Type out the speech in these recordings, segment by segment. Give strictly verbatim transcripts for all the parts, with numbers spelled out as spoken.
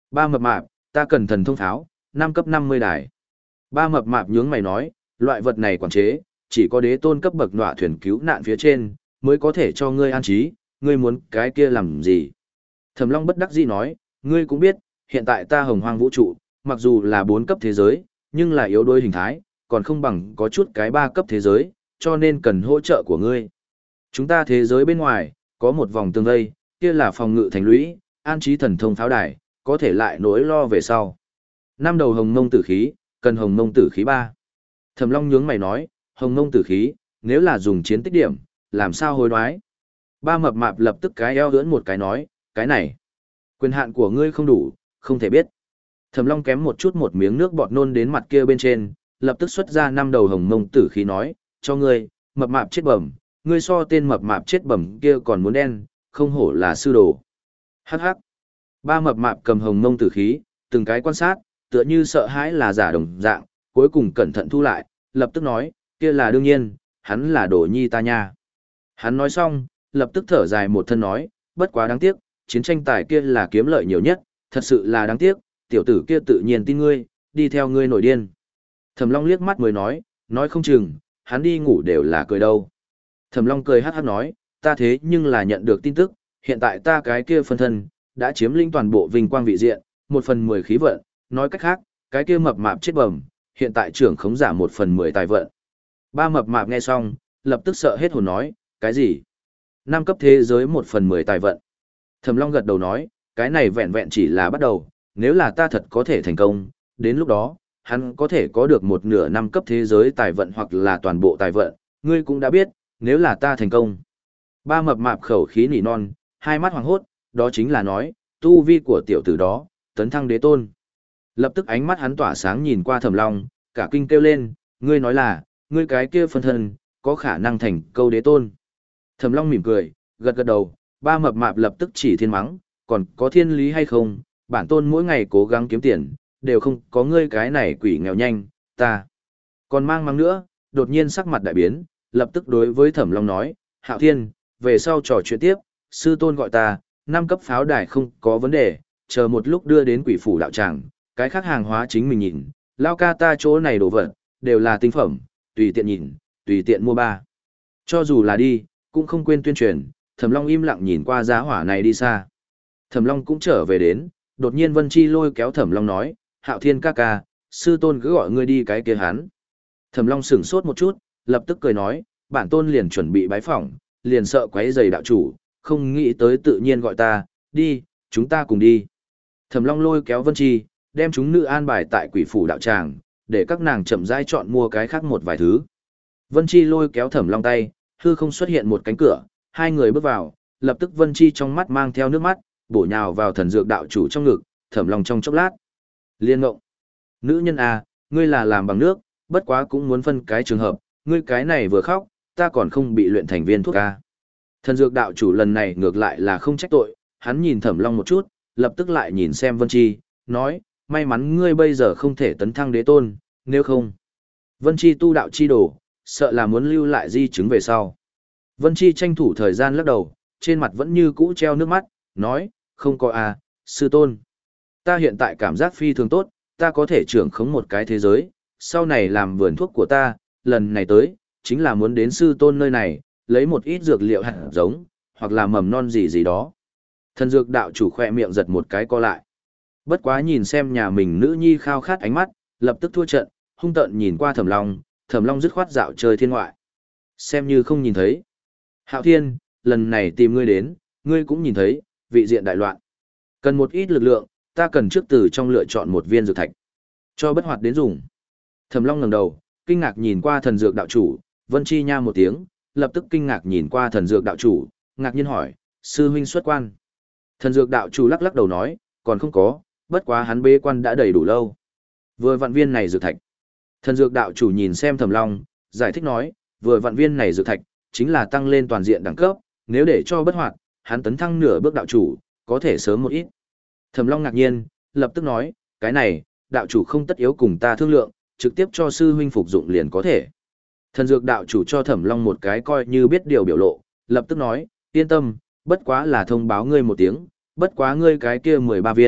Ba mập mạp, ta cần thần thông pháo, năm cấp năm mươi đài. Ba mập mạp nhướng mày nói, loại vật này quản chế, chỉ có đế tôn cấp bậc nọa thuyền cứu nạn phía trên, mới có thể cho ngươi an trí, ngươi muốn cái kia làm gì? Thẩm Long bất đắc dĩ nói, ngươi cũng biết, hiện tại ta hồng hoang vũ trụ, mặc dù là bốn cấp thế giới, nhưng là yếu đuối hình thái, còn không bằng có chút cái ba cấp thế giới, cho nên cần hỗ trợ của ngươi. Chúng ta thế giới bên ngoài, có một vòng tường vây, kia là phòng ngự thành lũy, an trí thần thông pháo đài, có thể lại nỗi lo về sau. Năm đầu hồng mông tử khí, cần hồng mông tử khí ba. Thẩm Long nhướng mày nói, hồng mông tử khí, nếu là dùng chiến tích điểm, làm sao hối đoái? Ba mập mạp lập tức cái eo ưỡn một cái nói, cái này, quyền hạn của ngươi không đủ, không thể biết. Thẩm Long kém một chút một miếng nước bọt nôn đến mặt kia bên trên, lập tức xuất ra năm đầu hồng mông tử khí nói, cho ngươi, mập mạp chết bẩm, ngươi so tên mập mạp chết bẩm kia còn muốn đen, không hổ là sư đồ. Hắc hắc. Ba mập mạp cầm hồng mông tử khí, từng cái quan sát, tựa như sợ hãi là giả đồng dạng, cuối cùng cẩn thận thu lại, lập tức nói, kia là đương nhiên, hắn là đồ nhi ta nha. Hắn nói xong, lập tức thở dài một thân nói, bất quá đáng tiếc, chiến tranh tài kia là kiếm lợi nhiều nhất, thật sự là đáng tiếc, tiểu tử kia tự nhiên tin ngươi, đi theo ngươi nổi điên. Thẩm Long liếc mắt mới nói, nói không chừng, hắn đi ngủ đều là cười đâu. Thẩm Long cười hát hát nói, ta thế nhưng là nhận được tin tức, hiện tại ta cái kia phân thân, đã chiếm lĩnh toàn bộ vinh quang vị diện, một phần mười khí vận, nói cách khác, cái kia mập mạp chết bẩm, hiện tại trưởng khống giả một phần mười tài vận. Ba mập mạp nghe xong, lập tức sợ hết hồn nói, cái gì? Năm cấp thế giới một phần mười tài vận. Thẩm Long gật đầu nói, cái này vẹn vẹn chỉ là bắt đầu, nếu là ta thật có thể thành công, đến lúc đó, hắn có thể có được một nửa năm cấp thế giới tài vận hoặc là toàn bộ tài vận, ngươi cũng đã biết, nếu là ta thành công. Ba mập mạp khẩu khí nỉ non, hai mắt hoàng hốt, đó chính là nói, tu vi của tiểu tử đó, tấn thăng đế tôn. Lập tức ánh mắt hắn tỏa sáng nhìn qua Thẩm Long, cả kinh kêu lên, ngươi nói là, ngươi cái kia phân thân, có khả năng thành câu đế tôn. Thẩm Long mỉm cười, gật gật đầu, ba mập mạp lập tức chỉ thiên mắng, còn có thiên lý hay không, bản tôn mỗi ngày cố gắng kiếm tiền, đều không có ngươi cái này quỷ nghèo nhanh, ta. Còn mang mắng nữa, đột nhiên sắc mặt đại biến, lập tức đối với Thẩm Long nói, Hạo Thiên, về sau trò chuyện tiếp, sư tôn gọi ta, năm cấp pháo đài không có vấn đề, chờ một lúc đưa đến quỷ phủ đạo tràng, cái khác hàng hóa chính mình nhìn, lao ca ta chỗ này đồ vật, đều là tinh phẩm, tùy tiện nhìn, tùy tiện mua ba. Cho dù là đi, cũng không quên tuyên truyền, Thẩm Long im lặng nhìn qua giá hỏa này đi xa. Thẩm Long cũng trở về đến, đột nhiên Vân Chi lôi kéo Thẩm Long nói, Hạo Thiên ca ca, sư tôn cứ gọi ngươi đi cái kia hắn. Thẩm Long sửng sốt một chút, lập tức cười nói, bản tôn liền chuẩn bị bái phỏng, liền sợ quấy rầy đạo chủ, không nghĩ tới tự nhiên gọi ta, đi, chúng ta cùng đi. Thẩm Long lôi kéo Vân Chi, đem chúng nữ an bài tại quỷ phủ đạo tràng, để các nàng chậm rãi chọn mua cái khác một vài thứ. Vân Chi lôi kéo Thẩm Long tay, hư không xuất hiện một cánh cửa, hai người bước vào, lập tức Vân Chi trong mắt mang theo nước mắt, bổ nhào vào thần dược đạo chủ trong ngực, Thẩm Long trong chốc lát. Liên ngộng, nữ nhân à, ngươi là làm bằng nước, bất quá cũng muốn phân cái trường hợp, ngươi cái này vừa khóc, ta còn không bị luyện thành viên thuốc à. Thần dược đạo chủ lần này ngược lại là không trách tội, hắn nhìn Thẩm Long một chút, lập tức lại nhìn xem Vân Chi, nói, may mắn ngươi bây giờ không thể tấn thăng đế tôn, nếu không. Vân Chi tu đạo chi đồ, sợ là muốn lưu lại di chứng về sau. Vân Chi tranh thủ thời gian lắc đầu, trên mặt vẫn như cũ treo nước mắt, nói, không có à, sư tôn. Ta hiện tại cảm giác phi thường tốt, ta có thể trưởng khống một cái thế giới, sau này làm vườn thuốc của ta, lần này tới, chính là muốn đến sư tôn nơi này, lấy một ít dược liệu hạt giống, hoặc là mầm non gì gì đó. Thần dược đạo chủ khỏe miệng giật một cái co lại. Bất quá nhìn xem nhà mình nữ nhi khao khát ánh mắt, lập tức thua trận, hung tợn nhìn qua Thẩm Long, Thẩm Long dứt khoát dạo chơi thiên ngoại. Xem như không nhìn thấy. Hạo Thiên, lần này tìm ngươi đến, ngươi cũng nhìn thấy, vị diện đại loạn. Cần một ít lực lượng, ta cần trước từ trong lựa chọn một viên dược thạch. Cho bất hoạt đến dùng. Thẩm Long ngẩng đầu, kinh ngạc nhìn qua thần dược đạo chủ, Vân Chi nha một tiếng, lập tức kinh ngạc nhìn qua thần dược đạo chủ, ngạc nhiên hỏi, sư huynh xuất quan. Thần dược đạo chủ lắc lắc đầu nói, còn không có, bất quá hắn bế quan đã đầy đủ lâu. Vừa vạn viên này dược thạch. Thần dược đạo chủ nhìn xem Thẩm Long, giải thích nói, vừa vạn viên này dược thạch, chính là tăng lên toàn diện đẳng cấp, nếu để cho bất hoạt, hắn tấn thăng nửa bước đạo chủ, có thể sớm một ít. Thẩm Long ngạc nhiên, lập tức nói, cái này, đạo chủ không tất yếu cùng ta thương lượng, trực tiếp cho sư huynh phục dụng liền có thể. Thần dược đạo chủ cho Thẩm Long một cái coi như biết điều biểu lộ, lập tức nói, yên tâm, bất quá là thông báo ngươi một tiếng, bất quá ngươi cái kia mười ba viên,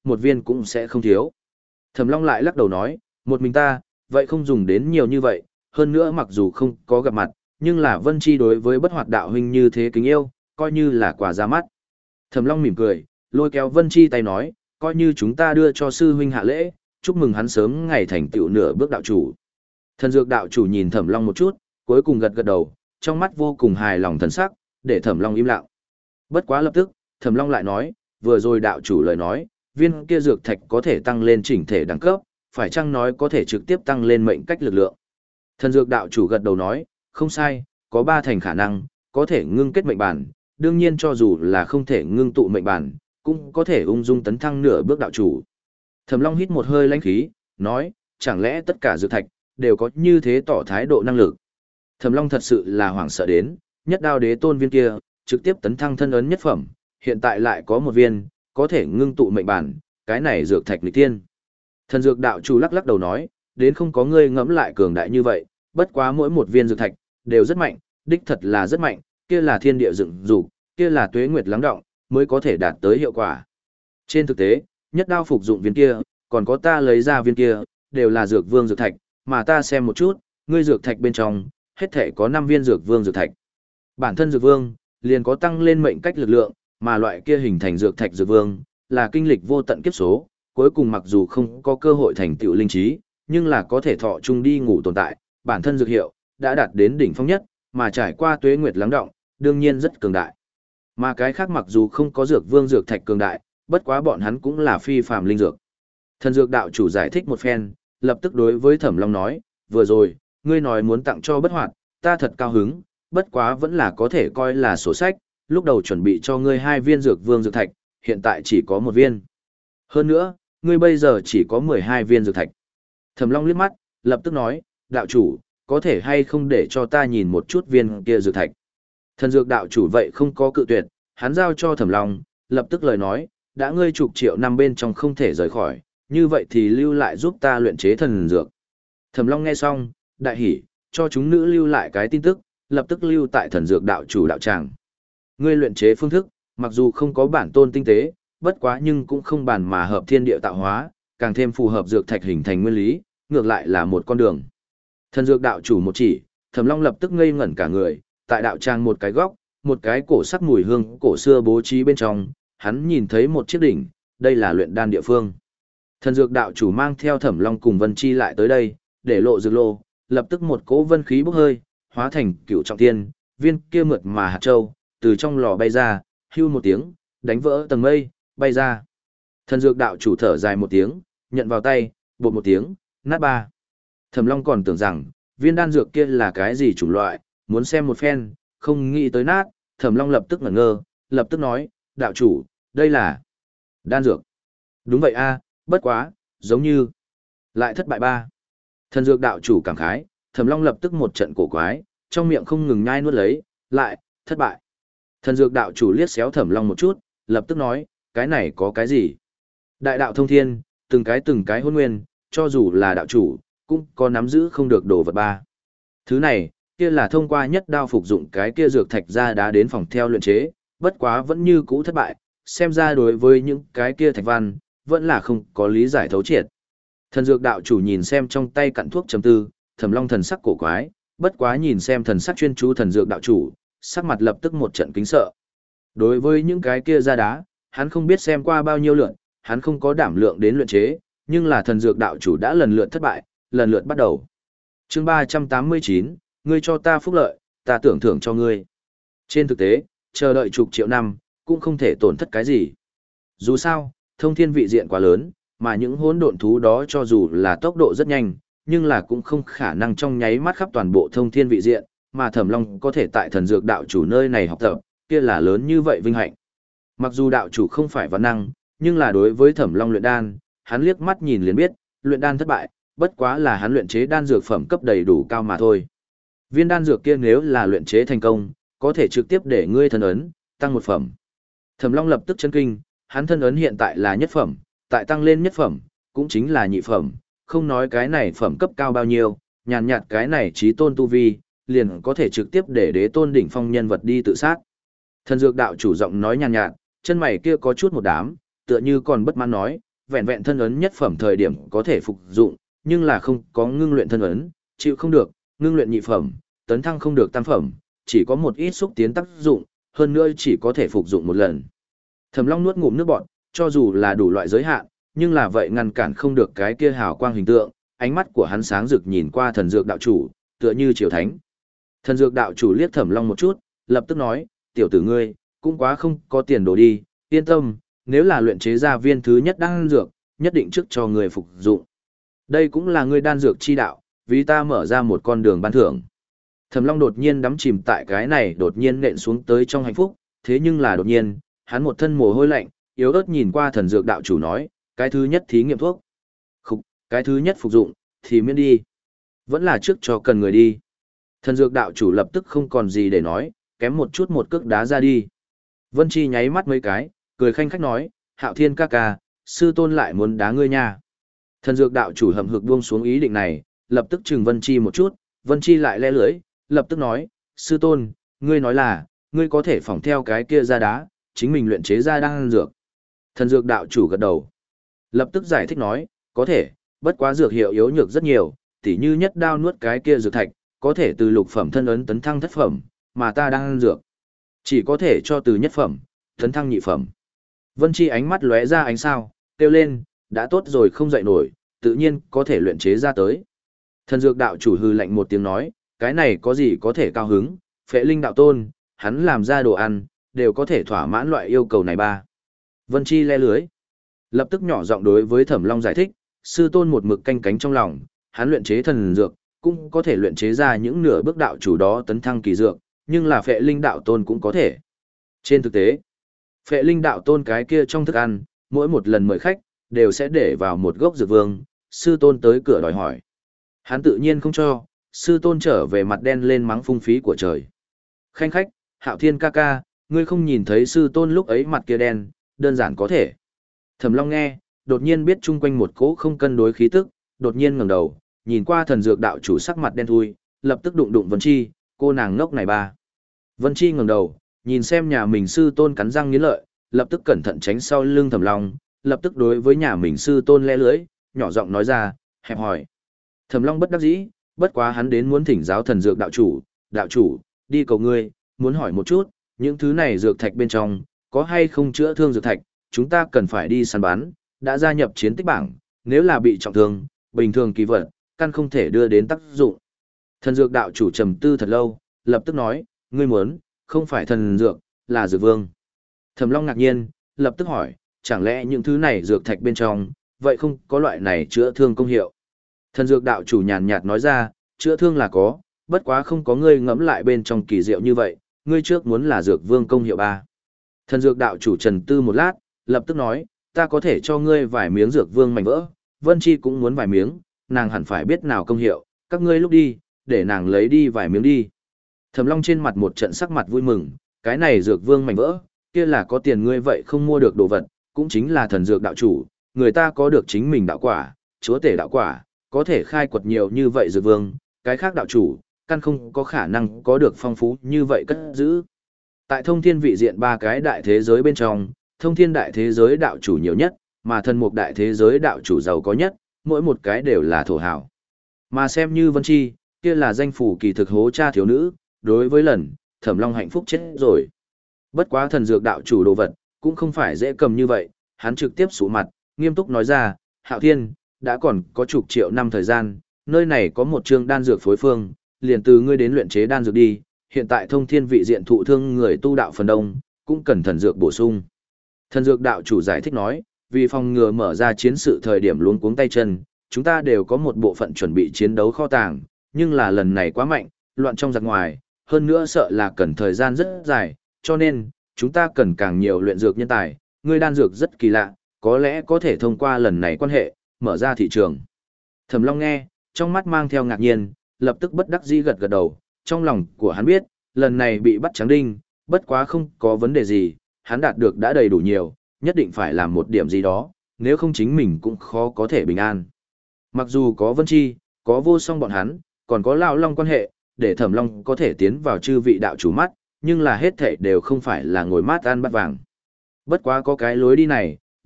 một viên cũng sẽ không thiếu. Thẩm Long lại lắc đầu nói, một mình ta, vậy không dùng đến nhiều như vậy, hơn nữa mặc dù không có gặp mặt, nhưng là Vân Chi đối với bất hoạt đạo huynh như thế kính yêu, coi như là quà ra mắt. Thẩm Long mỉm cười, lôi kéo Vân Chi tay nói, coi như chúng ta đưa cho sư huynh hạ lễ, chúc mừng hắn sớm ngày thành tựu nửa bước đạo chủ. Thần dược đạo chủ nhìn Thẩm Long một chút, cuối cùng gật gật đầu, trong mắt vô cùng hài lòng thần sắc, để Thẩm Long im lặng. Bất quá lập tức, Thẩm Long lại nói, vừa rồi đạo chủ lời nói, viên kia dược thạch có thể tăng lên chỉnh thể đẳng cấp, phải chăng nói có thể trực tiếp tăng lên mệnh cách lực lượng. Thần dược đạo chủ gật đầu nói, không sai, có ba thành khả năng, có thể ngưng kết mệnh bản, đương nhiên cho dù là không thể ngưng tụ mệnh bản, cũng có thể ung dung tấn thăng nửa bước đạo chủ. Thẩm Long hít một hơi lãnh khí, nói, chẳng lẽ tất cả dược thạch đều có như thế tỏ thái độ năng lực. Thẩm Long thật sự là hoảng sợ đến, nhất đao đế tôn viên kia, trực tiếp tấn thăng thân ấn nhất phẩm, hiện tại lại có một viên, có thể ngưng tụ mệnh bản, cái này dược thạch nghịch tiên. Thần dược đạo chủ lắc lắc đầu nói, đến không có ngươi ngẫm lại cường đại như vậy, bất quá mỗi một viên dược thạch đều rất mạnh, đích thật là rất mạnh, kia là thiên địa dựng dục, kia là tuế nguyệt lắng động, mới có thể đạt tới hiệu quả. Trên thực tế, nhất đao phục dụng viên kia, còn có ta lấy ra viên kia, đều là dược vương dược thạch, mà ta xem một chút, ngươi dược thạch bên trong, hết thể có năm viên dược vương dược thạch. Bản thân dược vương, liền có tăng lên mệnh cách lực lượng, mà loại kia hình thành dược thạch dược vương, là kinh lịch vô tận kiếp số, cuối cùng mặc dù không có cơ hội thành tựu linh trí, nhưng là có thể thọ chung đi ngủ tồn tại, bản thân dược hiệu, đã đạt đến đỉnh phong nhất, mà trải qua tuế nguyệt lắng động, đương nhiên rất cường đại. Mà cái khác mặc dù không có dược vương dược thạch cường đại, bất quá bọn hắn cũng là phi phàm linh dược. Thần dược đạo chủ giải thích một phen, lập tức đối với Thẩm Long nói, vừa rồi, ngươi nói muốn tặng cho bất hoạt, ta thật cao hứng, bất quá vẫn là có thể coi là sổ sách, lúc đầu chuẩn bị cho ngươi hai viên dược vương dược thạch, hiện tại chỉ có một viên. Hơn nữa, ngươi bây giờ chỉ có mười hai viên dược thạch. Thẩm Long liếc mắt, lập tức nói, đạo chủ, có thể hay không để cho ta nhìn một chút viên kia dược thạch. Thần dược đạo chủ vậy không có cự tuyệt, hắn giao cho Thẩm Long, lập tức lời nói, đã ngươi chục triệu năm bên trong không thể rời khỏi, như vậy thì lưu lại giúp ta luyện chế thần dược. Thẩm Long nghe xong, đại hỉ, cho chúng nữ lưu lại cái tin tức, lập tức lưu tại thần dược đạo chủ đạo tràng. Ngươi luyện chế phương thức, mặc dù không có bản tôn tinh tế, bất quá nhưng cũng không bàn mà hợp thiên địa tạo hóa, càng thêm phù hợp dược thạch hình thành nguyên lý, ngược lại là một con đường. Thần dược đạo chủ một chỉ, Thẩm Long lập tức ngây ngẩn cả người, tại đạo tràng một cái góc, một cái cổ sắc mùi hương cổ xưa bố trí bên trong, hắn nhìn thấy một chiếc đỉnh, đây là luyện đan địa phương. Thần dược đạo chủ mang theo Thẩm Long cùng Vân Chi lại tới đây, để lộ dược lô, lập tức một cỗ vân khí bốc hơi, hóa thành cựu trọng thiên, viên kia mượt mà hạt châu, từ trong lò bay ra, hưu một tiếng, đánh vỡ tầng mây, bay ra. Thần dược đạo chủ thở dài một tiếng, nhận vào tay, bột một tiếng, nát ba. Thẩm Long còn tưởng rằng, viên đan dược kia là cái gì chủng loại, muốn xem một phen, không nghĩ tới nát, Thẩm Long lập tức ngẩn ngơ, lập tức nói, đạo chủ, đây là đan dược. Đúng vậy a, bất quá, giống như lại thất bại ba. Thần dược đạo chủ cảm khái, Thẩm Long lập tức một trận cổ quái, trong miệng không ngừng nhai nuốt lấy, lại thất bại. Thần dược đạo chủ liếc xéo Thẩm Long một chút, lập tức nói, cái này có cái gì? Đại đạo thông thiên, từng cái từng cái hôn nguyên, cho dù là đạo chủ, cũng có nắm giữ không được đồ vật ba. Thứ này, kia là thông qua nhất đao phục dụng cái kia dược thạch ra đá đến phòng theo luyện chế, bất quá vẫn như cũ thất bại, xem ra đối với những cái kia thạch văn, vẫn là không có lý giải thấu triệt. Thần dược đạo chủ nhìn xem trong tay cặn thuốc chấm tư, Thẩm Long thần sắc cổ quái, bất quá nhìn xem thần sắc chuyên chú thần dược đạo chủ, sắc mặt lập tức một trận kính sợ. Đối với những cái kia ra đá, hắn không biết xem qua bao nhiêu lượt, hắn không có đảm lượng đến luyện chế, nhưng là thần dược đạo chủ đã lần lượt thất bại, lần lượt bắt đầu. Chương ba trăm tám mươi chín, ngươi cho ta phúc lợi, ta tưởng thưởng cho ngươi. Trên thực tế, chờ đợi chục triệu năm, cũng không thể tổn thất cái gì. Dù sao, thông thiên vị diện quá lớn, mà những hỗn độn thú đó cho dù là tốc độ rất nhanh, nhưng là cũng không khả năng trong nháy mắt khắp toàn bộ thông thiên vị diện, mà Thẩm Long có thể tại thần dược đạo chủ nơi này học tập, kia là lớn như vậy vinh hạnh. Mặc dù đạo chủ không phải văn năng, nhưng là đối với Thẩm Long luyện đan, hắn liếc mắt nhìn liền biết, luyện đan thất bại, bất quá là hắn luyện chế đan dược phẩm cấp đầy đủ cao mà thôi. Viên đan dược kia nếu là luyện chế thành công, có thể trực tiếp để ngươi thân ấn tăng một phẩm. Thẩm Long lập tức chấn kinh, hắn thân ấn hiện tại là nhất phẩm, tại tăng lên nhất phẩm, cũng chính là nhị phẩm, không nói cái này phẩm cấp cao bao nhiêu, nhàn nhạt cái này chí tôn tu vi, liền có thể trực tiếp để đế tôn đỉnh phong nhân vật đi tự sát. Thần dược đạo chủ giọng nói nhàn nhạt, chân mày kia có chút một đám, tựa như còn bất mãn nói, vẹn vẹn thân ấn nhất phẩm thời điểm có thể phục dụng, nhưng là không có ngưng luyện thân ấn, chịu không được, ngưng luyện nhị phẩm, tấn thăng không được tam phẩm, chỉ có một ít xúc tiến tác dụng, hơn nữa chỉ có thể phục dụng một lần. Thẩm Long nuốt ngụm nước bọt, cho dù là đủ loại giới hạn, nhưng là vậy ngăn cản không được cái kia hào quang hình tượng, ánh mắt của hắn sáng rực nhìn qua thần dược đạo chủ, tựa như triều thánh. Thần dược đạo chủ liếc Thẩm Long một chút, lập tức nói, tiểu tử ngươi, cũng quá không có tiền đồ đi, yên tâm, nếu là luyện chế ra viên thứ nhất đan dược, nhất định trước cho người phục dụng. Đây cũng là ngươi đan dược chi đạo, vì ta mở ra một con đường ban thưởng. Thẩm Long đột nhiên đắm chìm tại cái này đột nhiên nện xuống tới trong hạnh phúc, thế nhưng là đột nhiên, hắn một thân mồ hôi lạnh, yếu ớt nhìn qua thần dược đạo chủ nói, cái thứ nhất thí nghiệm thuốc. Khục, cái thứ nhất phục dụng, thì miễn đi. Vẫn là trước cho cần người đi. Thần dược đạo chủ lập tức không còn gì để nói, kém một chút một cước đá ra đi. Vân Chi nháy mắt mấy cái, cười khanh khách nói, Hạo Thiên ca ca, sư tôn lại muốn đá ngươi nha. Thần dược đạo chủ hầm hực buông xuống ý định này, lập tức chừng Vân Chi một chút, Vân Chi lại le lưỡi, lập tức nói, sư tôn, ngươi nói là, ngươi có thể phỏng theo cái kia ra đá, chính mình luyện chế ra đan dược. Thần dược đạo chủ gật đầu. Lập tức giải thích nói, có thể, bất quá dược hiệu yếu nhược rất nhiều, tỉ như nhất đao nuốt cái kia dược thạch, có thể từ lục phẩm thân ấn tấn thăng thất phẩm, mà ta đang ăn dược. Chỉ có thể cho từ nhất phẩm, tấn thăng nhị phẩm. Vân Chi ánh mắt lóe ra ánh sao, kêu lên, đã tốt rồi không dậy nổi, tự nhiên có thể luyện chế ra tới. Thần dược đạo chủ hư lạnh một tiếng nói, cái này có gì có thể cao hứng, phệ linh đạo tôn, hắn làm ra đồ ăn, đều có thể thỏa mãn loại yêu cầu này ba. Vân Chi le lưới. Lập tức nhỏ giọng đối với Thẩm Long giải thích, sư tôn một mực canh cánh trong lòng, hắn luyện chế thần dược, cũng có thể luyện chế ra những nửa bước đạo chủ đó tấn thăng kỳ dược, nhưng là phệ linh đạo tôn cũng có thể. Trên thực tế, phệ linh đạo tôn cái kia trong thức ăn, mỗi một lần mời khách, đều sẽ để vào một gốc dược vương, sư tôn tới cửa đòi hỏi. Hắn tự nhiên không cho, sư tôn trở về mặt đen lên mắng phung phí của trời. Khanh khách, Hạo Thiên ca ca, ngươi không nhìn thấy sư tôn lúc ấy mặt kia đen, đơn giản có thể. Thẩm Long nghe, đột nhiên biết chung quanh một cỗ không cân đối khí tức, đột nhiên ngẩng đầu, nhìn qua thần dược đạo chủ sắc mặt đen thui, lập tức đụng đụng Vân Chi, cô nàng ngốc này ba. Vân Chi ngẩng đầu, nhìn xem nhà mình sư tôn cắn răng nghiến lợi, lập tức cẩn thận tránh sau lưng Thẩm Long, lập tức đối với nhà mình sư tôn le lưỡi, nhỏ giọng nói ra, hẹp hỏi. Thẩm Long bất đắc dĩ, bất quá hắn đến muốn thỉnh giáo thần dược đạo chủ, đạo chủ, đi cầu ngươi, muốn hỏi một chút, những thứ này dược thạch bên trong, có hay không chữa thương dược thạch, chúng ta cần phải đi săn bắn, đã gia nhập chiến tích bảng, nếu là bị trọng thương, bình thường kỳ vật, căn không thể đưa đến tác dụng. Thần dược đạo chủ trầm tư thật lâu, lập tức nói, ngươi muốn, không phải thần dược, là dược vương. Thẩm Long ngạc nhiên, lập tức hỏi, chẳng lẽ những thứ này dược thạch bên trong, vậy không có loại này chữa thương công hiệu? Thần dược đạo chủ nhàn nhạt nói ra, chữa thương là có, bất quá không có ngươi ngẫm lại bên trong kỳ diệu như vậy, ngươi trước muốn là dược vương công hiệu ba. Thần dược đạo chủ trần tư một lát, lập tức nói, ta có thể cho ngươi vài miếng dược vương mảnh vỡ, Vân Chi cũng muốn vài miếng, nàng hẳn phải biết nào công hiệu, các ngươi lúc đi, để nàng lấy đi vài miếng đi. Thẩm Long trên mặt một trận sắc mặt vui mừng, cái này dược vương mảnh vỡ, kia là có tiền ngươi vậy không mua được đồ vật, cũng chính là thần dược đạo chủ, người ta có được chính mình đạo quả, chúa tể đạo quả, có thể khai quật nhiều như vậy dược vương, cái khác đạo chủ, căn không có khả năng có được phong phú như vậy cất giữ. Tại thông thiên vị diện ba cái đại thế giới bên trong, thông thiên đại thế giới đạo chủ nhiều nhất, mà thần mục đại thế giới đạo chủ giàu có nhất, mỗi một cái đều là thổ hảo. Mà xem như Vân Chi, kia là danh phủ kỳ thực hố cha thiếu nữ, đối với lần, Thẩm Long hạnh phúc chết rồi. Bất quá thần dược đạo chủ đồ vật, cũng không phải dễ cầm như vậy, hắn trực tiếp sụ mặt, nghiêm túc nói ra, Hạo Thiên, đã còn có chục triệu năm thời gian, nơi này có một chương đan dược phối phương, liền từ ngươi đến luyện chế đan dược đi, hiện tại thông thiên vị diện thụ thương người tu đạo phần đông, cũng cần thần dược bổ sung. Thần dược đạo chủ giải thích nói, vì phòng ngừa mở ra chiến sự thời điểm luống cuống tay chân, chúng ta đều có một bộ phận chuẩn bị chiến đấu kho tàng, nhưng là lần này quá mạnh, loạn trong giặc ngoài, hơn nữa sợ là cần thời gian rất dài, cho nên, chúng ta cần càng nhiều luyện dược nhân tài, ngươi đan dược rất kỳ lạ, có lẽ có thể thông qua lần này quan hệ, mở ra thị trường. Thẩm Long nghe, trong mắt mang theo ngạc nhiên, lập tức bất đắc dĩ gật gật đầu, trong lòng của hắn biết, lần này bị bắt trắng đinh, bất quá không có vấn đề gì, hắn đạt được đã đầy đủ nhiều, nhất định phải làm một điểm gì đó, nếu không chính mình cũng khó có thể bình an. Mặc dù có Vân Chi, có Vô Song bọn hắn, còn có Lão Long quan hệ, để Thẩm Long có thể tiến vào chư vị đạo chủ mắt, nhưng là hết thảy đều không phải là ngồi mát ăn bát vàng. Bất quá có cái lối đi này,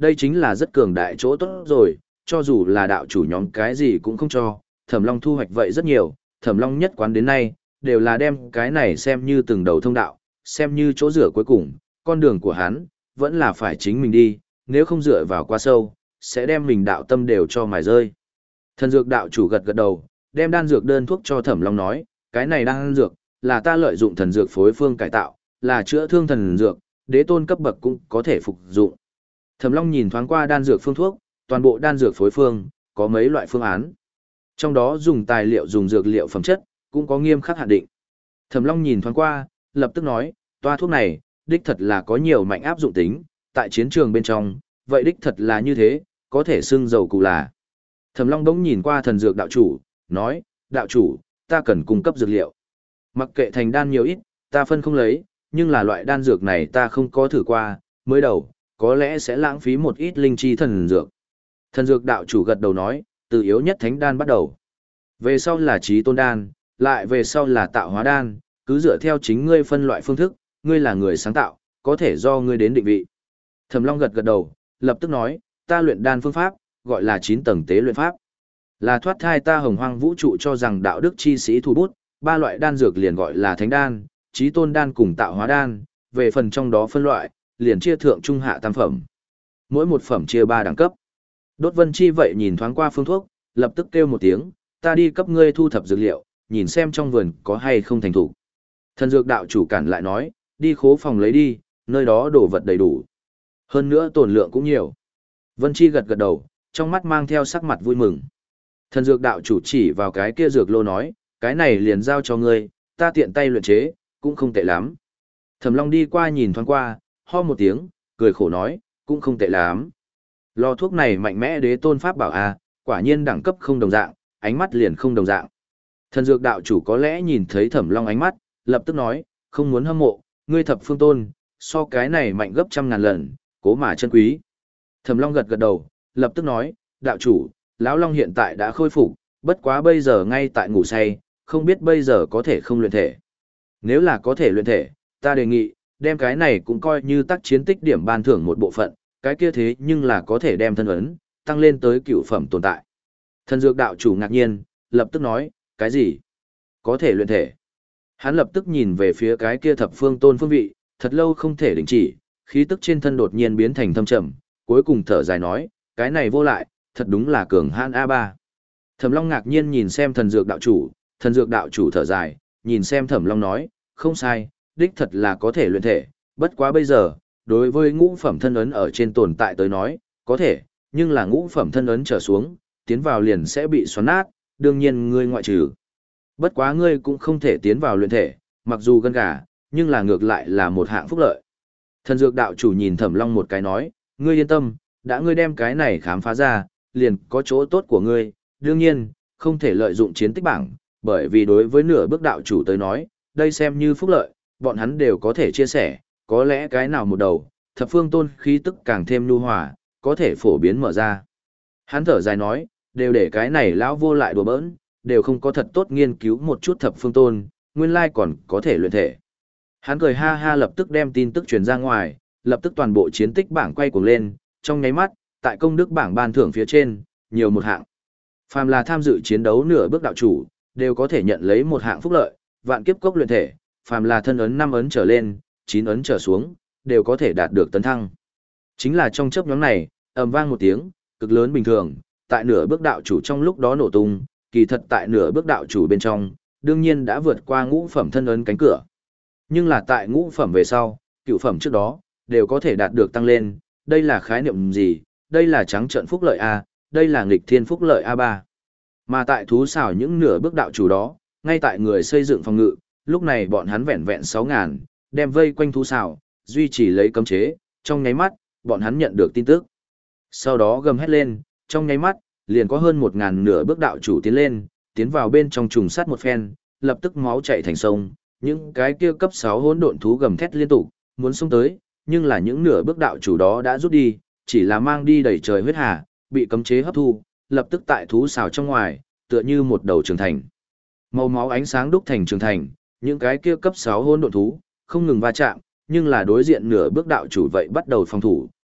đây chính là rất cường đại chỗ tốt rồi, cho dù là đạo chủ nhóm cái gì cũng không cho, Thẩm Long thu hoạch vậy rất nhiều, Thẩm Long nhất quán đến nay, đều là đem cái này xem như từng đầu thông đạo, xem như chỗ rửa cuối cùng, con đường của hắn, vẫn là phải chính mình đi, nếu không dựa vào quá sâu, sẽ đem mình đạo tâm đều cho mài rơi. Thần dược đạo chủ gật gật đầu, đem đan dược đơn thuốc cho Thẩm Long nói, cái này đan dược, là ta lợi dụng thần dược phối phương cải tạo, là chữa thương thần dược, đế tôn cấp bậc cũng có thể phục dụng. Thẩm Long nhìn thoáng qua đan dược phương thuốc, toàn bộ đan dược phối phương, có mấy loại phương án. Trong đó dùng tài liệu dùng dược liệu phẩm chất, cũng có nghiêm khắc hạn định. Thẩm Long nhìn thoáng qua, lập tức nói, toa thuốc này, đích thật là có nhiều mạnh áp dụng tính, tại chiến trường bên trong, vậy đích thật là như thế, có thể xưng dầu cụ là. Thẩm Long bỗng nhìn qua thần dược đạo chủ, nói, đạo chủ, ta cần cung cấp dược liệu. Mặc kệ thành đan nhiều ít, ta phân không lấy, nhưng là loại đan dược này ta không có thử qua, mới đầu, có lẽ sẽ lãng phí một ít linh chi thần dược. Thần dược đạo chủ gật đầu nói, từ yếu nhất thánh đan bắt đầu. Về sau là trí tôn đan, lại về sau là tạo hóa đan, cứ dựa theo chính ngươi phân loại phương thức, ngươi là người sáng tạo, có thể do ngươi đến định vị. Thẩm Long gật gật đầu, lập tức nói, ta luyện đan phương pháp, gọi là chín tầng tế luyện pháp. Là thoát thai ta hồng hoang vũ trụ cho rằng đạo đức chi sĩ thủ bút, ba loại đan dược liền gọi là thánh đan, trí tôn đan cùng tạo hóa đan, về phần trong đó phân loại, liền chia thượng trung hạ tam phẩm. Mỗi một phẩm chia ba đẳng cấp. Đốt Vân Chi vậy nhìn thoáng qua phương thuốc, lập tức kêu một tiếng, ta đi cấp ngươi thu thập dược liệu, nhìn xem trong vườn có hay không thành thủ. Thần dược đạo chủ cản lại nói, đi khố phòng lấy đi, nơi đó đồ vật đầy đủ. Hơn nữa tổn lượng cũng nhiều. Vân Chi gật gật đầu, trong mắt mang theo sắc mặt vui mừng. Thần dược đạo chủ chỉ vào cái kia dược lô nói, cái này liền giao cho ngươi, ta tiện tay luyện chế, cũng không tệ lắm. Thẩm Long đi qua nhìn thoáng qua, ho một tiếng, cười khổ nói, cũng không tệ lắm. Lò thuốc này mạnh mẽ đế tôn pháp bảo a, quả nhiên đẳng cấp không đồng dạng, ánh mắt liền không đồng dạng. Thần dược đạo chủ có lẽ nhìn thấy Thẩm Long ánh mắt, lập tức nói, không muốn hâm mộ, ngươi thập phương tôn, so cái này mạnh gấp trăm ngàn lần, cố mà chân quý. Thẩm Long gật gật đầu, lập tức nói, đạo chủ, lão Long hiện tại đã khôi phục, bất quá bây giờ ngay tại ngủ say, không biết bây giờ có thể không luyện thể. Nếu là có thể luyện thể, ta đề nghị, đem cái này cũng coi như tác chiến tích điểm ban thưởng một bộ phận, cái kia thế nhưng là có thể đem thân ấn, tăng lên tới cựu phẩm tồn tại. Thần dược đạo chủ ngạc nhiên, lập tức nói, cái gì? Có thể luyện thể. Hắn lập tức nhìn về phía cái kia thập phương tôn phương vị, thật lâu không thể đình chỉ, khí tức trên thân đột nhiên biến thành thâm trầm, cuối cùng thở dài nói, cái này vô lại, thật đúng là cường hãn a ba. Thẩm Long ngạc nhiên nhìn xem thần dược đạo chủ, thần dược đạo chủ thở dài, nhìn xem Thẩm Long nói, không sai, đích thật là có thể luyện thể, bất quá bây giờ, đối với ngũ phẩm thân ấn ở trên tồn tại tới nói, có thể, nhưng là ngũ phẩm thân ấn trở xuống, tiến vào liền sẽ bị xoắn nát, đương nhiên ngươi ngoại trừ. Bất quá ngươi cũng không thể tiến vào luyện thể, mặc dù gân gà, nhưng là ngược lại là một hạng phúc lợi. Thần dược đạo chủ nhìn Thẩm Long một cái nói, ngươi yên tâm, đã ngươi đem cái này khám phá ra, liền có chỗ tốt của ngươi, đương nhiên, không thể lợi dụng chiến tích bảng, bởi vì đối với nửa bước đạo chủ tới nói, đây xem như phúc lợi, bọn hắn đều có thể chia sẻ, có lẽ cái nào một đầu, thập phương tôn khí tức càng thêm nhu hòa, có thể phổ biến mở ra. Hắn thở dài nói, đều để cái này lão vô lại đùa bỡn, đều không có thật tốt nghiên cứu một chút thập phương tôn, nguyên lai còn có thể luyện thể. Hắn cười ha ha lập tức đem tin tức truyền ra ngoài, lập tức toàn bộ chiến tích bảng quay cuồng lên, trong nháy mắt, tại công đức bảng ban thưởng phía trên, nhiều một hạng. Phàm là tham dự chiến đấu nửa bước đạo chủ, đều có thể nhận lấy một hạng phúc lợi, vạn kiếp cốc luyện thể, phàm là thân ấn năm ấn trở lên, chín ấn trở xuống, đều có thể đạt được tấn thăng. Chính là trong chớp nhoáng này, ầm vang một tiếng, cực lớn bình thường, tại nửa bước đạo chủ trong lúc đó nổ tung, kỳ thật tại nửa bước đạo chủ bên trong, đương nhiên đã vượt qua ngũ phẩm thân ấn cánh cửa. Nhưng là tại ngũ phẩm về sau, cựu phẩm trước đó, đều có thể đạt được tăng lên, đây là khái niệm gì, đây là trắng trợn phúc lợi A, đây là nghịch thiên phúc lợi a ba. Mà tại thú xảo những nửa bước đạo chủ đó, ngay tại người xây dựng phòng ngự, lúc này bọn hắn vẹn vẹn sáu ngàn, đem vây quanh thú xảo, duy trì lấy cấm chế, trong nháy mắt, bọn hắn nhận được tin tức. Sau đó gầm hét lên, trong nháy mắt, liền có hơn một ngàn nửa bước đạo chủ tiến lên, tiến vào bên trong trùng sát một phen, lập tức máu chảy thành sông, những cái kia cấp sáu hỗn độn thú gầm thét liên tục, muốn xông tới, nhưng là những nửa bước đạo chủ đó đã rút đi, chỉ là mang đi đầy trời huyết hà, bị cấm chế hấp thu, lập tức tại thú xào trong ngoài, tựa như một đầu trường thành. Màu máu ánh sáng đúc thành trường thành, những cái kia cấp sáu hỗn độn thú, không ngừng va chạm, nhưng là đối diện nửa bước đạo chủ vậy bắt đầu phòng thủ,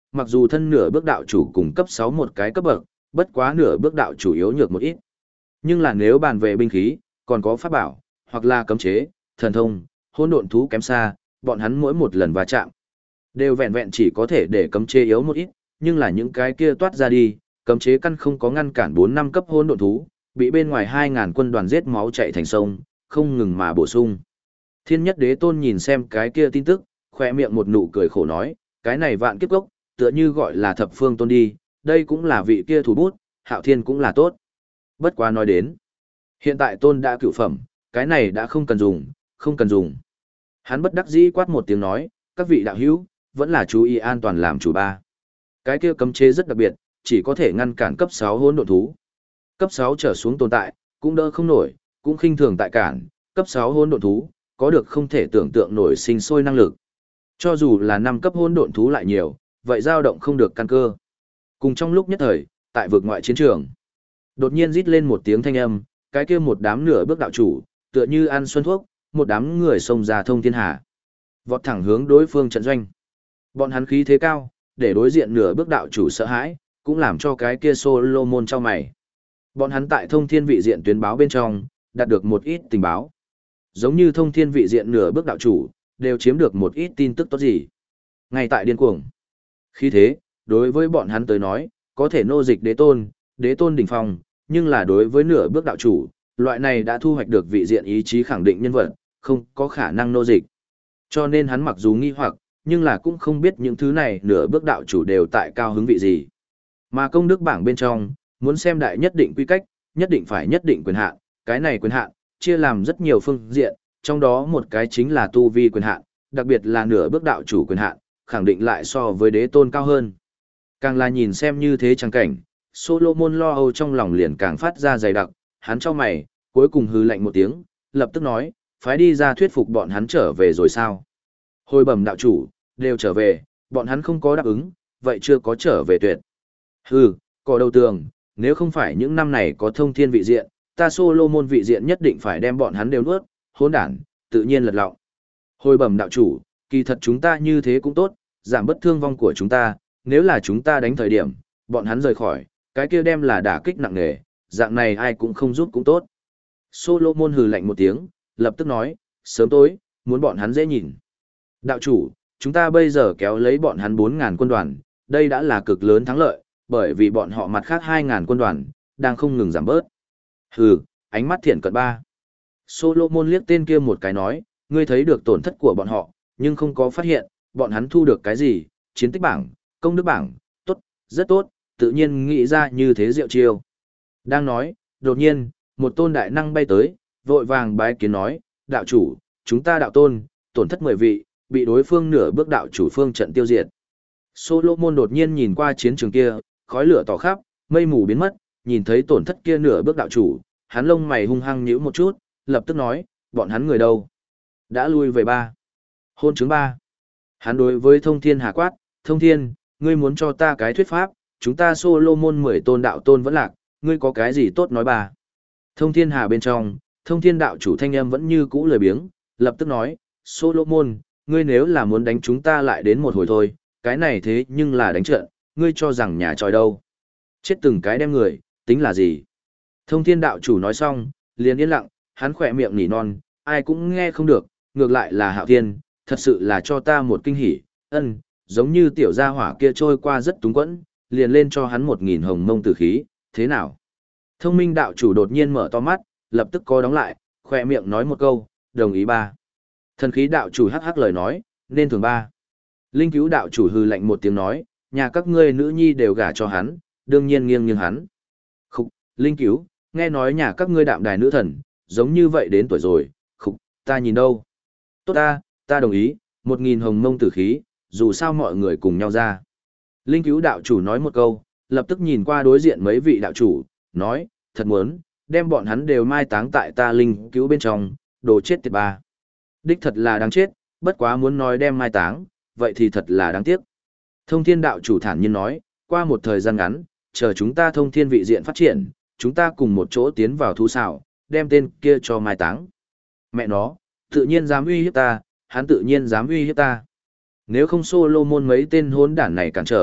mặc dù thân nửa bước đạo chủ cùng cấp sáu một cái cấp bậc, bất quá nửa bước đạo chủ yếu nhược một ít. Nhưng là nếu bàn về binh khí, còn có pháp bảo, hoặc là cấm chế, thần thông, hỗn độn thú kém xa, bọn hắn mỗi một lần va chạm, đều vẹn vẹn chỉ có thể để cấm chế yếu một ít, nhưng là những cái kia toát ra đi, cấm chế căn không có ngăn cản bốn năm cấp hỗn độn thú, bị bên ngoài hai ngàn quân đoàn giết máu chạy thành sông, không ngừng mà bổ sung. Thiên Nhất Đế Tôn nhìn xem cái kia tin tức, khoe miệng một nụ cười khổ nói, cái này vạn kiếp gốc, tựa như gọi là thập phương tôn đi, đây cũng là vị kia thủ bút, Hạo Thiên cũng là tốt. Bất quá nói đến, hiện tại tôn đã cựu phẩm, cái này đã không cần dùng, không cần dùng. Hắn bất đắc dĩ quát một tiếng nói, các vị đạo hữu, vẫn là chú ý an toàn làm chủ ba. Cái kia cấm chế rất đặc biệt, chỉ có thể ngăn cản cấp sáu hỗn độn thú. Cấp sáu trở xuống tồn tại, cũng đỡ không nổi, cũng khinh thường tại cản, cấp sáu hỗn độn thú, có được không thể tưởng tượng nổi sinh sôi năng lực. Cho dù là năm cấp hỗn độn thú lại nhiều, vậy dao động không được căn cơ. Cùng trong lúc nhất thời, tại vực ngoại chiến trường, đột nhiên rít lên một tiếng thanh âm, cái kia một đám nửa bước đạo chủ, tựa như ăn xuân thuốc, một đám người xông ra thông thiên hà, vọt thẳng hướng đối phương trận doanh. Bọn hắn khí thế cao, để đối diện nửa bước đạo chủ sợ hãi, cũng làm cho cái kia Solomon trao mày. Bọn hắn tại thông thiên vị diện tuyến báo bên trong, đạt được một ít tình báo. Giống như thông thiên vị diện nửa bước đạo chủ, đều chiếm được một ít tin tức tốt gì. Ngay tại điên cuồng. Khí thế, đối với bọn hắn tới nói, có thể nô dịch đế tôn, đế tôn đỉnh phong, nhưng là đối với nửa bước đạo chủ, loại này đã thu hoạch được vị diện ý chí khẳng định nhân vật, không có khả năng nô dịch. Cho nên hắn mặc dù nghi hoặc, nhưng là cũng không biết những thứ này nửa bước đạo chủ đều tại cao hứng vị gì. Mà công đức bảng bên trong, muốn xem đại nhất định quy cách, nhất định phải nhất định quyền hạn, cái này quyền hạn chia làm rất nhiều phương diện, trong đó một cái chính là tu vi quyền hạn, đặc biệt là nửa bước đạo chủ quyền hạn, khẳng định lại so với đế tôn cao hơn. Càng là nhìn xem như thế chẳng cảnh, Solomon lo âu trong lòng liền càng phát ra dày đặc, hắn cho mày, cuối cùng hừ lạnh một tiếng, lập tức nói, phái đi ra thuyết phục bọn hắn trở về rồi sao? Hồi bẩm đạo chủ, đều trở về, bọn hắn không có đáp ứng, vậy chưa có trở về tuyệt. Hừ, cỏ đầu tường, nếu không phải những năm này có thông thiên vị diện, ta Solomon vị diện nhất định phải đem bọn hắn đều nuốt, hỗn đản, tự nhiên lật lọng. Hồi bẩm đạo chủ, kỳ thật chúng ta như thế cũng tốt, giảm bất thương vong của chúng ta, nếu là chúng ta đánh thời điểm, bọn hắn rời khỏi, cái kia đem là đả kích nặng nề, dạng này ai cũng không giúp cũng tốt. Solomon hừ lạnh một tiếng, lập tức nói, sớm tối, muốn bọn hắn dễ nhìn. Đạo chủ, chúng ta bây giờ kéo lấy bọn hắn bốn ngàn quân đoàn, đây đã là cực lớn thắng lợi, bởi vì bọn họ mặt khác hai ngàn quân đoàn, đang không ngừng giảm bớt. Hừ, ánh mắt thiện cận ba. Solomon liếc tên kia một cái nói, ngươi thấy được tổn thất của bọn họ, nhưng không có phát hiện, bọn hắn thu được cái gì, chiến tích bảng, công đức bảng, tốt, rất tốt, tự nhiên nghĩ ra như thế diệu chiêu. Đang nói, đột nhiên, một tôn đại năng bay tới, vội vàng bái kiến nói, đạo chủ, chúng ta đạo tôn, tổn thất mười vị, bị đối phương nửa bước đạo chủ phương trận tiêu diệt. Solomon đột nhiên nhìn qua chiến trường kia, khói lửa tỏ khắp, mây mù biến mất, nhìn thấy tổn thất kia nửa bước đạo chủ, hắn lông mày hung hăng nhíu một chút, lập tức nói, bọn hắn người đâu? Đã lui về ba. Hôn chứng ba. Hắn đối với thông thiên hà quát, thông thiên, ngươi muốn cho ta cái thuyết pháp, chúng ta Solomon mười tôn đạo tôn vẫn lạc, ngươi có cái gì tốt nói ba. Thông thiên hà bên trong, thông thiên đạo chủ thanh âm vẫn như cũ lười biếng, lập tức nói, Solomon, ngươi nếu là muốn đánh chúng ta lại đến một hồi thôi, cái này thế nhưng là đánh trận, ngươi cho rằng nhà tròi đâu. Chết từng cái đem người, tính là gì? Thông thiên đạo chủ nói xong, liền yên lặng, hắn khỏe miệng nỉ non, ai cũng nghe không được, ngược lại là Hạo Thiên, thật sự là cho ta một kinh hỉ, ân, giống như tiểu gia hỏa kia trôi qua rất túng quẫn, liền lên cho hắn một nghìn hồng mông tử khí, thế nào? Thông minh đạo chủ đột nhiên mở to mắt, lập tức co đóng lại, khỏe miệng nói một câu, đồng ý ba. Thần khí đạo chủ hắc hắc lời nói, nên thường ba. Linh cứu đạo chủ hừ lạnh một tiếng nói, nhà các ngươi nữ nhi đều gả cho hắn, đương nhiên nghiêng nghiêng hắn. Khục, Linh cứu, nghe nói nhà các ngươi đạm đài nữ thần, giống như vậy đến tuổi rồi, khục, ta nhìn đâu. Tốt ta, ta đồng ý, một nghìn hồng mông tử khí, dù sao mọi người cùng nhau ra. Linh cứu đạo chủ nói một câu, lập tức nhìn qua đối diện mấy vị đạo chủ, nói, thật muốn, đem bọn hắn đều mai táng tại ta linh cứu bên trong, đồ chết tiệt ba. Đích thật là đáng chết, bất quá muốn nói đem mai táng, vậy thì thật là đáng tiếc. Thông thiên đạo chủ thản nhiên nói, qua một thời gian ngắn, chờ chúng ta thông thiên vị diện phát triển, chúng ta cùng một chỗ tiến vào thú xảo, đem tên kia cho mai táng. Mẹ nó, tự nhiên dám uy hiếp ta, hắn tự nhiên dám uy hiếp ta. Nếu không Solomon mấy tên hỗn đản này cản trở,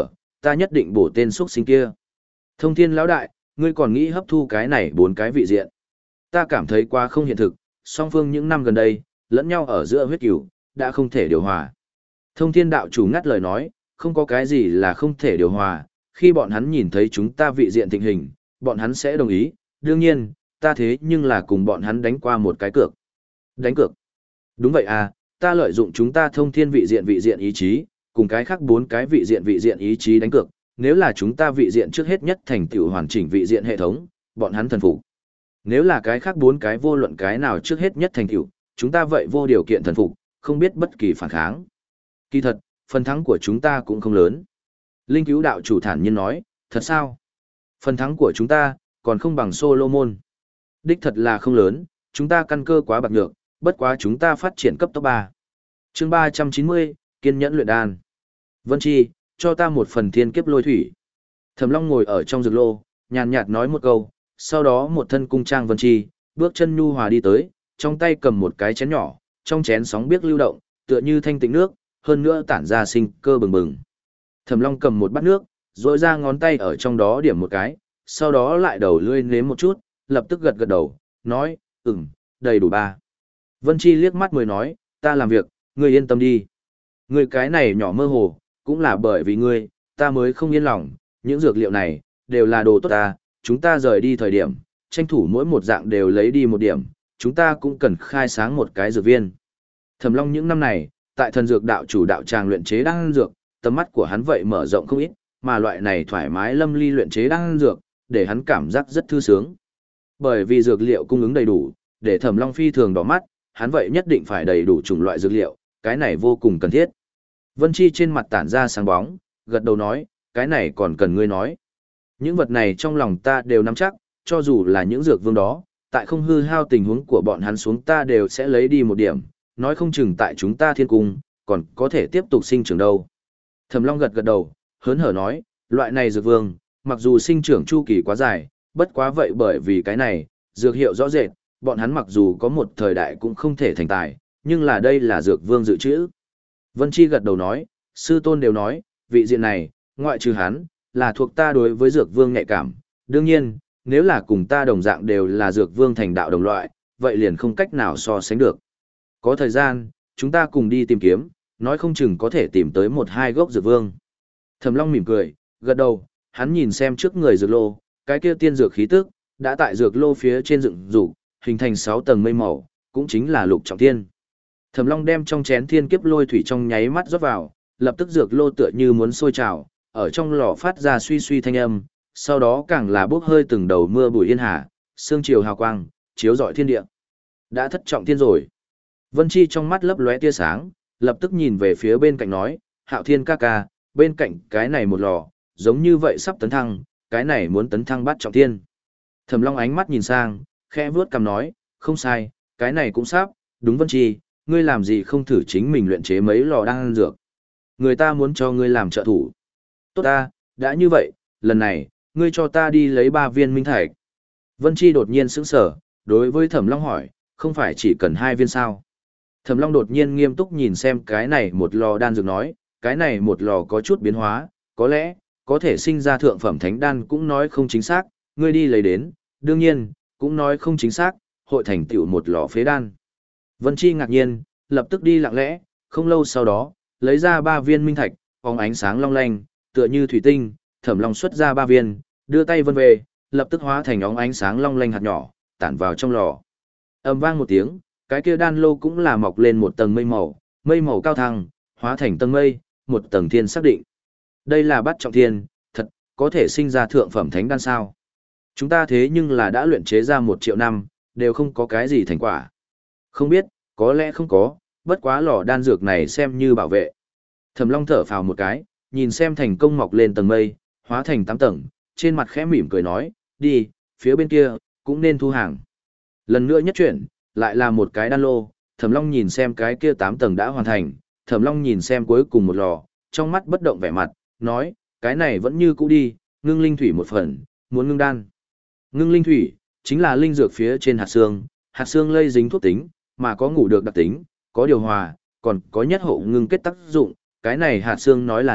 ta nhất định bổ tên xuất sinh kia. Thông thiên lão đại, ngươi còn nghĩ hấp thu cái này bốn cái vị diện. Ta cảm thấy quá không hiện thực, song phương những năm gần đây, lẫn nhau ở giữa huyết cửu, đã không thể điều hòa. Thông thiên đạo chủ ngắt lời nói, không có cái gì là không thể điều hòa, khi bọn hắn nhìn thấy chúng ta vị diện thịnh hình, bọn hắn sẽ đồng ý, đương nhiên, ta thế nhưng là cùng bọn hắn đánh qua một cái cược. Đánh cược. Đúng vậy à, ta lợi dụng chúng ta thông thiên vị diện vị diện ý chí, cùng cái khác bốn cái vị diện vị diện ý chí đánh cược, nếu là chúng ta vị diện trước hết nhất thành tựu hoàn chỉnh vị diện hệ thống, bọn hắn thần phục. Nếu là cái khác bốn cái vô luận cái nào trước hết nhất thành tựu, chúng ta vậy vô điều kiện thần phục, không biết bất kỳ phản kháng. Kỳ thật, phần thắng của chúng ta cũng không lớn. Linh cứu đạo chủ thản nhiên nói, thật sao? Phần thắng của chúng ta, còn không bằng Solomon. Đích thật là không lớn, chúng ta căn cơ quá bạc nhược, bất quá chúng ta phát triển cấp tốc ba. Chương ba trăm chín mươi, kiên nhẫn luyện đan. Vân Chi, cho ta một phần thiên kiếp lôi thủy. Thẩm Long ngồi ở trong dược lô, nhàn nhạt nói một câu, sau đó một thân cung trang Vân Chi, bước chân nhu hòa đi tới, trong tay cầm một cái chén nhỏ, trong chén sóng biếc lưu động, tựa như thanh tịnh nước, hơn nữa tản ra sinh cơ bừng bừng. Thẩm Long cầm một bát nước, rỗi ra ngón tay ở trong đó điểm một cái, sau đó lại đầu lưỡi nếm một chút, lập tức gật gật đầu, nói, ừm, đầy đủ ba. Vân Chi liếc mắt mới nói, ta làm việc, ngươi yên tâm đi. Ngươi cái này nhỏ mơ hồ, cũng là bởi vì ngươi, ta mới không yên lòng, những dược liệu này, đều là đồ tốt ta, chúng ta rời đi thời điểm, tranh thủ mỗi một dạng đều lấy đi một điểm, chúng ta cũng cần khai sáng một cái dược viên. Thẩm Long những năm này, tại thần dược đạo chủ đạo tràng luyện chế đan dược, tầm mắt của hắn vậy mở rộng không ít, mà loại này thoải mái lâm ly luyện chế đan dược, để hắn cảm giác rất thư sướng. Bởi vì dược liệu cung ứng đầy đủ, để Thẩm Long phi thường đỏ mắt, hắn vậy nhất định phải đầy đủ chủng loại dược liệu, cái này vô cùng cần thiết. Vân Chi trên mặt tản ra sáng bóng, gật đầu nói, cái này còn cần ngươi nói. Những vật này trong lòng ta đều nắm chắc, cho dù là những dược vương đó, tại không hư hao tình huống của bọn hắn xuống ta đều sẽ lấy đi một điểm, nói không chừng tại chúng ta thiên cung, còn có thể tiếp tục sinh trưởng đâu. Thẩm Long gật gật đầu, hớn hở nói, loại này dược vương, mặc dù sinh trưởng chu kỳ quá dài, bất quá vậy bởi vì cái này, dược hiệu rõ rệt, bọn hắn mặc dù có một thời đại cũng không thể thành tài, nhưng là đây là dược vương dự trữ. Vân Chi gật đầu nói, sư tôn đều nói, vị diện này, ngoại trừ hắn, là thuộc ta đối với dược vương nhạy cảm. Đương nhiên, nếu là cùng ta đồng dạng đều là dược vương thành đạo đồng loại, vậy liền không cách nào so sánh được. Có thời gian, chúng ta cùng đi tìm kiếm, nói không chừng có thể tìm tới một hai gốc dược vương. Thẩm Long mỉm cười, gật đầu, hắn nhìn xem trước người dược lô, cái kia tiên dược khí tức, đã tại dược lô phía trên dựng dục, hình thành sáu tầng mây màu, cũng chính là lục trọng thiên. Thẩm Long đem trong chén thiên kiếp lôi thủy trong nháy mắt rót vào, lập tức dược lô tựa như muốn sôi trào, ở trong lò phát ra suy suy thanh âm, sau đó càng là bốc hơi từng đầu mưa bụi yên hà, sương chiều hào quang, chiếu rọi thiên địa. Đã thất trọng thiên rồi. Vân Chi trong mắt lấp lóe tia sáng, lập tức nhìn về phía bên cạnh nói, Hạo Thiên ca ca, bên cạnh cái này một lò, giống như vậy sắp tấn thăng, cái này muốn tấn thăng bát trọng thiên. Thẩm Long ánh mắt nhìn sang, khẽ vuốt cằm nói, không sai, cái này cũng sắp, đúng Vân Chi, ngươi làm gì không thử chính mình luyện chế mấy lò đan dược. Người ta muốn cho ngươi làm trợ thủ. Tốt ta, đã như vậy, lần này, ngươi cho ta đi lấy ba viên minh thạch. Vân Chi đột nhiên sững sờ, đối với Thẩm Long hỏi, không phải chỉ cần hai viên sao? Thẩm Long đột nhiên nghiêm túc nhìn xem cái này một lò đan dược nói, cái này một lò có chút biến hóa, có lẽ, có thể sinh ra thượng phẩm thánh đan cũng nói không chính xác, ngươi đi lấy đến, đương nhiên, cũng nói không chính xác, hội thành tựu một lò phế đan. Vân Chi ngạc nhiên, lập tức đi lặng lẽ, không lâu sau đó, lấy ra ba viên minh thạch, phóng ánh sáng long lanh, tựa như thủy tinh, Thẩm Long xuất ra ba viên, đưa tay vân về, lập tức hóa thành óng ánh sáng long lanh hạt nhỏ, tản vào trong lò. Ầm vang một tiếng, cái kia đan lô cũng là mọc lên một tầng mây màu, mây màu cao thăng, hóa thành tầng mây, một tầng thiên xác định. Đây là bát trọng thiên, thật, có thể sinh ra thượng phẩm thánh đan sao? Chúng ta thế nhưng là đã luyện chế ra một triệu năm, đều không có cái gì thành quả. Không biết, có lẽ không có, bất quá lò đan dược này xem như bảo vệ. Thẩm Long thở phào một cái, nhìn xem thành công mọc lên tầng mây, hóa thành tám tầng, trên mặt khẽ mỉm cười nói, đi, phía bên kia, cũng nên thu hàng. Lần nữa nhất chuyển, lại là một cái đan lô, Thẩm Long nhìn xem cái kia tám tầng đã hoàn thành, Thẩm Long nhìn xem cuối cùng một lò, trong mắt bất động vẻ mặt, nói, cái này vẫn như cũ đi, ngưng linh thủy một phần, muốn ngưng đan. Ngưng linh thủy, chính là linh dược phía trên hạt xương, hạt xương lây dính thuốc tính, mà có ngủ được đặc tính, có điều hòa, còn có nhất hộ ngưng kết tác dụng, cái này hạt xương nói là nước,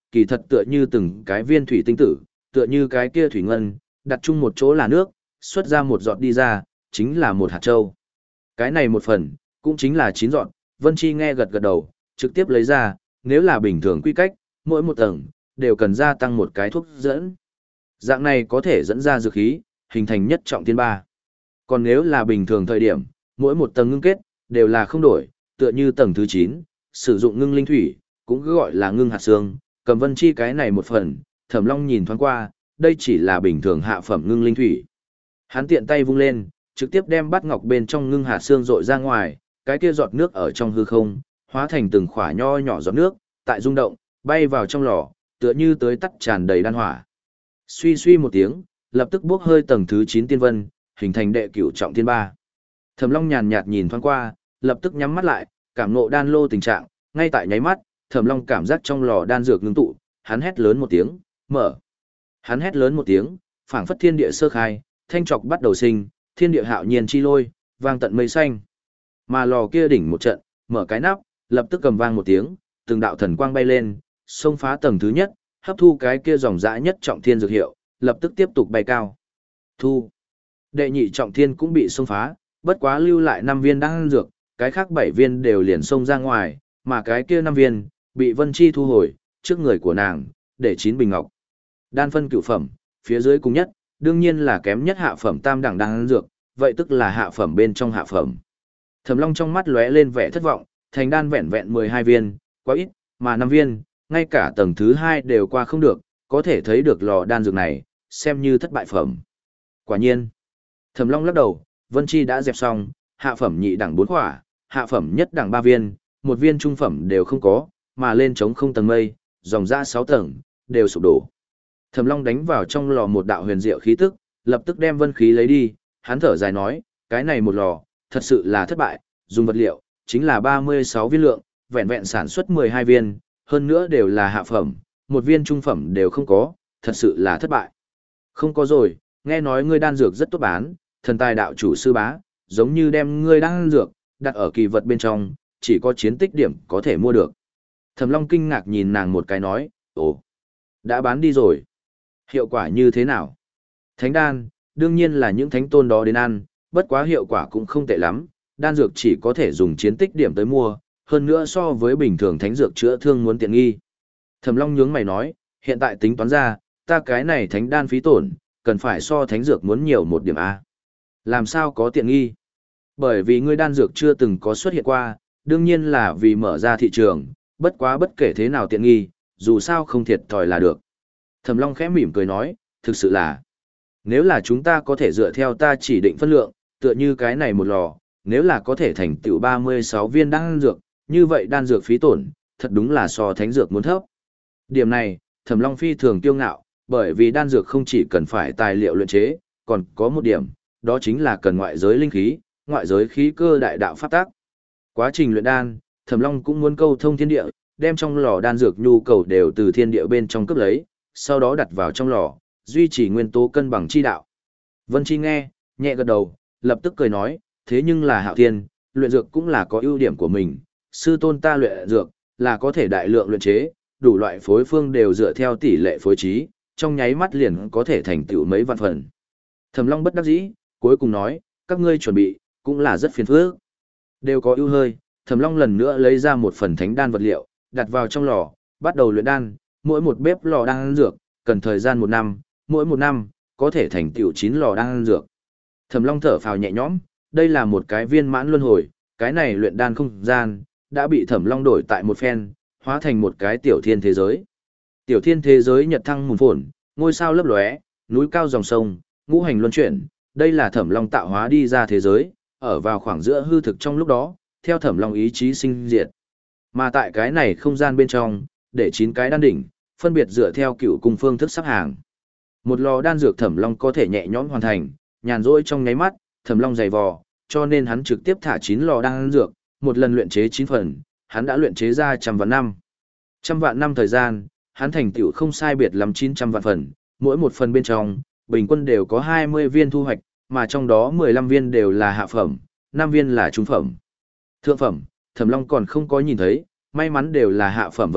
kỳ thật tựa như từng cái viên thủy tinh tử, tựa như cái kia thủy ngân, đặt chung một chỗ là nước, xuất ra một giọt đi ra, chính là một hạt châu. Cái này một phần, cũng chính là chín giọt, Vân Chi nghe gật gật đầu, trực tiếp lấy ra, nếu là bình thường quy cách, mỗi một tầng, đều cần gia tăng một cái thuốc dẫn. Dạng này có thể dẫn ra dược khí, hình thành nhất trọng thiên ba. Còn nếu là bình thường thời điểm, mỗi một tầng ngưng kết, đều là không đổi, tựa như tầng thứ chín, sử dụng ngưng linh thủy, cũng cứ gọi là ngưng hạt xương, cầm Vân Chi cái này một phần, Thẩm Long nhìn thoáng qua, đây chỉ là bình thường hạ phẩm ngưng linh thủy. Hắn tiện tay vung lên, trực tiếp đem bát ngọc bên trong ngưng hạt xương rọi ra ngoài, cái kia giọt nước ở trong hư không, hóa thành từng khỏa nho nhỏ giọt nước, tại rung động, bay vào trong lò, tựa như tới tắt tràn đầy đan hỏa. Suy suy một tiếng, lập tức bốc hơi tầng thứ chín tiên vân, hình thành đệ cửu trọng thiên ba. Thẩm Long nhàn nhạt nhìn thoáng qua, lập tức nhắm mắt lại, cảm ngộ đan lô tình trạng, ngay tại nháy mắt, Thẩm Long cảm giác trong lò đan dược ngưng tụ, hắn hét lớn một tiếng, mở. Hắn hét lớn một tiếng, phảng phất thiên địa sơ khai, thanh trọc bắt đầu sinh, thiên địa hạo nhiên chi lôi, vang tận mây xanh. Mà lò kia đỉnh một trận, mở cái nắp, lập tức cầm vang một tiếng, từng đạo thần quang bay lên, xông phá tầng thứ nhất, hấp thu cái kia dòng dã nhất trọng thiên dược hiệu, lập tức tiếp tục bay cao. Thu. Đệ nhị trọng thiên cũng bị xông phá, bất quá lưu lại năm viên đan dược, cái khác bảy viên đều liền xông ra ngoài, mà cái kia năm viên bị Vân Chi thu hồi, trước người của nàng, để chín bình ngọc. Đan phân cửu phẩm, phía dưới cùng nhất, đương nhiên là kém nhất hạ phẩm tam đẳng đan dược, vậy tức là hạ phẩm bên trong hạ phẩm. Thẩm Long trong mắt lóe lên vẻ thất vọng, thành đan vẹn vẹn mười hai viên, quá ít, mà năm viên, ngay cả tầng thứ hai đều qua không được, có thể thấy được lò đan dược này, xem như thất bại phẩm. Quả nhiên, Thẩm Long lắc đầu, Vân Chi đã dẹp xong, hạ phẩm nhị đẳng bốn khỏa, hạ phẩm nhất đẳng ba viên, một viên trung phẩm đều không có, mà lên trống không tầng mây, dòng ra sáu tầng, đều sụp đổ. Thẩm Long đánh vào trong lò một đạo huyền diệu khí tức, lập tức đem vân khí lấy đi, hắn thở dài nói, cái này một lò, thật sự là thất bại, dùng vật liệu, chính là ba mươi sáu viên lượng, vẹn vẹn sản xuất mười hai viên, hơn nữa đều là hạ phẩm, một viên trung phẩm đều không có, thật sự là thất bại. Không có rồi, nghe nói ngươi đan dược rất tốt bán, thần tài đạo chủ sư bá, giống như đem ngươi đan dược, đặt ở kỳ vật bên trong, chỉ có chiến tích điểm có thể mua được. Thẩm Long kinh ngạc nhìn nàng một cái nói, ồ, đã bán đi rồi. Hiệu quả như thế nào? Thánh đan, đương nhiên là những thánh tôn đó đến ăn, bất quá hiệu quả cũng không tệ lắm, đan dược chỉ có thể dùng chiến tích điểm tới mua, hơn nữa so với bình thường thánh dược chữa thương muốn tiện nghi. Thẩm Long nhướng mày nói, hiện tại tính toán ra, ta cái này thánh đan phí tổn, cần phải so thánh dược muốn nhiều một điểm A. Làm sao có tiện nghi? Bởi vì ngươi đan dược chưa từng có xuất hiện qua, đương nhiên là vì mở ra thị trường, bất quá bất kể thế nào tiện nghi, dù sao không thiệt thòi là được. Thẩm Long khẽ mỉm cười nói, thực sự là, nếu là chúng ta có thể dựa theo ta chỉ định phân lượng, tựa như cái này một lò, nếu là có thể thành tựu ba mươi sáu viên đan dược, như vậy đan dược phí tổn, thật đúng là so thánh dược muốn thấp. Điểm này, Thẩm Long phi thường kiêu ngạo, bởi vì đan dược không chỉ cần phải tài liệu luyện chế, còn có một điểm, đó chính là cần ngoại giới linh khí, ngoại giới khí cơ đại đạo pháp tác. Quá trình luyện đan, Thẩm Long cũng muốn câu thông thiên địa, đem trong lò đan dược nhu cầu đều từ thiên địa bên trong cấp lấy, sau đó đặt vào trong lò, duy trì nguyên tố cân bằng chi đạo. Vân Chi nghe, nhẹ gật đầu, lập tức cười nói, thế nhưng là Hạo Thiên, luyện dược cũng là có ưu điểm của mình, sư tôn ta luyện dược, là có thể đại lượng luyện chế, đủ loại phối phương đều dựa theo tỷ lệ phối trí, trong nháy mắt liền có thể thành tựu mấy vạn phần. Thẩm Long bất đắc dĩ, cuối cùng nói, các ngươi chuẩn bị, cũng là rất phiền phức. Đều có ưu hơi, Thẩm Long lần nữa lấy ra một phần thánh đan vật liệu, đặt vào trong lò, bắt đầu luyện đan, mỗi một bếp lò đan dược, cần thời gian một năm, mỗi một năm, có thể thành tựu chín lò đan dược. Thẩm Long thở phào nhẹ nhõm, đây là một cái viên mãn luân hồi, cái này luyện đan không gian, đã bị Thẩm Long đổi tại một phen, hóa thành một cái tiểu thiên thế giới. Tiểu thiên thế giới nhật thăng mùn phồn, ngôi sao lấp lóe, núi cao dòng sông, ngũ hành luân chuyển, đây là Thẩm Long tạo hóa đi ra thế giới, ở vào khoảng giữa hư thực trong lúc đó, theo Thẩm Long ý chí sinh diệt. Mà tại cái này không gian bên trong, để chín cái đan đỉnh, phân biệt dựa theo cựu cung phương thức sắp hàng. Một lò đan dược Thẩm Long có thể nhẹ nhõm hoàn thành, nhàn rỗi trong nháy mắt, Thẩm Long dày vò, cho nên hắn trực tiếp thả chín lò đan dược, một lần luyện chế chín phần, hắn đã luyện chế ra trăm vạn năm. Trăm vạn năm thời gian, hắn thành tựu không sai biệt lắm chín trăm vạn phần, mỗi một phần bên trong, bình quân đều có hai mươi viên thu hoạch, mà trong đó mười lăm viên đều là hạ phẩm, năm viên là trung phẩm. Thượng phẩm, Thẩm Long còn không có nhìn thấy, may mắn đều là hạ phẩm vật liệu,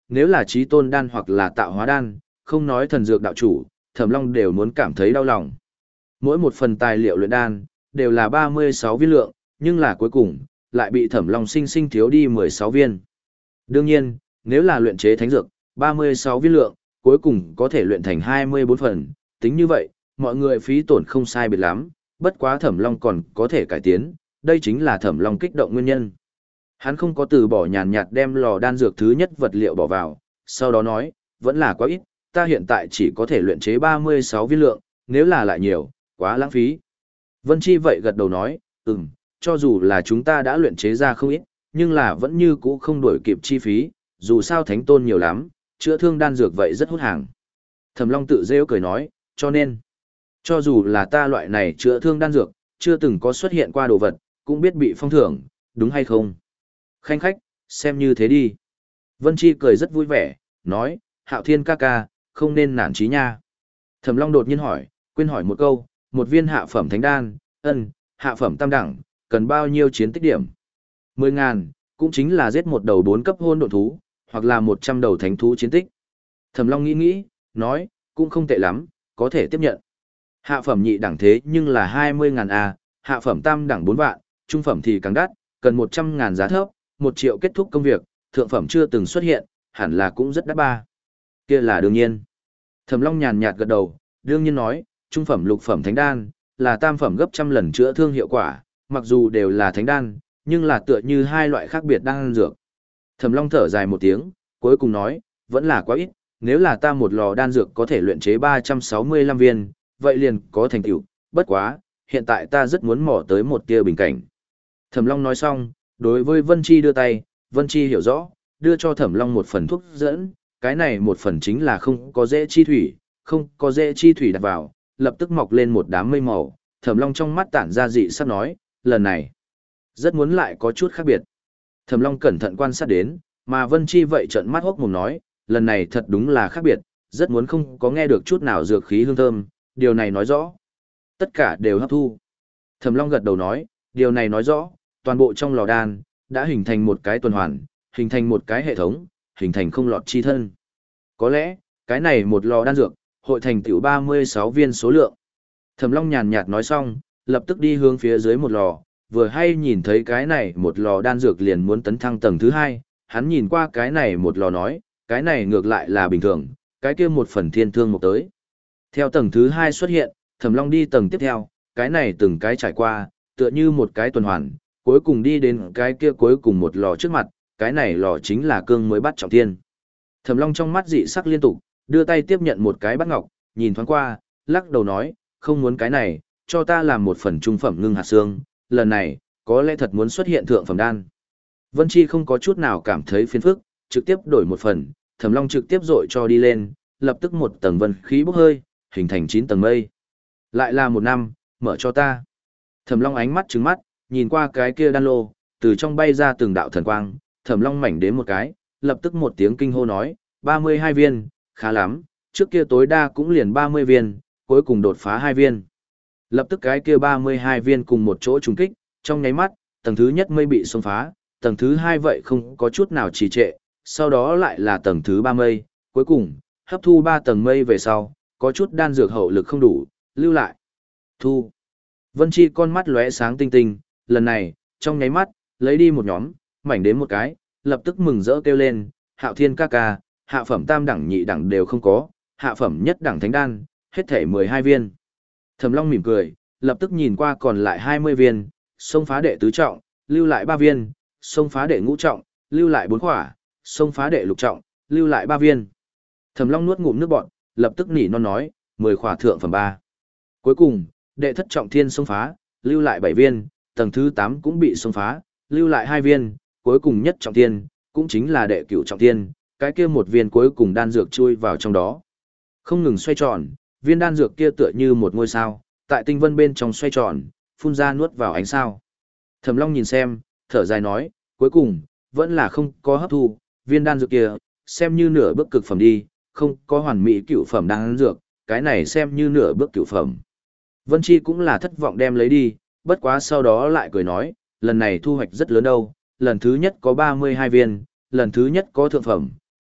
nếu là chí tôn đan hoặc là tạo hóa đan, không nói thần dược đạo chủ, Thẩm Long đều muốn cảm thấy đau lòng. Mỗi một phần tài liệu luyện đan đều là ba mươi sáu viên lượng, nhưng là cuối cùng lại bị Thẩm Long sinh sinh thiếu đi mười sáu viên. Đương nhiên, nếu là luyện chế thánh dược, ba mươi sáu viên lượng, cuối cùng có thể luyện thành hai mươi bốn phần, tính như vậy, mọi người phí tổn không sai biệt lắm, bất quá Thẩm Long còn có thể cải tiến, đây chính là Thẩm Long kích động nguyên nhân. Hắn không có từ bỏ nhàn nhạt đem lò đan dược thứ nhất vật liệu bỏ vào, sau đó nói, vẫn là quá ít, ta hiện tại chỉ có thể luyện chế ba mươi sáu viên lượng, nếu là lại nhiều, quá lãng phí. Vân Chi vậy gật đầu nói, ừm, cho dù là chúng ta đã luyện chế ra không ít, nhưng là vẫn như cũ không đổi kịp chi phí, dù sao thánh tôn nhiều lắm, chữa thương đan dược vậy rất hút hàng. Thẩm Long tự rêu cười nói, cho nên, cho dù là ta loại này chữa thương đan dược, chưa từng có xuất hiện qua đồ vật, cũng biết bị phong thưởng, đúng hay không? Khanh khách, xem như thế đi. Vân Chi cười rất vui vẻ, nói, Hạo Thiên ca ca, không nên nản chí nha. Thẩm Long đột nhiên hỏi, quên hỏi một câu, một viên hạ phẩm thánh đan, ân, hạ phẩm tam đẳng, cần bao nhiêu chiến tích điểm? Mười ngàn, cũng chính là giết một đầu bốn cấp hôn độn thú, hoặc là một trăm đầu thánh thú chiến tích. Thẩm Long nghĩ nghĩ, nói, cũng không tệ lắm, có thể tiếp nhận. Hạ phẩm nhị đẳng thế nhưng là hai mươi ngàn a, hạ phẩm tam đẳng bốn vạn, trung phẩm thì càng đắt, cần một trăm ngàn giá thấp, một triệu kết thúc công việc, thượng phẩm chưa từng xuất hiện, hẳn là cũng rất đắt ba. Kia là đương nhiên. Thẩm Long nhàn nhạt gật đầu, đương nhiên nói, trung phẩm lục phẩm thánh đan, là tam phẩm gấp trăm lần chữa thương hiệu quả, mặc dù đều là thánh đan, nhưng là tựa như hai loại khác biệt đan dược. Thẩm Long thở dài một tiếng, cuối cùng nói, vẫn là quá ít, nếu là ta một lò đan dược có thể luyện chế ba trăm sáu mươi lăm viên, vậy liền có thành tựu, bất quá, hiện tại ta rất muốn mò tới một tia bình cảnh. Thẩm Long nói xong, đối với Vân Chi đưa tay, Vân Chi hiểu rõ, đưa cho Thẩm Long một phần thuốc dẫn, cái này một phần chính là không có dễ chi thủy, không có dễ chi thủy đặt vào, lập tức mọc lên một đám mây màu, Thẩm Long trong mắt tản ra dị sắc nói, lần này, rất muốn lại có chút khác biệt. Thẩm Long cẩn thận quan sát đến, mà Vân Chi vậy trợn mắt hốc mồm nói, lần này thật đúng là khác biệt, rất muốn không có nghe được chút nào dược khí hương thơm, điều này nói rõ. Tất cả đều hấp thu. Thẩm Long gật đầu nói, điều này nói rõ, toàn bộ trong lò đan, đã hình thành một cái tuần hoàn, hình thành một cái hệ thống, hình thành không lọt chi thân. Có lẽ, cái này một lò đan dược, hội thành tiểu ba mươi sáu viên số lượng. Thẩm Long nhàn nhạt nói xong, lập tức đi hướng phía dưới một lò, vừa hay nhìn thấy cái này một lò đan dược liền muốn tấn thăng tầng thứ hai, hắn nhìn qua cái này một lò nói, cái này ngược lại là bình thường, cái kia một phần thiên thương một tới. Theo tầng thứ hai xuất hiện, Thẩm Long đi tầng tiếp theo, cái này từng cái trải qua, tựa như một cái tuần hoàn, cuối cùng đi đến cái kia cuối cùng một lò trước mặt, cái này lò chính là cương mới bắt trọng thiên. Thẩm Long trong mắt dị sắc liên tục, đưa tay tiếp nhận một cái bát ngọc, nhìn thoáng qua, lắc đầu nói, không muốn cái này, cho ta làm một phần trung phẩm ngưng hạt xương, lần này, có lẽ thật muốn xuất hiện thượng phẩm đan. Vân Chi không có chút nào cảm thấy phiền phức, trực tiếp đổi một phần, Thẩm Long trực tiếp dội cho đi lên, lập tức một tầng vân khí bốc hơi, hình thành chín tầng mây. Lại là một năm, mở cho ta. Thẩm Long ánh mắt trừng mắt, nhìn qua cái kia đan lô, từ trong bay ra từng đạo thần quang, Thẩm Long mảnh đến một cái, lập tức một tiếng kinh hô nói, ba mươi hai viên, khá lắm, trước kia tối đa cũng liền ba mươi viên, cuối cùng đột phá hai viên. Lập tức cái kia ba mươi hai viên cùng một chỗ trùng kích, trong nháy mắt, tầng thứ nhất mây bị xông phá, tầng thứ hai vậy không có chút nào trì trệ, sau đó lại là tầng thứ ba mây, cuối cùng, hấp thu ba tầng mây về sau, có chút đan dược hậu lực không đủ, lưu lại. Thu. Vân Chi con mắt lóe sáng tinh tinh, lần này, trong nháy mắt, lấy đi một nhóm, mảnh đến một cái, lập tức mừng rỡ kêu lên, Hạo Thiên ca ca, hạ phẩm tam đẳng nhị đẳng đều không có, hạ phẩm nhất đẳng thánh đan, hết thể mười hai viên. Thẩm Long mỉm cười, lập tức nhìn qua còn lại hai mươi viên, xông phá đệ tứ trọng, lưu lại ba viên, xông phá đệ ngũ trọng, lưu lại bốn khỏa, xông phá đệ lục trọng, lưu lại ba viên. Thẩm Long nuốt ngụm nước bọt, lập tức nỉ non nói, mười khỏa thượng phẩm ba. Cuối cùng, đệ thất trọng thiên xông phá, lưu lại bảy viên, tầng thứ tám cũng bị xông phá, lưu lại hai viên, cuối cùng nhất trọng thiên, cũng chính là đệ cửu trọng thiên, cái kia một viên cuối cùng đan dược chui vào trong đó. Không ngừng xoay tròn, viên đan dược kia tựa như một ngôi sao, tại tinh vân bên trong xoay tròn, phun ra nuốt vào ánh sao. Thẩm Long nhìn xem, thở dài nói, cuối cùng, vẫn là không có hấp thu, viên đan dược kia, xem như nửa bước cực phẩm đi, không có hoàn mỹ cửu phẩm đan dược, cái này xem như nửa bước cửu phẩm. Vân Chi cũng là thất vọng đem lấy đi, bất quá sau đó lại cười nói, lần này thu hoạch rất lớn đâu, lần thứ nhất có ba mươi hai viên, lần thứ nhất có thượng phẩm,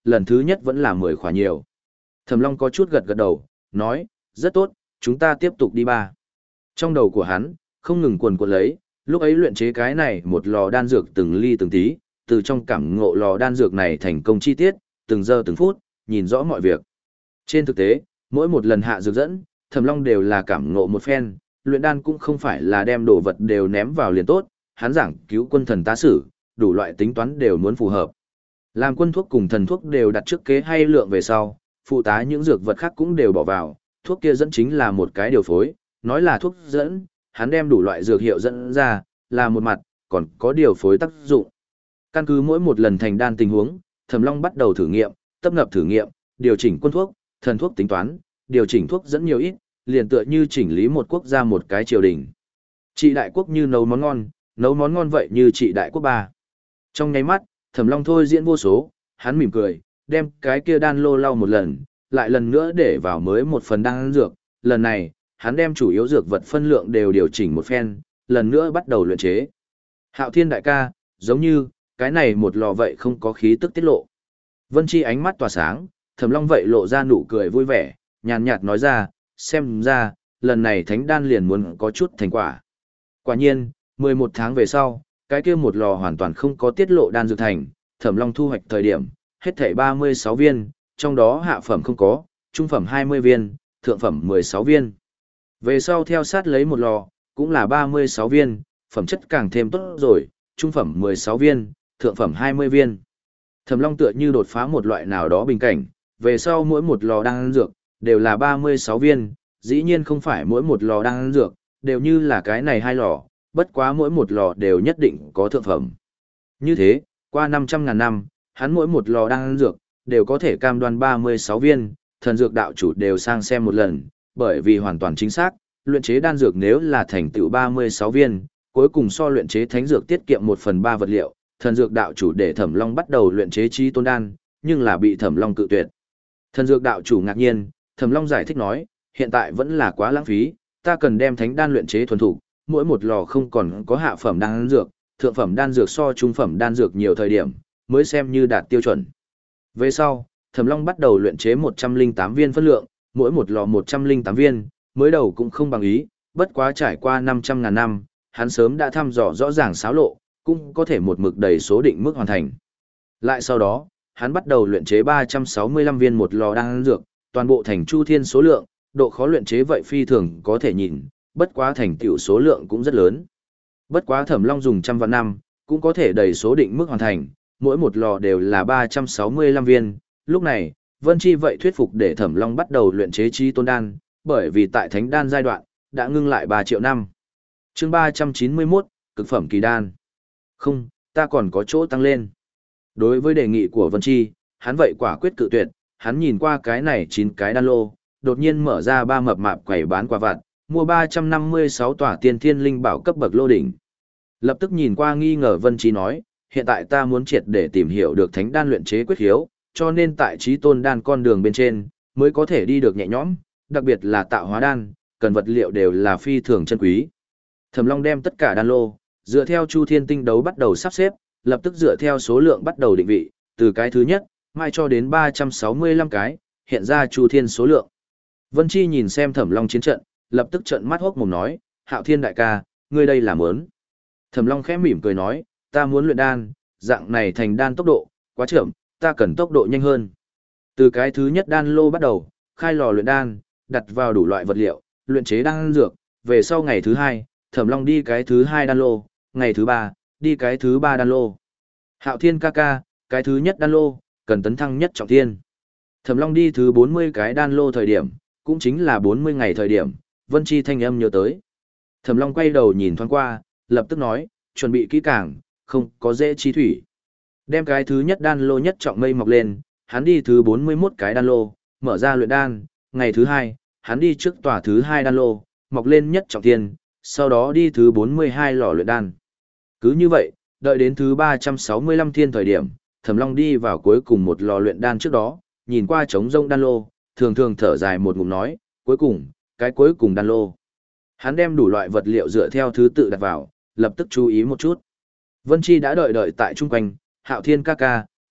lần thứ nhất vẫn là mười khỏa nhiều. Thẩm Long có chút gật gật đầu, nói, rất tốt, chúng ta tiếp tục đi ba. Trong đầu của hắn, không ngừng cuồn cuộn lấy, lúc ấy luyện chế cái này một lò đan dược từng ly từng tí, từ trong cảm ngộ lò đan dược này thành công chi tiết, từng giờ từng phút, nhìn rõ mọi việc. Trên thực tế, mỗi một lần hạ dược dẫn, Thẩm Long đều là cảm ngộ một phen, luyện đan cũng không phải là đem đồ vật đều ném vào liền tốt, hắn giảng cứu quân thần tá sử, đủ loại tính toán đều muốn phù hợp. Làm quân thuốc cùng thần thuốc đều đặt trước kế hay lượng về sau, phụ tá những dược vật khác cũng đều bỏ vào, thuốc kia dẫn chính là một cái điều phối, nói là thuốc dẫn, hắn đem đủ loại dược hiệu dẫn ra, là một mặt, còn có điều phối tác dụng. Căn cứ mỗi một lần thành đan tình huống, Thẩm Long bắt đầu thử nghiệm, tập ngập thử nghiệm, điều chỉnh quân thuốc, thần thuốc tính toán, điều chỉnh thuốc dẫn nhiều ít, liền tựa như chỉnh lý một quốc gia một cái triều đình. Trị đại quốc như nấu món ngon, nấu món ngon vậy như trị đại quốc ba. Trong nháy mắt, Thẩm Long thôi diễn vô số, hắn mỉm cười, đem cái kia đan lô lau một lần, lại lần nữa để vào mới một phần đan dược, lần này, hắn đem chủ yếu dược vật phân lượng đều điều chỉnh một phen, lần nữa bắt đầu luyện chế. Hạo Thiên đại ca, giống như, cái này một lò vậy không có khí tức tiết lộ. Vân Chi ánh mắt tỏa sáng, Thẩm Long vậy lộ ra nụ cười vui vẻ, nhàn nhạt nói ra, xem ra, lần này thánh đan liền muốn có chút thành quả. Quả nhiên, mười một tháng về sau, cái kia một lò hoàn toàn không có tiết lộ đan dược thành, Thẩm Long thu hoạch thời điểm, hết thảy ba mươi sáu viên, trong đó hạ phẩm không có, trung phẩm hai mươi viên, thượng phẩm mười sáu viên. Về sau theo sát lấy một lò, cũng là ba mươi sáu viên, phẩm chất càng thêm tốt rồi, trung phẩm mười sáu viên, thượng phẩm hai mươi viên. Thẩm Long tựa như đột phá một loại nào đó bình cảnh, về sau mỗi một lò đan dược đều là ba mươi sáu viên, dĩ nhiên không phải mỗi một lò đan dược đều như là cái này hai lò, bất quá mỗi một lò đều nhất định có thượng phẩm. Như thế, qua năm trăm ngàn năm, hắn mỗi một lò đan dược đều có thể cam đoan ba mươi sáu viên, thần dược đạo chủ đều sang xem một lần, bởi vì hoàn toàn chính xác, luyện chế đan dược nếu là thành tựu ba mươi sáu viên, cuối cùng so luyện chế thánh dược tiết kiệm một phần ba vật liệu, thần dược đạo chủ để Thẩm Long bắt đầu luyện chế chi tôn đan, nhưng là bị Thẩm Long cự tuyệt. Thần dược đạo chủ ngạc nhiên, Thẩm Long giải thích nói, hiện tại vẫn là quá lãng phí, ta cần đem thánh đan luyện chế thuần thục, mỗi một lò không còn có hạ phẩm đan dược, thượng phẩm đan dược so trung phẩm đan dược nhiều thời điểm, mới xem như đạt tiêu chuẩn. Về sau, Thẩm Long bắt đầu luyện chế một trăm lẻ tám viên phân lượng, mỗi một lò một trăm lẻ tám viên, mới đầu cũng không bằng ý, bất quá trải qua năm trăm ngàn năm, hắn sớm đã thăm dò rõ ràng xáo lộ, cũng có thể một mực đầy số định mức hoàn thành. Lại sau đó, hắn bắt đầu luyện chế ba trăm sáu mươi lăm viên một lò đan dược, toàn bộ thành chu thiên số lượng, độ khó luyện chế vậy phi thường có thể nhìn, bất quá thành tựu số lượng cũng rất lớn. Bất quá Thẩm Long dùng trăm vạn năm, cũng có thể đầy số định mức hoàn thành, mỗi một lò đều là ba trăm sáu mươi lăm viên. Lúc này, Vân Chi vậy thuyết phục để Thẩm Long bắt đầu luyện chế chi tôn đan, bởi vì tại thánh đan giai đoạn, đã ngưng lại ba triệu năm. Chương ba trăm chín mươi mốt, cực phẩm kỳ đan. Không, ta còn có chỗ tăng lên. Đối với đề nghị của Vân Chi, hắn vậy quả quyết cự tuyệt, hắn nhìn qua cái này chín cái đan lô, đột nhiên mở ra ba mập mạp quầy bán quà vặt, mua ba trăm năm mươi sáu tòa tiên thiên linh bảo cấp bậc lô đỉnh. Lập tức nhìn qua nghi ngờ Vân Chi nói, hiện tại ta muốn triệt để tìm hiểu được thánh đan luyện chế quyết khiếu, cho nên tại trí tôn đan con đường bên trên, mới có thể đi được nhẹ nhõm, đặc biệt là tạo hóa đan, cần vật liệu đều là phi thường chân quý. Thẩm Long đem tất cả đan lô, dựa theo Chu Thiên tinh đấu bắt đầu sắp xếp, lập tức dựa theo số lượng bắt đầu định vị, từ cái thứ nhất, mai cho đến ba trăm sáu mươi lăm cái, hiện ra Chu Thiên số lượng. Vân Chi nhìn xem Thẩm Long chiến trận, lập tức trợn mắt hốc mồm nói, Hạo Thiên đại ca, ngươi đây là muốn. Thẩm Long khẽ mỉm cười nói, ta muốn luyện đan, dạng này thành đan tốc độ, quá chậm, ta cần tốc độ nhanh hơn. Từ cái thứ nhất đan lô bắt đầu, khai lò luyện đan, đặt vào đủ loại vật liệu, luyện chế đan dược, về sau ngày thứ hai, Thẩm Long đi cái thứ hai đan lô, ngày thứ ba, đi cái thứ ba đan lô. Hạo Thiên ca ca, cái thứ nhất đan lô, cần tấn thăng nhất trọng thiên. Thẩm Long đi thứ bốn mươi cái đan lô thời điểm, cũng chính là bốn mươi ngày thời điểm, Vân Chi thanh âm nhớ tới. Thẩm Long quay đầu nhìn thoáng qua, lập tức nói, chuẩn bị kỹ càng, không có dễ chi thủy. Đem cái thứ nhất đan lô nhất trọng mây mọc lên, hắn đi thứ bốn mươi mốt cái đan lô, mở ra luyện đan, ngày thứ hai, hắn đi trước tòa thứ hai đan lô, mọc lên nhất trọng thiên, sau đó đi thứ bốn mươi hai lò luyện đan. Cứ như vậy, đợi đến thứ ba trăm sáu mươi lăm thiên thời điểm, Thẩm Long đi vào cuối cùng một lò luyện đan trước đó, nhìn qua trống rông đan lô, thường thường thở dài một ngụm nói, cuối cùng, cái cuối cùng đan lô. Hắn đem đủ loại vật liệu dựa theo thứ tự đặt vào, lập tức chú ý một chút. Vân Chi đã đợi đợi tại chung quanh, Hạo Thiên ca ca,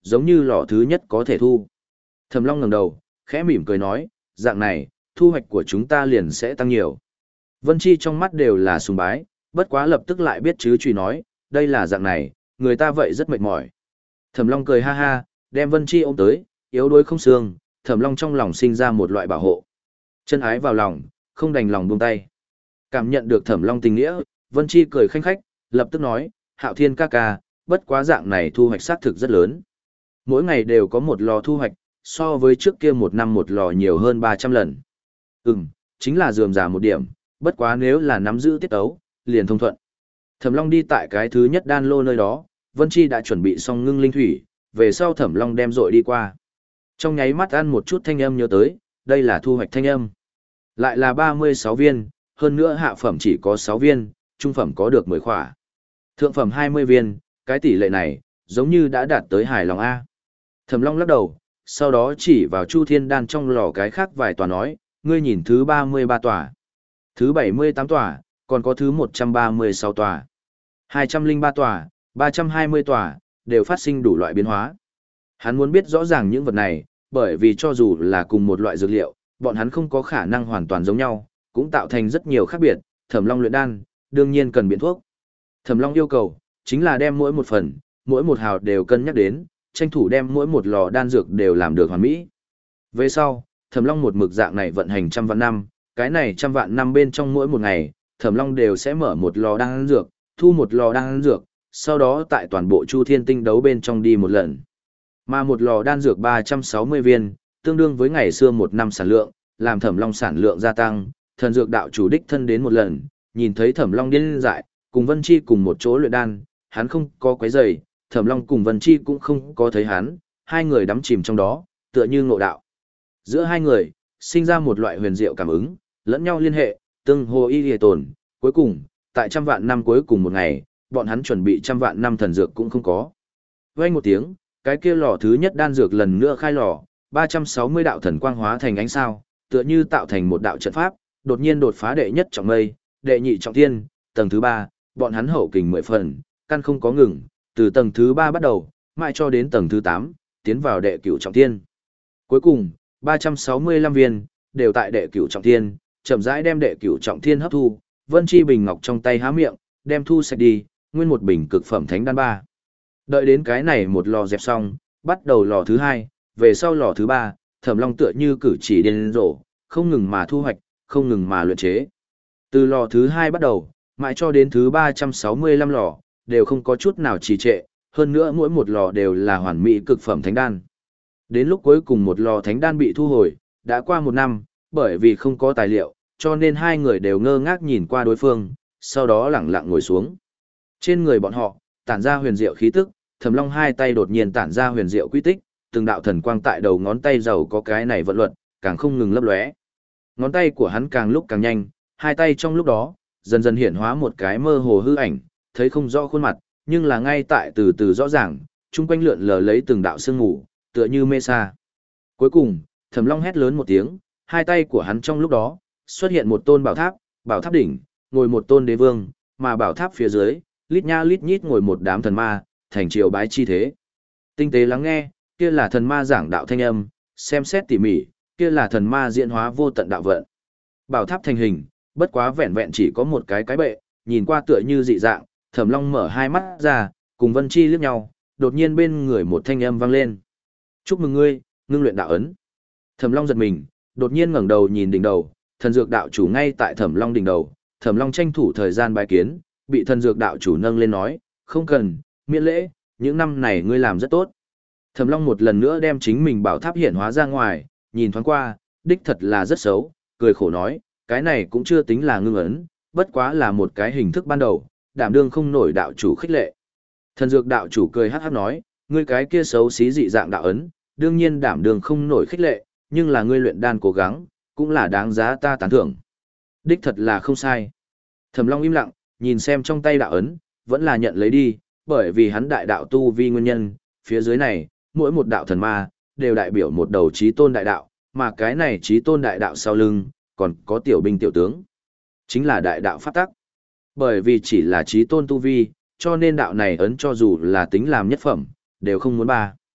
giống như lò thứ nhất có thể thu. Thẩm Long ngẩng đầu, khẽ mỉm cười nói, dạng này, thu hoạch của chúng ta liền sẽ tăng nhiều. Vân Chi trong mắt đều là sùng bái, bất quá lập tức lại biết chứ truy nói, đây là dạng này, người ta vậy rất mệt mỏi. Thẩm Long cười ha ha, đem Vân Chi ôm tới, yếu đuối không xương, Thẩm Long trong lòng sinh ra một loại bảo hộ. Chân ái vào lòng, không đành lòng buông tay. Cảm nhận được Thẩm Long tình nghĩa, Vân Chi cười khanh khách, lập tức nói, Hạo Thiên ca ca, bất quá dạng này thu hoạch xác thực rất lớn. Mỗi ngày đều có một lò thu hoạch, so với trước kia một năm một lò nhiều hơn ba trăm lần. Ừm, chính là rườm rà một điểm, bất quá nếu là nắm giữ tiết ấu, liền thông thuận. Thẩm Long đi tại cái thứ nhất đan lô nơi đó, Vân Chi đã chuẩn bị xong ngưng linh thủy, về sau Thẩm Long đem dội đi qua. Trong nháy mắt ăn một chút thanh âm nhớ tới, đây là thu hoạch thanh âm. Lại là ba mươi sáu viên, hơn nữa hạ phẩm chỉ có sáu viên, trung phẩm có được mười khỏa. Thượng phẩm hai mươi viên, cái tỷ lệ này, giống như đã đạt tới hài lòng A. Thẩm Long lắc đầu, sau đó chỉ vào Chu Thiên Đan trong lò cái khác vài tòa nói, ngươi nhìn thứ ba mươi ba tòa, thứ bảy mươi tám tòa, còn có thứ một trăm ba mươi sáu tòa, hai trăm lẻ ba tòa, ba trăm hai mươi tòa, đều phát sinh đủ loại biến hóa. Hắn muốn biết rõ ràng những vật này, bởi vì cho dù là cùng một loại dược liệu, bọn hắn không có khả năng hoàn toàn giống nhau, cũng tạo thành rất nhiều khác biệt. Thẩm Long luyện đan, đương nhiên cần biện thuốc. Thẩm Long yêu cầu, chính là đem mỗi một phần, mỗi một hào đều cân nhắc đến, tranh thủ đem mỗi một lò đan dược đều làm được hoàn mỹ. Về sau, Thẩm Long một mực dạng này vận hành trăm vạn năm, cái này trăm vạn năm bên trong mỗi một ngày, Thẩm Long đều sẽ mở một lò đan dược, thu một lò đan dược, sau đó tại toàn bộ Chu Thiên Tinh đấu bên trong đi một lần. Mà một lò đan dược ba trăm sáu mươi viên, tương đương với ngày xưa một năm sản lượng, làm Thẩm Long sản lượng gia tăng, thần dược đạo chủ đích thân đến một lần, nhìn thấy Thẩm Long điên dại, cùng Vân Chi cùng một chỗ luyện đan, hắn không có quấy rầy, Thẩm Long cùng Vân Chi cũng không có thấy hắn, hai người đắm chìm trong đó, tựa như ngộ đạo. Giữa hai người, sinh ra một loại huyền diệu cảm ứng, lẫn nhau liên hệ, tương hồ y lìa tồn, cuối cùng, tại trăm vạn năm cuối cùng một ngày, bọn hắn chuẩn bị trăm vạn năm thần dược cũng không có. Vang một tiếng, cái kia lò thứ nhất đan dược lần nữa khai lò, ba trăm sáu mươi đạo thần quang hóa thành ánh sao, tựa như tạo thành một đạo trận pháp, đột nhiên đột phá đệ nhất trọng mây, đệ nhị trọng thiên, tầng thứ ba, bọn hắn hậu kình mười phần, căn không có ngừng, từ tầng thứ ba bắt đầu, mãi cho đến tầng thứ tám, tiến vào đệ cửu trọng thiên. Cuối cùng, ba trăm sáu mươi lăm viên, đều tại đệ cửu trọng thiên, chậm rãi đem đệ cửu trọng thiên hấp thu, Vân Chi bình ngọc trong tay há miệng, đem thu sạch đi, nguyên một bình cực phẩm thánh đan ba. Đợi đến cái này một lò dẹp xong, bắt đầu lò thứ hai, về sau lò thứ ba, Thẩm Long tựa như cử chỉ điên rồ, không ngừng mà thu hoạch, không ngừng mà luyện chế. Từ lò thứ hai bắt đầu, mãi cho đến thứ ba trăm sáu mươi lăm lò, đều không có chút nào trì trệ, hơn nữa mỗi một lò đều là hoàn mỹ cực phẩm thánh đan. Đến lúc cuối cùng một lò thánh đan bị thu hồi, đã qua một năm, bởi vì không có tài liệu, cho nên hai người đều ngơ ngác nhìn qua đối phương, sau đó lẳng lặng ngồi xuống. Trên người bọn họ, tản ra huyền diệu khí tức, Thẩm Long hai tay đột nhiên tản ra huyền diệu quy tích, từng đạo thần quang tại đầu ngón tay giàu có cái này vận luật, càng không ngừng lấp lóe. Ngón tay của hắn càng lúc càng nhanh, hai tay trong lúc đó, dần dần hiển hóa một cái mơ hồ hư ảnh, thấy không rõ khuôn mặt, nhưng là ngay tại từ từ rõ ràng, chung quanh lượn lờ lấy từng đạo sương mù, tựa như mê sa. Cuối cùng, Thẩm Long hét lớn một tiếng, hai tay của hắn trong lúc đó, xuất hiện một tôn bảo tháp, bảo tháp đỉnh, ngồi một tôn đế vương, mà bảo tháp phía dưới, lít nha lít nhít ngồi một đám thần ma, thành triều bái chi thế. Tinh tế lắng nghe, kia là thần ma giảng đạo thanh âm, xem xét tỉ mỉ, kia là thần ma diễn hóa vô tận đạo vận. Bảo tháp thành hình, bất quá vẹn vẹn chỉ có một cái cái bệ, nhìn qua tựa như dị dạng, Thẩm Long mở hai mắt ra, cùng Vân Chi liếc nhau, đột nhiên bên người một thanh âm vang lên. Chúc mừng ngươi, ngưng luyện đạo ấn. Thẩm Long giật mình, đột nhiên ngẩng đầu nhìn đỉnh đầu, thần dược đạo chủ ngay tại Thẩm Long đỉnh đầu, Thẩm Long tranh thủ thời gian bái kiến, bị thần dược đạo chủ nâng lên nói, không cần, miễn lễ, những năm này ngươi làm rất tốt. Thẩm Long một lần nữa đem chính mình bảo tháp hiển hóa ra ngoài, nhìn thoáng qua, đích thật là rất xấu, cười khổ nói, cái này cũng chưa tính là ngưng ấn, bất quá là một cái hình thức ban đầu, đảm đương không nổi đạo chủ khích lệ. Thần dược đạo chủ cười hắc hắc nói, ngươi cái kia xấu xí dị dạng đạo ấn, đương nhiên đảm đương không nổi khích lệ, nhưng là ngươi luyện đan cố gắng, cũng là đáng giá ta tán thưởng. Đích thật là không sai. Thẩm Long im lặng, nhìn xem trong tay đạo ấn, vẫn là nhận lấy đi, bởi vì hắn đại đạo tu vi nguyên nhân, phía dưới này, mỗi một đạo thần ma, đều đại biểu một đầu chí tôn đại đạo, mà cái này chí tôn đại đạo sau lưng, còn có tiểu binh tiểu tướng. Chính là đại đạo pháp tắc. Bởi vì chỉ là chí tôn tu vi, cho nên đạo này ấn cho dù là tính làm nhất phẩm, đều không muốn ba.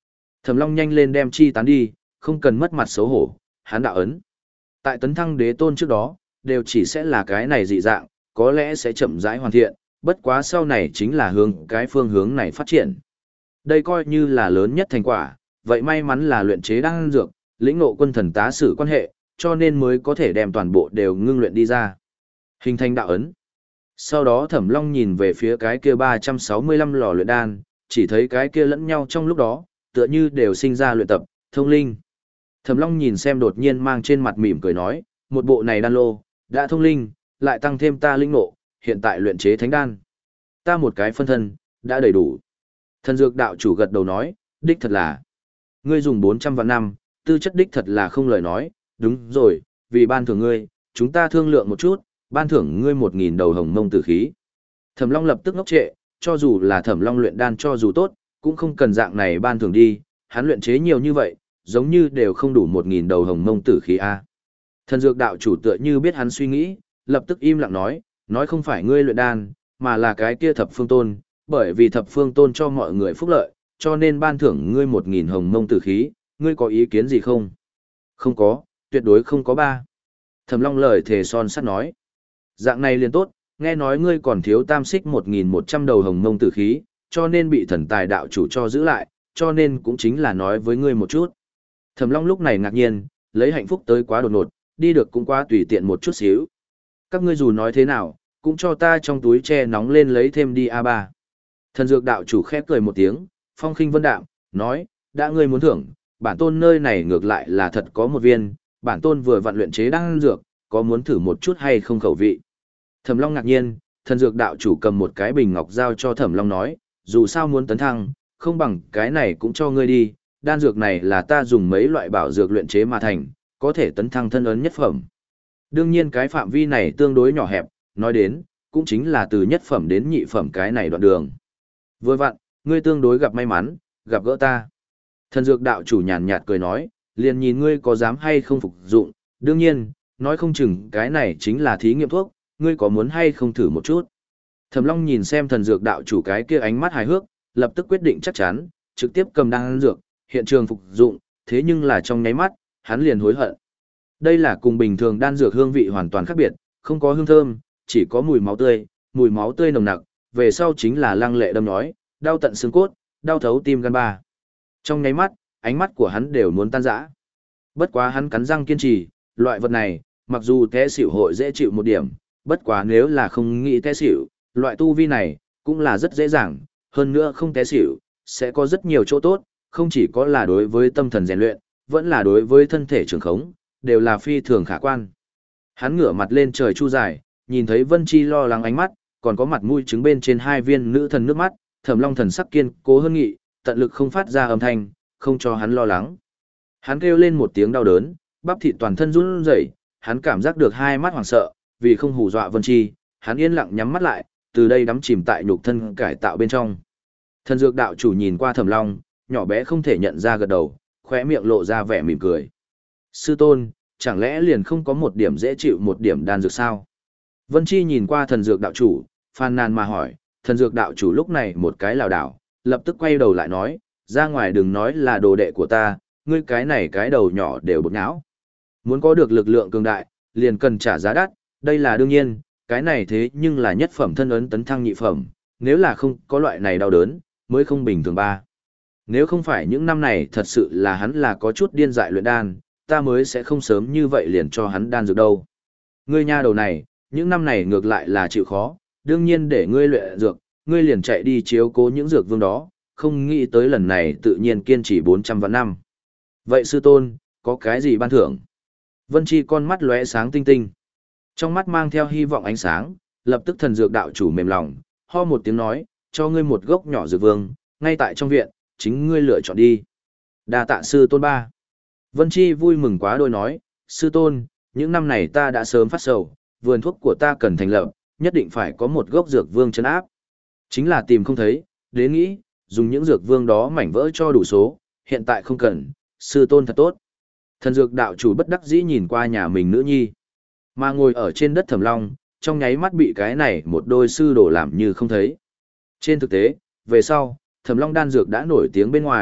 Thẩm Long nhanh lên đem chi tán đi, không cần mất mặt xấu hổ, hắn đạo ấn. Tại tấn thăng đế tôn trước đó, đều chỉ sẽ là cái này dị dạng, có lẽ sẽ chậm rãi hoàn thiện, bất quá sau này chính là hướng cái phương hướng này phát triển. Đây coi như là lớn nhất thành quả, vậy may mắn là luyện chế đan dược, lĩnh ngộ quân thần tá sử quan hệ, cho nên mới có thể đem toàn bộ đều ngưng luyện đi ra. Hình thành đạo ấn. Sau đó Thẩm Long nhìn về phía cái kia ba trăm sáu mươi lăm lò luyện đan, chỉ thấy cái kia lẫn nhau trong lúc đó, tựa như đều sinh ra luyện tập, thông linh. Thẩm Long nhìn xem đột nhiên mang trên mặt mỉm cười nói, một bộ này đan lô, đã thông linh, lại tăng thêm ta linh ngộ, hiện tại luyện chế thánh đan. Ta một cái phân thân, đã đầy đủ. Thần dược đạo chủ gật đầu nói, đích thật là. Ngươi dùng bốn trăm vạn năm, tư chất đích thật là không lời nói, đúng rồi, vì ban thưởng ngươi, chúng ta thương lượng một chút, ban thưởng ngươi một nghìn đầu hồng mông tử khí. Thẩm Long lập tức ngốc trệ, cho dù là Thẩm Long luyện đan cho dù tốt, cũng không cần dạng này ban thưởng đi, hắn luyện chế nhiều như vậy, giống như đều không đủ một nghìn đầu hồng mông tử khí a. Thần dược đạo chủ tựa như biết hắn suy nghĩ, lập tức im lặng nói, nói không phải ngươi luyện đan, mà là cái kia thập phương tôn, bởi vì thập phương tôn cho mọi người phúc lợi, cho nên ban thưởng ngươi một nghìn hồng mông tử khí, ngươi có ý kiến gì không? Không có, tuyệt đối không có ba. Thẩm Long lời thề son sắt nói, dạng này liền tốt, nghe nói ngươi còn thiếu tam xích một nghìn một trăm đầu hồng mông tử khí, cho nên bị thần tài đạo chủ cho giữ lại, cho nên cũng chính là nói với ngươi một chút. Thẩm Long lúc này ngạc nhiên, lấy hạnh phúc tới quá đột ngột, đi được cũng quá tùy tiện một chút xíu. Các ngươi dù nói thế nào, cũng cho ta trong túi che nóng lên lấy thêm đi a ba. Thần dược đạo chủ khép cười một tiếng, phong khinh vân đạm, nói, đã ngươi muốn thưởng, bản tôn nơi này ngược lại là thật có một viên, bản tôn vừa vặn luyện chế đan dược, có muốn thử một chút hay không khẩu vị. Thẩm Long ngạc nhiên, thần dược đạo chủ cầm một cái bình ngọc giao cho Thẩm Long nói, dù sao muốn tấn thăng, không bằng cái này cũng cho ngươi đi, đan dược này là ta dùng mấy loại bảo dược luyện chế mà thành, có thể tấn thăng thân ấn nhất phẩm. Đương nhiên cái phạm vi này tương đối nhỏ hẹp, nói đến, cũng chính là từ nhất phẩm đến nhị phẩm cái này đoạn đường. Vừa vặn, ngươi tương đối gặp may mắn, gặp gỡ ta. Thần dược đạo chủ nhàn nhạt cười nói, liền nhìn ngươi có dám hay không phục dụng, đương nhiên, nói không chừng cái này chính là thí nghiệm thuốc, ngươi có muốn hay không thử một chút. Thẩm Long nhìn xem thần dược đạo chủ cái kia ánh mắt hài hước, lập tức quyết định chắc chắn, trực tiếp cầm đan dược, hiện trường phục dụng, thế nhưng là trong nháy mắt, hắn liền hối hận. Đây là cùng bình thường đan dược hương vị hoàn toàn khác biệt, không có hương thơm, chỉ có mùi máu tươi, mùi máu tươi nồng nặc, về sau chính là lăng lệ đâm nhói, đau tận xương cốt, đau thấu tim gan ba. Trong nháy mắt, ánh mắt của hắn đều muốn tan rã. Bất quá hắn cắn răng kiên trì, loại vật này, mặc dù té xỉu hội dễ chịu một điểm, bất quá nếu là không nghĩ té xỉu, loại tu vi này, cũng là rất dễ dàng, hơn nữa không té xỉu, sẽ có rất nhiều chỗ tốt, không chỉ có là đối với tâm thần rèn luyện, vẫn là đối với thân thể trường khống, đều là phi thường khả quan. Hắn ngửa mặt lên trời chu dài, nhìn thấy Vân Chi lo lắng ánh mắt, còn có mặt mũi trứng bên trên hai viên nữ thần nước mắt, Thẩm Long thần sắc kiên cố hơn nghị, tận lực không phát ra âm thanh, không cho hắn lo lắng. Hắn kêu lên một tiếng đau đớn, bắp thịt toàn thân run rẩy, hắn cảm giác được hai mắt hoảng sợ, vì không hù dọa Vân Chi, hắn yên lặng nhắm mắt lại, từ đây đắm chìm tại nhục thân cải tạo bên trong. Thần dược đạo chủ nhìn qua Thẩm Long, nhỏ bé không thể nhận ra gật đầu, khóe miệng lộ ra vẻ mỉm cười. Sư tôn, chẳng lẽ liền không có một điểm dễ chịu một điểm đan dược sao? Vân Chi nhìn qua thần dược đạo chủ, phàn nàn mà hỏi, thần dược đạo chủ lúc này một cái lảo đảo, lập tức quay đầu lại nói, ra ngoài đừng nói là đồ đệ của ta, ngươi cái này cái đầu nhỏ đều bột não. Muốn có được lực lượng cường đại, liền cần trả giá đắt, đây là đương nhiên, cái này thế nhưng là nhất phẩm thân ấn tấn thăng nhị phẩm, nếu là không có loại này đau đớn, mới không bình thường ba. Nếu không phải những năm này thật sự là hắn là có chút điên dại luyện đan, ta mới sẽ không sớm như vậy liền cho hắn đan dược đâu. Ngươi nha đầu này, những năm này ngược lại là chịu khó, đương nhiên để ngươi luyện dược, ngươi liền chạy đi chiếu cố những dược vương đó, không nghĩ tới lần này tự nhiên kiên trì bốn trăm vạn năm. Vậy sư tôn, có cái gì ban thưởng? Vân Chi con mắt lóe sáng tinh tinh. Trong mắt mang theo hy vọng ánh sáng, lập tức thần dược đạo chủ mềm lòng, ho một tiếng nói, cho ngươi một gốc nhỏ dược vương, ngay tại trong viện, chính ngươi lựa chọn đi. Đa tạ sư tôn ba. Vân Chi vui mừng quá đôi nói, sư tôn, những năm này ta đã sớm phát sầu, vườn thuốc của ta cần thành lập, nhất định phải có một gốc dược vương chân áp. Chính là tìm không thấy, đến nghĩ, dùng những dược vương đó mảnh vỡ cho đủ số, hiện tại không cần, sư tôn thật tốt. Thần dược đạo chủ bất đắc dĩ nhìn qua nhà mình nữ nhi, mà ngồi ở trên đất Thẩm Long, trong nháy mắt bị cái này một đôi sư đồ làm như không thấy. Trên thực tế, về sau, Thẩm Long đan dược đã nổi tiếng bên ngoài,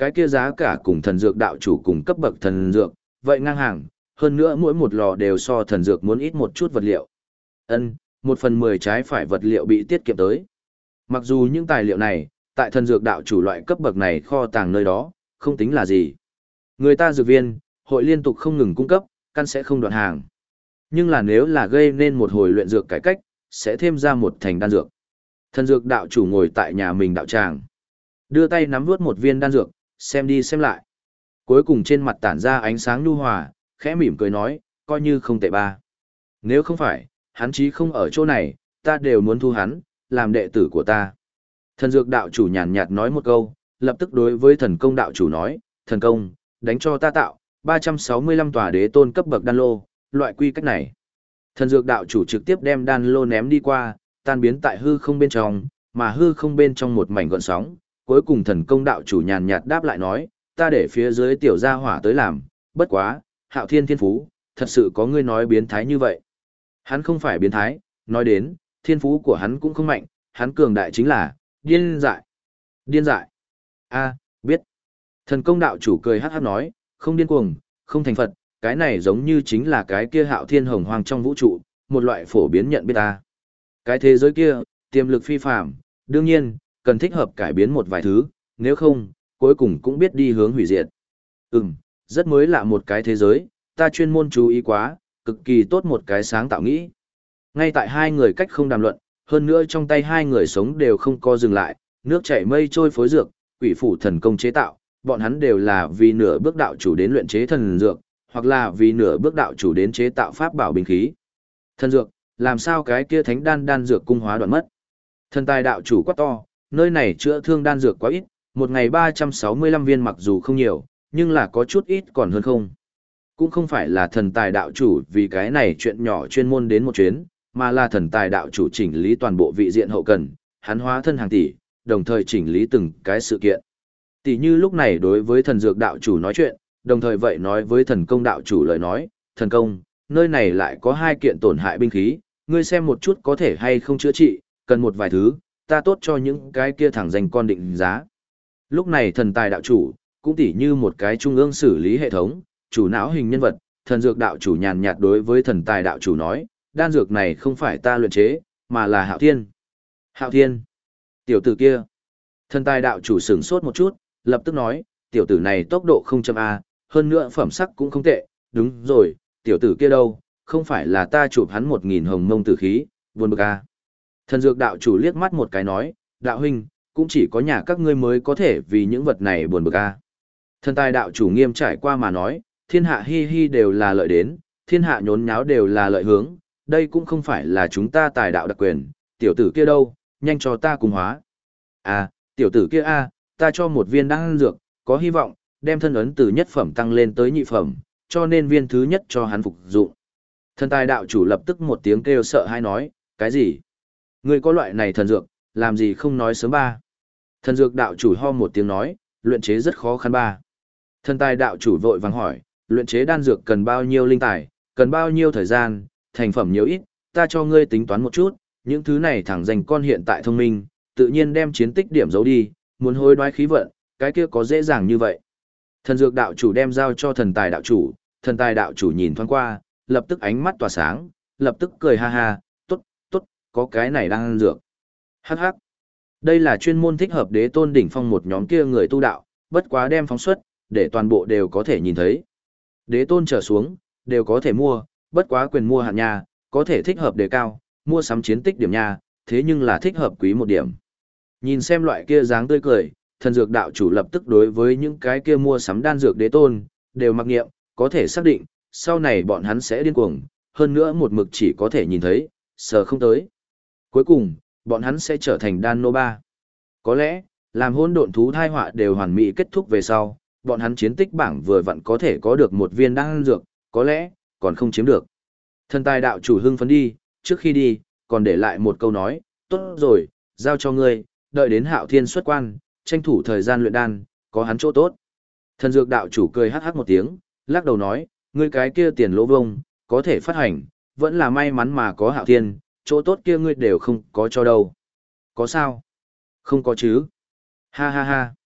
cái kia giá cả cùng thần dược đạo chủ cùng cấp bậc thần dược, vậy ngang hàng, hơn nữa mỗi một lò đều so thần dược muốn ít một chút vật liệu. Ân, một phần mười trái phải vật liệu bị tiết kiệm tới. Mặc dù những tài liệu này, tại thần dược đạo chủ loại cấp bậc này kho tàng nơi đó, không tính là gì. Người ta dược viên, hội liên tục không ngừng cung cấp, căn sẽ không đoạn hàng. Nhưng là nếu là gây nên một hồi luyện dược cải cách, sẽ thêm ra một thành đan dược. Thần dược đạo chủ ngồi tại nhà mình đạo tràng, đưa tay nắm vuốt một viên đan dược, xem đi xem lại. Cuối cùng trên mặt tản ra ánh sáng nhu hòa, khẽ mỉm cười nói, coi như không tệ ba. Nếu không phải, hắn chí không ở chỗ này, ta đều muốn thu hắn, làm đệ tử của ta. Thần dược đạo chủ nhàn nhạt nói một câu, lập tức đối với thần công đạo chủ nói, thần công, đánh cho ta tạo, ba trăm sáu mươi lăm tòa đế tôn cấp bậc đan lô, loại quy cách này. Thần dược đạo chủ trực tiếp đem đan lô ném đi qua, tan biến tại hư không bên trong, mà hư không bên trong một mảnh gợn sóng. Cuối cùng thần công đạo chủ nhàn nhạt đáp lại nói, ta để phía dưới tiểu gia hỏa tới làm, bất quá, Hạo Thiên thiên phú, thật sự có ngươi nói biến thái như vậy. Hắn không phải biến thái, nói đến, thiên phú của hắn cũng không mạnh, hắn cường đại chính là, điên dại. Điên dại. A, biết. Thần công đạo chủ cười hát hát nói, không điên cuồng, không thành Phật, cái này giống như chính là cái kia Hạo Thiên hồng hoang trong vũ trụ, một loại phổ biến nhận biết ta. Cái thế giới kia, tiềm lực phi phàm, đương nhiên, cần thích hợp cải biến một vài thứ, nếu không, cuối cùng cũng biết đi hướng hủy diệt. Ừm, rất mới lạ một cái thế giới, ta chuyên môn chú ý quá, cực kỳ tốt một cái sáng tạo nghĩ. Ngay tại hai người cách không đàm luận, hơn nữa trong tay hai người sống đều không co dừng lại, nước chảy mây trôi phối dược, quỷ phủ thần công chế tạo, bọn hắn đều là vì nửa bước đạo chủ đến luyện chế thần dược, hoặc là vì nửa bước đạo chủ đến chế tạo pháp bảo binh khí. Thần dược, làm sao cái kia thánh đan đan dược cung hóa đoạn mất? Thần tài đạo chủ quá to, nơi này chữa thương đan dược quá ít, một ngày ba trăm sáu mươi lăm viên mặc dù không nhiều, nhưng là có chút ít còn hơn không. Cũng không phải là thần tài đạo chủ vì cái này chuyện nhỏ chuyên môn đến một chuyến, mà là thần tài đạo chủ chỉnh lý toàn bộ vị diện hậu cần, hắn hóa thân hàng tỷ, đồng thời chỉnh lý từng cái sự kiện. Tỷ như lúc này đối với thần dược đạo chủ nói chuyện, đồng thời vậy nói với thần công đạo chủ lời nói, thần công, nơi này lại có hai kiện tổn hại binh khí, ngươi xem một chút có thể hay không chữa trị, cần một vài thứ, ta tốt cho những cái kia thẳng dành con định giá. Lúc này thần tài đạo chủ, cũng tỉ như một cái trung ương xử lý hệ thống, chủ não hình nhân vật, thần dược đạo chủ nhàn nhạt đối với thần tài đạo chủ nói, đan dược này không phải ta luyện chế, mà là Hạo Thiên. Hạo Thiên? Tiểu tử kia. Thần tài đạo chủ sửng sốt một chút, lập tức nói, tiểu tử này tốc độ không chậm A, hơn nữa phẩm sắc cũng không tệ, đúng rồi, tiểu tử kia đâu, không phải là ta chụp hắn một nghìn hồng mông tử khí, buồn bực A. Thần dược đạo chủ liếc mắt một cái nói, đạo huynh, cũng chỉ có nhà các ngươi mới có thể vì những vật này buồn bực A. Thần tài đạo chủ nghiêm trải qua mà nói, thiên hạ hi hi đều là lợi đến, thiên hạ nhốn nháo đều là lợi hướng, đây cũng không phải là chúng ta tài đạo đặc quyền, tiểu tử kia đâu, nhanh cho ta cùng hóa. À, tiểu tử kia A, ta cho một viên đan dược, có hy vọng, đem thân ấn từ nhất phẩm tăng lên tới nhị phẩm, cho nên viên thứ nhất cho hắn phục dụng. Thần tài đạo chủ lập tức một tiếng kêu sợ hãi nói, cái gì? Ngươi có loại này thần dược, làm gì không nói sớm ba? Thần dược đạo chủ ho một tiếng nói, luyện chế rất khó khăn ba. Thần tài đạo chủ vội vàng hỏi, luyện chế đan dược cần bao nhiêu linh tài, cần bao nhiêu thời gian, thành phẩm nhiều ít, ta cho ngươi tính toán một chút, những thứ này thẳng dành con hiện tại thông minh, tự nhiên đem chiến tích điểm giấu đi, muốn hối đoái khí vận, cái kia có dễ dàng như vậy. Thần dược đạo chủ đem giao cho thần tài đạo chủ, thần tài đạo chủ nhìn thoáng qua, lập tức ánh mắt tỏa sáng, lập tức cười ha ha, tốt, tốt, có cái này đang ăn dược. Hắc hắc. Đây là chuyên môn thích hợp đế tôn đỉnh phong một nhóm kia người tu đạo, bất quá đem phóng xuất, để toàn bộ đều có thể nhìn thấy. Đế tôn trở xuống, đều có thể mua, bất quá quyền mua hạn nha, có thể thích hợp đề cao, mua sắm chiến tích điểm nha, thế nhưng là thích hợp quý một điểm. Nhìn xem loại kia dáng tươi cười, thần dược đạo chủ lập tức đối với những cái kia mua sắm đan dược đế tôn, đều mặc nghiệm, có thể xác định, sau này bọn hắn sẽ điên cuồng, hơn nữa một mực chỉ có thể nhìn thấy, sờ không tới. Cuối cùng, bọn hắn sẽ trở thành đan nô ba. Có lẽ, làm hỗn độn thú thai họa đều hoàn mỹ kết thúc về sau, bọn hắn chiến tích bảng vừa vặn có thể có được một viên đan dược, có lẽ, còn không chiếm được. Thần tài đạo chủ hưng phấn đi, trước khi đi, còn để lại một câu nói, tốt rồi, giao cho ngươi, đợi đến Hạo Thiên xuất quan, tranh thủ thời gian luyện đan, có hắn chỗ tốt. Thần dược đạo chủ cười hắc hắc một tiếng, lắc đầu nói, ngươi cái kia tiền lỗ vông, có thể phát hành, vẫn là may mắn mà có Hạo Thiên, chỗ tốt kia ngươi đều không có cho đâu. Có sao? Không có chứ. Ha ha ha.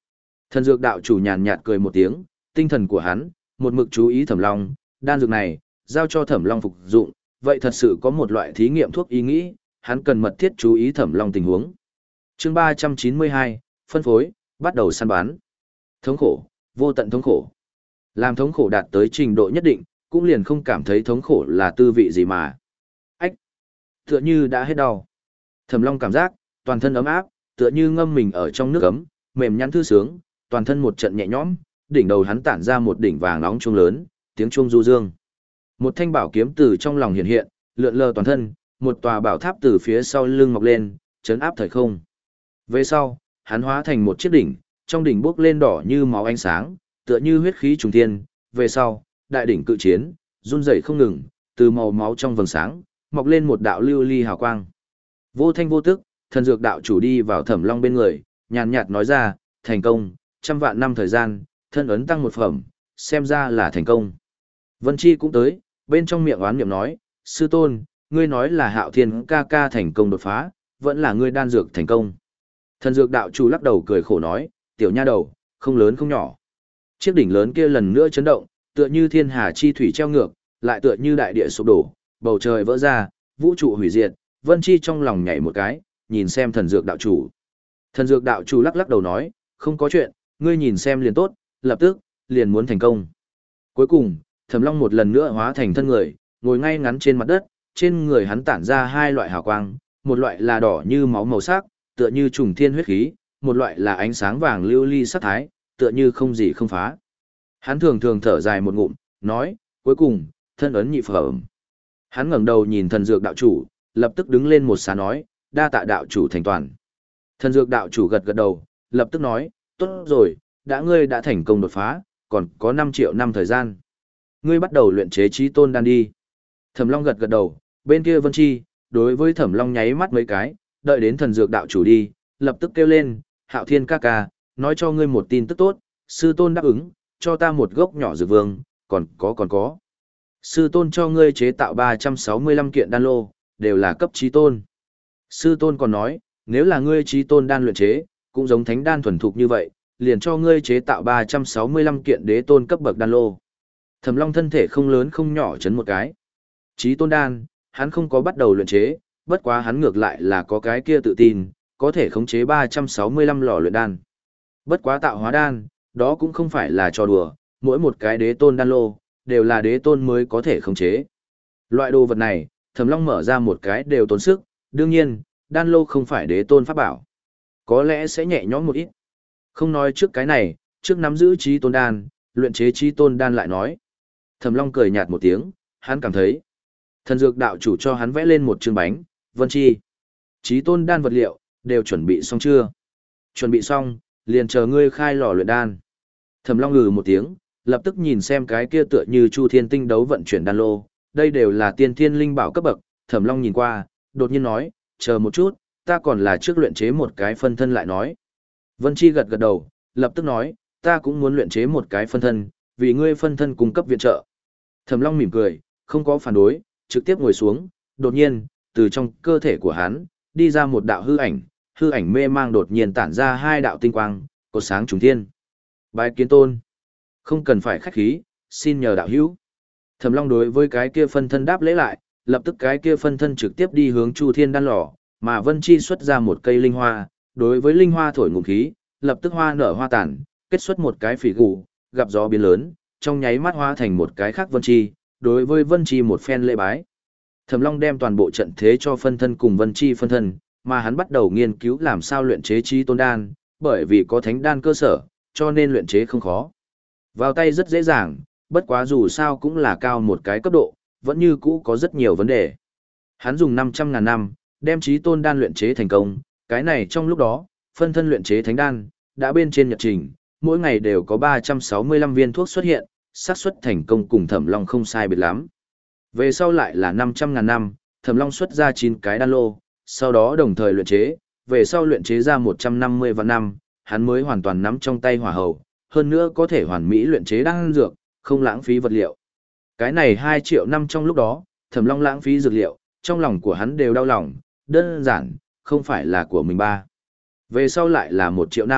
Thần dược đạo chủ nhàn nhạt cười một tiếng, tinh thần của hắn, một mực chú ý Thẩm Long, đan dược này, giao cho Thẩm Long phục dụng, vậy thật sự có một loại thí nghiệm thuốc ý nghĩ, hắn cần mật thiết chú ý Thẩm Long tình huống. Chương ba trăm chín mươi hai, phân phối, bắt đầu săn bán. Thống khổ, vô tận thống khổ. Làm thống khổ đạt tới trình độ nhất định, cũng liền không cảm thấy thống khổ là tư vị gì mà. Ách! Tựa như đã hết đau. Thẩm Long cảm giác, toàn thân ấm áp, tựa như ngâm mình ở trong nước ấm, mềm nhắn thư sướng, toàn thân một trận nhẹ nhõm, đỉnh đầu hắn tản ra một đỉnh vàng nóng chuông lớn, tiếng chuông du dương. Một thanh bảo kiếm từ trong lòng hiện hiện, lượn lờ toàn thân, một tòa bảo tháp từ phía sau lưng mọc lên, chấn áp thời không. Về sau, hắn hóa thành một chiếc đỉnh, trong đỉnh bốc lên đỏ như máu ánh sáng, tựa như huyết khí trùng thiên. Về sau, đại đỉnh cự chiến, run rẩy không ngừng, từ màu máu trong vầng sáng, mọc lên một đạo lưu ly hào quang. Vô thanh vô tức, thần dược đạo chủ đi vào Thẩm Long bên người, nhàn nhạt nói ra, thành công, trăm vạn năm thời gian, thân ấn tăng một phẩm, xem ra là thành công. Vân Chi cũng tới, bên trong miệng oán niệm nói, sư tôn, ngươi nói là Hạo Thiên ca ca thành công đột phá, vẫn là ngươi đan dược thành công. Thần dược đạo chủ lắc đầu cười khổ nói, tiểu nha đầu, không lớn không nhỏ. Chiếc đỉnh lớn kia lần nữa chấn động, tựa như thiên hà chi thủy treo ngược, lại tựa như đại địa sụp đổ, bầu trời vỡ ra, vũ trụ hủy diệt. Vân Chi trong lòng nhảy một cái, nhìn xem thần dược đạo chủ. Thần dược đạo chủ lắc lắc đầu nói, không có chuyện, ngươi nhìn xem liền tốt, lập tức, liền muốn thành công. Cuối cùng, Thẩm Long một lần nữa hóa thành thân người, ngồi ngay ngắn trên mặt đất, trên người hắn tản ra hai loại hào quang, một loại là đỏ như máu màu sắc, tựa như trùng thiên huyết khí, một loại là ánh sáng vàng lưu ly sắc thái, tựa như không gì không phá. Hắn thường thường thở dài một ngụm, nói, cuối cùng, thân ấn nhị phẩm. Hắn ngẩng đầu nhìn thần dược đạo chủ, lập tức đứng lên một xá nói, đa tạ đạo chủ thành toàn. Thần dược đạo chủ gật gật đầu, lập tức nói, tốt rồi, đã ngươi đã thành công đột phá, còn có năm triệu năm thời gian. Ngươi bắt đầu luyện chế chí tôn đan đi. Thẩm Long gật gật đầu, bên kia Vân Chi, đối với Thẩm Long nháy mắt mấy cái, đợi đến thần dược đạo chủ đi, lập tức kêu lên, Hạo Thiên ca ca, nói cho ngươi một tin tức tốt, sư tôn đáp ứng, cho ta một gốc nhỏ dược vương, còn có còn có. Sư tôn cho ngươi chế tạo ba trăm sáu mươi lăm kiện đan lô, đều là cấp chí tôn. Sư tôn còn nói, nếu là ngươi chí tôn đan luyện chế, cũng giống thánh đan thuần thục như vậy, liền cho ngươi chế tạo ba trăm sáu mươi lăm kiện đế tôn cấp bậc đan lô. Thẩm Long thân thể không lớn không nhỏ chấn một cái. Chí tôn đan, hắn không có bắt đầu luyện chế, bất quá hắn ngược lại là có cái kia tự tin, có thể khống chế ba trăm sáu mươi lăm lò luyện đan. Bất quá tạo hóa đan, đó cũng không phải là trò đùa, mỗi một cái đế tôn đan lô, đều là đế tôn mới có thể khống chế. Loại đồ vật này, Thẩm Long mở ra một cái đều tốn sức, đương nhiên, đan lô không phải đế tôn pháp bảo. Có lẽ sẽ nhẹ nhõm một ít. Không nói trước cái này, trước nắm giữ chí tôn đan, luyện chế chí tôn đan lại nói. Thẩm Long cười nhạt một tiếng, hắn cảm thấy. Thần dược đạo chủ cho hắn vẽ lên một chương bánh, Vân Chi. Chí tôn đan vật liệu, đều chuẩn bị xong chưa? Chuẩn bị xong, liền chờ ngươi khai lò luyện đan. Thẩm Long ngừ một tiếng, lập tức nhìn xem cái kia tựa như Chu Thiên Tinh đấu vận chuyển đan lô, đây đều là tiên thiên linh bảo cấp bậc. Thẩm Long nhìn qua, đột nhiên nói, chờ một chút, ta còn là trước luyện chế một cái phân thân lại nói. Vân Chi gật gật đầu, lập tức nói, ta cũng muốn luyện chế một cái phân thân, vì ngươi phân thân cung cấp viện trợ. Thẩm Long mỉm cười, không có phản đối, trực tiếp ngồi xuống, đột nhiên, từ trong cơ thể của hắn, đi ra một đạo hư ảnh, hư ảnh mê mang đột nhiên tản ra hai đạo tinh quang, cột sáng trùng thiên. Bái kiến tôn. Không cần phải khách khí, xin nhờ đạo hữu. Thẩm Long đối với cái kia phân thân đáp lễ lại, lập tức cái kia phân thân trực tiếp đi hướng Chu Thiên đan lò, mà Vân Chi xuất ra một cây linh hoa, đối với linh hoa thổi ngụm khí, lập tức hoa nở hoa tàn, kết xuất một cái phỉ gù, gặp gió biến lớn, trong nháy mắt hóa thành một cái khác Vân Chi, đối với Vân Chi một phen lễ bái. Thẩm Long đem toàn bộ trận thế cho phân thân cùng Vân Chi phân thân, mà hắn bắt đầu nghiên cứu làm sao luyện chế chí tôn đan, bởi vì có thánh đan cơ sở, cho nên luyện chế không khó. Vào tay rất dễ dàng, bất quá dù sao cũng là cao một cái cấp độ, vẫn như cũ có rất nhiều vấn đề. Hắn dùng năm trăm ngàn năm, đem chí tôn đan luyện chế thành công, cái này trong lúc đó, phân thân luyện chế thánh đan, đã bên trên nhật trình, mỗi ngày đều có ba trăm sáu mươi lăm viên thuốc xuất hiện, xác suất thành công cùng Thẩm Long không sai biệt lắm. Về sau lại là năm trăm ngàn năm, Thẩm Long xuất ra chín cái đan lô, sau đó đồng thời luyện chế, về sau luyện chế ra một trăm năm mươi vạn năm, hắn mới hoàn toàn nắm trong tay hỏa hầu, hơn nữa có thể hoàn mỹ luyện chế đan dược, không lãng phí vật liệu. Cái này hai triệu năm trong lúc đó, Thẩm Long lãng phí dược liệu, trong lòng của hắn đều đau lòng, đơn giản, không phải là của mình ba. Về sau lại là một triệu năm,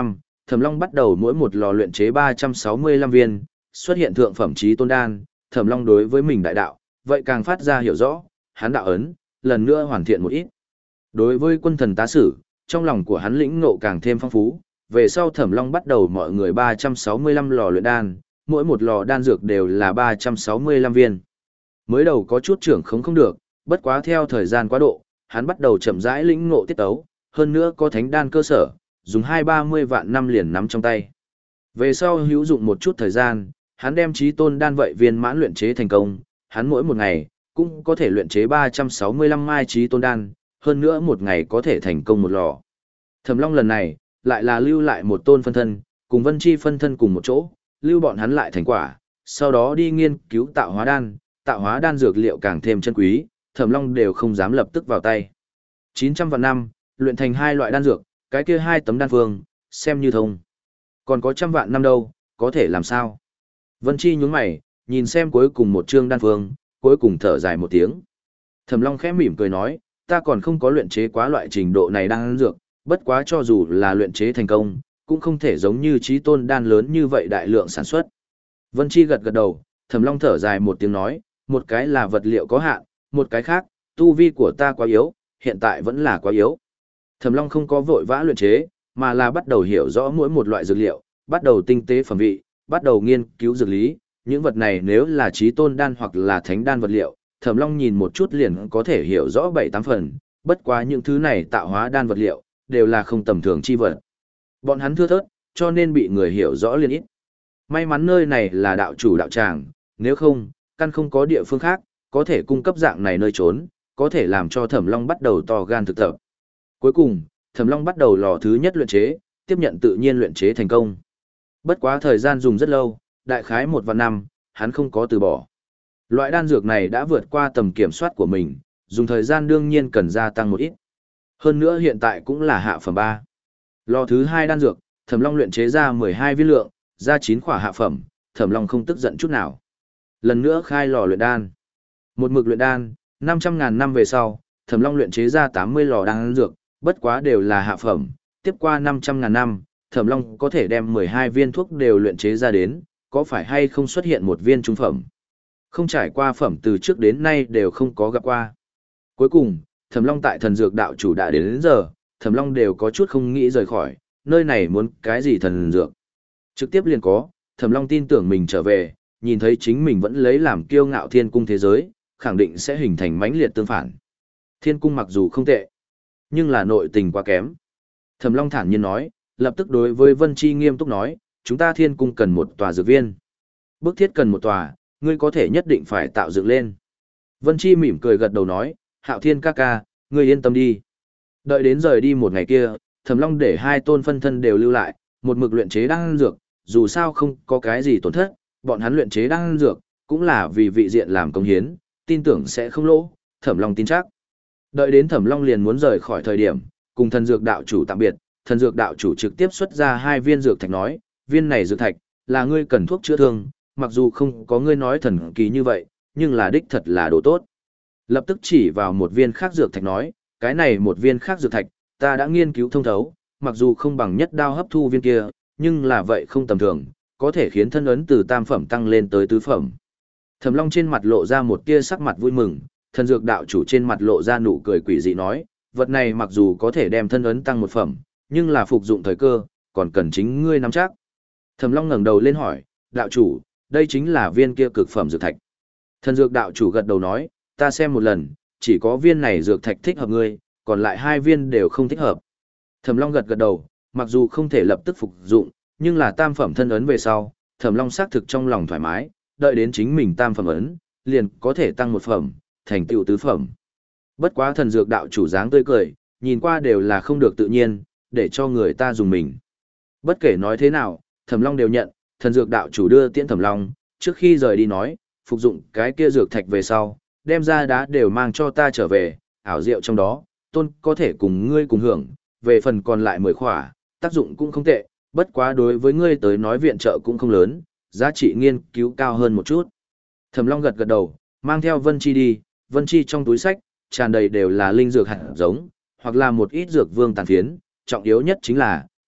Thẩm Long bắt đầu mỗi một lò luyện chế ba trăm sáu mươi lăm viên, xuất hiện thượng phẩm chí tôn đan, Thẩm Long đối với mình đại đạo, vậy càng phát ra hiểu rõ, hắn đạo ấn, lần nữa hoàn thiện một ít. Đối với quân thần tá sử, trong lòng của hắn lĩnh ngộ càng thêm phong phú, về sau Thẩm Long bắt đầu mọi người ba trăm sáu mươi lăm lò luyện đan, mỗi một lò đan dược đều là ba trăm sáu mươi lăm viên. Mới đầu có chút trưởng không không được, bất quá theo thời gian quá độ, hắn bắt đầu chậm rãi lĩnh ngộ tiết tấu, hơn nữa có thánh đan cơ sở, dùng hai ba mươi vạn năm liền nắm trong tay. Về sau hữu dụng một chút thời gian, hắn đem chí tôn đan vậy viên mãn luyện chế thành công, hắn mỗi một ngày cũng có thể luyện chế ba trăm sáu mươi lăm mai chí tôn đan, hơn nữa một ngày có thể thành công một lò. Thẩm Long lần này lại là lưu lại một tôn phân thân, cùng Vân Chi phân thân cùng một chỗ, lưu bọn hắn lại thành quả, sau đó đi nghiên cứu tạo hóa đan, tạo hóa đan dược liệu càng thêm chân quý, Thẩm Long đều không dám lập tức vào tay. chín trăm vạn năm, luyện thành hai loại đan dược, cái kia hai tấm đan phương, xem như thông. Còn có trăm vạn năm đâu, có thể làm sao? Vân Chi nhướng mày, nhìn xem cuối cùng một chương đan phương, cuối cùng thở dài một tiếng. Thẩm Long khẽ mỉm cười nói, ta còn không có luyện chế quá loại trình độ này đan dược, bất quá cho dù là luyện chế thành công, cũng không thể giống như chí tôn đan lớn như vậy đại lượng sản xuất. Vân Chi gật gật đầu, Thẩm Long thở dài một tiếng nói, một cái là vật liệu có hạn, một cái khác, tu vi của ta quá yếu, hiện tại vẫn là quá yếu. Thẩm Long không có vội vã luyện chế, mà là bắt đầu hiểu rõ mỗi một loại dược liệu, bắt đầu tinh tế phẩm vị, bắt đầu nghiên cứu dược lý, những vật này nếu là chí tôn đan hoặc là thánh đan vật liệu, Thẩm Long nhìn một chút liền có thể hiểu rõ bảy tám phần, bất quá những thứ này tạo hóa đan vật liệu, đều là không tầm thường chi vật. Bọn hắn thưa thớt, cho nên bị người hiểu rõ liền ít. May mắn nơi này là đạo chủ đạo tràng, nếu không, căn không có địa phương khác, có thể cung cấp dạng này nơi trốn, có thể làm cho Thẩm Long bắt đầu to gan thực tập. Cuối cùng, Thẩm Long bắt đầu lò thứ nhất luyện chế, tiếp nhận tự nhiên luyện chế thành công. Bất quá thời gian dùng rất lâu, đại khái một vạn năm, hắn không có từ bỏ. Loại đan dược này đã vượt qua tầm kiểm soát của mình, dùng thời gian đương nhiên cần gia tăng một ít. Hơn nữa hiện tại cũng là hạ phẩm ba. Lò thứ hai đan dược, Thẩm Long luyện chế ra mười hai viên lượng, ra chín khỏa hạ phẩm, Thẩm Long không tức giận chút nào. Lần nữa khai lò luyện đan. Một mực luyện đan, năm trăm ngàn năm về sau, Thẩm Long luyện chế ra tám mươi lò đan dược, bất quá đều là hạ phẩm, tiếp qua năm trăm ngàn năm, Thẩm Long có thể đem mười hai viên thuốc đều luyện chế ra đến, có phải hay không xuất hiện một viên trung phẩm? Không trải qua phẩm từ trước đến nay đều không có gặp qua. Cuối cùng, Thẩm Long tại thần dược đạo chủ đã đến, đến giờ, Thẩm Long đều có chút không nghĩ rời khỏi, nơi này muốn cái gì thần dược. Trực tiếp liền có, Thẩm Long tin tưởng mình trở về, nhìn thấy chính mình vẫn lấy làm kiêu ngạo thiên cung thế giới, khẳng định sẽ hình thành mãnh liệt tương phản. Thiên cung mặc dù không tệ, nhưng là nội tình quá kém. Thẩm Long thản nhiên nói, lập tức đối với Vân Chi nghiêm túc nói, chúng ta thiên cung cần một tòa dược viên. Bức thiết cần một tòa, ngươi có thể nhất định phải tạo dựng lên. Vân Chi mỉm cười gật đầu nói, Hạo Thiên ca ca, ngươi yên tâm đi. Đợi đến rời đi một ngày kia, Thẩm Long để hai tôn phân thân đều lưu lại, một mực luyện chế đan dược, dù sao không có cái gì tổn thất, bọn hắn luyện chế đan dược, cũng là vì vị diện làm công hiến, tin tưởng sẽ không lỗ, Thẩm Long tin chắc. Đợi đến Thẩm Long liền muốn rời khỏi thời điểm, cùng thần dược đạo chủ tạm biệt, thần dược đạo chủ trực tiếp xuất ra hai viên dược thạch nói, viên này dược thạch, là ngươi cần thuốc chữa thương, mặc dù không có ngươi nói thần kỳ như vậy, nhưng là đích thật là đồ tốt. Lập tức chỉ vào một viên khác dược thạch nói, cái này một viên khác dược thạch, ta đã nghiên cứu thông thấu, mặc dù không bằng nhất đao hấp thu viên kia, nhưng là vậy không tầm thường, có thể khiến thân ấn từ tam phẩm tăng lên tới tứ phẩm. Thẩm Long trên mặt lộ ra một tia sắc mặt vui mừng, thần dược đạo chủ trên mặt lộ ra nụ cười quỷ dị nói, vật này mặc dù có thể đem thân ấn tăng một phẩm, nhưng là phục dụng thời cơ, còn cần chính ngươi nắm chắc. Thẩm Long ngẩng đầu lên hỏi, đạo chủ, đây chính là viên kia cực phẩm dược thạch. Thần dược đạo chủ gật đầu nói, ta xem một lần, chỉ có viên này dược thạch thích hợp ngươi, còn lại hai viên đều không thích hợp. Thẩm Long gật gật đầu, mặc dù không thể lập tức phục dụng, nhưng là tam phẩm thân ấn về sau, Thẩm Long xác thực trong lòng thoải mái, đợi đến chính mình tam phẩm ấn, liền có thể tăng một phẩm, thành tựu tứ phẩm. Bất quá thần dược đạo chủ dáng tươi cười, nhìn qua đều là không được tự nhiên, để cho người ta dùng mình. Bất kể nói thế nào, Thẩm Long đều nhận, thần dược đạo chủ đưa tiễn Thẩm Long, trước khi rời đi nói, phục dụng cái kia dược thạch về sau, đem ra đá đều mang cho ta trở về, ảo diệu trong đó, tôn có thể cùng ngươi cùng hưởng, về phần còn lại mười khỏa, tác dụng cũng không tệ, bất quá đối với ngươi tới nói viện trợ cũng không lớn, giá trị nghiên cứu cao hơn một chút. Thẩm Long gật gật đầu, mang theo Vân Chi đi, Vân Chi trong túi sách, tràn đầy đều là linh dược hạt giống, hoặc là một ít dược vương tàn phiến, trọng yếu nhất chính là,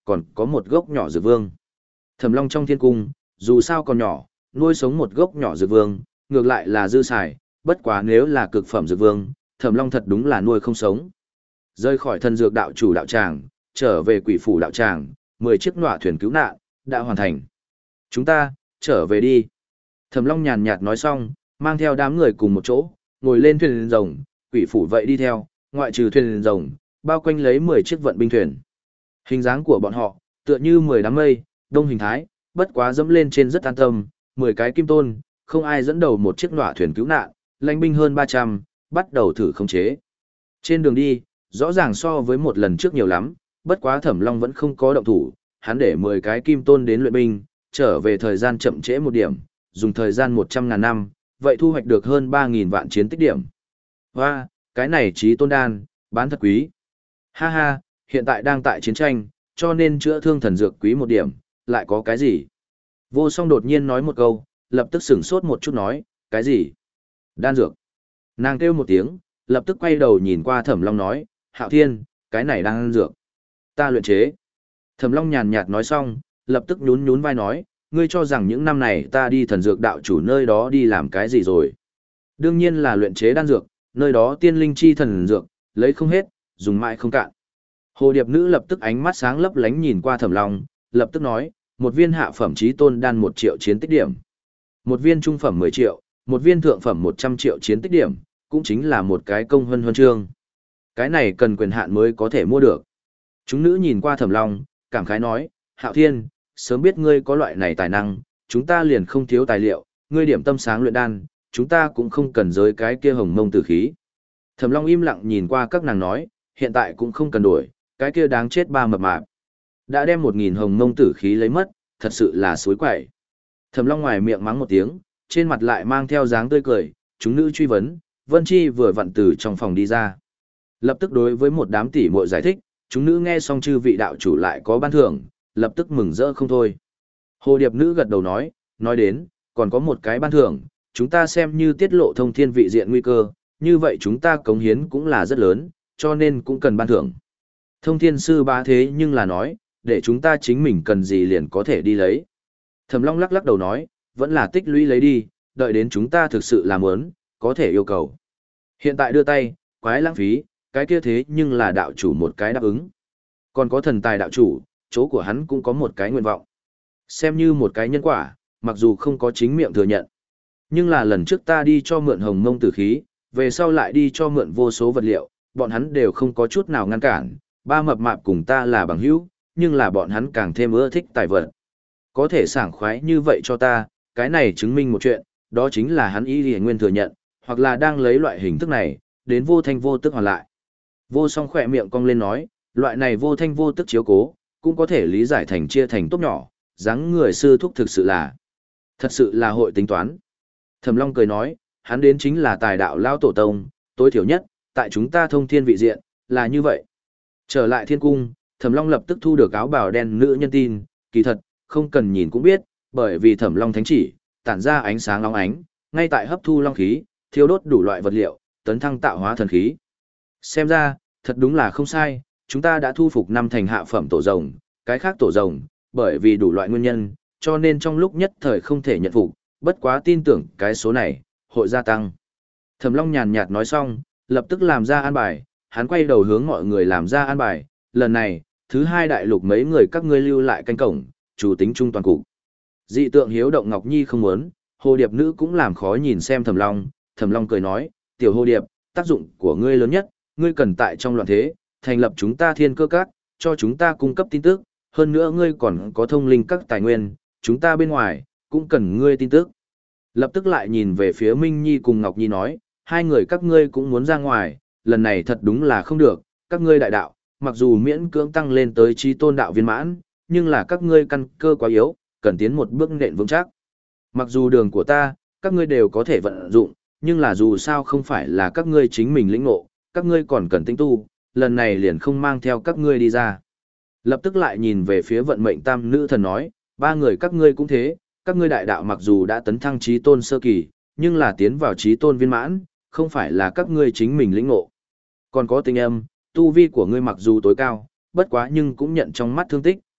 còn có một gốc nhỏ dược vương. Thẩm Long trong thiên cung, dù sao còn nhỏ, nuôi sống một gốc nhỏ dược vương, ngược lại là dư xài, bất quá nếu là cực phẩm dược vương, Thẩm Long thật đúng là nuôi không sống. Rơi khỏi thần dược đạo chủ đạo tràng, trở về quỷ phủ đạo tràng, mười chiếc nọa thuyền cứu nạn, đã hoàn thành. Chúng ta, trở về đi. Thẩm Long nhàn nhạt nói xong, mang theo đám người cùng một chỗ, ngồi lên thuyền rồng, quỷ phủ vậy đi theo, ngoại trừ thuyền rồng, bao quanh lấy mười chiếc vận binh thuyền. Hình dáng của bọn họ, tựa như mười đám mây, đông hình thái, bất quá dẫm lên trên rất an tâm, mười cái kim tôn, không ai dẫn đầu một chiếc nọa thuyền cứu nạn, lãnh binh hơn ba trăm, bắt đầu thử khống chế. Trên đường đi, rõ ràng so với một lần trước nhiều lắm, bất quá Thẩm Long vẫn không có động thủ, hắn để mười cái kim tôn đến luyện binh, trở về thời gian chậm trễ một điểm, dùng thời gian một trăm ngàn năm, vậy thu hoạch được hơn ba nghìn vạn chiến tích điểm. Hoa, cái này trí tôn đan, bán thật quý. Ha ha, hiện tại đang tại chiến tranh, cho nên chữa thương thần dược quý một điểm, lại có cái gì? Vô Song đột nhiên nói một câu, lập tức sửng sốt một chút nói, cái gì? Đan dược. Nàng kêu một tiếng, lập tức quay đầu nhìn qua Thẩm Long nói, Hạo Thiên, cái này đan dược. Ta luyện chế. Thẩm Long nhàn nhạt nói xong, lập tức nhún nhún vai nói, ngươi cho rằng những năm này ta đi thần dược đạo chủ nơi đó đi làm cái gì rồi? Đương nhiên là luyện chế đan dược, nơi đó tiên linh chi thần dược, lấy không hết, dùng mãi không cạn. Hồ Điệp Nữ lập tức ánh mắt sáng lấp lánh nhìn qua Thẩm Long, lập tức nói, một viên hạ phẩm chí tôn đan một triệu chiến tích điểm, một viên trung phẩm mười triệu, một viên thượng phẩm một trăm triệu chiến tích điểm, cũng chính là một cái công huân huân chương. Cái này cần quyền hạn mới có thể mua được. Chúng nữ nhìn qua Thẩm Long, cảm khái nói, Hạo Thiên, sớm biết ngươi có loại này tài năng, chúng ta liền không thiếu tài liệu, ngươi điểm tâm sáng luyện đan, chúng ta cũng không cần giới cái kia hồng mông tử khí. Thẩm Long im lặng nhìn qua các nàng nói, hiện tại cũng không cần đổi, cái kia đáng chết ba mập mạp. Đã đem một nghìn hồng mông tử khí lấy mất, thật sự là suối quậy. Thẩm Long ngoài miệng mắng một tiếng, trên mặt lại mang theo dáng tươi cười, chúng nữ truy vấn, Vân Chi vừa vặn từ trong phòng đi ra. Lập tức đối với một đám tỷ muội giải thích, chúng nữ nghe xong chư vị đạo chủ lại có ban thưởng, lập tức mừng rỡ không thôi. Hồ Điệp Nữ gật đầu nói, nói đến, còn có một cái ban thưởng, chúng ta xem như tiết lộ thông thiên vị diện nguy cơ, như vậy chúng ta cống hiến cũng là rất lớn, cho nên cũng cần ban thưởng. Thông thiên sư bá thế nhưng là nói, để chúng ta chính mình cần gì liền có thể đi lấy. Thẩm Long lắc lắc đầu nói, vẫn là tích lũy lấy đi, đợi đến chúng ta thực sự làm muốn, có thể yêu cầu. Hiện tại đưa tay, quái lãng phí, cái kia thế nhưng là đạo chủ một cái đáp ứng. Còn có thần tài đạo chủ, chỗ của hắn cũng có một cái nguyện vọng. Xem như một cái nhân quả, mặc dù không có chính miệng thừa nhận. Nhưng là lần trước ta đi cho mượn hồng mông tử khí, về sau lại đi cho mượn vô số vật liệu, bọn hắn đều không có chút nào ngăn cản, ba mập mạp cùng ta là bằng hữu, nhưng là bọn hắn càng thêm ưa thích tài vật. Có thể sảng khoái như vậy cho ta, cái này chứng minh một chuyện, đó chính là hắn ý liền nguyên thừa nhận, hoặc là đang lấy loại hình thức này, đến vô thanh vô tức hoàn lại. Vô Song khỏe miệng cong lên nói, loại này vô thanh vô tức chiếu cố, cũng có thể lý giải thành chia thành tốt nhỏ, dáng người sư thúc thực sự là, thật sự là hội tính toán. Thẩm Long cười nói, hắn đến chính là tài đạo lao tổ tông, tối thiểu nhất, tại chúng ta thông thiên vị diện, là như vậy. Trở lại thiên cung, Thẩm Long lập tức thu được áo bào đen nữ nhân tin, kỳ thật, không cần nhìn cũng biết, bởi vì Thẩm Long thánh chỉ, tản ra ánh sáng long ánh, ngay tại hấp thu long khí, thiêu đốt đủ loại vật liệu, tấn thăng tạo hóa thần khí. Xem ra, thật đúng là không sai, chúng ta đã thu phục năm thành hạ phẩm tổ rồng, cái khác tổ rồng, bởi vì đủ loại nguyên nhân, cho nên trong lúc nhất thời không thể nhận phục, bất quá tin tưởng cái số này, hội gia tăng. Thẩm Long nhàn nhạt nói xong, lập tức làm ra an bài, hắn quay đầu hướng mọi người làm ra an bài, lần này, thứ hai đại lục mấy người các ngươi lưu lại canh cổng, chủ tính trung toàn cục. Dị tượng hiếu động Ngọc Nhi không muốn, Hồ Điệp Nữ cũng làm khó nhìn xem Thẩm Long, Thẩm Long cười nói, tiểu Hồ Điệp, tác dụng của ngươi lớn nhất, ngươi cần tại trong loạn thế, thành lập chúng ta thiên cơ các, cho chúng ta cung cấp tin tức, hơn nữa ngươi còn có thông linh các tài nguyên, chúng ta bên ngoài, cũng cần ngươi tin tức. Lập tức lại nhìn về phía Minh Nhi cùng Ngọc Nhi nói, hai người các ngươi cũng muốn ra ngoài, lần này thật đúng là không được, các ngươi đại đạo, mặc dù miễn cưỡng tăng lên tới trí tôn đạo viên mãn, nhưng là các ngươi căn cơ quá yếu, cần tiến một bước nện vững chắc. Mặc dù đường của ta, các ngươi đều có thể vận dụng, nhưng là dù sao không phải là các ngươi chính mình lĩnh ngộ, các ngươi còn cần tinh tu, lần này liền không mang theo các ngươi đi ra. Lập tức lại nhìn về phía vận mệnh tam nữ thần nói, ba người các ngươi cũng thế, các ngươi đại đạo mặc dù đã tấn thăng trí tôn sơ kỳ, nhưng là tiến vào trí tôn viên mãn, không phải là các ngươi chính mình lĩnh ngộ. Còn có tình âm, tu vi của ngươi mặc dù tối cao, bất quá nhưng cũng nhận trong mắt thương tích,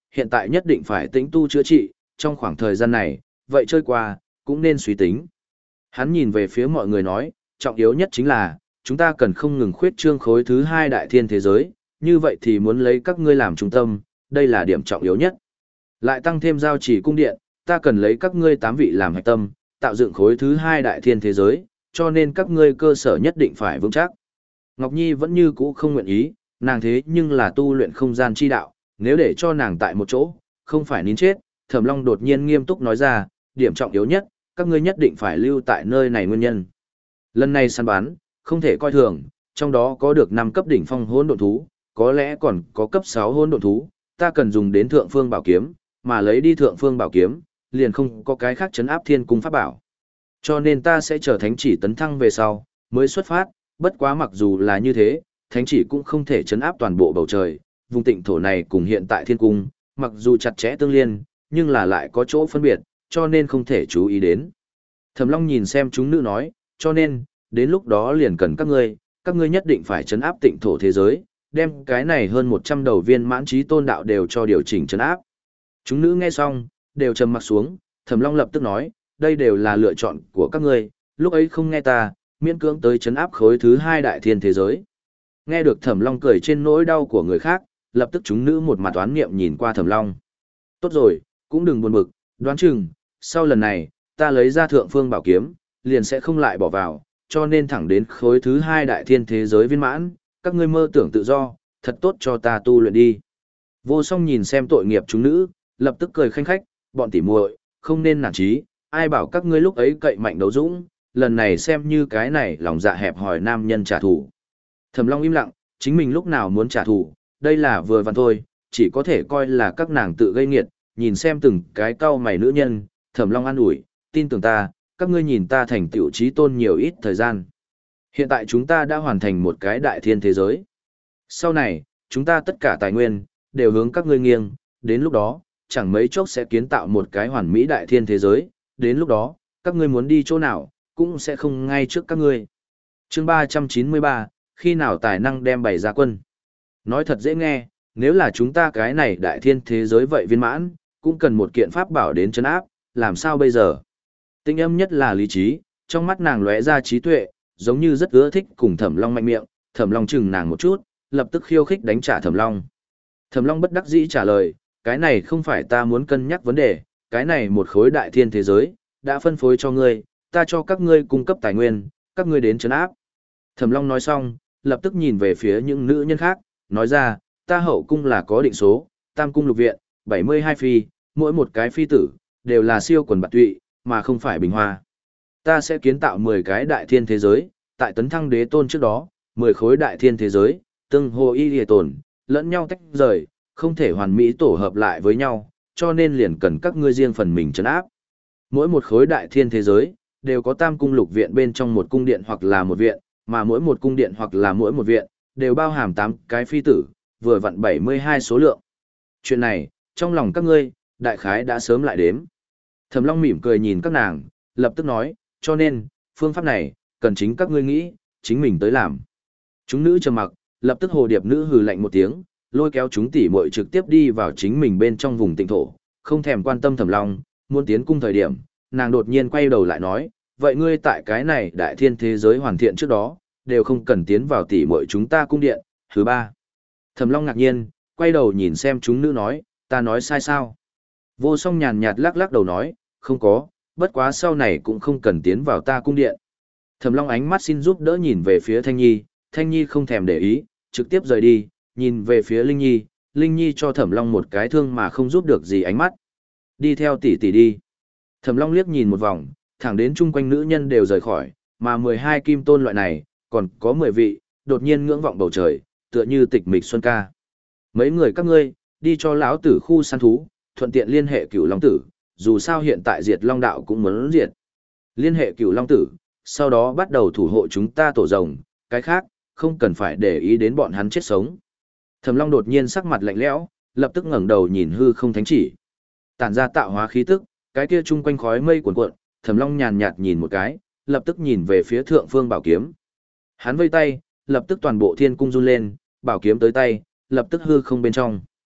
hiện tại nhất định phải tĩnh tu chữa trị, trong khoảng thời gian này, vậy chơi qua, cũng nên suy tính. Hắn nhìn về phía mọi người nói, trọng yếu nhất chính là, chúng ta cần không ngừng khuyết trương khối thứ hai đại thiên thế giới, như vậy thì muốn lấy các ngươi làm trung tâm, đây là điểm trọng yếu nhất. Lại tăng thêm giao chỉ cung điện, ta cần lấy các ngươi tám vị làm hạch tâm, tạo dựng khối thứ hai đại thiên thế giới, cho nên các ngươi cơ sở nhất định phải vững chắc. Ngọc Nhi vẫn như cũ không nguyện ý, nàng thế nhưng là tu luyện không gian chi đạo, nếu để cho nàng tại một chỗ, không phải nín chết, Thẩm Long đột nhiên nghiêm túc nói ra, điểm trọng yếu nhất, các ngươi nhất định phải lưu tại nơi này nguyên nhân. Lần này săn bắn, không thể coi thường, trong đó có được năm cấp đỉnh phong hỗn độn thú, có lẽ còn có cấp sáu hỗn độn thú, ta cần dùng đến thượng phương bảo kiếm, mà lấy đi thượng phương bảo kiếm, liền không có cái khác chấn áp thiên cung pháp bảo. Cho nên ta sẽ chờ thánh chỉ tấn thăng về sau, mới xuất phát, bất quá mặc dù là như thế, thánh chỉ cũng không thể chấn áp toàn bộ bầu trời, vùng tịnh thổ này cùng hiện tại thiên cung, mặc dù chặt chẽ tương liên, nhưng là lại có chỗ phân biệt, cho nên không thể chú ý đến. Thẩm Long nhìn xem chúng nữ nói, cho nên, đến lúc đó liền cần các ngươi, các ngươi nhất định phải chấn áp tịnh thổ thế giới, đem cái này hơn một trăm đầu viên mãn trí tôn đạo đều cho điều chỉnh chấn áp. Chúng nữ nghe xong, đều trầm mặt xuống, Thẩm Long lập tức nói, đây đều là lựa chọn của các ngươi, lúc ấy không nghe ta, miễn cưỡng tới chấn áp khối thứ hai đại thiên thế giới. Nghe được Thẩm Long cười trên nỗi đau của người khác, lập tức chúng nữ một mặt oán niệm nhìn qua Thẩm Long. Tốt rồi, cũng đừng buồn bực, đoán chừng, sau lần này, ta lấy ra thượng phương bảo kiếm, liền sẽ không lại bỏ vào, cho nên thẳng đến khối thứ hai đại thiên thế giới viên mãn, các ngươi mơ tưởng tự do, thật tốt cho ta tu luyện đi. Vô Song nhìn xem tội nghiệp chúng nữ, lập tức cười khanh khách, bọn tỉ muội, không nên nản chí, ai bảo các ngươi lúc ấy cậy mạnh đấu dũng, lần này xem như cái này lòng dạ hẹp hòi nam nhân trả thù. Thẩm Long im lặng, chính mình lúc nào muốn trả thù, đây là vừa vặn thôi, chỉ có thể coi là các nàng tự gây nghiệt, nhìn xem từng cái cau mày nữ nhân, Thẩm Long an ủi, tin tưởng ta, các ngươi nhìn ta thành tựu chí tôn nhiều ít thời gian. Hiện tại chúng ta đã hoàn thành một cái đại thiên thế giới. Sau này, chúng ta tất cả tài nguyên, đều hướng các ngươi nghiêng, đến lúc đó, chẳng mấy chốc sẽ kiến tạo một cái hoàn mỹ đại thiên thế giới, đến lúc đó, các ngươi muốn đi chỗ nào, cũng sẽ không ngay trước các ngươi. Chương ba trăm chín mươi ba, khi nào tài năng đem bày ra quân. Nói thật dễ nghe, nếu là chúng ta cái này đại thiên thế giới vậy viên mãn, cũng cần một kiện pháp bảo đến trấn áp, làm sao bây giờ? Tinh âm nhất là lý trí, trong mắt nàng lóe ra trí tuệ, giống như rất ưa thích cùng Thẩm Long mạnh miệng, Thẩm Long chừng nàng một chút, lập tức khiêu khích đánh trả Thẩm Long. Thẩm Long bất đắc dĩ trả lời, cái này không phải ta muốn cân nhắc vấn đề, cái này một khối đại thiên thế giới, đã phân phối cho ngươi, ta cho các ngươi cung cấp tài nguyên, các ngươi đến trấn áp. Thẩm Long nói xong, lập tức nhìn về phía những nữ nhân khác, nói ra, ta hậu cung là có định số, tam cung lục viện, bảy mươi hai phi, mỗi một cái phi tử, đều là siêu quần bạt tụy, mà không phải bình hoa. Ta sẽ kiến tạo mười cái đại thiên thế giới, tại tấn thăng đế tôn trước đó, mười khối đại thiên thế giới, tương hồ y lìa tồn, lẫn nhau tách rời, không thể hoàn mỹ tổ hợp lại với nhau, cho nên liền cần các ngươi riêng phần mình trấn áp. Mỗi một khối đại thiên thế giới, đều có tam cung lục viện bên trong một cung điện hoặc là một viện, mà mỗi một cung điện hoặc là mỗi một viện, đều bao hàm tám cái phi tử, vừa vặn bảy mươi hai số lượng. Chuyện này, trong lòng các ngươi, đại khái đã sớm lại đếm. Thẩm Long mỉm cười nhìn các nàng, lập tức nói, cho nên, phương pháp này, cần chính các ngươi nghĩ, chính mình tới làm. Chúng nữ trầm mặc, lập tức hồ điệp nữ hừ lạnh một tiếng, lôi kéo chúng tỉ muội trực tiếp đi vào chính mình bên trong vùng tịnh thổ, không thèm quan tâm Thẩm Long, muốn tiến cung thời điểm, nàng đột nhiên quay đầu lại nói, vậy ngươi tại cái này đại thiên thế giới hoàn thiện trước đó, đều không cần tiến vào tỉ muội chúng ta cung điện. Thứ ba, Thẩm Long ngạc nhiên, quay đầu nhìn xem chúng nữ nói, ta nói sai sao? Vô Song nhàn nhạt lắc lắc đầu nói, không có, bất quá sau này cũng không cần tiến vào ta cung điện. Thẩm Long ánh mắt xin giúp đỡ nhìn về phía Thanh Nhi, Thanh Nhi không thèm để ý, trực tiếp rời đi, nhìn về phía Linh Nhi, Linh Nhi cho Thẩm Long một cái thương mà không giúp được gì ánh mắt. Đi theo tỷ tỷ đi. Thẩm Long liếc nhìn một vòng, thẳng đến chung quanh nữ nhân đều rời khỏi, mà mười hai kim tôn loại này, còn có mười vị, đột nhiên ngưỡng vọng bầu trời, tựa như tịch mịch xuân ca. Mấy người các ngươi, đi cho lão tử khu săn thú, thuận tiện liên hệ Cửu Long tử, dù sao hiện tại diệt Long đạo cũng muốn diệt. Liên hệ Cửu Long tử, sau đó bắt đầu thủ hộ chúng ta tổ rồng, cái khác, không cần phải để ý đến bọn hắn chết sống. Thẩm Long đột nhiên sắc mặt lạnh lẽo, lập tức ngẩng đầu nhìn hư không thánh chỉ. Tản ra tạo hóa khí tức, cái kia chung quanh khói mây cuồn cuộn, Thẩm Long nhàn nhạt nhìn một cái, lập tức nhìn về phía thượng phương bảo kiếm. Hắn vây tay, lập tức toàn bộ thiên cung run lên, bảo kiếm tới tay, lập tức hư không bên trong.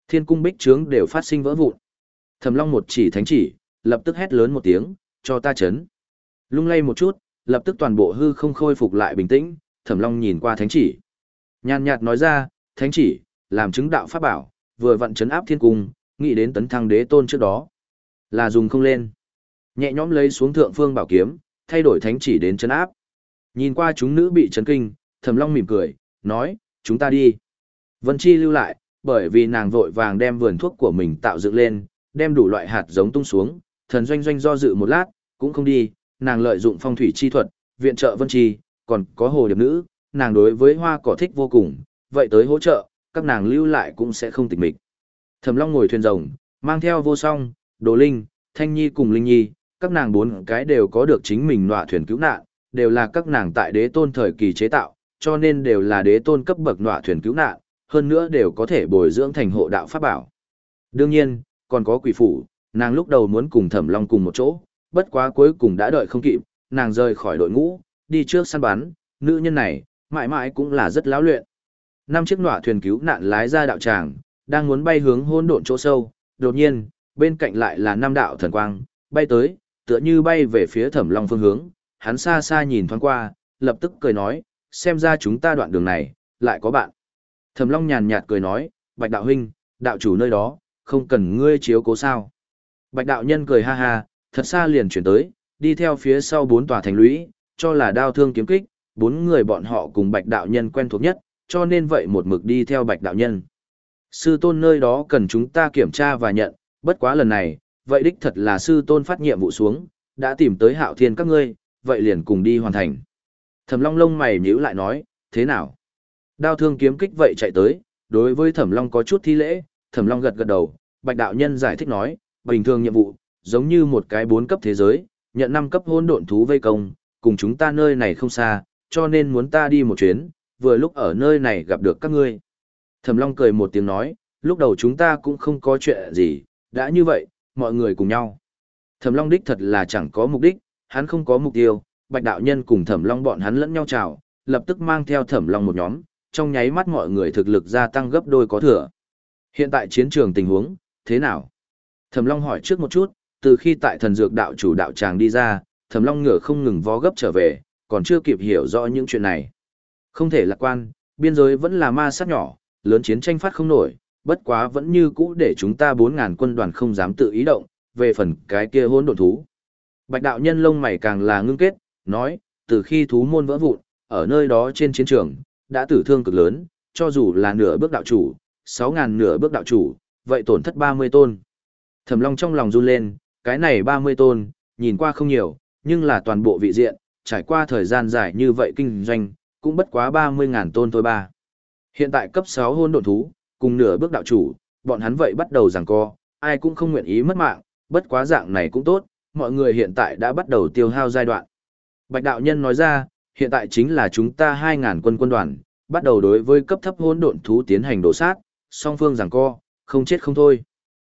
Thiên cung bích trướng đều phát sinh vỡ vụn. Thẩm Long một chỉ thánh chỉ, lập tức hét lớn một tiếng, cho ta chấn. Lung lay một chút, lập tức toàn bộ hư không khôi phục lại bình tĩnh, Thẩm Long nhìn qua thánh chỉ. Nhàn nhạt nói ra, thánh chỉ, làm chứng đạo pháp bảo, vừa vận chấn áp thiên cung, nghĩ đến tấn thăng đế tôn trước đó. Là dùng không lên. Nhẹ nhõm lấy xuống thượng phương bảo kiếm, thay đổi thánh chỉ đến chấn áp. Nhìn qua chúng nữ bị chấn kinh, Thẩm Long mỉm cười, nói, chúng ta đi. Vân Chi lưu lại, bởi vì nàng vội vàng đem vườn thuốc của mình tạo dựng lên, đem đủ loại hạt giống tung xuống, thần doanh doanh do dự một lát, cũng không đi, nàng lợi dụng phong thủy chi thuật, viện trợ Vân Chi, còn có hồ điệp nữ, nàng đối với hoa cỏ thích vô cùng, vậy tới hỗ trợ, các nàng lưu lại cũng sẽ không tịch mịch. Thẩm Long ngồi thuyền rồng, mang theo Vô Song, Đồ Linh, Thanh Nhi cùng Linh Nhi, các nàng bốn cái đều có được chính mình nọa thuyền cứu nạn, đều là các nàng tại đế tôn thời kỳ chế tạo, cho nên đều là đế tôn cấp bậc nọa thuyền cứu nạn, hơn nữa đều có thể bồi dưỡng thành hộ đạo pháp bảo. Đương nhiên, còn có quỷ phủ, nàng lúc đầu muốn cùng Thẩm Long cùng một chỗ, bất quá cuối cùng đã đợi không kịp, nàng rời khỏi đội ngũ, đi trước săn bắn, nữ nhân này, mãi mãi cũng là rất lão luyện. Năm chiếc nọa thuyền cứu nạn lái ra đạo tràng, đang muốn bay hướng hỗn độn chỗ sâu, đột nhiên, bên cạnh lại là năm đạo thần quang, bay tới, tựa như bay về phía Thẩm Long phương hướng, hắn xa xa nhìn thoáng qua, lập tức cười nói, xem ra chúng ta đoạn đường này, lại có bạn. Thẩm Long nhàn nhạt cười nói, Bạch đạo huynh, đạo chủ nơi đó, không cần ngươi chiếu cố sao. Bạch đạo nhân cười ha ha, thật xa liền chuyển tới, đi theo phía sau bốn tòa thành lũy, cho là đao thương kiếm kích, bốn người bọn họ cùng Bạch đạo nhân quen thuộc nhất, cho nên vậy một mực đi theo Bạch đạo nhân. Sư tôn nơi đó cần chúng ta kiểm tra và nhận, bất quá lần này, vậy đích thật là sư tôn phát nhiệm vụ xuống, đã tìm tới Hạo Thiên các ngươi, vậy liền cùng đi hoàn thành. Thẩm Long lông mày nhíu lại nói, thế nào? Đao thương kiếm kích vậy chạy tới, đối với Thẩm Long có chút thi lễ, Thẩm Long gật gật đầu, Bạch đạo nhân giải thích nói, bình thường nhiệm vụ, giống như một cái bốn cấp thế giới, nhận năm cấp hỗn độn thú vây công, cùng chúng ta nơi này không xa, cho nên muốn ta đi một chuyến, vừa lúc ở nơi này gặp được các ngươi. Thẩm Long cười một tiếng nói, lúc đầu chúng ta cũng không có chuyện gì, đã như vậy, mọi người cùng nhau. Thẩm Long đích thật là chẳng có mục đích, hắn không có mục tiêu, Bạch đạo nhân cùng Thẩm Long bọn hắn lẫn nhau chào, lập tức mang theo Thẩm Long một nhóm, trong nháy mắt mọi người thực lực gia tăng gấp đôi có thừa. Hiện tại chiến trường tình huống, thế nào? Thẩm Long hỏi trước một chút, từ khi tại thần dược đạo chủ đạo tràng đi ra, Thẩm Long ngựa không ngừng vó gấp trở về, còn chưa kịp hiểu rõ những chuyện này. Không thể lạc quan, biên giới vẫn là ma sát nhỏ, lớn chiến tranh phát không nổi, bất quá vẫn như cũ để chúng ta bốn ngàn quân đoàn không dám tự ý động, về phần cái kia hỗn độn thú. Bạch đạo nhân lông mày càng là ngưng kết, nói, từ khi thú môn vỡ vụn, ở nơi đó trên chiến trường, đã tử thương cực lớn, cho dù là nửa bước đạo chủ, sáu ngàn nửa bước đạo chủ, vậy tổn thất ba mươi tôn. Thẩm Long trong lòng run lên, cái này ba mươi tôn, nhìn qua không nhiều, nhưng là toàn bộ vị diện, trải qua thời gian dài như vậy kinh doanh, cũng bất quá ba mươi ngàn tôn thôi ba. Hiện tại cấp sáu hôn độn thú, cùng nửa bước đạo chủ, bọn hắn vậy bắt đầu giằng co, ai cũng không nguyện ý mất mạng, bất quá dạng này cũng tốt, mọi người hiện tại đã bắt đầu tiêu hao giai đoạn. Bạch đạo nhân nói ra, hiện tại chính là chúng ta hai ngàn quân quân đoàn, bắt đầu đối với cấp thấp hỗn độn thú tiến hành đổ sát, song phương giằng co, không chết không thôi.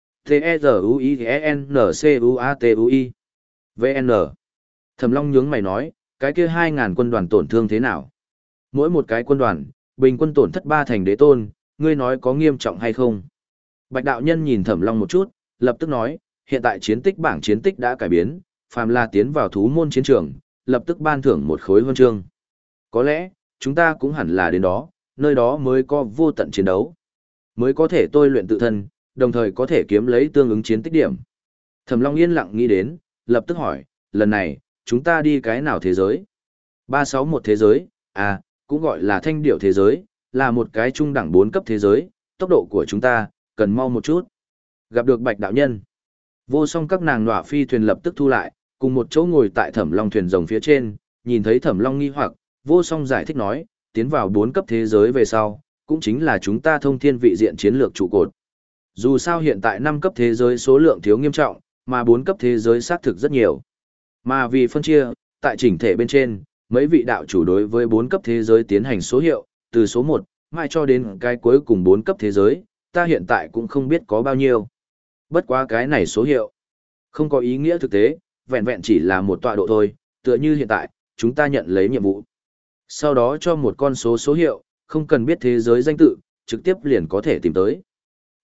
T-E-Z-U-I-N-C-U-A-T-U-I vê en Thẩm Long nhướng mày nói, cái kia hai ngàn quân đoàn tổn thương thế nào? Mỗi một cái quân đoàn, bình quân tổn thất ba thành đế tôn, ngươi nói có nghiêm trọng hay không? Bạch đạo nhân nhìn Thẩm Long một chút, lập tức nói, hiện tại chiến tích bảng chiến tích đã cải biến, phàm là tiến vào thú môn chiến trường, lập tức ban thưởng một khối huân chương. Có lẽ, chúng ta cũng hẳn là đến đó, nơi đó mới có vô tận chiến đấu, mới có thể tôi luyện tự thân, đồng thời có thể kiếm lấy tương ứng chiến tích điểm. Thẩm Long yên lặng nghĩ đến, lập tức hỏi, lần này, chúng ta đi cái nào thế giới? ba sáu một thế giới, à, cũng gọi là thanh điệu thế giới, là một cái trung đẳng bốn cấp thế giới, tốc độ của chúng ta, cần mau một chút. Gặp được Bạch đạo nhân. Vô song các nàng nọa phi thuyền lập tức thu lại, cùng một chỗ ngồi tại Thẩm Long thuyền rồng phía trên, nhìn thấy Thẩm Long nghi hoặc, vô song giải thích nói, tiến vào bốn cấp thế giới về sau, cũng chính là chúng ta thông thiên vị diện chiến lược trụ cột. Dù sao hiện tại năm cấp thế giới số lượng thiếu nghiêm trọng, mà bốn cấp thế giới xác thực rất nhiều. Mà vì phân chia, tại chỉnh thể bên trên, mấy vị đạo chủ đối với bốn cấp thế giới tiến hành số hiệu, từ số một, mãi cho đến cái cuối cùng bốn cấp thế giới, ta hiện tại cũng không biết có bao nhiêu. Bất quá cái này số hiệu, không có ý nghĩa thực tế, vẹn vẹn chỉ là một tọa độ thôi, tựa như hiện tại, chúng ta nhận lấy nhiệm vụ. Sau đó cho một con số số hiệu, không cần biết thế giới danh tự, trực tiếp liền có thể tìm tới.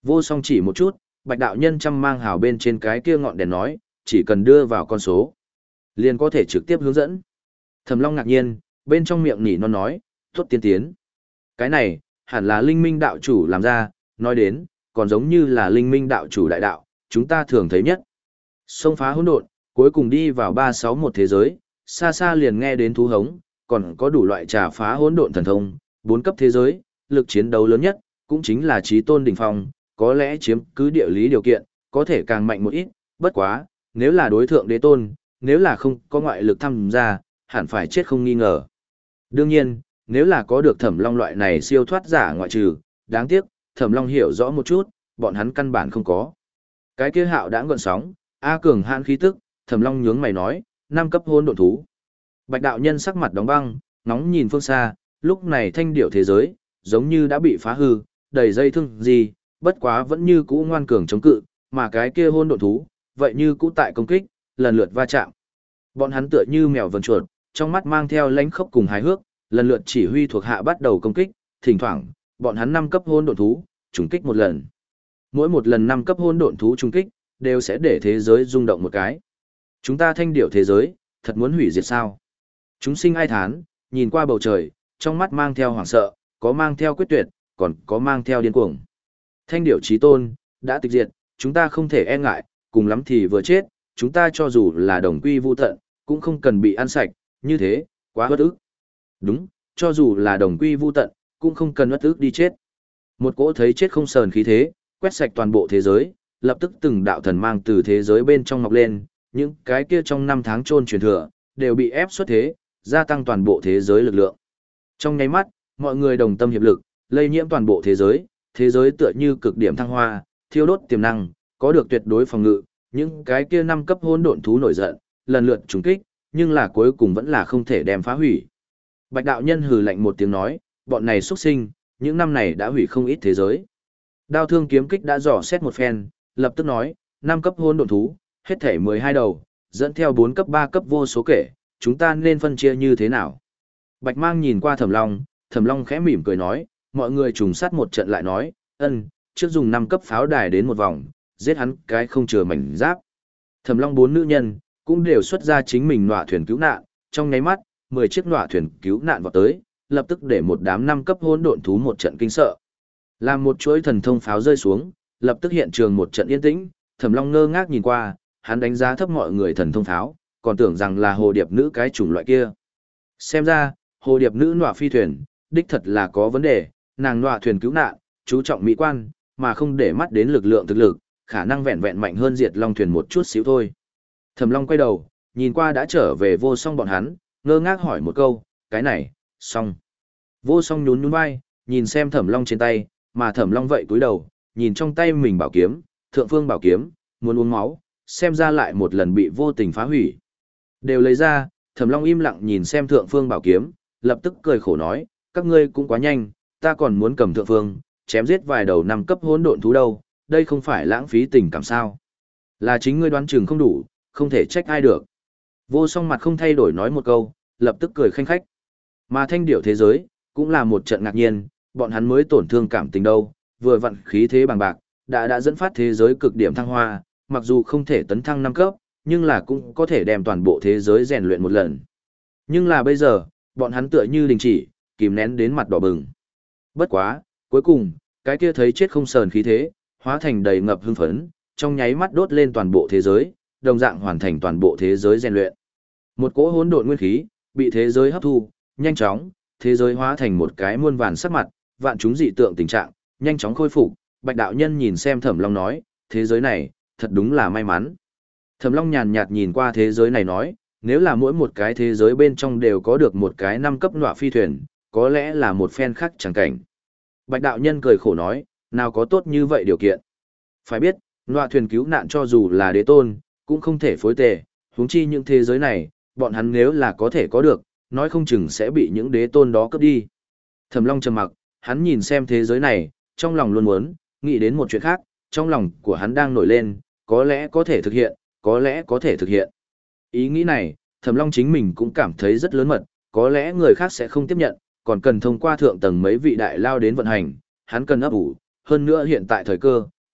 Vô song chỉ một chút, bạch đạo nhân chăm mang hào bên trên cái kia ngọn đèn nói, chỉ cần đưa vào con số, liền có thể trực tiếp hướng dẫn. Thẩm Long ngạc nhiên, bên trong miệng nỉ non nói, tốt tiên tiến. Cái này, hẳn là linh minh đạo chủ làm ra, nói đến, còn giống như là linh minh đạo chủ đại đạo, chúng ta thường thấy nhất. Xông phá hỗn độn, cuối cùng đi vào ba sáu một thế giới, xa xa liền nghe đến thú hống, còn có đủ loại trà phá hỗn độn thần thông, bốn cấp thế giới, lực chiến đấu lớn nhất, cũng chính là chí tôn đỉnh phong, có lẽ chiếm cứ địa lý điều kiện, có thể càng mạnh một ít, bất quá, nếu là đối thượng đế tôn, nếu là không có ngoại lực tham gia, hẳn phải chết không nghi ngờ. Đương nhiên, nếu là có được Thẩm Long loại này siêu thoát giả ngoại trừ, đáng tiếc, Thẩm Long hiểu rõ một chút, bọn hắn căn bản không có. Cái kia hạo đã gợn sóng, A cường hãn khí tức, Thẩm Long nhướng mày nói, năm cấp hôn độn thú. Bạch đạo nhân sắc mặt đóng băng, nóng nhìn phương xa, lúc này thanh điểu thế giới, giống như đã bị phá hư, đầy dây thương gì, bất quá vẫn như cũ ngoan cường chống cự, mà cái kia hôn độn thú, vậy như cũ tại công kích, lần lượt va chạm. Bọn hắn tựa như mèo vờn chuột, trong mắt mang theo lãnh khốc cùng hài hước, lần lượt chỉ huy thuộc hạ bắt đầu công kích, thỉnh thoảng, bọn hắn năm cấp hôn độn thú, trùng kích một lần. Mỗi một lần năm cấp hôn độn thú trùng kích, đều sẽ để thế giới rung động một cái. Chúng ta thanh điểu thế giới, thật muốn hủy diệt sao? Chúng sinh ai thán, nhìn qua bầu trời, trong mắt mang theo hoảng sợ, có mang theo quyết tuyệt, còn có mang theo điên cuồng. Thanh điểu chí tôn, đã tịch diệt, chúng ta không thể e ngại, cùng lắm thì vừa chết, chúng ta cho dù là đồng quy vu tận, cũng không cần bị ăn sạch, như thế, quá bất ức. Đúng, cho dù là đồng quy vu tận, cũng không cần bất ức đi chết. Một cỗ thấy chết không sờn khí thế, quét sạch toàn bộ thế giới, lập tức từng đạo thần mang từ thế giới bên trong ngọc lên, những cái kia trong năm tháng trôn truyền thừa, đều bị ép xuất thế, gia tăng toàn bộ thế giới lực lượng. Trong nháy mắt, mọi người đồng tâm hiệp lực, lây nhiễm toàn bộ thế giới, thế giới tựa như cực điểm thăng hoa, thiêu đốt tiềm năng, có được tuyệt đối phòng ngự, những cái kia năm cấp hỗn độn thú nổi giận, lần lượt trùng kích, nhưng là cuối cùng vẫn là không thể đem phá hủy. Bạch đạo nhân hừ lạnh một tiếng nói, bọn này xuất sinh, những năm này đã hủy không ít thế giới. Đao thương kiếm kích đã dò xét một phen, lập tức nói, năm cấp hỗn độn thú, hết thể mười hai đầu, dẫn theo bốn cấp ba cấp vô số kể, chúng ta nên phân chia như thế nào? Bạch Mang nhìn qua Thẩm Long, Thẩm Long khẽ mỉm cười nói, mọi người trùng sát một trận lại nói, ân, trước dùng năm cấp pháo đài đến một vòng, giết hắn cái không chừa mảnh giáp. Thẩm Long bốn nữ nhân, cũng đều xuất ra chính mình nọa thuyền cứu nạn, trong nháy mắt, mười chiếc nọa thuyền cứu nạn vào tới, lập tức để một đám năm cấp hỗn độn thú một trận kinh sợ. Làm một chuỗi thần thông pháo rơi xuống, lập tức hiện trường một trận yên tĩnh, Thẩm Long ngơ ngác nhìn qua, hắn đánh giá thấp mọi người thần thông pháo, còn tưởng rằng là hồ điệp nữ cái chủng loại kia. Xem ra, hồ điệp nữ nọa phi thuyền, đích thật là có vấn đề, nàng nọa thuyền cứu nạn, chú trọng mỹ quan, mà không để mắt đến lực lượng thực lực, khả năng vẹn vẹn mạnh hơn Diệt Long thuyền một chút xíu thôi. Thẩm Long quay đầu, nhìn qua đã trở về Vô Song bọn hắn, ngơ ngác hỏi một câu, cái này, xong. Vô Song nhún nhún vai, nhìn xem Thẩm Long trên tay, mà Thẩm Long vậy cúi đầu, nhìn trong tay mình bảo kiếm, thượng phương bảo kiếm, muốn uống máu, xem ra lại một lần bị vô tình phá hủy. Đều lấy ra, Thẩm Long im lặng nhìn xem thượng phương bảo kiếm, lập tức cười khổ nói, các ngươi cũng quá nhanh, ta còn muốn cầm thượng phương, chém giết vài đầu năm cấp hỗn độn thú đâu, đây không phải lãng phí tình cảm sao? Là chính ngươi đoán chừng không đủ, không thể trách ai được. Vô Song mặt không thay đổi nói một câu, lập tức cười khanh khách. Mà thanh điểu thế giới, cũng là một trận ngạc nhiên, bọn hắn mới tổn thương cảm tình đâu, vừa vặn khí thế bằng bạc, đã đã dẫn phát thế giới cực điểm thăng hoa, mặc dù không thể tấn thăng năm cấp, nhưng là cũng có thể đem toàn bộ thế giới rèn luyện một lần. Nhưng là bây giờ, bọn hắn tựa như đình chỉ, kìm nén đến mặt đỏ bừng. Bất quá, cuối cùng, cái kia thấy chết không sờn khí thế, hóa thành đầy ngập hưng phấn, trong nháy mắt đốt lên toàn bộ thế giới, đồng dạng hoàn thành toàn bộ thế giới rèn luyện. Một cỗ hỗn độn nguyên khí, bị thế giới hấp thu, nhanh chóng, thế giới hóa thành một cái muôn vàn sắc mặt, vạn chúng dị tượng tình trạng, nhanh chóng khôi phục. Bạch đạo nhân nhìn xem Thẩm Long nói, thế giới này, thật đúng là may mắn. Thẩm Long nhàn nhạt nhìn qua thế giới này nói, nếu là mỗi một cái thế giới bên trong đều có được một cái năm cấp nọa phi thuyền, có lẽ là một phen khác chẳng cảnh. Bạch đạo nhân cười khổ nói, nào có tốt như vậy điều kiện. Phải biết, nọa thuyền cứu nạn cho dù là đế tôn, cũng không thể phối tề, huống chi những thế giới này, bọn hắn nếu là có thể có được, nói không chừng sẽ bị những đế tôn đó cướp đi. Thẩm Long trầm mặc, hắn nhìn xem thế giới này, trong lòng luôn muốn, nghĩ đến một chuyện khác, trong lòng của hắn đang nổi lên, có lẽ có thể thực hiện, có lẽ có thể thực hiện. Ý nghĩ này, Thẩm Long chính mình cũng cảm thấy rất lớn mật, có lẽ người khác sẽ không tiếp nhận, còn cần thông qua thượng tầng mấy vị đại lao đến vận hành, hắn cần ấp ủ, hơn nữa hiện tại thời cơ,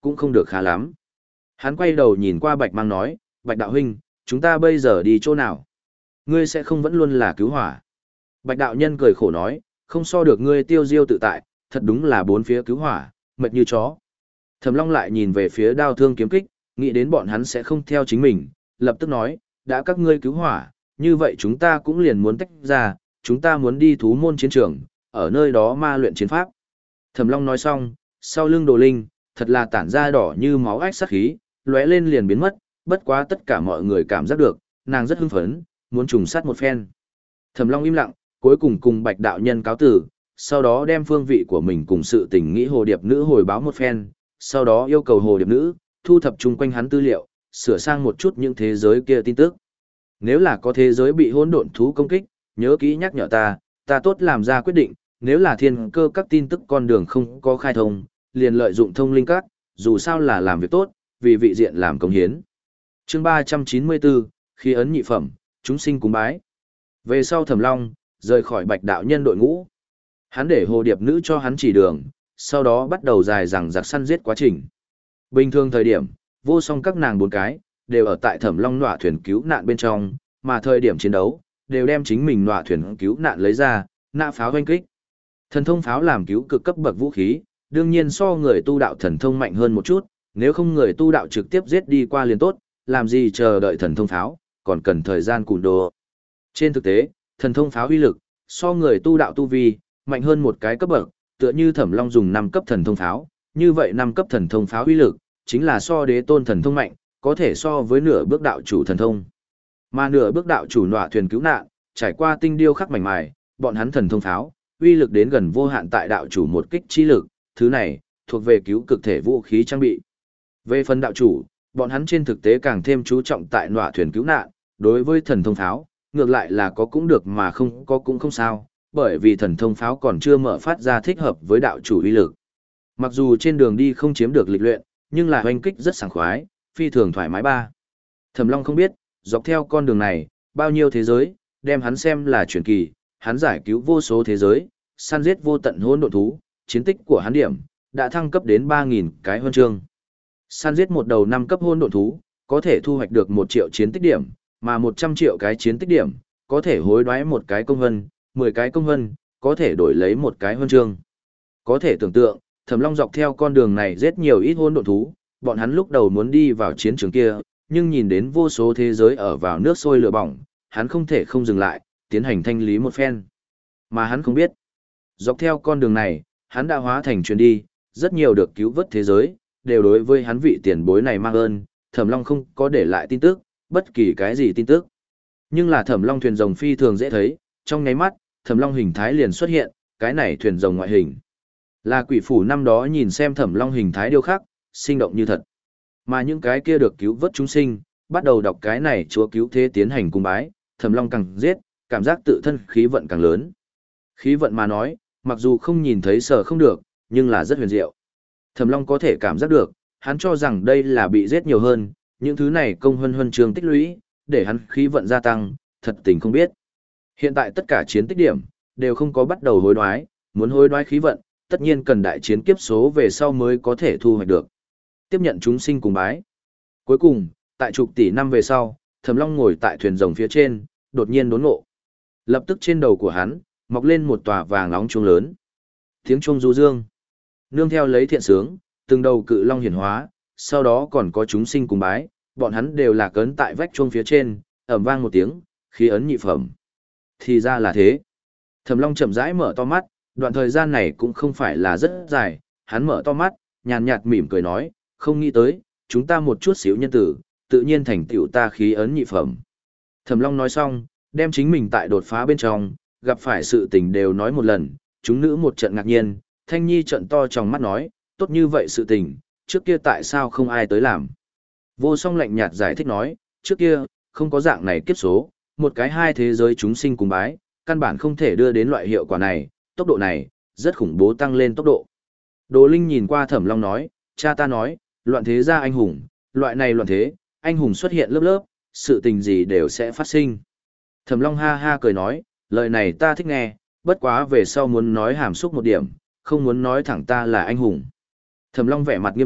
cũng không được khá lắm. Hắn quay đầu nhìn qua Bạch Mang nói, Bạch đạo huynh, chúng ta bây giờ đi chỗ nào? Ngươi sẽ không vẫn luôn là cứu hỏa. Bạch đạo nhân cười khổ nói, không so được ngươi tiêu diêu tự tại, thật đúng là bốn phía cứu hỏa, mệt như chó. Thẩm Long lại nhìn về phía đao thương kiếm kích, nghĩ đến bọn hắn sẽ không theo chính mình, lập tức nói, đã các ngươi cứu hỏa, như vậy chúng ta cũng liền muốn tách ra, chúng ta muốn đi thú môn chiến trường, ở nơi đó ma luyện chiến pháp. Thẩm Long nói xong, sau lưng Đồ Linh, thật là tản ra đỏ như máu ách sát khí, lóe lên liền biến mất, bất quá tất cả mọi người cảm giác được, nàng rất hưng phấn, muốn trùng sát một phen. Thẩm Long im lặng, cuối cùng cùng Bạch đạo nhân cáo tử, sau đó đem phương vị của mình cùng sự tình nghĩ hồ điệp nữ hồi báo một phen, sau đó yêu cầu hồ điệp nữ thu thập chung quanh hắn tư liệu, sửa sang một chút những thế giới kia tin tức. Nếu là có thế giới bị hỗn độn thú công kích, nhớ kỹ nhắc nhở ta, ta tốt làm ra quyết định, nếu là thiên cơ các tin tức con đường không có khai thông, liền lợi dụng thông linh các, dù sao là làm việc tốt, vì vị diện làm công hiến. Chương ba trăm chín mươi bốn, khi ấn nhị phẩm, chúng sinh cúng bái. Về sau Thẩm Long, rời khỏi Bạch đạo nhân đội ngũ. Hắn để hồ điệp nữ cho hắn chỉ đường, sau đó bắt đầu dài dằng dặc săn giết quá trình. Bình thường thời điểm, vô song các nàng bốn cái, đều ở tại Thẩm Long nọa thuyền cứu nạn bên trong, mà thời điểm chiến đấu, đều đem chính mình nọa thuyền cứu nạn lấy ra, nã pháo hoanh kích. Thần thông pháo làm cứu cực cấp bậc vũ khí, đương nhiên so người tu đạo thần thông mạnh hơn một chút, nếu không người tu đạo trực tiếp giết đi qua liền tốt, làm gì chờ đợi thần thông pháo, còn cần thời gian cùn đồ. Trên thực tế, thần thông pháo uy lực, so người tu đạo tu vi, mạnh hơn một cái cấp bậc, tựa như Thẩm Long dùng năm cấp thần thông pháo, như vậy năm cấp thần thông pháo uy lực, chính là so đế tôn thần thông mạnh, có thể so với nửa bước đạo chủ thần thông. Mà nửa bước đạo chủ nọa thuyền cứu nạn, trải qua tinh điêu khắc mảnh mài, bọn hắn thần thông pháo, uy lực đến gần vô hạn tại đạo chủ một kích chi lực, thứ này, thuộc về cứu cực thể vũ khí trang bị. Về phần đạo chủ, bọn hắn trên thực tế càng thêm chú trọng tại nọa thuyền cứu nạn, đối với thần thông pháo, ngược lại là có cũng được mà không có cũng không sao, bởi vì thần thông pháo còn chưa mở phát ra thích hợp với đạo chủ uy lực. Mặc dù trên đường đi không chiếm được lịch luyện, nhưng là hoanh kích rất sảng khoái, phi thường thoải mái ba. Thẩm Long không biết, dọc theo con đường này, bao nhiêu thế giới, đem hắn xem là truyền kỳ, hắn giải cứu vô số thế giới, săn giết vô tận hỗn độn thú, chiến tích của hắn điểm đã thăng cấp đến ba nghìn cái huân chương. Săn giết một đầu năm cấp hỗn độn thú, có thể thu hoạch được một triệu chiến tích điểm, mà một trăm triệu cái chiến tích điểm, có thể hối đoái một cái công vân, mười cái công vân, có thể đổi lấy một cái huân chương. Có thể tưởng tượng, Thẩm Long dọc theo con đường này giết nhiều ít hỗn độn thú, bọn hắn lúc đầu muốn đi vào chiến trường kia, nhưng nhìn đến vô số thế giới ở vào nước sôi lửa bỏng, hắn không thể không dừng lại, tiến hành thanh lý một phen. Mà hắn không biết, dọc theo con đường này, hắn đã hóa thành truyền đi, rất nhiều được cứu vớt thế giới, đều đối với hắn vị tiền bối này mang ơn, Thẩm Long không có để lại tin tức, bất kỳ cái gì tin tức. Nhưng là Thẩm Long thuyền rồng phi thường dễ thấy, trong nháy mắt, Thẩm Long hình thái liền xuất hiện, cái này thuyền rồng ngoại hình. Là quỷ phủ năm đó nhìn xem Thẩm Long hình thái điêu khắc, sinh động như thật. Mà những cái kia được cứu vớt chúng sinh, bắt đầu đọc cái này chúa cứu thế tiến hành cung bái, Thẩm Long càng giết, cảm giác tự thân khí vận càng lớn. Khí vận mà nói, mặc dù không nhìn thấy sở không được, nhưng là rất huyền diệu. Thẩm Long có thể cảm giác được, hắn cho rằng đây là bị giết nhiều hơn, những thứ này công huân huân trường tích lũy, để hắn khí vận gia tăng, thật tình không biết. Hiện tại tất cả chiến tích điểm, đều không có bắt đầu hối đoái, muốn hối đoái khí vận, tất nhiên cần đại chiến kiếp số về sau mới có thể thu hoạch được. Tiếp nhận chúng sinh cùng bái. Cuối cùng, tại chục tỷ năm về sau, Thẩm Long ngồi tại thuyền rồng phía trên, đột nhiên đốn ngộ. Lập tức trên đầu của hắn, mọc lên một tòa vàng nóng chuông lớn. Tiếng chuông du dương. Nương theo lấy thiện sướng, từng đầu cự long hiển hóa, sau đó còn có chúng sinh cùng bái, bọn hắn đều là cấn tại vách chuông phía trên, ầm vang một tiếng, khí ấn nhị phẩm. Thì ra là thế. Thẩm Long chậm rãi mở to mắt, đoạn thời gian này cũng không phải là rất dài, hắn mở to mắt, nhàn nhạt mỉm cười nói, không nghĩ tới, chúng ta một chút xíu nhân tử, tự nhiên thành tựu ta khí ấn nhị phẩm. Thẩm Long nói xong, đem chính mình tại đột phá bên trong, gặp phải sự tình đều nói một lần, chúng nữ một trận ngạc nhiên, Thanh Nhi trận to trong mắt nói, tốt như vậy sự tình, trước kia tại sao không ai tới làm. Vô Song lạnh nhạt giải thích nói, trước kia, không có dạng này kiếp số, một cái hai thế giới chúng sinh cùng bái, căn bản không thể đưa đến loại hiệu quả này, tốc độ này, rất khủng bố tăng lên tốc độ. Đồ Linh nhìn qua Thẩm Long nói, cha ta nói, loạn thế ra anh hùng, loại này loạn thế, anh hùng xuất hiện lớp lớp, sự tình gì đều sẽ phát sinh. Thẩm Long ha ha cười nói, lời này ta thích nghe, bất quá về sau muốn nói hàm xúc một điểm, không muốn nói thẳng ta là anh hùng. Thẩm Long vẻ mặt nghiêm túc,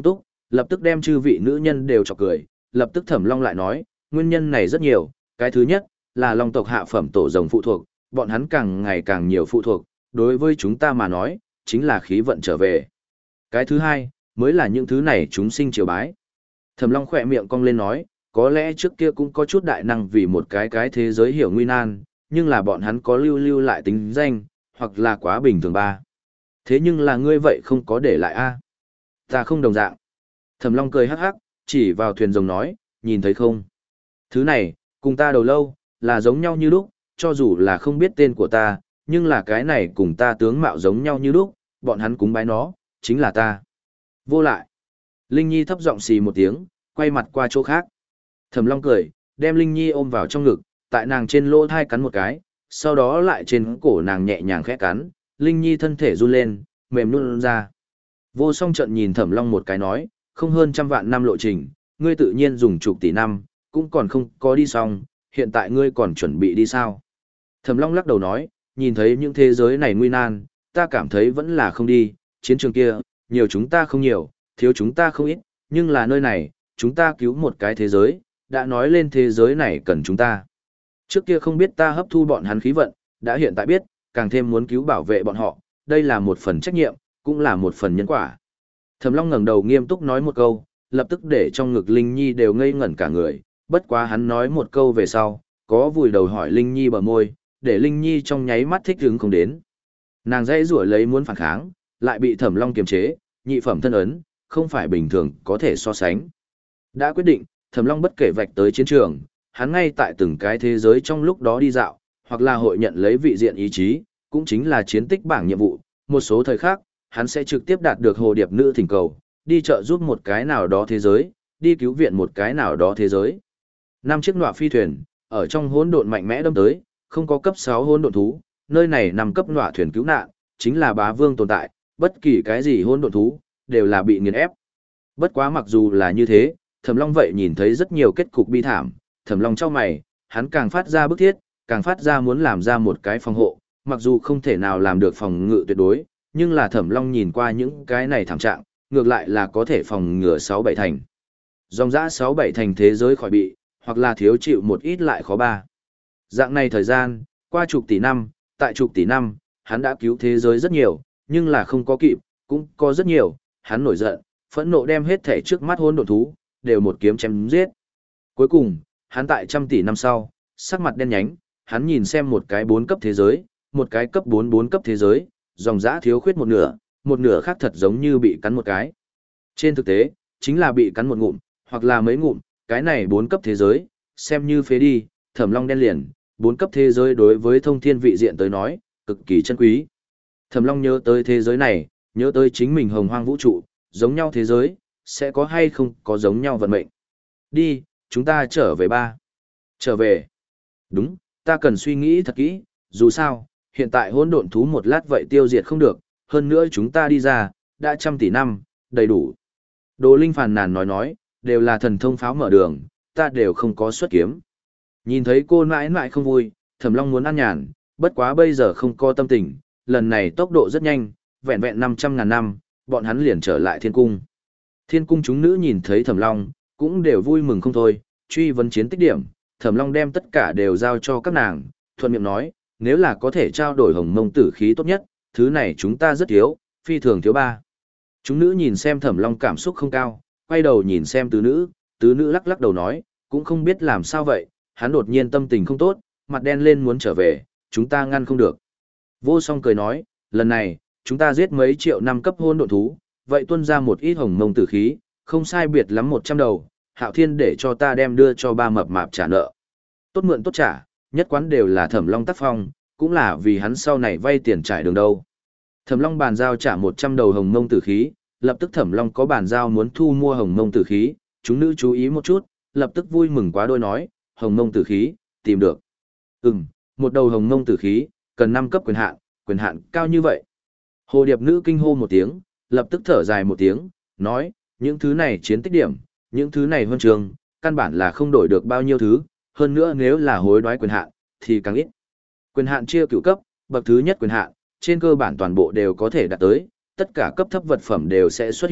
Lập tức đem chư vị nữ nhân đều chọc cười, lập tức Thẩm Long lại nói, nguyên nhân này rất nhiều, cái thứ nhất là Long tộc hạ phẩm tổ rồng phụ thuộc, bọn hắn càng ngày càng nhiều phụ thuộc, đối với chúng ta mà nói, chính là khí vận trở về. Cái thứ hai, mới là những thứ này chúng sinh triều bái. Thẩm Long khỏe miệng cong lên nói, có lẽ trước kia cũng có chút đại năng vì một cái cái thế giới hiểu nguy nan, nhưng là bọn hắn có lưu lưu lại tính danh, hoặc là quá bình thường ba. Thế nhưng là ngươi vậy không có để lại a? Ta không đồng dạng. Thẩm Long cười hắc hắc, chỉ vào thuyền rồng nói, nhìn thấy không? Thứ này, cùng ta đầu lâu, là giống nhau như lúc, cho dù là không biết tên của ta, nhưng là cái này cùng ta tướng mạo giống nhau như lúc, bọn hắn cúng bái nó, chính là ta. Vô lại. Linh Nhi thấp giọng xì một tiếng, quay mặt qua chỗ khác. Thẩm Long cười, đem Linh Nhi ôm vào trong ngực, tại nàng trên lỗ thai cắn một cái, sau đó lại trên cổ nàng nhẹ nhàng khẽ cắn, Linh Nhi thân thể run lên, mềm nhũn ra. Vô Song trận nhìn Thẩm Long một cái nói, không hơn trăm vạn năm lộ trình, ngươi tự nhiên dùng chục tỷ năm, cũng còn không có đi xong, hiện tại ngươi còn chuẩn bị đi sao? Thẩm Long lắc đầu nói, nhìn thấy những thế giới này nguy nan, ta cảm thấy vẫn là không đi, chiến trường kia, nhiều chúng ta không nhiều, thiếu chúng ta không ít, nhưng là nơi này, chúng ta cứu một cái thế giới, đã nói lên thế giới này cần chúng ta. Trước kia không biết ta hấp thu bọn hắn khí vận, đã hiện tại biết, càng thêm muốn cứu bảo vệ bọn họ, đây là một phần trách nhiệm, cũng là một phần nhân quả. Thẩm Long ngẩng đầu nghiêm túc nói một câu, lập tức để trong ngực Linh Nhi đều ngây ngẩn cả người, bất quá hắn nói một câu về sau, có vùi đầu hỏi Linh Nhi bờ môi, để Linh Nhi trong nháy mắt thích hứng không đến. Nàng dãy rủa lấy muốn phản kháng, lại bị Thẩm Long kiềm chế, nhị phẩm thân ấn, không phải bình thường có thể so sánh. Đã quyết định, Thẩm Long bất kể vạch tới chiến trường, hắn ngay tại từng cái thế giới trong lúc đó đi dạo, hoặc là hội nhận lấy vị diện ý chí, cũng chính là chiến tích bảng nhiệm vụ, một số thời khác, hắn sẽ trực tiếp đạt được hồ điệp nữ thỉnh cầu, đi chợ giúp một cái nào đó thế giới, đi cứu viện một cái nào đó thế giới. Năm chiếc nọa phi thuyền, ở trong hỗn độn mạnh mẽ đâm tới, không có cấp sáu hỗn độn thú, nơi này nằm cấp nọa thuyền cứu nạn, chính là bá vương tồn tại, bất kỳ cái gì hỗn độn thú, đều là bị nghiền ép. Bất quá mặc dù là như thế, Thẩm Long vậy nhìn thấy rất nhiều kết cục bi thảm, Thẩm Long chau mày, hắn càng phát ra bức thiết, càng phát ra muốn làm ra một cái phòng hộ, mặc dù không thể nào làm được phòng ngự tuyệt đối, nhưng là Thẩm Long nhìn qua những cái này thảm trạng, ngược lại là có thể phòng ngừa sáu bảy thành. Dòng dã sáu bảy thành thế giới khỏi bị, hoặc là thiếu chịu một ít lại khó ba. Dạng này thời gian, qua chục tỷ năm, tại chục tỷ năm, hắn đã cứu thế giới rất nhiều, nhưng là không có kịp, cũng có rất nhiều, hắn nổi giận, phẫn nộ đem hết thể trước mắt hỗn độn thú, đều một kiếm chém giết. Cuối cùng, hắn tại trăm tỷ năm sau, sắc mặt đen nhánh, hắn nhìn xem một cái bốn cấp thế giới, một cái cấp bốn bốn cấp thế giới, dòng dã thiếu khuyết một nửa, một nửa khác thật giống như bị cắn một cái. Trên thực tế, chính là bị cắn một ngụm, hoặc là mấy ngụm, cái này bốn cấp thế giới, xem như phế đi, Thẩm Long đen liền, bốn cấp thế giới đối với thông thiên vị diện tới nói, cực kỳ chân quý. Thẩm Long nhớ tới thế giới này, nhớ tới chính mình hồng hoang vũ trụ, giống nhau thế giới, sẽ có hay không có giống nhau vận mệnh. Đi, chúng ta trở về ba. Trở về. Đúng, ta cần suy nghĩ thật kỹ, dù sao, hiện tại hỗn độn thú một lát vậy tiêu diệt không được, hơn nữa chúng ta đi ra, đã trăm tỷ năm, đầy đủ. Đồ Linh phàn nàn nói nói, đều là thần thông pháo mở đường, ta đều không có xuất kiếm. Nhìn thấy cô mãi mãi không vui, Thẩm Long muốn ăn nhàn, bất quá bây giờ không có tâm tình, lần này tốc độ rất nhanh, vẹn vẹn năm trăm ngàn năm, bọn hắn liền trở lại thiên cung. Thiên cung chúng nữ nhìn thấy Thẩm Long, cũng đều vui mừng không thôi, truy vấn chiến tích điểm, Thẩm Long đem tất cả đều giao cho các nàng, thuận miệng nói, nếu là có thể trao đổi hồng mông tử khí tốt nhất, thứ này chúng ta rất thiếu, phi thường thiếu ba. Chúng nữ nhìn xem Thẩm Long cảm xúc không cao, quay đầu nhìn xem tứ nữ, tứ nữ lắc lắc đầu nói, cũng không biết làm sao vậy, hắn đột nhiên tâm tình không tốt, mặt đen lên muốn trở về, chúng ta ngăn không được. Vô Song cười nói, lần này, chúng ta giết mấy triệu năm cấp hôn độn thú, vậy tuân ra một ít hồng mông tử khí, không sai biệt lắm một trăm đầu, Hạo Thiên để cho ta đem đưa cho ba mập mạp trả nợ. Tốt mượn tốt trả, nhất quán đều là Thẩm Long tác phong, cũng là vì hắn sau này vay tiền trải đường đâu. Thẩm Long bàn giao trả một trăm đầu hồng mông tử khí, lập tức Thẩm Long có bàn giao muốn thu mua hồng mông tử khí, chúng nữ chú ý một chút, lập tức vui mừng quá đôi nói, hồng mông tử khí, tìm được. Ừm, một đầu hồng mông tử khí, cần năm cấp quyền hạn, quyền hạn cao như vậy. Hồ điệp nữ kinh hô một tiếng, lập tức thở dài một tiếng, nói, những thứ này chiến tích điểm, những thứ này huân trường, căn bản là không đổi được bao nhiêu thứ, hơn nữa nếu là hối đoái quyền hạn, thì càng ít. Quyền hạn chia cửu cấp, bậc thứ nhất quyền hạn, trên cơ bản toàn bộ đều có thể đạt tới, tất cả cấp thấp vật phẩm đều sẽ xuất hiện,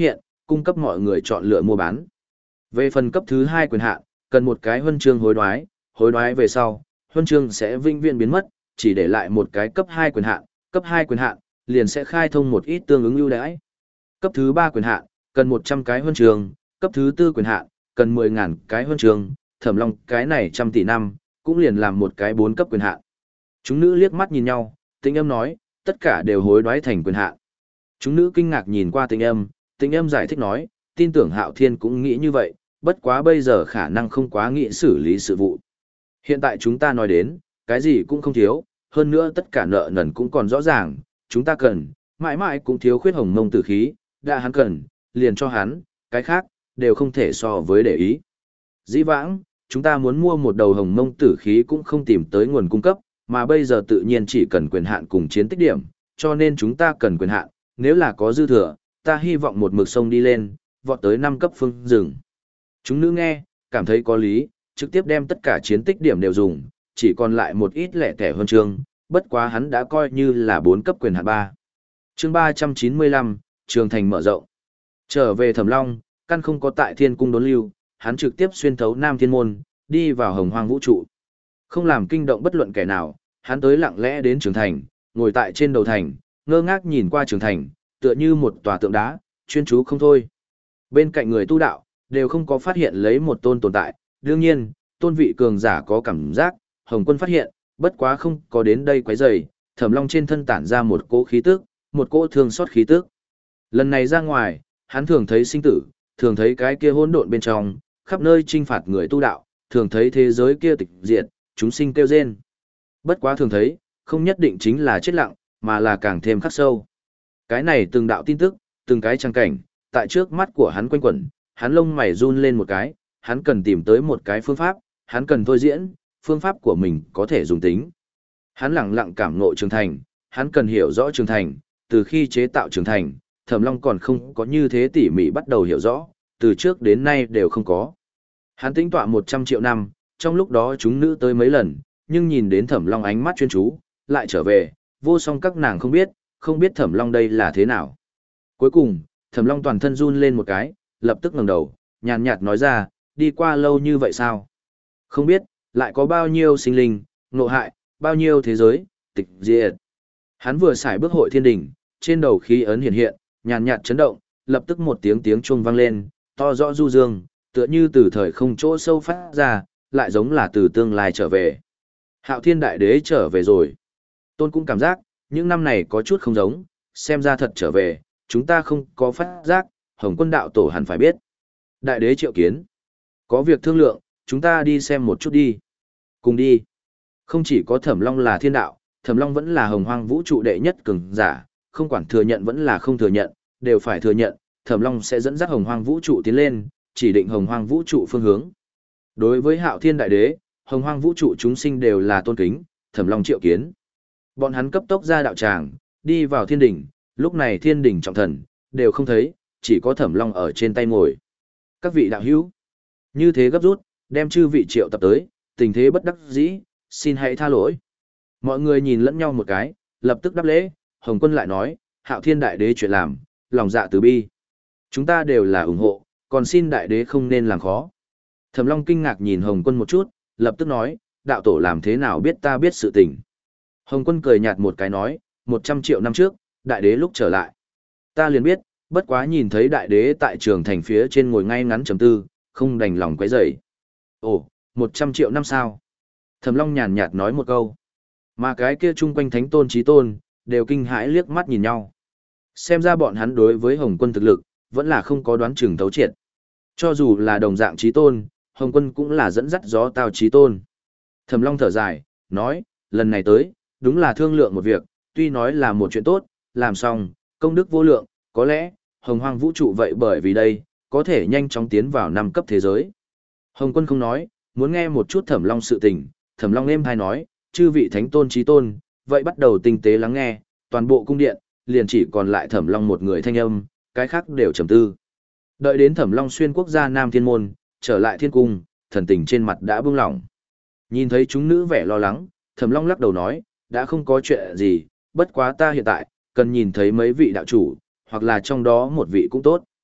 cung cấp mọi người chọn lựa mua bán. Về phần cấp thứ hai quyền hạn, cần một cái huân chương hối đoái, hối đoái về sau, huân chương sẽ vĩnh viễn biến mất, chỉ để lại một cái cấp hai quyền hạn, cấp hai quyền hạn liền sẽ khai thông một ít tương ứng ưu đãi. Cấp thứ ba quyền hạn, cần một trăm cái huân chương, cấp thứ tư quyền hạn, cần mười ngàn cái huân chương, Thẩm Long cái này trăm tỷ năm, cũng liền làm một cái bốn cấp quyền hạn. Chúng nữ liếc mắt nhìn nhau, Tĩnh Âm nói, tất cả đều hối đoái thành quyền hạn. Chúng nữ kinh ngạc nhìn qua Tĩnh Âm, Tĩnh Âm giải thích nói, tin tưởng Hạo Thiên cũng nghĩ như vậy, bất quá bây giờ khả năng không quá nghĩ xử lý sự vụ. Hiện tại chúng ta nói đến, cái gì cũng không thiếu, hơn nữa tất cả nợ nần cũng còn rõ ràng, chúng ta cần, mãi mãi cũng thiếu khuyết hồng mông tử khí, đã hắn cần, liền cho hắn, cái khác, đều không thể so với để ý. Dĩ vãng, chúng ta muốn mua một đầu hồng mông tử khí cũng không tìm tới nguồn cung cấp, mà bây giờ tự nhiên chỉ cần quyền hạn cùng chiến tích điểm, cho nên chúng ta cần quyền hạn, nếu là có dư thừa, ta hy vọng một mực sông đi lên, vọt tới năm cấp phương rừng. Chúng nữ nghe, cảm thấy có lý, trực tiếp đem tất cả chiến tích điểm đều dùng, chỉ còn lại một ít lẻ tẻ hơn chương, bất quá hắn đã coi như là bốn cấp quyền hạn ba. Chương ba trăm chín mươi lăm, Trường Thành mở rộng. Trở về Thẩm Long, căn không có tại Thiên Cung đốn lưu, hắn trực tiếp xuyên thấu Nam Thiên Môn, đi vào Hồng Hoang vũ trụ. Không làm kinh động bất luận kẻ nào, hắn tới lặng lẽ đến Trường Thành, ngồi tại trên đầu thành, ngơ ngác nhìn qua Trường Thành, tựa như một tòa tượng đá, chuyên chú không thôi. Bên cạnh người tu đạo, đều không có phát hiện lấy một tôn tồn tại, đương nhiên, tôn vị cường giả có cảm giác, Hồng Quân phát hiện, bất quá không có đến đây quấy rầy, Thẩm Long trên thân tản ra một cỗ khí tức, một cỗ thương xót khí tức. Lần này ra ngoài, hắn thường thấy sinh tử, thường thấy cái kia hỗn độn bên trong, khắp nơi trinh phạt người tu đạo, thường thấy thế giới kia tịch diệt, chúng sinh kêu rên. Bất quá thường thấy, không nhất định chính là chết lặng, mà là càng thêm khắc sâu. Cái này từng đạo tin tức, từng cái trang cảnh, tại trước mắt của hắn quanh quẩn, hắn lông mày run lên một cái, hắn cần tìm tới một cái phương pháp, hắn cần thôi diễn, phương pháp của mình có thể dùng tính. Hắn lặng lặng cảm ngộ Trường Thành, hắn cần hiểu rõ Trường Thành, từ khi chế tạo Trường Thành, Thẩm Long còn không có như thế tỉ mỉ bắt đầu hiểu rõ, từ trước đến nay đều không có. Hắn tính tọa một trăm triệu năm, trong lúc đó chúng nữ tới mấy lần, nhưng nhìn đến Thẩm Long ánh mắt chuyên chú, lại trở về, vô song các nàng không biết, không biết Thẩm Long đây là thế nào. Cuối cùng, Thẩm Long toàn thân run lên một cái, lập tức ngẩng đầu, nhàn nhạt nói ra, đi qua lâu như vậy sao? Không biết, lại có bao nhiêu sinh linh, ngộ hại, bao nhiêu thế giới, tịch diệt. Hắn vừa xài bước hội thiên đỉnh, trên đầu khí ấn hiện hiện, nhàn nhạt chấn động, lập tức một tiếng tiếng chuông vang lên, to rõ du dương, tựa như từ thời không chỗ sâu phát ra, lại giống là từ tương lai trở về. Hạo Thiên Đại Đế trở về rồi. Tôn cũng cảm giác, những năm này có chút không giống, xem ra thật trở về, chúng ta không có phát giác, Hồng Quân đạo tổ hẳn phải biết. Đại Đế triệu kiến. Có việc thương lượng, chúng ta đi xem một chút đi. Cùng đi. Không chỉ có Thẩm Long là thiên đạo, Thẩm Long vẫn là hồng hoang vũ trụ đệ nhất cường giả, không quản thừa nhận vẫn là không thừa nhận, đều phải thừa nhận, Thẩm Long sẽ dẫn dắt hồng hoang vũ trụ tiến lên, chỉ định hồng hoang vũ trụ phương hướng. Đối với Hạo Thiên Đại Đế, hồng hoang vũ trụ chúng sinh đều là tôn kính, Thẩm Long triệu kiến. Bọn hắn cấp tốc ra đạo tràng, đi vào thiên đỉnh, lúc này thiên đỉnh trọng thần, đều không thấy, chỉ có Thẩm Long ở trên tay ngồi. Các vị đạo hữu, như thế gấp rút, đem chư vị triệu tập tới, tình thế bất đắc dĩ, xin hãy tha lỗi. Mọi người nhìn lẫn nhau một cái, lập tức đáp lễ, Hồng Quân lại nói, Hạo Thiên Đại Đế chuyện làm, lòng dạ từ bi. Chúng ta đều là ủng hộ, còn xin Đại Đế không nên làm khó. Thẩm Long kinh ngạc nhìn Hồng Quân một chút, lập tức nói, đạo tổ làm thế nào biết ta biết sự tình. Hồng Quân cười nhạt một cái nói, một trăm triệu năm trước, Đại Đế lúc trở lại. Ta liền biết, bất quá nhìn thấy Đại Đế tại Trường Thành phía trên ngồi ngay ngắn trầm tư, không đành lòng quấy rầy. Ồ, một trăm triệu năm sao? Thẩm Long nhàn nhạt nói một câu. Mà cái kia chung quanh thánh tôn chí tôn, đều kinh hãi liếc mắt nhìn nhau. Xem ra bọn hắn đối với Hồng Quân thực lực, vẫn là không có đoán chừng thấu triệt. Cho dù là đồng dạng chí tôn, Hồng Quân cũng là dẫn dắt gió tao chí tôn. Thẩm Long thở dài, nói, lần này tới, đúng là thương lượng một việc, tuy nói là một chuyện tốt, làm xong, công đức vô lượng, có lẽ, Hồng Hoang vũ trụ vậy bởi vì đây, có thể nhanh chóng tiến vào năm cấp thế giới. Hồng Quân không nói, muốn nghe một chút Thẩm Long sự tình, Thẩm Long êm hay nói, chư vị thánh tôn chí tôn, vậy bắt đầu tinh tế lắng nghe, toàn bộ cung điện, liền chỉ còn lại Thẩm Long một người thanh âm, cái khác đều trầm tư. Đợi đến Thẩm Long xuyên quốc gia Nam Thiên Môn, trở lại thiên cung, thần tình trên mặt đã bưng lỏng. Nhìn thấy chúng nữ vẻ lo lắng, Thẩm Long lắc đầu nói, đã không có chuyện gì, bất quá ta hiện tại, cần nhìn thấy mấy vị đạo chủ, hoặc là trong đó một vị cũng tốt.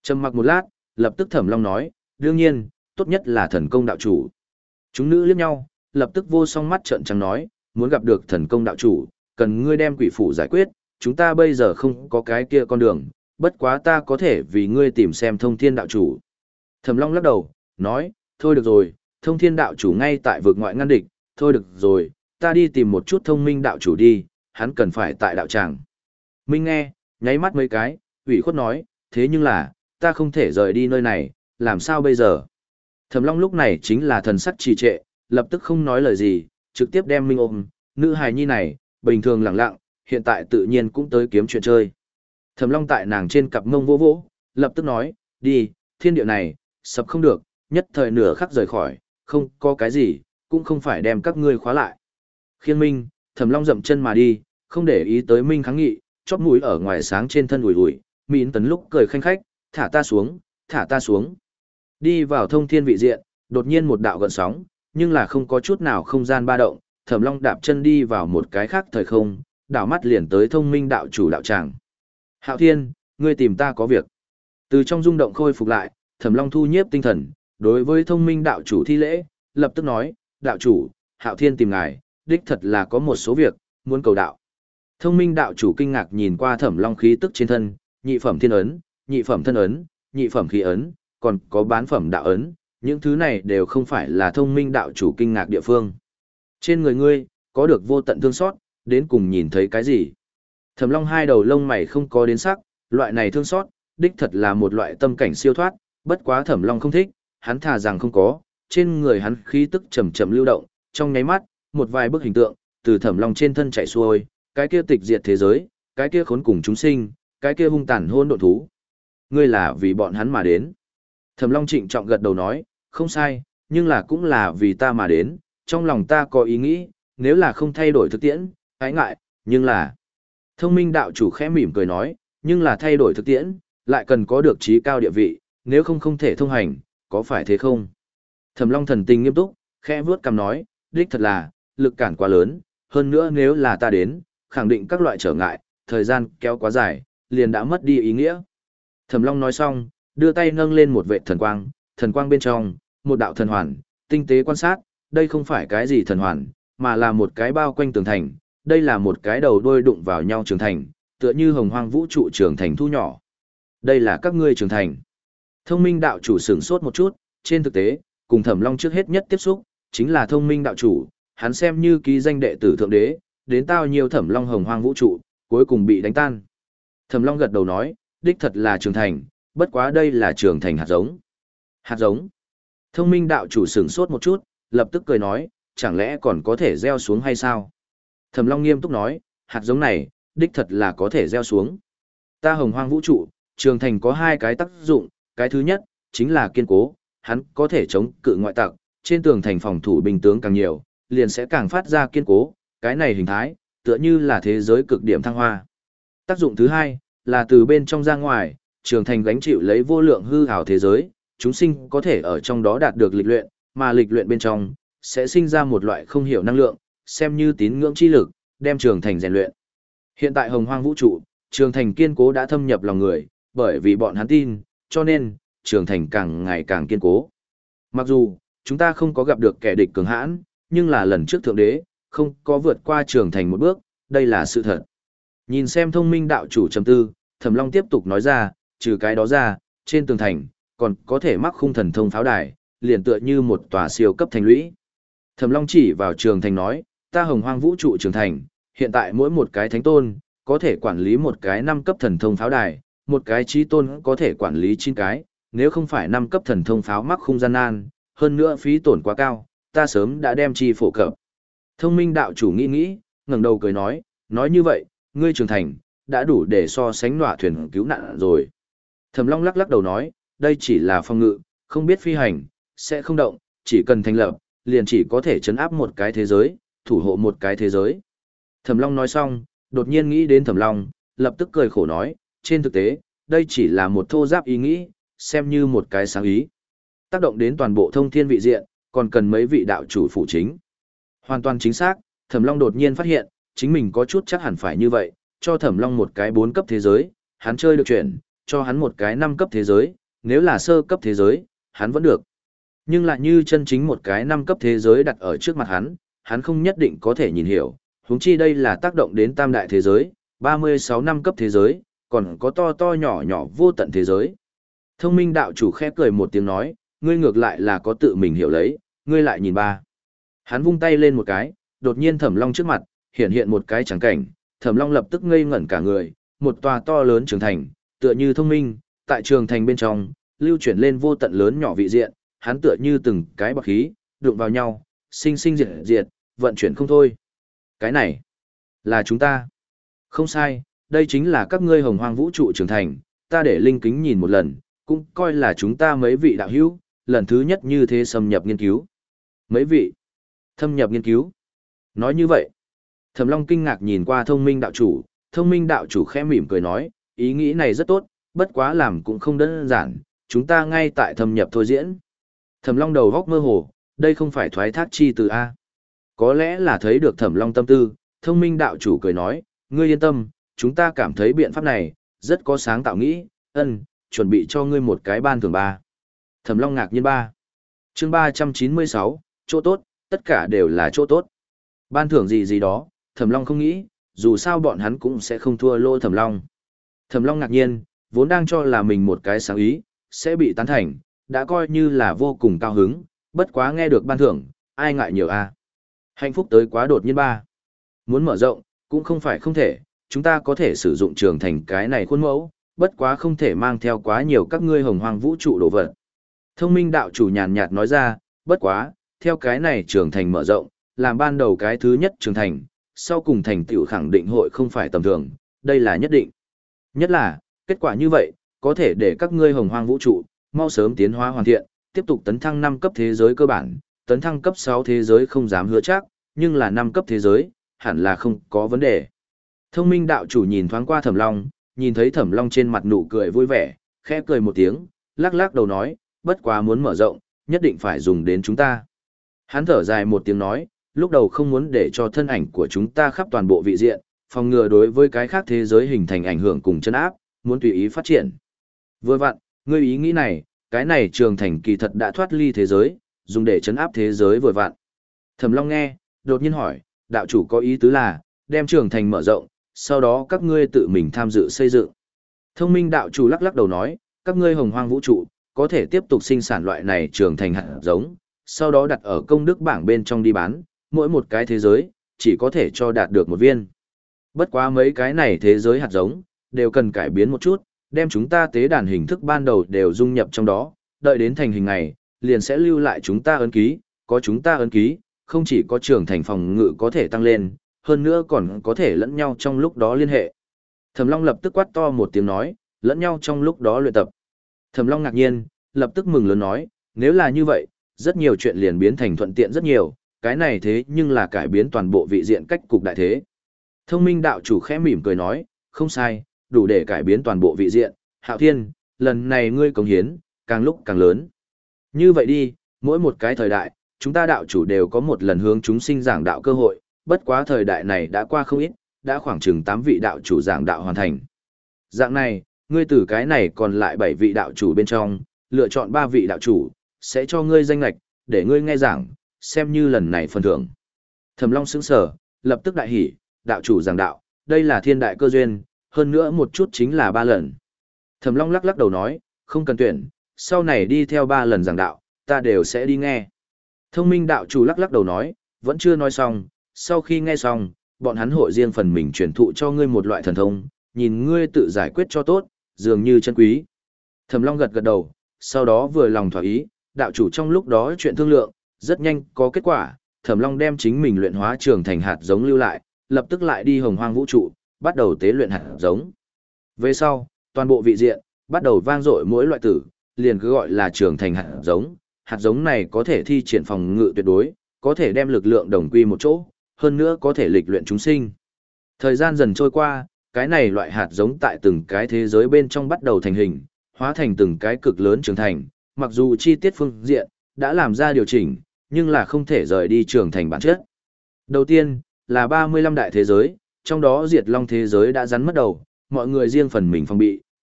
Trầm mặc một lát, lập tức Thẩm Long nói, đương nhiên, tốt nhất là thần công đạo chủ. Chúng nữ liếc nhau, lập tức vô song mắt trợn trắng nói, muốn gặp được thần công đạo chủ, cần ngươi đem quỷ phủ giải quyết, chúng ta bây giờ không có cái kia con đường, bất quá ta có thể vì ngươi tìm xem thông thiên đạo chủ. Thẩm Long lắc đầu, nói, thôi được rồi, thông thiên đạo chủ ngay tại vực ngoại ngăn địch, thôi được rồi, ta đi tìm một chút thông minh đạo chủ đi, hắn cần phải tại đạo tràng. Minh nghe, nháy mắt mấy cái, ủy khuất nói, thế nhưng là, ta không thể rời đi nơi này, làm sao bây giờ? Thẩm Long lúc này chính là thần sắc trì trệ, lập tức không nói lời gì, trực tiếp đem Minh ôm, nữ hài nhi này, bình thường lặng lặng, hiện tại tự nhiên cũng tới kiếm chuyện chơi. Thẩm Long tại nàng trên cặp mông vỗ vỗ, lập tức nói, đi, thiên địa này, sập không được, nhất thời nửa khắc rời khỏi, không có cái gì, cũng không phải đem các ngươi khóa lại. Khiêng Minh, Thẩm Long dậm chân mà đi, không để ý tới Minh kháng nghị, chóp mũi ở ngoài sáng trên thân ủi ủi, Mịn Tấn lúc cười khanh khách, thả ta xuống, thả ta xuống. Đi vào thông thiên vị diện, đột nhiên một đạo gợn sóng, nhưng là không có chút nào không gian ba động, Thẩm Long đạp chân đi vào một cái khác thời không, đảo mắt liền tới thông minh đạo chủ đạo tràng. Hạo Thiên, ngươi tìm ta có việc. Từ trong rung động khôi phục lại, Thẩm Long thu nhiếp tinh thần, đối với thông minh đạo chủ thi lễ, lập tức nói, đạo chủ, Hạo Thiên tìm ngài, đích thật là có một số việc, muốn cầu đạo. Thông minh đạo chủ kinh ngạc nhìn qua Thẩm Long khí tức trên thân, nhị phẩm thiên ấn, nhị phẩm thân ấn, nhị phẩm khí ấn, còn có bán phẩm đạo ấn, những thứ này đều không phải là thông minh đạo chủ kinh ngạc địa phương. Trên người ngươi, có được vô tận thương xót, đến cùng nhìn thấy cái gì? Thẩm Long hai đầu lông mày không có đến sắc, loại này thương xót, đích thật là một loại tâm cảnh siêu thoát, bất quá Thẩm Long không thích, hắn thà rằng không có, trên người hắn khí tức chậm chậm lưu động, trong nháy mắt, một vài bức hình tượng từ Thẩm Long trên thân chạy xuôi, cái kia tịch diệt thế giới, cái kia khốn cùng chúng sinh, cái kia hung tàn hôn độn thú. Ngươi là vì bọn hắn mà đến. Thẩm Long trịnh trọng gật đầu nói, không sai, nhưng là cũng là vì ta mà đến, trong lòng ta có ý nghĩ, nếu là không thay đổi thực tiễn, ái ngại, nhưng là... Thông minh đạo chủ khẽ mỉm cười nói, nhưng là thay đổi thực tiễn, lại cần có được trí cao địa vị, nếu không không thể thông hành, có phải thế không? Thẩm Long thần tình nghiêm túc, khẽ vuốt cằm nói, đích thật là, lực cản quá lớn, hơn nữa nếu là ta đến, khẳng định các loại trở ngại, thời gian kéo quá dài, liền đã mất đi ý nghĩa. Thẩm Long nói xong, đưa tay nâng lên một vệ thần quang, thần quang bên trong, một đạo thần hoàn, tinh tế quan sát, đây không phải cái gì thần hoàn, mà là một cái bao quanh tường thành, đây là một cái đầu đôi đụng vào nhau trường thành, tựa như hồng hoang vũ trụ trường thành thu nhỏ. Đây là các ngươi trường thành. Thông minh đạo chủ sửng sốt một chút, trên thực tế, cùng Thẩm Long trước hết nhất tiếp xúc, chính là thông minh đạo chủ, hắn xem như ký danh đệ tử thượng đế, đến tao nhiều Thẩm Long hồng hoang vũ trụ, cuối cùng bị đánh tan. Thẩm Long gật đầu nói, đích thật là trường thành, bất quá đây là trường thành hạt giống. Hạt giống. Thông minh đạo chủ sửng sốt một chút, lập tức cười nói, chẳng lẽ còn có thể gieo xuống hay sao? Thẩm Long nghiêm túc nói, hạt giống này, đích thật là có thể gieo xuống. Ta hồng hoang vũ trụ, trường thành có hai cái tác dụng, cái thứ nhất, chính là kiên cố, hắn có thể chống cự ngoại tặc, trên tường thành phòng thủ binh tướng càng nhiều, liền sẽ càng phát ra kiên cố, cái này hình thái, tựa như là thế giới cực điểm thăng hoa. Tác dụng thứ hai, là từ bên trong ra ngoài, trường thành gánh chịu lấy vô lượng hư ảo thế giới, chúng sinh có thể ở trong đó đạt được lịch luyện, mà lịch luyện bên trong, sẽ sinh ra một loại không hiểu năng lượng, xem như tín ngưỡng chi lực, đem trường thành rèn luyện. Hiện tại hồng hoang vũ trụ, trường thành kiên cố đã thâm nhập lòng người, bởi vì bọn hắn tin, cho nên, trường thành càng ngày càng kiên cố. Mặc dù, chúng ta không có gặp được kẻ địch cường hãn, nhưng là lần trước thượng đế, không có vượt qua trường thành một bước, đây là sự thật. Nhìn xem thông minh đạo chủ trầm tư, Thẩm Long tiếp tục nói ra, trừ cái đó ra, trên tường thành, còn có thể mắc khung thần thông pháo đài, liền tựa như một tòa siêu cấp thành lũy. Thẩm Long chỉ vào trường thành nói, ta hồng hoang vũ trụ trường thành, hiện tại mỗi một cái thánh tôn, có thể quản lý một cái năm cấp thần thông pháo đài, một cái trí tôn có thể quản lý chín cái, nếu không phải năm cấp thần thông pháo mắc khung gian nan, hơn nữa phí tổn quá cao, ta sớm đã đem chi phổ cập. Thông minh đạo chủ nghĩ nghĩ, ngẩng đầu cười nói, nói như vậy, ngươi trưởng thành, đã đủ để so sánh nọa thuyền cứu nạn rồi. Thẩm Long lắc lắc đầu nói, đây chỉ là phòng ngự, không biết phi hành, sẽ không động, chỉ cần thành lập, liền chỉ có thể chấn áp một cái thế giới, thủ hộ một cái thế giới. Thẩm Long nói xong, đột nhiên nghĩ đến Thẩm Long, lập tức cười khổ nói, trên thực tế, đây chỉ là một thô giáp ý nghĩ, xem như một cái sáng ý. Tác động đến toàn bộ thông thiên vị diện, còn cần mấy vị đạo chủ phụ chính. Hoàn toàn chính xác, Thẩm Long đột nhiên phát hiện, chính mình có chút chắc hẳn phải như vậy, cho Thẩm Long một cái bốn cấp thế giới, hắn chơi được chuyển, cho hắn một cái năm cấp thế giới, nếu là sơ cấp thế giới, hắn vẫn được. Nhưng lại như chân chính một cái năm cấp thế giới đặt ở trước mặt hắn, hắn không nhất định có thể nhìn hiểu, huống chi đây là tác động đến tam đại thế giới, ba mươi sáu năm cấp thế giới, còn có to to nhỏ nhỏ vô tận thế giới. Thông minh đạo chủ khẽ cười một tiếng nói, ngươi ngược lại là có tự mình hiểu lấy, ngươi lại nhìn ba. Hắn vung tay lên một cái, đột nhiên Thẩm Long trước mặt, hiện hiện một cái trắng cảnh, Thẩm Long lập tức ngây ngẩn cả người, một tòa to lớn trường thành, tựa như thông minh, tại trường thành bên trong, lưu chuyển lên vô tận lớn nhỏ vị diện, hắn tựa như từng cái bạc khí, đụng vào nhau, sinh sinh diệt diệt, vận chuyển không thôi. Cái này, là chúng ta. Không sai, đây chính là các ngươi hồng hoang vũ trụ trưởng thành, ta để linh kính nhìn một lần, cũng coi là chúng ta mấy vị đạo hữu, lần thứ nhất như thế xâm nhập nghiên cứu. Mấy vị, thâm nhập nghiên cứu. Nói như vậy, Thẩm Long kinh ngạc nhìn qua thông minh đạo chủ, thông minh đạo chủ khẽ mỉm cười nói, ý nghĩ này rất tốt, bất quá làm cũng không đơn giản, chúng ta ngay tại thâm nhập thôi diễn. Thẩm Long đầu góc mơ hồ, đây không phải thoái thác chi từ A. Có lẽ là thấy được Thẩm Long tâm tư, thông minh đạo chủ cười nói, ngươi yên tâm, chúng ta cảm thấy biện pháp này, rất có sáng tạo nghĩ, ân, chuẩn bị cho ngươi một cái ban thưởng ba. Thẩm Long ngạc nhiên ba. Chương ba trăm chín mươi sáu, chỗ tốt, tất cả đều là chỗ tốt. Ban thưởng gì gì đó, Thẩm Long không nghĩ, dù sao bọn hắn cũng sẽ không thua lô Thẩm Long. Thẩm Long ngạc nhiên, vốn đang cho là mình một cái sáng ý, sẽ bị tán thành, đã coi như là vô cùng cao hứng, bất quá nghe được ban thưởng, ai ngại nhiều a. Hạnh phúc tới quá đột nhiên ba. Muốn mở rộng, cũng không phải không thể, chúng ta có thể sử dụng trường thành cái này khuôn mẫu, bất quá không thể mang theo quá nhiều các ngươi hồng hoang vũ trụ đồ vật. Thông minh đạo chủ nhàn nhạt nói ra, bất quá, theo cái này trường thành mở rộng, làm ban đầu cái thứ nhất trường thành, sau cùng thành tựu khẳng định hội không phải tầm thường, đây là nhất định. Nhất là, kết quả như vậy, có thể để các ngươi hồng hoang vũ trụ, mau sớm tiến hóa hoàn thiện, tiếp tục tấn thăng năm cấp thế giới cơ bản, tấn thăng cấp sáu thế giới không dám hứa chắc, nhưng là năm cấp thế giới, hẳn là không có vấn đề. Thông minh đạo chủ nhìn thoáng qua Thẩm Long, nhìn thấy Thẩm Long trên mặt nụ cười vui vẻ, khẽ cười một tiếng, lắc lắc đầu nói, bất quá muốn mở rộng, nhất định phải dùng đến chúng ta. Hắn thở dài một tiếng nói, lúc đầu không muốn để cho thân ảnh của chúng ta khắp toàn bộ vị diện, phòng ngừa đối với cái khác thế giới hình thành ảnh hưởng cùng chân áp, muốn tùy ý phát triển. Vừa vặn, ngươi ý nghĩ này, cái này trường thành kỳ thật đã thoát ly thế giới, dùng để chấn áp thế giới vừa vặn. Thẩm Long nghe, đột nhiên hỏi, đạo chủ có ý tứ là, đem trường thành mở rộng, sau đó các ngươi tự mình tham dự xây dựng. Thông minh đạo chủ lắc lắc đầu nói, các ngươi hồng hoang vũ trụ, có thể tiếp tục sinh sản loại này trường thành hạt giống, sau đó đặt ở công đức bảng bên trong đi bán, mỗi một cái thế giới, chỉ có thể cho đạt được một viên. Bất quá mấy cái này thế giới hạt giống, đều cần cải biến một chút, đem chúng ta tế đàn hình thức ban đầu đều dung nhập trong đó, đợi đến thành hình này, liền sẽ lưu lại chúng ta ấn ký, có chúng ta ấn ký, không chỉ có trường thành phòng ngự có thể tăng lên, hơn nữa còn có thể lẫn nhau trong lúc đó liên hệ. Thẩm Long lập tức quát to một tiếng nói, lẫn nhau trong lúc đó luyện tập. Thẩm Long ngạc nhiên, lập tức mừng lớn nói, nếu là như vậy, rất nhiều chuyện liền biến thành thuận tiện rất nhiều, cái này thế nhưng là cải biến toàn bộ vị diện cách cục đại thế. Thông minh đạo chủ khẽ mỉm cười nói, không sai, đủ để cải biến toàn bộ vị diện, Hạo Thiên, lần này ngươi cống hiến, càng lúc càng lớn. Như vậy đi, mỗi một cái thời đại, chúng ta đạo chủ đều có một lần hướng chúng sinh giảng đạo cơ hội, bất quá thời đại này đã qua không ít, đã khoảng chừng tám vị đạo chủ giảng đạo hoàn thành. Dạng này, ngươi từ cái này còn lại bảy vị đạo chủ bên trong, lựa chọn ba vị đạo chủ, sẽ cho ngươi danh lệch, để ngươi nghe giảng, xem như lần này phần thưởng. Thẩm Long sững sờ, lập tức đại hỉ, đạo chủ giảng đạo, đây là thiên đại cơ duyên, hơn nữa một chút chính là ba lần. Thẩm Long lắc lắc đầu nói, không cần tuyển, sau này đi theo ba lần giảng đạo, ta đều sẽ đi nghe. Thông minh đạo chủ lắc lắc đầu nói, vẫn chưa nói xong, sau khi nghe xong, bọn hắn hội riêng phần mình truyền thụ cho ngươi một loại thần thông, nhìn ngươi tự giải quyết cho tốt, dường như chân quý. Thẩm Long gật gật đầu, sau đó vừa lòng thỏa ý, đạo chủ trong lúc đó chuyện thương lượng, rất nhanh có kết quả, Thẩm Long đem chính mình luyện hóa trường thành hạt giống lưu lại, lập tức lại đi hồng hoang vũ trụ, bắt đầu tế luyện hạt giống. Về sau, toàn bộ vị diện, bắt đầu vang dội mỗi loại tử, liền cứ gọi là trường thành hạt giống, hạt giống này có thể thi triển phòng ngự tuyệt đối, có thể đem lực lượng đồng quy một chỗ, hơn nữa có thể lịch luyện chúng sinh. Thời gian dần trôi qua, cái này loại hạt giống tại từng cái thế giới bên trong bắt đầu thành hình, hóa thành từng cái cực lớn trưởng thành, mặc dù chi tiết phương diện đã làm ra điều chỉnh, nhưng là không thể rời đi trưởng thành bản chất. Đầu tiên là ba mươi lăm đại thế giới, trong đó Diệt Long thế giới đã rắn mất đầu, mọi người riêng phần mình phòng bị,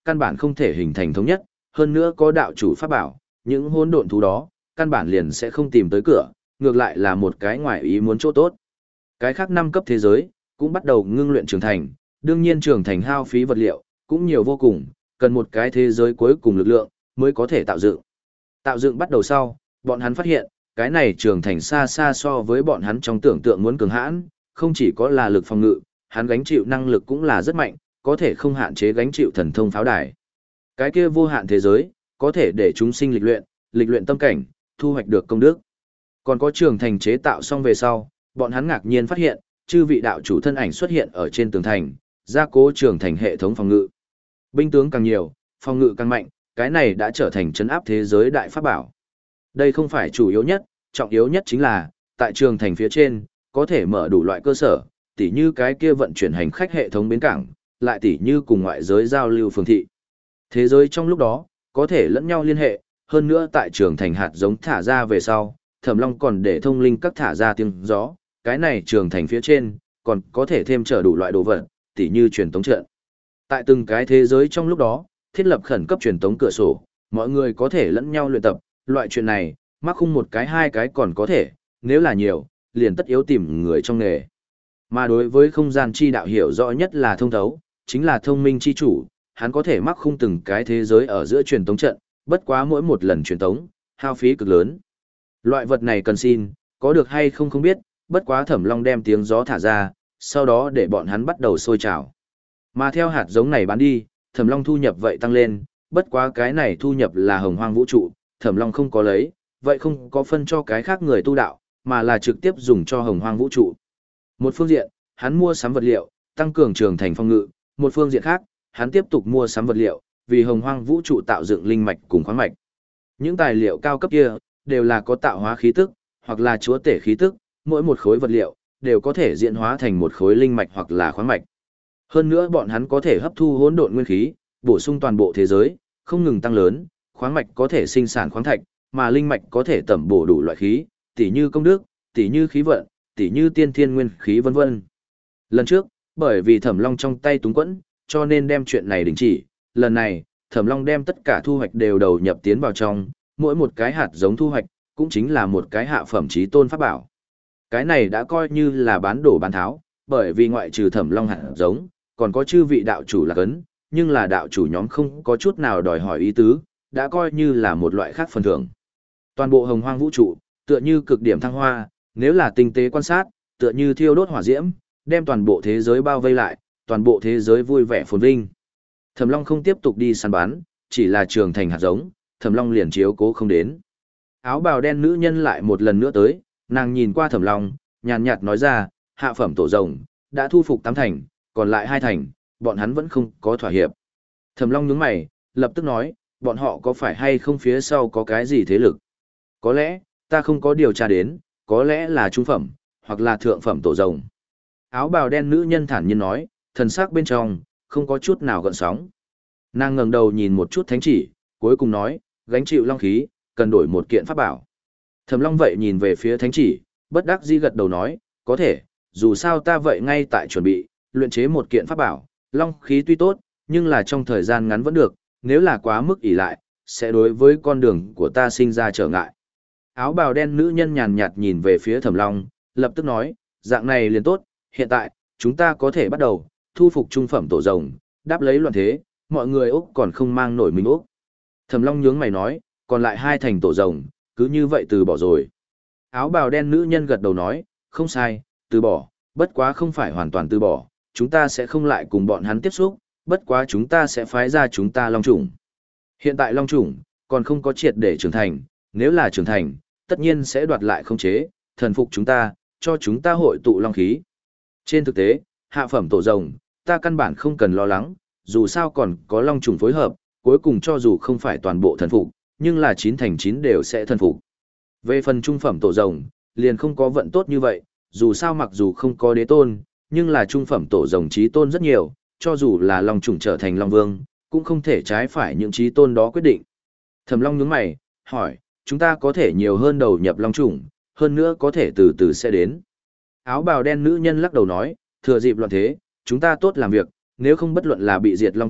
căn bản không thể hình thành thống nhất, hơn nữa có đạo chủ pháp bảo, những hỗn độn thú đó, căn bản liền sẽ không tìm tới cửa, ngược lại là một cái ngoài ý muốn chỗ tốt. Cái khác năm cấp thế giới, cũng bắt đầu ngưng luyện trưởng thành, đương nhiên trưởng thành hao phí vật liệu, cũng nhiều vô cùng, cần một cái thế giới cuối cùng lực lượng, mới có thể tạo dựng. Tạo dựng bắt đầu sau, bọn hắn phát hiện, cái này trưởng thành xa xa so với bọn hắn trong tưởng tượng muốn cường hãn, không chỉ có là lực phòng ngự, hắn gánh chịu năng lực cũng là rất mạnh, có thể không hạn chế gánh chịu thần thông pháo đài. Cái kia vô hạn thế giới, có thể để chúng sinh lịch luyện, lịch luyện tâm cảnh, thu hoạch được công đức. Còn có trường thành chế tạo xong về sau, bọn hắn ngạc nhiên phát hiện, chư vị đạo chủ thân ảnh xuất hiện ở trên tường thành, gia cố trường thành hệ thống phòng ngự. Binh tướng càng nhiều, phòng ngự càng mạnh, cái này đã trở thành trấn áp thế giới đại pháp bảo. Đây không phải chủ yếu nhất, trọng yếu nhất chính là, tại trường thành phía trên, có thể mở đủ loại cơ sở, tỉ như cái kia vận chuyển hành khách hệ thống bến cảng, lại tỉ như cùng ngoại giới giao lưu phường thị. Thế giới trong lúc đó, có thể lẫn nhau liên hệ, hơn nữa tại trường thành hạt giống thả ra về sau, Thẩm Long còn để thông linh các thả ra tiếng gió, cái này trường thành phía trên, còn có thể thêm trở đủ loại đồ vật, tỉ như truyền tống trận. Tại từng cái thế giới trong lúc đó, thiết lập khẩn cấp truyền tống cửa sổ, mọi người có thể lẫn nhau luyện tập, loại chuyện này, mắc khung một cái hai cái còn có thể, nếu là nhiều, liền tất yếu tìm người trong nghề. Mà đối với không gian chi đạo hiểu rõ nhất là thông thấu, chính là thông minh chi chủ, hắn có thể mắc khung từng cái thế giới ở giữa truyền tống trận, bất quá mỗi một lần truyền tống, hao phí cực lớn. Loại vật này cần xin, có được hay không không biết, bất quá Thẩm Long đem tiếng gió thả ra, sau đó để bọn hắn bắt đầu sôi trào. Mà theo hạt giống này bán đi, Thẩm Long thu nhập vậy tăng lên, bất quá cái này thu nhập là hồng hoang vũ trụ, Thẩm Long không có lấy, vậy không có phân cho cái khác người tu đạo, mà là trực tiếp dùng cho hồng hoang vũ trụ. Một phương diện, hắn mua sắm vật liệu, tăng cường trường thành phong ngự, một phương diện khác, hắn tiếp tục mua sắm vật liệu, vì hồng hoang vũ trụ tạo dựng linh mạch cùng khoáng mạch. Những tài liệu cao cấp kia, đều là có tạo hóa khí tức, hoặc là chúa tể khí tức, mỗi một khối vật liệu, đều có thể diễn hóa thành một khối linh mạch hoặc là khoáng mạch. Hơn nữa bọn hắn có thể hấp thu hỗn độn nguyên khí, bổ sung toàn bộ thế giới, không ngừng tăng lớn, khoáng mạch có thể sinh sản khoáng thạch, mà linh mạch có thể tẩm bổ đủ loại khí, tỉ như công đức, tỉ như khí vận, tỉ như tiên thiên nguyên khí vân vân. Lần trước, bởi vì Thẩm Long trong tay túng quẫn, cho nên đem chuyện này đình chỉ, lần này, Thẩm Long đem tất cả thu hoạch đều đầu nhập tiến vào trong, mỗi một cái hạt giống thu hoạch, cũng chính là một cái hạ phẩm chí tôn pháp bảo. Cái này đã coi như là bán đổ bán tháo, bởi vì ngoại trừ Thẩm Long hạt giống, còn có chư vị đạo chủ là cấn, nhưng là đạo chủ nhóm không có chút nào đòi hỏi ý tứ, đã coi như là một loại khác phần thưởng. Toàn bộ hồng hoang vũ trụ, tựa như cực điểm thăng hoa, nếu là tinh tế quan sát, tựa như thiêu đốt hỏa diễm, đem toàn bộ thế giới bao vây lại, toàn bộ thế giới vui vẻ phồn vinh. Thẩm Long không tiếp tục đi săn bắn, chỉ là trường thành hạt giống, Thẩm Long liền chiếu cố không đến. Áo bào đen nữ nhân lại một lần nữa tới, nàng nhìn qua Thẩm Long, nhàn nhạt nói ra, hạ phẩm tổ rồng, đã thu phục tám thành, còn lại hai thành, bọn hắn vẫn không có thỏa hiệp. Thẩm Long nhướng mày, lập tức nói, bọn họ có phải hay không phía sau có cái gì thế lực? Có lẽ, ta không có điều tra đến, có lẽ là trung phẩm, hoặc là thượng phẩm tổ rồng. Áo bào đen nữ nhân thản nhiên nói, thần sắc bên trong, không có chút nào gợn sóng. Nàng ngẩng đầu nhìn một chút thánh chỉ, cuối cùng nói, gánh chịu long khí, cần đổi một kiện pháp bảo. Thẩm Long vậy nhìn về phía thánh chỉ, bất đắc dĩ gật đầu nói, có thể, dù sao ta vậy ngay tại chuẩn bị, luyện chế một kiện pháp bảo, long khí tuy tốt, nhưng là trong thời gian ngắn vẫn được, nếu là quá mức ỷ lại, sẽ đối với con đường của ta sinh ra trở ngại. Áo bào đen nữ nhân nhàn nhạt nhìn về phía Thẩm Long, lập tức nói, dạng này liền tốt, hiện tại, chúng ta có thể bắt đầu, thu phục trung phẩm tổ rồng, đáp lấy loạn thế, mọi người Úc còn không mang nổi mình Úc. Thẩm Long nhướng mày nói, còn lại hai thành tổ rồng, cứ như vậy từ bỏ rồi. Áo bào đen nữ nhân gật đầu nói, không sai, từ bỏ, bất quá không phải hoàn toàn từ bỏ, chúng ta sẽ không lại cùng bọn hắn tiếp xúc, bất quá chúng ta sẽ phái ra chúng ta long chủng. Hiện tại long chủng, còn không có triệt để trưởng thành, nếu là trưởng thành, tất nhiên sẽ đoạt lại không chế, thần phục chúng ta, cho chúng ta hội tụ long khí. Trên thực tế, hạ phẩm tổ rồng, ta căn bản không cần lo lắng, dù sao còn có long trùng phối hợp, cuối cùng cho dù không phải toàn bộ thần phục, nhưng là chín thành chín đều sẽ thần phục. Về phần trung phẩm tổ rồng, liền không có vận tốt như vậy, dù sao mặc dù không có đế tôn, nhưng là trung phẩm tổ rồng trí tôn rất nhiều, cho dù là long trùng trở thành long vương, cũng không thể trái phải những trí tôn đó quyết định. Thẩm Long nhướng mày, hỏi, chúng ta có thể nhiều hơn đầu nhập long trùng, hơn nữa có thể từ từ sẽ đến. Áo bào đen nữ nhân lắc đầu nói, thừa dịp loạn thế, chúng ta tốt làm việc, nếu không bất luận là bị diệt long tộc,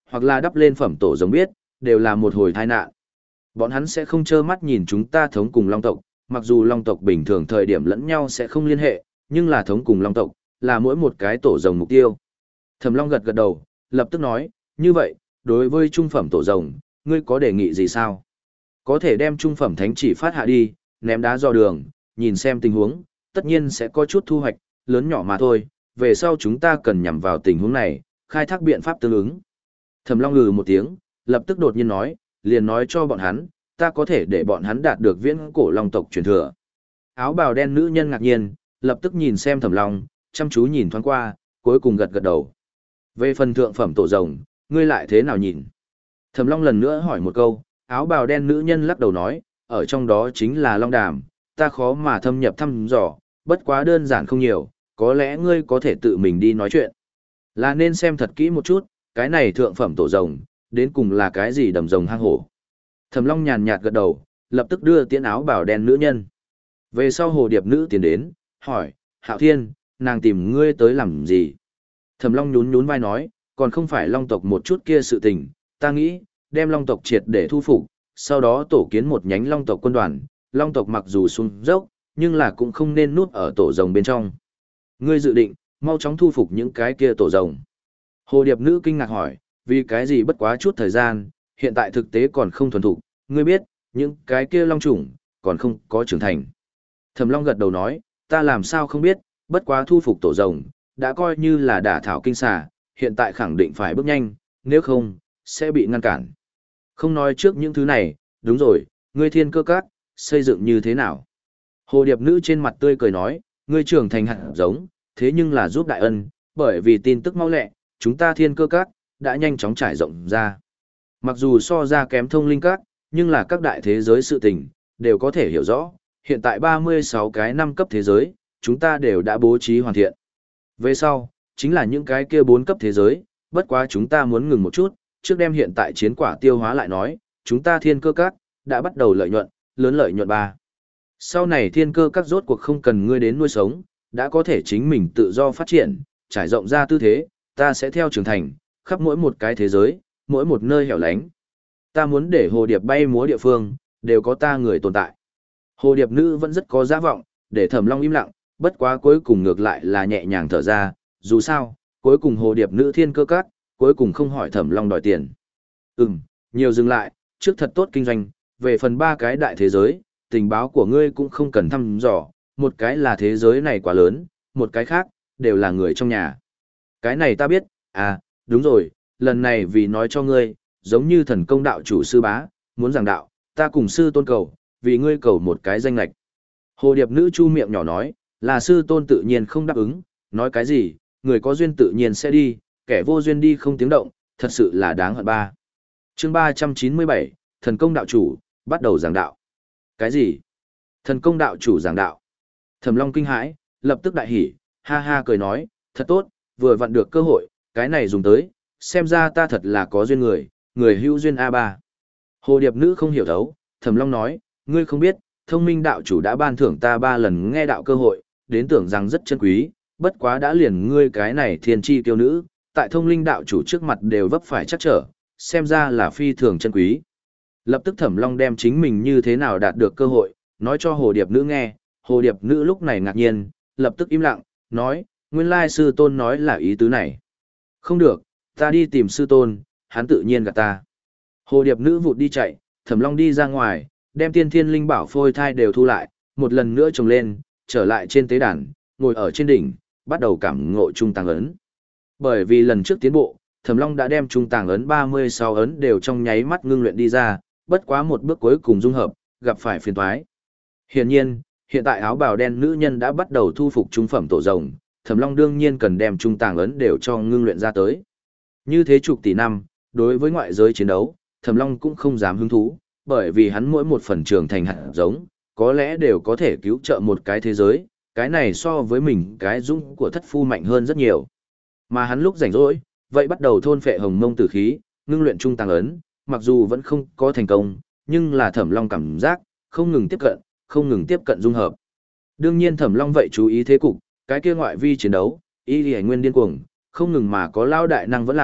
hoặc là đắp lên phẩm tổ giống biết, đều là một hồi tai nạn. Bọn hắn sẽ không trơ mắt nhìn chúng ta thống cùng Long tộc, mặc dù Long tộc bình thường thời điểm lẫn nhau sẽ không liên hệ, nhưng là thống cùng Long tộc, là mỗi một cái tổ rồng mục tiêu. Thẩm Long gật gật đầu, lập tức nói, như vậy, đối với trung phẩm tổ rồng, ngươi có đề nghị gì sao? Có thể đem trung phẩm thánh chỉ phát hạ đi, ném đá dò đường, nhìn xem tình huống, tất nhiên sẽ có chút thu hoạch, lớn nhỏ mà thôi, về sau chúng ta cần nhằm vào tình huống này, khai thác biện pháp tương ứng. Thẩm Long ngừ một tiếng, lập tức đột nhiên nói, liền nói cho bọn hắn, ta có thể để bọn hắn đạt được viễn cổ Long tộc truyền thừa. Áo bào đen nữ nhân ngạc nhiên, lập tức nhìn xem Thẩm Long, chăm chú nhìn thoáng qua, cuối cùng gật gật đầu. Về phần thượng phẩm tổ rồng, ngươi lại thế nào nhìn? Thẩm Long lần nữa hỏi một câu, áo bào đen nữ nhân lắc đầu nói, ở trong đó chính là Long Đàm, ta khó mà thâm nhập thăm dò, bất quá đơn giản không nhiều, có lẽ ngươi có thể tự mình đi nói chuyện. Là nên xem thật kỹ một chút, cái này thượng phẩm tổ rồng, đến cùng là cái gì đầm rồng hang hổ. Thẩm Long nhàn nhạt gật đầu, lập tức đưa tiễn áo bào đen nữ nhân. Về sau hồ điệp nữ tiến đến, hỏi, Hạo Thiên, nàng tìm ngươi tới làm gì? Thẩm Long nhún nhún vai nói, còn không phải Long tộc một chút kia sự tình, ta nghĩ, đem Long tộc triệt để thu phục, sau đó tổ kiến một nhánh Long tộc quân đoàn, Long tộc mặc dù xuống dốc, nhưng là cũng không nên nuốt ở tổ rồng bên trong. Ngươi dự định, mau chóng thu phục những cái kia tổ rồng. Hồ điệp nữ kinh ngạc hỏi, vì cái gì bất quá chút thời gian, hiện tại thực tế còn không thuần thục, ngươi biết, những cái kia long chủng, còn không có trưởng thành. Thẩm Long gật đầu nói, ta làm sao không biết, bất quá thu phục tổ rồng, đã coi như là đả thảo kinh xà, hiện tại khẳng định phải bước nhanh, nếu không, sẽ bị ngăn cản. Không nói trước những thứ này, đúng rồi, ngươi thiên cơ các, xây dựng như thế nào? Hồ điệp nữ trên mặt tươi cười nói, ngươi trưởng thành hạt giống, thế nhưng là giúp đại ân, bởi vì tin tức mau lẹ, chúng ta thiên cơ các, đã nhanh chóng trải rộng ra. Mặc dù so ra kém thông linh các, nhưng là các đại thế giới sự tình, đều có thể hiểu rõ, hiện tại ba mươi sáu cái năm cấp thế giới, chúng ta đều đã bố trí hoàn thiện. Về sau, chính là những cái kia bốn cấp thế giới, bất quá chúng ta muốn ngừng một chút, trước đem hiện tại chiến quả tiêu hóa lại nói, chúng ta thiên cơ các, đã bắt đầu lợi nhuận, lớn lợi nhuận ba. Sau này thiên cơ các rốt cuộc không cần ngươi đến nuôi sống, đã có thể chính mình tự do phát triển, trải rộng ra tư thế, ta sẽ theo trưởng thành, khắp mỗi một cái thế giới, mỗi một nơi hẻo lánh. Ta muốn để hồ điệp bay múa địa phương, đều có ta người tồn tại. Hồ điệp nữ vẫn rất có giá vọng, để Thẩm Long im lặng, bất quá cuối cùng ngược lại là nhẹ nhàng thở ra, dù sao, cuối cùng hồ điệp nữ thiên cơ các, cuối cùng không hỏi Thẩm Long đòi tiền. Ừm, nhiều dừng lại, trước thật tốt kinh doanh, về phần ba cái đại thế giới, tình báo của ngươi cũng không cần thăm dò, một cái là thế giới này quá lớn, một cái khác, đều là người trong nhà. Cái này ta biết, à, đúng rồi, lần này vì nói cho ngươi, giống như thần công đạo chủ sư bá, muốn giảng đạo, ta cùng sư tôn cầu, vì ngươi cầu một cái danh lệch. Hồ điệp nữ chu miệng nhỏ nói, là sư tôn tự nhiên không đáp ứng, nói cái gì, người có duyên tự nhiên sẽ đi, kẻ vô duyên đi không tiếng động, thật sự là đáng hận ba. Chương ba trăm chín mươi bảy, thần công đạo chủ, bắt đầu giảng đạo. Cái gì? Thần công đạo chủ giảng đạo. Thẩm Long kinh hãi, lập tức đại hỉ, ha ha cười nói, thật tốt, vừa vặn được cơ hội, cái này dùng tới, xem ra ta thật là có duyên người, người hữu duyên a ba. Hồ điệp nữ không hiểu thấu, Thẩm Long nói, ngươi không biết, thông minh đạo chủ đã ban thưởng ta ba lần nghe đạo cơ hội, đến tưởng rằng rất chân quý, bất quá đã liền ngươi cái này thiên chi tiêu nữ, tại thông linh đạo chủ trước mặt đều vấp phải chắc trở, xem ra là phi thường chân quý. Lập tức Thẩm Long đem chính mình như thế nào đạt được cơ hội, nói cho hồ điệp nữ nghe, hồ điệp nữ lúc này ngạc nhiên, lập tức im lặng, nói, nguyên lai sư tôn nói là ý tứ này. Không được, ta đi tìm sư tôn, hắn tự nhiên gạt ta. Hồ điệp nữ vụt đi chạy, Thẩm Long đi ra ngoài, đem tiên thiên linh bảo phôi thai đều thu lại, một lần nữa trồng lên, trở lại trên tế đàn, ngồi ở trên đỉnh, bắt đầu cảm ngộ trung tàng ấn. Bởi vì lần trước tiến bộ, Thẩm Long đã đem trung tàng ấn ba mươi sáu ấn đều trong nháy mắt ngưng luyện đi ra, bất quá một bước cuối cùng dung hợp, gặp phải phiền toái. Hiển nhiên, hiện tại áo bào đen nữ nhân đã bắt đầu thu phục trung phẩm tổ rồng, Thẩm Long đương nhiên cần đem trung tàng ấn đều cho ngưng luyện ra tới. Như thế chục tỷ năm, đối với ngoại giới chiến đấu, Thẩm Long cũng không dám hứng thú, bởi vì hắn mỗi một phần trưởng thành hạt giống, có lẽ đều có thể cứu trợ một cái thế giới, cái này so với mình cái dũng của thất phu mạnh hơn rất nhiều. Mà hắn lúc rảnh rỗi, vậy bắt đầu thôn phệ hồng mông tử khí, ngưng luyện trung tàng ấn, mặc dù vẫn không có thành công, nhưng là Thẩm Long cảm giác, không ngừng tiếp cận, không ngừng tiếp cận dung hợp. Đương nhiên Thẩm Long vậy chú ý thế cục, cái kia ngoại vi chiến đấu, y lì nguyên điên cuồng, không ngừng mà có lao đại năng vẫn lạc,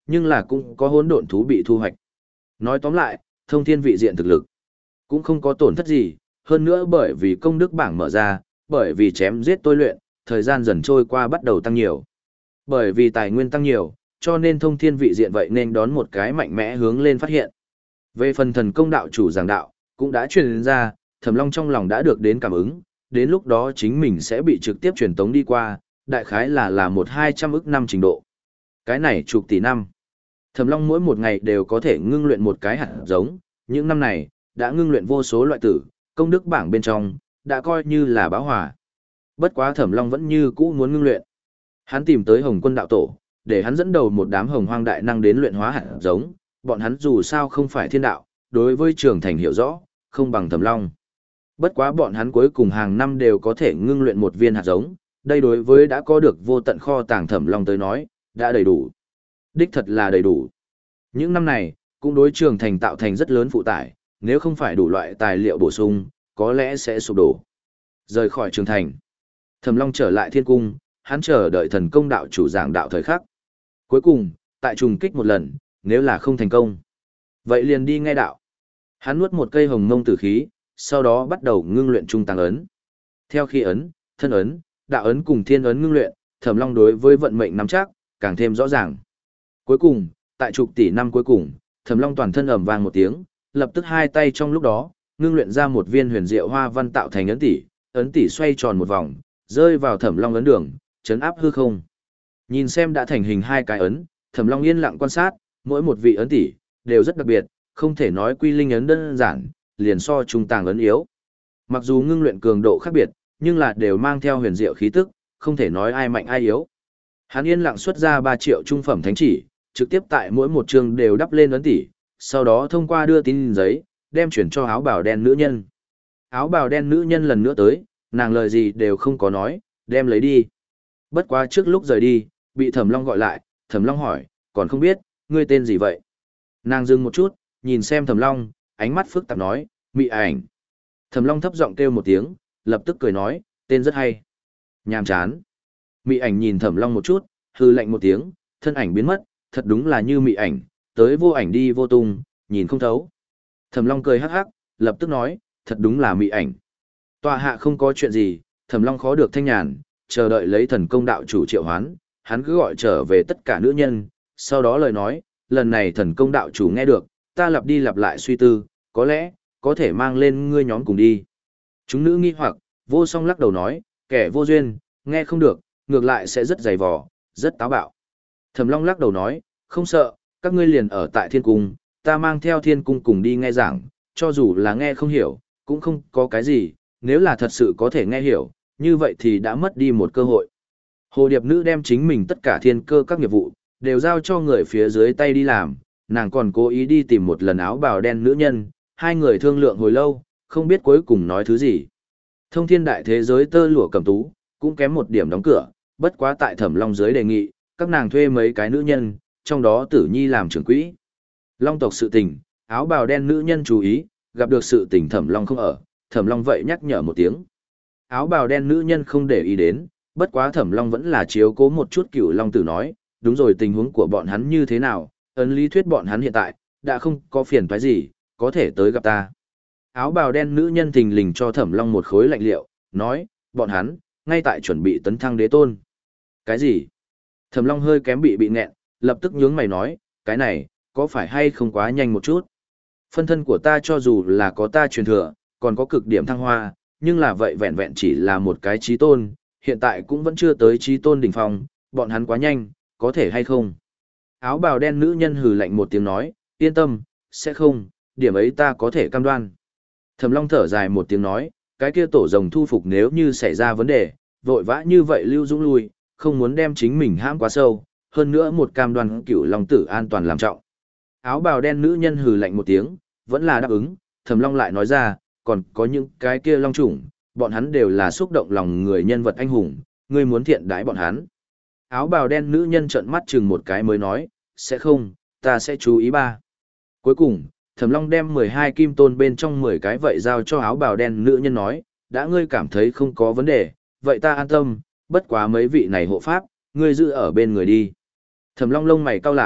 nhưng là cũng có hỗn độn thú bị thu hoạch. Nói tóm lại, thông thiên vị diện thực lực cũng không có tổn thất gì, hơn nữa bởi vì công đức bảng mở ra, bởi vì chém giết tôi luyện, thời gian dần trôi qua bắt đầu tăng nhiều. Bởi vì tài nguyên tăng nhiều, cho nên thông thiên vị diện vậy nên đón một cái mạnh mẽ hướng lên phát hiện. Về phần thần công đạo chủ giảng đạo, cũng đã truyền ra, Thẩm Long trong lòng đã được đến cảm ứng, đến lúc đó chính mình sẽ bị trực tiếp truyền tống đi qua, đại khái là là một hai trăm ức năm trình độ. Cái này chục tỷ năm. Thẩm Long mỗi một ngày đều có thể ngưng luyện một cái hạt giống, những năm này, đã ngưng luyện vô số loại tử, công đức bảng bên trong, đã coi như là bão hòa. Bất quá Thẩm Long vẫn như cũ muốn ngưng luyện. Hắn tìm tới Hồng Quân đạo tổ, để hắn dẫn đầu một đám hồng hoang đại năng đến luyện hóa hạt giống, bọn hắn dù sao không phải thiên đạo, đối với trường thành hiểu rõ, không bằng Thẩm Long. Bất quá bọn hắn cuối cùng hàng năm đều có thể ngưng luyện một viên hạt giống, đây đối với đã có được vô tận kho tàng Thẩm Long tới nói, đã đầy đủ. Đích thật là đầy đủ. Những năm này, cũng đối trường thành tạo thành rất lớn phụ tải, nếu không phải đủ loại tài liệu bổ sung, có lẽ sẽ sụp đổ. Rời khỏi trường thành, Thẩm Long trở lại thiên cung, hắn chờ đợi thần công đạo chủ giảng đạo thời khắc. Cuối cùng, tại trùng kích một lần, nếu là không thành công, vậy liền đi nghe đạo. Hắn nuốt một cây hồng mông tử khí, sau đó bắt đầu ngưng luyện trung tàng ấn. Theo khi ấn, thân ấn, đạo ấn cùng thiên ấn ngưng luyện, Thẩm Long đối với vận mệnh nắm chắc, càng thêm rõ ràng. Cuối cùng, tại chục tỷ năm cuối cùng, Thẩm Long toàn thân ầm vang một tiếng, lập tức hai tay trong lúc đó, ngưng luyện ra một viên huyền diệu hoa văn tạo thành ấn tỷ, ấn tỷ xoay tròn một vòng, rơi vào Thẩm Long ấn đường, chấn áp hư không. Nhìn xem đã thành hình hai cái ấn, Thẩm Long yên lặng quan sát, mỗi một vị ấn tỷ đều rất đặc biệt, không thể nói quy linh ấn đơn giản, liền so trung tàng ấn yếu. Mặc dù ngưng luyện cường độ khác biệt, nhưng là đều mang theo huyền diệu khí tức, không thể nói ai mạnh ai yếu. Hắn yên lặng xuất ra ba triệu trung phẩm thánh chỉ, trực tiếp tại mỗi một chương đều đắp lên ấn tỷ, sau đó thông qua đưa tin giấy, đem chuyển cho áo bào đen nữ nhân. Áo bào đen nữ nhân lần nữa tới, nàng lời gì đều không có nói, đem lấy đi. Bất quá trước lúc rời đi, bị Thẩm Long gọi lại, Thẩm Long hỏi, còn không biết, ngươi tên gì vậy? Nàng dừng một chút, nhìn xem Thẩm Long, ánh mắt phức tạp nói, Mị Ảnh. Thẩm Long thấp giọng kêu một tiếng, lập tức cười nói, tên rất hay. Nhàm chán. Mị Ảnh nhìn Thẩm Long một chút, hư lạnh một tiếng, thân ảnh biến mất, thật đúng là như Mị Ảnh, tới vô ảnh đi vô tung, nhìn không thấu. Thẩm Long cười hắc hắc, lập tức nói, thật đúng là Mị Ảnh. Tọa hạ không có chuyện gì, Thẩm Long khó được thanh nhàn, chờ đợi lấy thần công đạo chủ triệu hoán, hắn cứ gọi trở về tất cả nữ nhân, sau đó lời nói, lần này thần công đạo chủ nghe được, ta lặp đi lặp lại suy tư, có lẽ, có thể mang lên ngươi nhóm cùng đi. Chúng nữ nghi hoặc, vô song lắc đầu nói, kẻ vô duyên, nghe không được, ngược lại sẽ rất dày vò, rất táo bạo. Thẩm Long lắc đầu nói, không sợ, các ngươi liền ở tại thiên cung, ta mang theo thiên cung cùng đi nghe giảng, cho dù là nghe không hiểu, cũng không có cái gì, nếu là thật sự có thể nghe hiểu, như vậy thì đã mất đi một cơ hội. Hồ Điệp Nữ đem chính mình tất cả thiên cơ các nghiệp vụ, đều giao cho người phía dưới tay đi làm, nàng còn cố ý đi tìm một lần áo bào đen nữ nhân, hai người thương lượng hồi lâu, không biết cuối cùng nói thứ gì. Thông thiên đại thế giới tơ lụa cẩm tú, cũng kém một điểm đóng cửa, bất quá tại Thẩm Long dưới đề nghị, các nàng thuê mấy cái nữ nhân, trong đó Tử Nhi làm trưởng quỹ. Long tộc sự tình, áo bào đen nữ nhân chú ý, gặp được sự tình Thẩm Long không ở, Thẩm Long vậy nhắc nhở một tiếng. Áo bào đen nữ nhân không để ý đến, bất quá Thẩm Long vẫn là chiếu cố một chút Cửu Long Tử nói, đúng rồi, tình huống của bọn hắn như thế nào, ấn lý thuyết bọn hắn hiện tại, đã không có phiền toái gì, có thể tới gặp ta. Áo bào đen nữ nhân thình lình cho Thẩm Long một khối lạnh liệu, nói, bọn hắn, ngay tại chuẩn bị tấn thăng đế tôn. Cái gì? Thẩm Long hơi kém bị bị nghẹn, lập tức nhướng mày nói, cái này, có phải hay không quá nhanh một chút? Phân thân của ta cho dù là có ta truyền thừa, còn có cực điểm thăng hoa, nhưng là vậy vẹn vẹn chỉ là một cái trí tôn, hiện tại cũng vẫn chưa tới trí tôn đỉnh phong, bọn hắn quá nhanh, có thể hay không? Áo bào đen nữ nhân hừ lạnh một tiếng nói, yên tâm, sẽ không, điểm ấy ta có thể cam đoan. Thẩm Long thở dài một tiếng nói, cái kia tổ rồng thu phục nếu như xảy ra vấn đề, vội vã như vậy lưu dũng lui, không muốn đem chính mình hãm quá sâu, hơn nữa một cam đoan Cửu Long Tử an toàn làm trọng. Áo bào đen nữ nhân hừ lạnh một tiếng, vẫn là đáp ứng, Thẩm Long lại nói ra, còn có những cái kia long chủng, bọn hắn đều là xúc động lòng người nhân vật anh hùng, ngươi muốn thiện đãi bọn hắn. Áo bào đen nữ nhân trợn mắt chừng một cái mới nói, sẽ không, ta sẽ chú ý ba. Cuối cùng, Thẩm Long đem mười hai kim tôn bên trong mười cái vậy giao cho áo bào đen nữ nhân nói, đã ngươi cảm thấy không có vấn đề, vậy ta an tâm, bất quá mấy vị này hộ pháp, ngươi giữ ở bên người đi. Thẩm Long lông mày cau lại,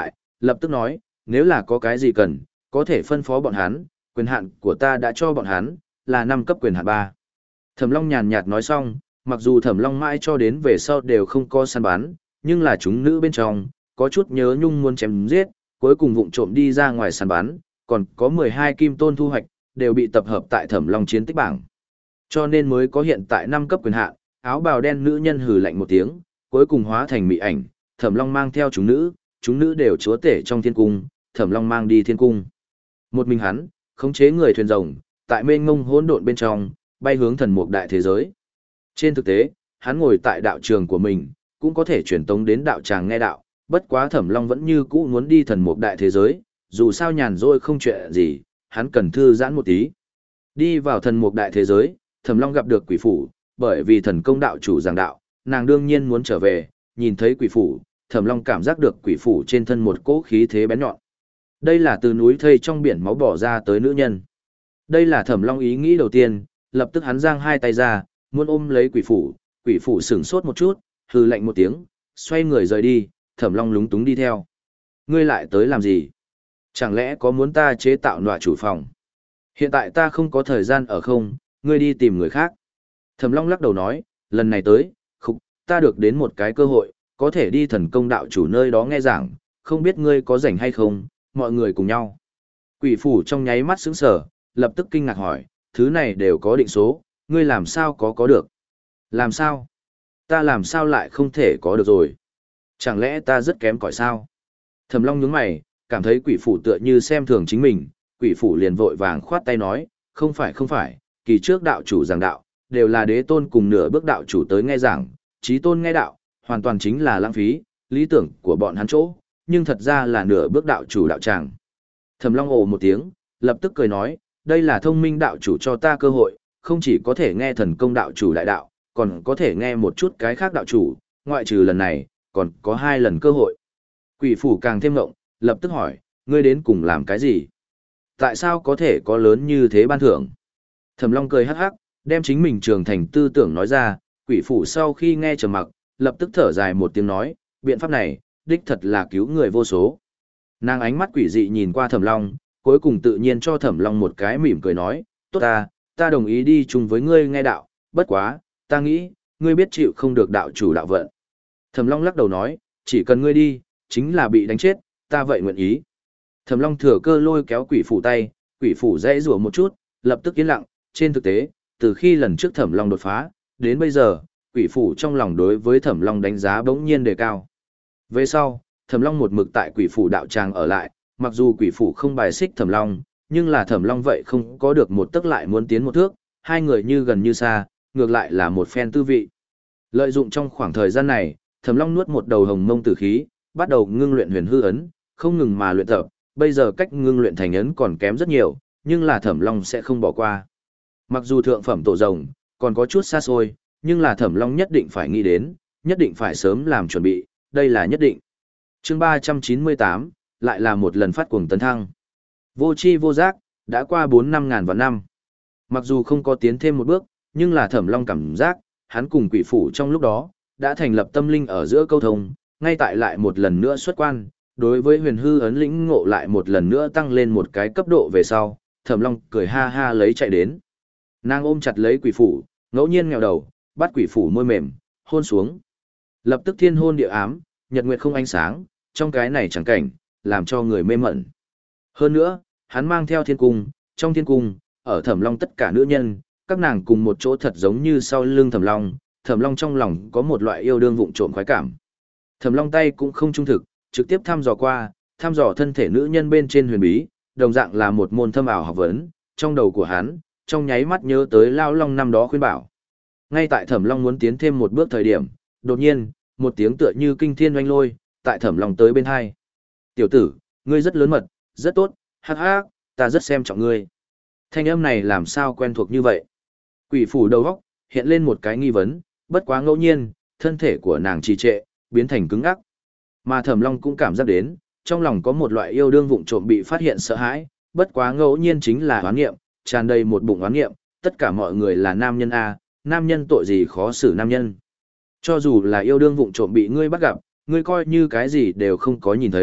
lập tức nói, nếu là có cái gì cần, có thể phân phó bọn hắn, quyền hạn của ta đã cho bọn hắn, là năm cấp quyền hạn ba. Thẩm Long nhàn nhạt nói xong, mặc dù Thẩm Long mãi cho đến về sau đều không có săn bắn, nhưng là chúng nữ bên trong, có chút nhớ nhung muốn chém giết, cuối cùng vụng trộm đi ra ngoài săn bắn, còn có mười hai kim tôn thu hoạch, đều bị tập hợp tại Thẩm Long chiến tích bảng. Cho nên mới có hiện tại năm cấp quyền hạn, áo bào đen nữ nhân hừ lạnh một tiếng, cuối cùng hóa thành mị ảnh, Thẩm Long mang theo chúng nữ, chúng nữ đều chúa tể trong thiên cung, Thẩm Long mang đi thiên cung. Một mình hắn, khống chế người thuyền rồng, tại mênh mông hỗn độn bên trong, bay hướng thần mục đại thế giới. Trên thực tế, hắn ngồi tại đạo trường của mình, cũng có thể truyền tống đến đạo tràng nghe đạo, bất quá Thẩm Long vẫn như cũ muốn đi thần mục đại thế giới, dù sao nhàn rỗi không chuyện gì, hắn cần thư giãn một tí. Đi vào thần mục đại thế giới, Thẩm Long gặp được quỷ phủ, bởi vì thần công đạo chủ giảng đạo, nàng đương nhiên muốn trở về, nhìn thấy quỷ phủ, Thẩm Long cảm giác được quỷ phủ trên thân một cỗ khí thế bén nhọn. Đây là từ núi thây trong biển máu bỏ ra tới nữ nhân. Đây là Thẩm Long ý nghĩ đầu tiên, lập tức hắn giang hai tay ra, muốn ôm lấy quỷ phủ, quỷ phủ sửng sốt một chút, hừ lạnh một tiếng, xoay người rời đi, Thẩm Long lúng túng đi theo. Ngươi lại tới làm gì? Chẳng lẽ có muốn ta chế tạo nọa chủ phòng? Hiện tại ta không có thời gian ở không, ngươi đi tìm người khác. Thẩm Long lắc đầu nói, lần này tới, khục, ta được đến một cái cơ hội, có thể đi thần công đạo chủ nơi đó nghe giảng, không biết ngươi có rảnh hay không, mọi người cùng nhau. Quỷ phủ trong nháy mắt sững sờ, lập tức kinh ngạc hỏi, thứ này đều có định số, ngươi làm sao có có được? Làm sao? Ta làm sao lại không thể có được rồi? Chẳng lẽ ta rất kém cỏi sao? Thẩm Long nhướng mày, cảm thấy quỷ phủ tựa như xem thường chính mình, quỷ phủ liền vội vàng khoát tay nói, không phải không phải, kỳ trước đạo chủ giảng đạo, đều là đế tôn cùng nửa bước đạo chủ tới nghe giảng, chí tôn nghe đạo, hoàn toàn chính là lãng phí, lý tưởng của bọn hắn chỗ, nhưng thật ra là nửa bước đạo chủ đạo tràng. Thẩm Long ồ một tiếng, lập tức cười nói, đây là thông minh đạo chủ cho ta cơ hội, không chỉ có thể nghe thần công đạo chủ đại đạo, còn có thể nghe một chút cái khác đạo chủ, ngoại trừ lần này, còn có hai lần cơ hội. Quỷ phủ càng thêm ngộng, lập tức hỏi, ngươi đến cùng làm cái gì? Tại sao có thể có lớn như thế ban thưởng? Thẩm Long cười hắc hắc, đem chính mình trưởng thành tư tưởng nói ra, quỷ phủ sau khi nghe trầm mặc, lập tức thở dài một tiếng nói, biện pháp này, đích thật là cứu người vô số. Nàng ánh mắt quỷ dị nhìn qua Thẩm Long, cuối cùng tự nhiên cho Thẩm Long một cái mỉm cười nói, tốt ta, ta đồng ý đi chung với ngươi nghe đạo, bất quá, ta nghĩ, ngươi biết chịu không được đạo chủ đạo vận. Thẩm Long lắc đầu nói, chỉ cần ngươi đi, chính là bị đánh chết, ta vậy nguyện ý. Thẩm Long thừa cơ lôi kéo quỷ phủ tay, quỷ phủ dãy rủa một chút, lập tức yên lặng, trên thực tế, từ khi lần trước Thẩm Long đột phá, đến bây giờ, quỷ phủ trong lòng đối với Thẩm Long đánh giá bỗng nhiên đề cao. Về sau, Thẩm Long một mực tại quỷ phủ đạo tràng ở lại, mặc dù quỷ phủ không bài xích Thẩm Long, nhưng là Thẩm Long vậy không có được một tức lại muốn tiến một thước, hai người như gần như xa, ngược lại là một phen tư vị. Lợi dụng trong khoảng thời gian này, Thẩm Long nuốt một đầu hồng mông tử khí, bắt đầu ngưng luyện huyền hư ấn, không ngừng mà luyện tập, bây giờ cách ngưng luyện thành ấn còn kém rất nhiều, nhưng là Thẩm Long sẽ không bỏ qua. Mặc dù thượng phẩm tổ rồng còn có chút xa xôi, nhưng là Thẩm Long nhất định phải nghĩ đến, nhất định phải sớm làm chuẩn bị, đây là nhất định. Chương ba trăm chín mươi tám, lại là một lần phát cuồng tấn thăng. Vô chi vô giác, đã qua bốn năm ngàn vạn năm. Mặc dù không có tiến thêm một bước, nhưng là Thẩm Long cảm giác, hắn cùng quỷ phủ trong lúc đó, đã thành lập tâm linh ở giữa câu thông, ngay tại lại một lần nữa xuất quan, đối với huyền hư ấn lĩnh ngộ lại một lần nữa tăng lên một cái cấp độ về sau, Thẩm Long cười ha ha lấy chạy đến. Nàng ôm chặt lấy quỷ phủ, ngẫu nhiên nghèo đầu, bắt quỷ phủ môi mềm, hôn xuống. Lập tức thiên hôn địa ám, nhật nguyệt không ánh sáng, trong cái này chẳng cảnh, làm cho người mê mẩn. Hơn nữa, hắn mang theo thiên cung, trong thiên cung, ở Thẩm Long tất cả nữ nhân, các nàng cùng một chỗ thật giống như sau lưng Thẩm Long, Thẩm Long trong lòng có một loại yêu đương vụng trộm khoái cảm. Thẩm Long tay cũng không trung thực, trực tiếp thăm dò qua, thăm dò thân thể nữ nhân bên trên huyền bí, đồng dạng là một môn thâm ảo học vấn, trong đầu của hắn, trong nháy mắt nhớ tới Lao Long năm đó khuyên bảo. Ngay tại Thẩm Long muốn tiến thêm một bước thời điểm, đột nhiên, một tiếng tựa như kinh thiên oanh lôi, tại Thẩm Long tới bên hai. Tiểu tử, ngươi rất lớn mật, rất tốt, hắc hắc, ta rất xem trọng ngươi. Thanh âm này làm sao quen thuộc như vậy? Quỷ phủ đầu góc, hiện lên một cái nghi vấn, bất quá ngẫu nhiên, thân thể của nàng trì trệ, biến thành cứng ngắc. Mà Thẩm Long cũng cảm giác đến, trong lòng có một loại yêu đương vụng trộm bị phát hiện sợ hãi, bất quá ngẫu nhiên chính là oán nghiệm, tràn đầy một bụng oán nghiệm, tất cả mọi người là nam nhân a, nam nhân tội gì khó xử nam nhân. Cho dù là yêu đương vụng trộm bị ngươi bắt gặp, ngươi coi như cái gì đều không có nhìn thấy,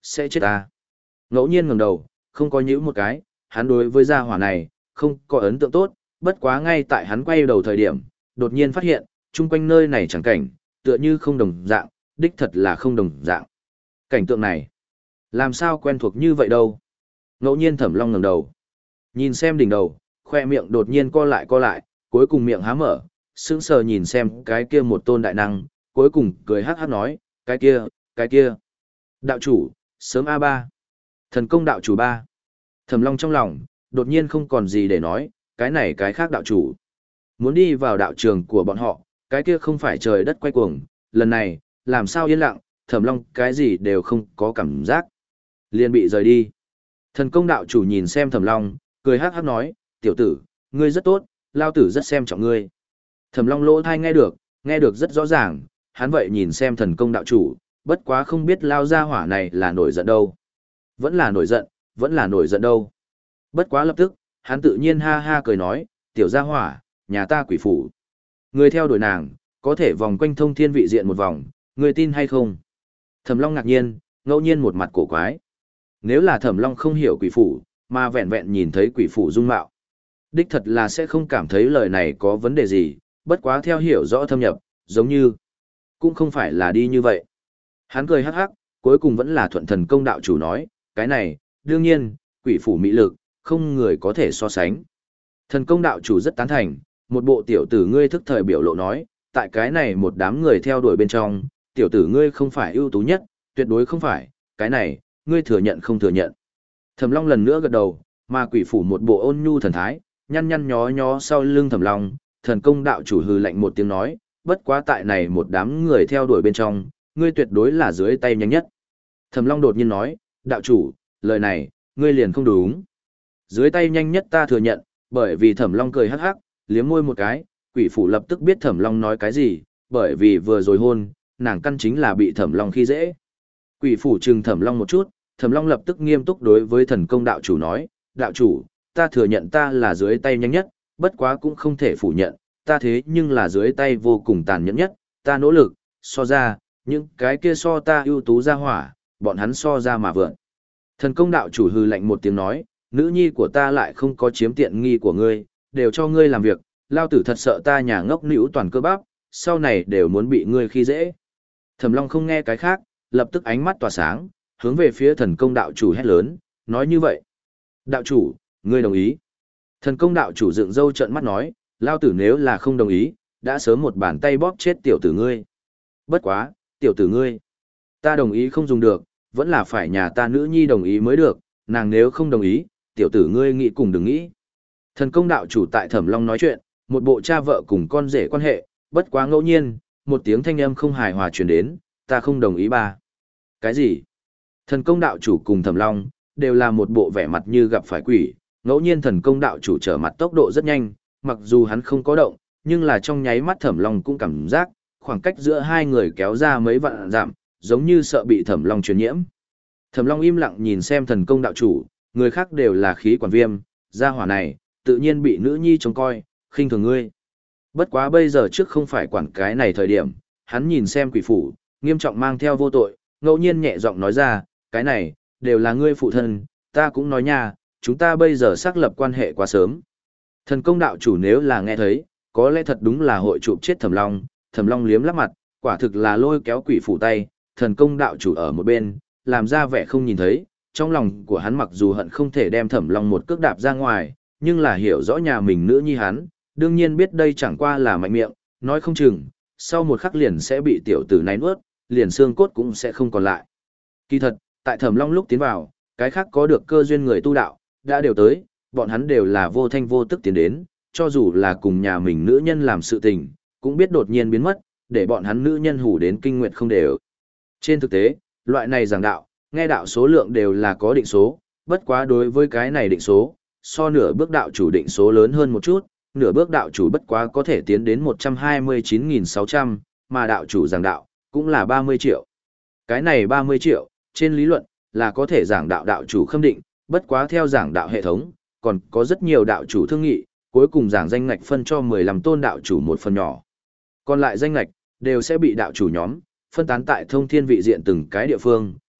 sẽ chết ta. Ngẫu nhiên ngẩng đầu, không có nhíu một cái, hắn đối với gia hỏa này, không có ấn tượng tốt, bất quá ngay tại hắn quay đầu thời điểm, đột nhiên phát hiện, chung quanh nơi này chẳng cảnh, tựa như không đồng dạng, đích thật là không đồng dạng. Cảnh tượng này, làm sao quen thuộc như vậy đâu. Ngẫu nhiên Thẩm Long ngẩng đầu, nhìn xem đỉnh đầu, khoe miệng đột nhiên co lại co lại, cuối cùng miệng há mở, sững sờ nhìn xem cái kia một tôn đại năng, cuối cùng cười hát hát nói, cái kia, cái kia. Đạo chủ, sớm a ba. Thần công đạo chủ ba. Thẩm Long trong lòng, đột nhiên không còn gì để nói, cái này cái khác đạo chủ. Muốn đi vào đạo trường của bọn họ, cái kia không phải trời đất quay cuồng, lần này, làm sao yên lặng, Thẩm Long cái gì đều không có cảm giác. Liền bị rời đi. Thần công đạo chủ nhìn xem Thẩm Long, cười hát hát nói, tiểu tử, ngươi rất tốt, lao tử rất xem trọng ngươi. Thẩm Long lỗ thai nghe được, nghe được rất rõ ràng, hắn vậy nhìn xem thần công đạo chủ, bất quá không biết lao gia hỏa này là nổi giận đâu. Vẫn là nổi giận, vẫn là nổi giận đâu. Bất quá lập tức, hắn tự nhiên ha ha cười nói, tiểu gia hỏa, nhà ta quỷ phủ. Người theo đuổi nàng, có thể vòng quanh thông thiên vị diện một vòng, người tin hay không? Thẩm Long ngạc nhiên, ngẫu nhiên một mặt cổ quái. Nếu là Thẩm Long không hiểu quỷ phủ, mà vẹn vẹn nhìn thấy quỷ phủ dung mạo, đích thật là sẽ không cảm thấy lời này có vấn đề gì, bất quá theo hiểu rõ thâm nhập, giống như, cũng không phải là đi như vậy. Hắn cười hắc hắc, cuối cùng vẫn là thuận thần công đạo chủ nói, cái này, đương nhiên, quỷ phủ mỹ lực, không người có thể so sánh. Thần công đạo chủ rất tán thành, một bộ tiểu tử ngươi thức thời biểu lộ nói, tại cái này một đám người theo đuổi bên trong, tiểu tử ngươi không phải ưu tú nhất, tuyệt đối không phải, cái này, ngươi thừa nhận không thừa nhận. Thẩm Long lần nữa gật đầu, mà quỷ phủ một bộ ôn nhu thần thái, nhăn nhăn nhó nhó sau lưng Thẩm Long, thần công đạo chủ hừ lạnh một tiếng nói, bất quá tại này một đám người theo đuổi bên trong, ngươi tuyệt đối là dưới tay nhanh nhất. Thẩm Long đột nhiên nói, đạo chủ, lời này, ngươi liền không đúng. Dưới tay nhanh nhất ta thừa nhận, bởi vì Thẩm Long cười hắc hắc, liếm môi một cái, quỷ phủ lập tức biết Thẩm Long nói cái gì, bởi vì vừa rồi hôn, nàng căn chính là bị Thẩm Long khi dễ. Quỷ phủ trừng Thẩm Long một chút, Thẩm Long lập tức nghiêm túc đối với thần công đạo chủ nói, đạo chủ, ta thừa nhận ta là dưới tay nhanh nhất, bất quá cũng không thể phủ nhận, ta thế nhưng là dưới tay vô cùng tàn nhẫn nhất, ta nỗ lực, so ra, những cái kia so ta ưu tú ra hỏa, bọn hắn so ra mà vượn. Thần công đạo chủ hừ lạnh một tiếng nói, nữ nhi của ta lại không có chiếm tiện nghi của ngươi, đều cho ngươi làm việc, lao tử thật sợ ta nhà ngốc nữu toàn cơ bắp, sau này đều muốn bị ngươi khi dễ. Thẩm Long không nghe cái khác, lập tức ánh mắt tỏa sáng, hướng về phía thần công đạo chủ hét lớn, nói như vậy. Đạo chủ, ngươi đồng ý. Thần công đạo chủ dựng râu trợn mắt nói, lao tử nếu là không đồng ý, đã sớm một bàn tay bóp chết tiểu tử ngươi. Bất quá, tiểu tử ngươi. Ta đồng ý không dùng được, vẫn là phải nhà ta nữ nhi đồng ý mới được, nàng nếu không đồng ý, tiểu tử ngươi nghĩ cùng đừng nghĩ. Thần công đạo chủ tại Thẩm Long nói chuyện, một bộ cha vợ cùng con rể quan hệ, bất quá ngẫu nhiên, một tiếng thanh âm không hài hòa truyền đến, ta không đồng ý ba. Cái gì? Thần công đạo chủ cùng Thẩm Long, đều là một bộ vẻ mặt như gặp phải quỷ, ngẫu nhiên thần công đạo chủ trở mặt tốc độ rất nhanh, mặc dù hắn không có động, nhưng là trong nháy mắt Thẩm Long cũng cảm giác, khoảng cách giữa hai người kéo ra mấy vạn dặm, giống như sợ bị Thẩm Long truyền nhiễm. Thẩm Long im lặng nhìn xem thần công đạo chủ, người khác đều là khí quản viêm, gia hỏa này, tự nhiên bị nữ nhi trông coi, khinh thường ngươi. Bất quá bây giờ trước không phải quản cái này thời điểm, hắn nhìn xem quỷ phủ, nghiêm trọng mang theo vô tội, ngẫu nhiên nhẹ giọng nói ra, cái này, đều là ngươi phụ thân, ta cũng nói nha, chúng ta bây giờ xác lập quan hệ quá sớm. Thần công đạo chủ nếu là nghe thấy, có lẽ thật đúng là hội chụp chết Thẩm Long, Thẩm Long liếm lắp mặt, quả thực là lôi kéo quỷ phủ tay, thần công đạo chủ ở một bên, làm ra vẻ không nhìn thấy, trong lòng của hắn mặc dù hận không thể đem Thẩm Long một cước đạp ra ngoài, nhưng là hiểu rõ nhà mình nữ nhi hắn, đương nhiên biết đây chẳng qua là mạnh miệng, nói không chừng, sau một khắc liền sẽ bị tiểu tử này nuốt, liền xương cốt cũng sẽ không còn lại. Kỳ thật, tại Thẩm Long lúc tiến vào, cái khác có được cơ duyên người tu đạo, đã đều tới, bọn hắn đều là vô thanh vô tức tiến đến, cho dù là cùng nhà mình nữ nhân làm sự tình, cũng biết đột nhiên biến mất, để bọn hắn nữ nhân hủ đến kinh nguyệt không đều. Trên thực tế, loại này giảng đạo, nghe đạo số lượng đều là có định số, bất quá đối với cái này định số, so nửa bước đạo chủ định số lớn hơn một chút, nửa bước đạo chủ bất quá có thể tiến đến một trăm hai mươi chín nghìn sáu trăm, mà đạo chủ giảng đạo, cũng là ba mươi triệu. Cái này ba mươi triệu, trên lý luận, là có thể giảng đạo đạo chủ khâm định, bất quá theo giảng đạo hệ thống, còn có rất nhiều đạo chủ thương nghị, cuối cùng giảng danh ngạch phân cho mười lăm tôn đạo chủ một phần nhỏ. Còn lại danh ngạch, đều sẽ bị đạo chủ nhóm, phân tán tại thông thiên vị diện từng cái địa phương,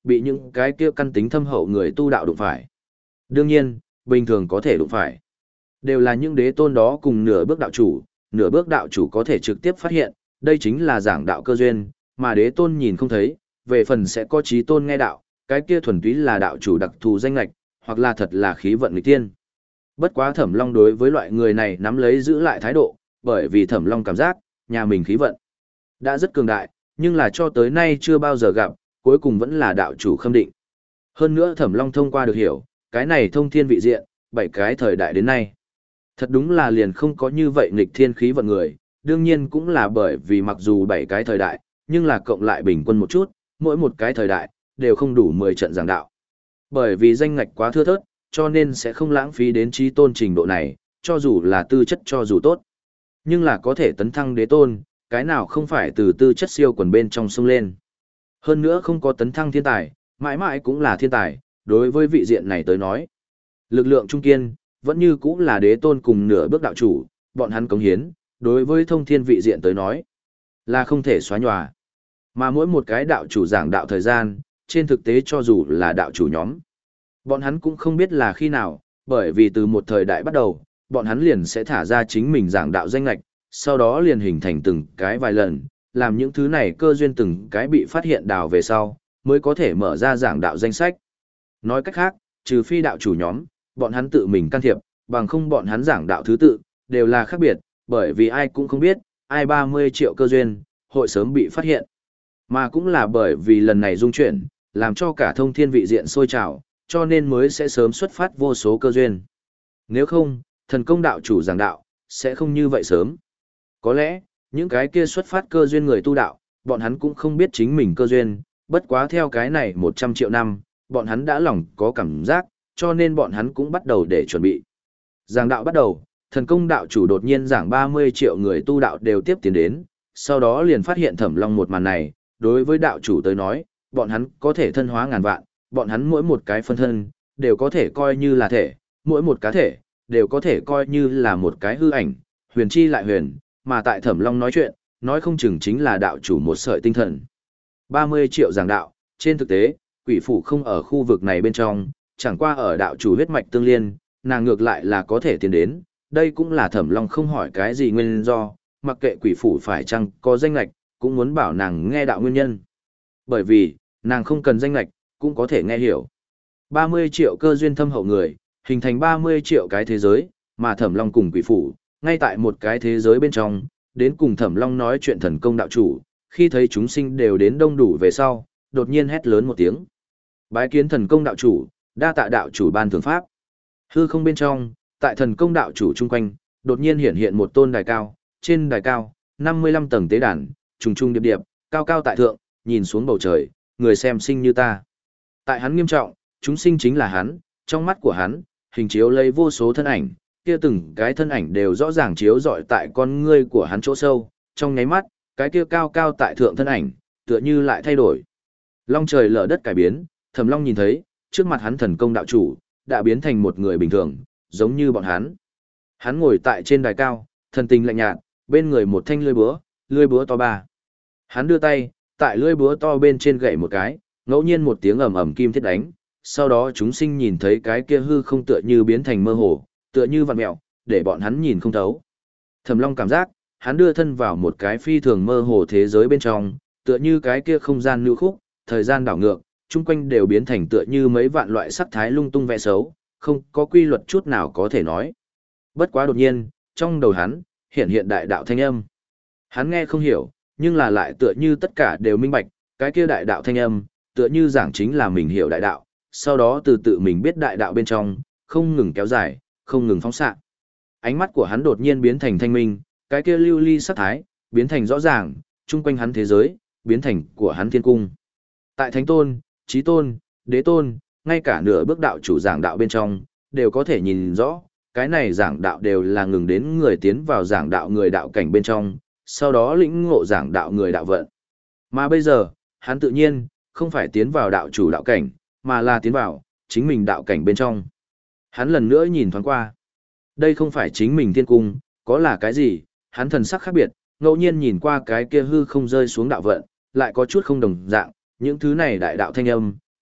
bị những cái kia căn tính thâm hậu người tu đạo đụng phải. Đương nhiên, bình thường có thể đụng phải. Đều là những đế tôn đó cùng nửa bước đạo chủ, nửa bước đạo chủ có thể trực tiếp phát hiện, đây chính là giảng đạo cơ duyên, mà đế tôn nhìn không thấy, về phần sẽ có trí tôn nghe đạo, cái kia thuần túy là đạo chủ đặc thù danh lệch, hoặc là thật là khí vận nghịch tiên. Bất quá Thẩm Long đối với loại người này nắm lấy giữ lại thái độ, bởi vì Thẩm Long cảm giác, nhà mình khí vận đã rất cường đại, nhưng là cho tới nay chưa bao giờ gặp, cuối cùng vẫn là đạo chủ khâm định. Hơn nữa Thẩm Long thông qua được hiểu, cái này thông thiên vị diện, bảy cái thời đại đến nay. Thật đúng là liền không có như vậy nghịch thiên khí vận người, đương nhiên cũng là bởi vì mặc dù bảy cái thời đại, nhưng là cộng lại bình quân một chút, mỗi một cái thời đại, đều không đủ mười trận giảng đạo. Bởi vì danh ngạch quá thưa thớt, cho nên sẽ không lãng phí đến trí tôn trình độ này, cho dù là tư chất cho dù tốt. Nhưng là có thể tấn thăng đế tôn, cái nào không phải từ tư chất siêu quần bên trong sông lên. Hơn nữa không có tấn thăng thiên tài, mãi mãi cũng là thiên tài, đối với vị diện này tới nói. Lực lượng trung kiên, vẫn như cũng là đế tôn cùng nửa bước đạo chủ, bọn hắn cống hiến, đối với thông thiên vị diện tới nói, là không thể xóa nhòa. Mà mỗi một cái đạo chủ giảng đạo thời gian, trên thực tế cho dù là đạo chủ nhóm, bọn hắn cũng không biết là khi nào, bởi vì từ một thời đại bắt đầu, bọn hắn liền sẽ thả ra chính mình giảng đạo danh lạch, sau đó liền hình thành từng cái vài lần, làm những thứ này cơ duyên từng cái bị phát hiện đào về sau, mới có thể mở ra giảng đạo danh sách. Nói cách khác, trừ phi đạo chủ nhóm, bọn hắn tự mình can thiệp, bằng không bọn hắn giảng đạo thứ tự, đều là khác biệt, bởi vì ai cũng không biết, ai ba mươi triệu cơ duyên, hội sớm bị phát hiện. Mà cũng là bởi vì lần này dung chuyển, làm cho cả thông thiên vị diện sôi trào, cho nên mới sẽ sớm xuất phát vô số cơ duyên. Nếu không, thần công đạo chủ giảng đạo, sẽ không như vậy sớm. Có lẽ, những cái kia xuất phát cơ duyên người tu đạo, bọn hắn cũng không biết chính mình cơ duyên, bất quá theo cái này một trăm triệu năm, bọn hắn đã lòng có cảm giác, cho nên bọn hắn cũng bắt đầu để chuẩn bị. Giảng đạo bắt đầu, thần công đạo chủ đột nhiên giảng ba mươi triệu người tu đạo đều tiếp tiến đến, sau đó liền phát hiện Thẩm Long một màn này, đối với đạo chủ tới nói, bọn hắn có thể thân hóa ngàn vạn, bọn hắn mỗi một cái phân thân, đều có thể coi như là thể, mỗi một cá thể, đều có thể coi như là một cái hư ảnh, huyền chi lại huyền, mà tại Thẩm Long nói chuyện, nói không chừng chính là đạo chủ một sợi tinh thần. ba mươi triệu giảng đạo, trên thực tế, quỷ phủ không ở khu vực này bên trong, chẳng qua ở đạo chủ huyết mạch tương liên, nàng ngược lại là có thể tiến đến, đây cũng là Thẩm Long không hỏi cái gì nguyên do, mặc kệ quỷ phủ phải chăng có danh lạch, cũng muốn bảo nàng nghe đạo nguyên nhân. Bởi vì, nàng không cần danh lạch, cũng có thể nghe hiểu. ba mươi triệu cơ duyên thâm hậu người, hình thành ba mươi triệu cái thế giới, mà Thẩm Long cùng quỷ phủ, ngay tại một cái thế giới bên trong, đến cùng Thẩm Long nói chuyện thần công đạo chủ, khi thấy chúng sinh đều đến đông đủ về sau, đột nhiên hét lớn một tiếng. Bái kiến thần công đạo chủ, đa tạ đạo chủ ban thưởng pháp. Hư không bên trong, tại thần công đạo chủ chung quanh, đột nhiên hiện hiện một tôn đài cao, trên đài cao, năm mươi lăm tầng tế đàn, trùng trùng điệp điệp, cao cao tại thượng, nhìn xuống bầu trời, người xem sinh như ta. Tại hắn nghiêm trọng, chúng sinh chính là hắn, trong mắt của hắn, hình chiếu lấy vô số thân ảnh, kia từng cái thân ảnh đều rõ ràng chiếu rọi tại con ngươi của hắn chỗ sâu, trong nháy mắt, cái kia cao cao tại thượng thân ảnh, tựa như lại thay đổi. Long trời lở đất cải biến, Thẩm Long nhìn thấy, trước mặt hắn thần công đạo chủ, đã biến thành một người bình thường, giống như bọn hắn. Hắn ngồi tại trên đài cao, thần tình lạnh nhạt, bên người một thanh lưỡi búa, lưỡi búa to ba. Hắn đưa tay, tại lưỡi búa to bên trên gậy một cái, ngẫu nhiên một tiếng ầm ầm kim thiết đánh, sau đó chúng sinh nhìn thấy cái kia hư không tựa như biến thành mơ hồ, tựa như vặn mèo, để bọn hắn nhìn không thấu. Thẩm Long cảm giác, hắn đưa thân vào một cái phi thường mơ hồ thế giới bên trong, tựa như cái kia không gian lưu khúc, thời gian đảo ngược, chung quanh đều biến thành tựa như mấy vạn loại sắc thái lung tung vẽ xấu, không có quy luật chút nào có thể nói. Bất quá đột nhiên, trong đầu hắn, hiện hiện đại đạo thanh âm. Hắn nghe không hiểu, nhưng là lại tựa như tất cả đều minh bạch, cái kia đại đạo thanh âm, tựa như giảng chính là mình hiểu đại đạo, sau đó từ tự mình biết đại đạo bên trong, không ngừng kéo dài, không ngừng phóng xạ. Ánh mắt của hắn đột nhiên biến thành thanh minh, cái kia lưu ly sắc thái, biến thành rõ ràng, chung quanh hắn thế giới, biến thành của hắn thiên cung. Tại thánh tôn, chí tôn, đế tôn, ngay cả nửa bước đạo chủ giảng đạo bên trong, đều có thể nhìn rõ, cái này giảng đạo đều là ngừng đến người tiến vào giảng đạo người đạo cảnh bên trong, sau đó lĩnh ngộ giảng đạo người đạo vận. Mà bây giờ, hắn tự nhiên, không phải tiến vào đạo chủ đạo cảnh, mà là tiến vào, chính mình đạo cảnh bên trong. Hắn lần nữa nhìn thoáng qua. Đây không phải chính mình thiên cung, có là cái gì, hắn thần sắc khác biệt, ngẫu nhiên nhìn qua cái kia hư không rơi xuống đạo vận, lại có chút không đồng dạng, những thứ này đại đạo thanh âm,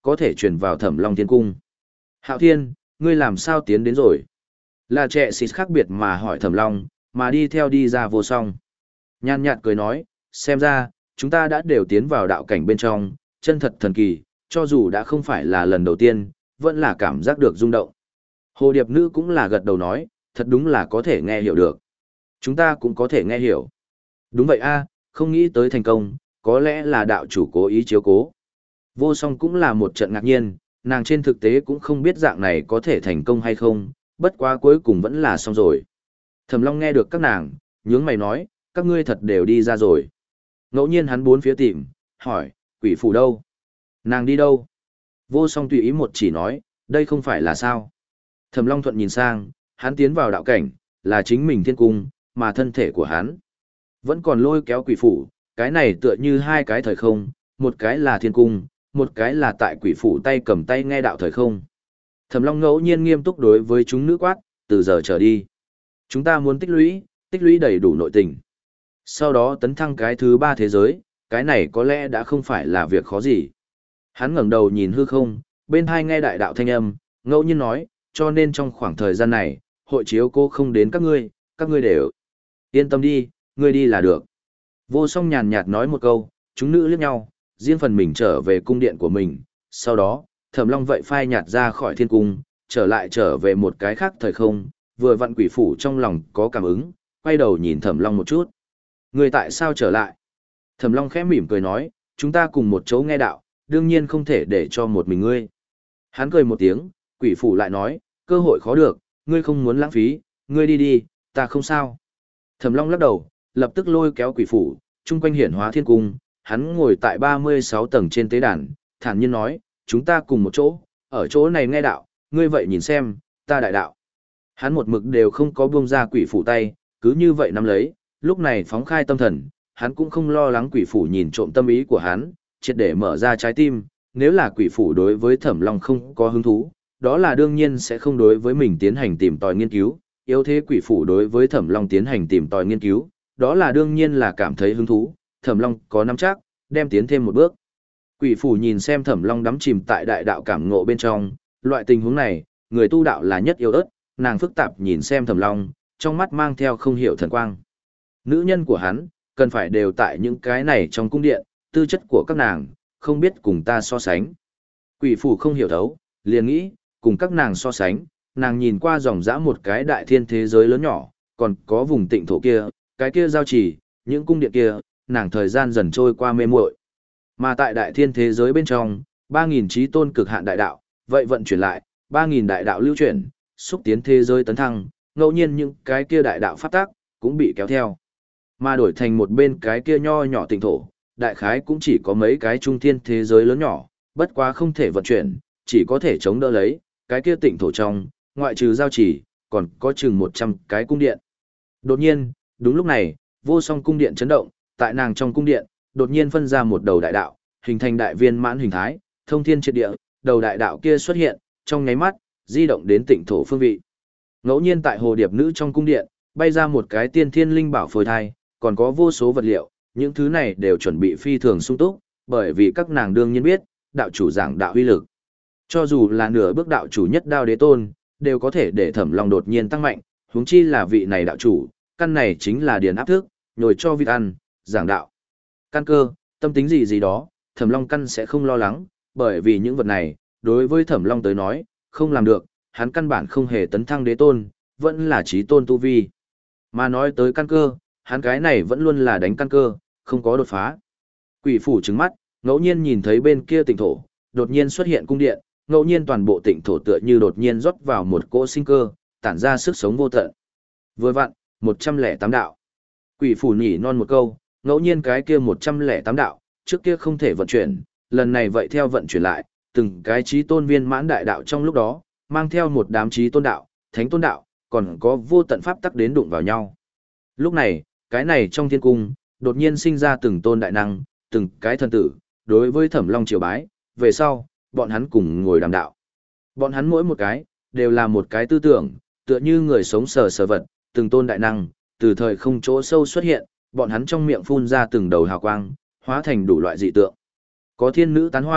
có thể truyền vào Thẩm Long Thiên Cung. Hạo Thiên, ngươi làm sao tiến đến rồi? Là trẻ xịt khác biệt mà hỏi Thẩm Long, mà đi theo đi ra Vô Song. Nhàn nhạt cười nói, xem ra, chúng ta đã đều tiến vào đạo cảnh bên trong, chân thật thần kỳ, cho dù đã không phải là lần đầu tiên, vẫn là cảm giác được rung động. Hồ Điệp Nữ cũng là gật đầu nói, thật đúng là có thể nghe hiểu được. Chúng ta cũng có thể nghe hiểu. Đúng vậy a, không nghĩ tới thành công, có lẽ là đạo chủ cố ý chiếu cố. Vô Song cũng là một trận ngạc nhiên, nàng trên thực tế cũng không biết dạng này có thể thành công hay không, bất quá cuối cùng vẫn là xong rồi. Thẩm Long nghe được các nàng, nhướng mày nói, các ngươi thật đều đi ra rồi. Ngẫu nhiên hắn bốn phía tìm, hỏi, quỷ phủ đâu? Nàng đi đâu? Vô Song tùy ý một chỉ nói, đây không phải là sao. Thẩm Long thuận nhìn sang, hắn tiến vào đạo cảnh, là chính mình thiên cung, mà thân thể của hắn vẫn còn lôi kéo quỷ phủ, cái này tựa như hai cái thời không, một cái là thiên cung, một cái là tại quỷ phủ tay cầm tay nghe đạo thời không. Thẩm Long ngẫu nhiên nghiêm túc đối với chúng nữ quát, từ giờ trở đi. Chúng ta muốn tích lũy, tích lũy đầy đủ nội tình. Sau đó tấn thăng cái thứ ba thế giới, cái này có lẽ đã không phải là việc khó gì. Hắn ngẩng đầu nhìn hư không, bên hai nghe đại đạo thanh âm, ngẫu nhiên nói, cho nên trong khoảng thời gian này, hội chiếu cô không đến các ngươi, các ngươi đều yên tâm đi, ngươi đi là được. Vô Song nhàn nhạt nói một câu, chúng nữ liếc nhau, riêng phần mình trở về cung điện của mình. Sau đó, Thẩm Long vậy phai nhạt ra khỏi thiên cung, trở lại trở về một cái khác thời không, vừa vặn quỷ phủ trong lòng có cảm ứng, quay đầu nhìn Thẩm Long một chút. Ngươi tại sao trở lại? Thẩm Long khẽ mỉm cười nói, chúng ta cùng một chỗ nghe đạo, đương nhiên không thể để cho một mình ngươi. Hắn cười một tiếng, quỷ phủ lại nói, cơ hội khó được, ngươi không muốn lãng phí, ngươi đi đi, ta không sao. Thẩm Long lắc đầu, lập tức lôi kéo quỷ phủ, chung quanh hiển hóa thiên cung, hắn ngồi tại ba mươi sáu tầng trên tế đàn, thản nhiên nói, chúng ta cùng một chỗ, ở chỗ này nghe đạo, ngươi vậy nhìn xem, ta đại đạo. Hắn một mực đều không có buông ra quỷ phủ tay, cứ như vậy nắm lấy, lúc này phóng khai tâm thần, hắn cũng không lo lắng quỷ phủ nhìn trộm tâm ý của hắn, triệt để mở ra trái tim, nếu là quỷ phủ đối với Thẩm Long không có hứng thú, đó là đương nhiên sẽ không đối với mình tiến hành tìm tòi nghiên cứu, yếu thế quỷ phủ đối với Thẩm Long tiến hành tìm tòi nghiên cứu, đó là đương nhiên là cảm thấy hứng thú, Thẩm Long có nắm chắc, đem tiến thêm một bước. Quỷ phủ nhìn xem Thẩm Long đắm chìm tại đại đạo cảm ngộ bên trong, loại tình huống này, người tu đạo là nhất yếu ớt, nàng phức tạp nhìn xem Thẩm Long, trong mắt mang theo không hiểu thần quang. Nữ nhân của hắn, cần phải đều tại những cái này trong cung điện, tư chất của các nàng, không biết cùng ta so sánh. Quỷ phủ không hiểu thấu, liền nghĩ, cùng các nàng so sánh, nàng nhìn qua dòng dã một cái đại thiên thế giới lớn nhỏ, còn có vùng tịnh thổ kia, cái kia giao trì, những cung điện kia, nàng thời gian dần trôi qua mê muội. Mà tại đại thiên thế giới bên trong, ba nghìn trí tôn cực hạn đại đạo, vậy vận chuyển lại, ba nghìn đại đạo lưu chuyển, xúc tiến thế giới tấn thăng, ngẫu nhiên những cái kia đại đạo phát tác, cũng bị kéo theo. Mà đổi thành một bên cái kia nho nhỏ tịnh thổ, đại khái cũng chỉ có mấy cái trung thiên thế giới lớn nhỏ, bất quá không thể vận chuyển, chỉ có thể chống đỡ lấy, cái kia tịnh thổ trong, ngoại trừ giao chỉ, còn có chừng một trăm cái cung điện. Đột nhiên, đúng lúc này, Vô Song cung điện chấn động, tại nàng trong cung điện, đột nhiên phân ra một đầu đại đạo, hình thành đại viên mãn hình thái, thông thiên triệt địa, đầu đại đạo kia xuất hiện, trong nháy mắt, di động đến tịnh thổ phương vị. Ngẫu nhiên tại hồ điệp nữ trong cung điện, bay ra một cái tiên thiên linh bảo phôi thai, còn có vô số vật liệu, những thứ này đều chuẩn bị phi thường sung túc, bởi vì các nàng đương nhiên biết, đạo chủ giảng đạo uy lực. Cho dù là nửa bước đạo chủ nhất đao đế tôn, đều có thể để Thẩm Long đột nhiên tăng mạnh, huống chi là vị này đạo chủ, căn này chính là điền áp thức, nhồi cho vịt ăn, giảng đạo. Căn cơ, tâm tính gì gì đó, Thẩm Long căn sẽ không lo lắng, bởi vì những vật này, đối với Thẩm Long tới nói, không làm được, hắn căn bản không hề tấn thăng đế tôn, vẫn là chí tôn tu vi. Mà nói tới căn cơ, hắn cái này vẫn luôn là đánh căn cơ, không có đột phá. Quỷ phủ trừng mắt, ngẫu nhiên nhìn thấy bên kia tịnh thổ, đột nhiên xuất hiện cung điện, ngẫu nhiên toàn bộ tịnh thổ tựa như đột nhiên rót vào một cỗ sinh cơ, tản ra sức sống vô tận. Vừa vặn, một trăm lẻ tám đạo. Quỷ phủ nhỉ non một câu, ngẫu nhiên cái kia một trăm lẻ tám đạo, trước kia không thể vận chuyển, lần này vậy theo vận chuyển lại, từng cái chí tôn viên mãn đại đạo trong lúc đó, mang theo một đám chí tôn đạo, thánh tôn đạo, còn có vô tận pháp tắc đến đụng vào nhau. Lúc này, cái này trong thiên cung, đột nhiên sinh ra từng tôn đại năng, từng cái thần tử, đối với Thẩm Long triều bái, về sau, bọn hắn cùng ngồi đàm đạo. Bọn hắn mỗi một cái, đều là một cái tư tưởng, tựa như người sống sờ sờ vật, từng tôn đại năng, từ thời không chỗ sâu xuất hiện, bọn hắn trong miệng phun ra từng đầu hào quang, hóa thành đủ loại dị tượng. Có thiên nữ tán hoa,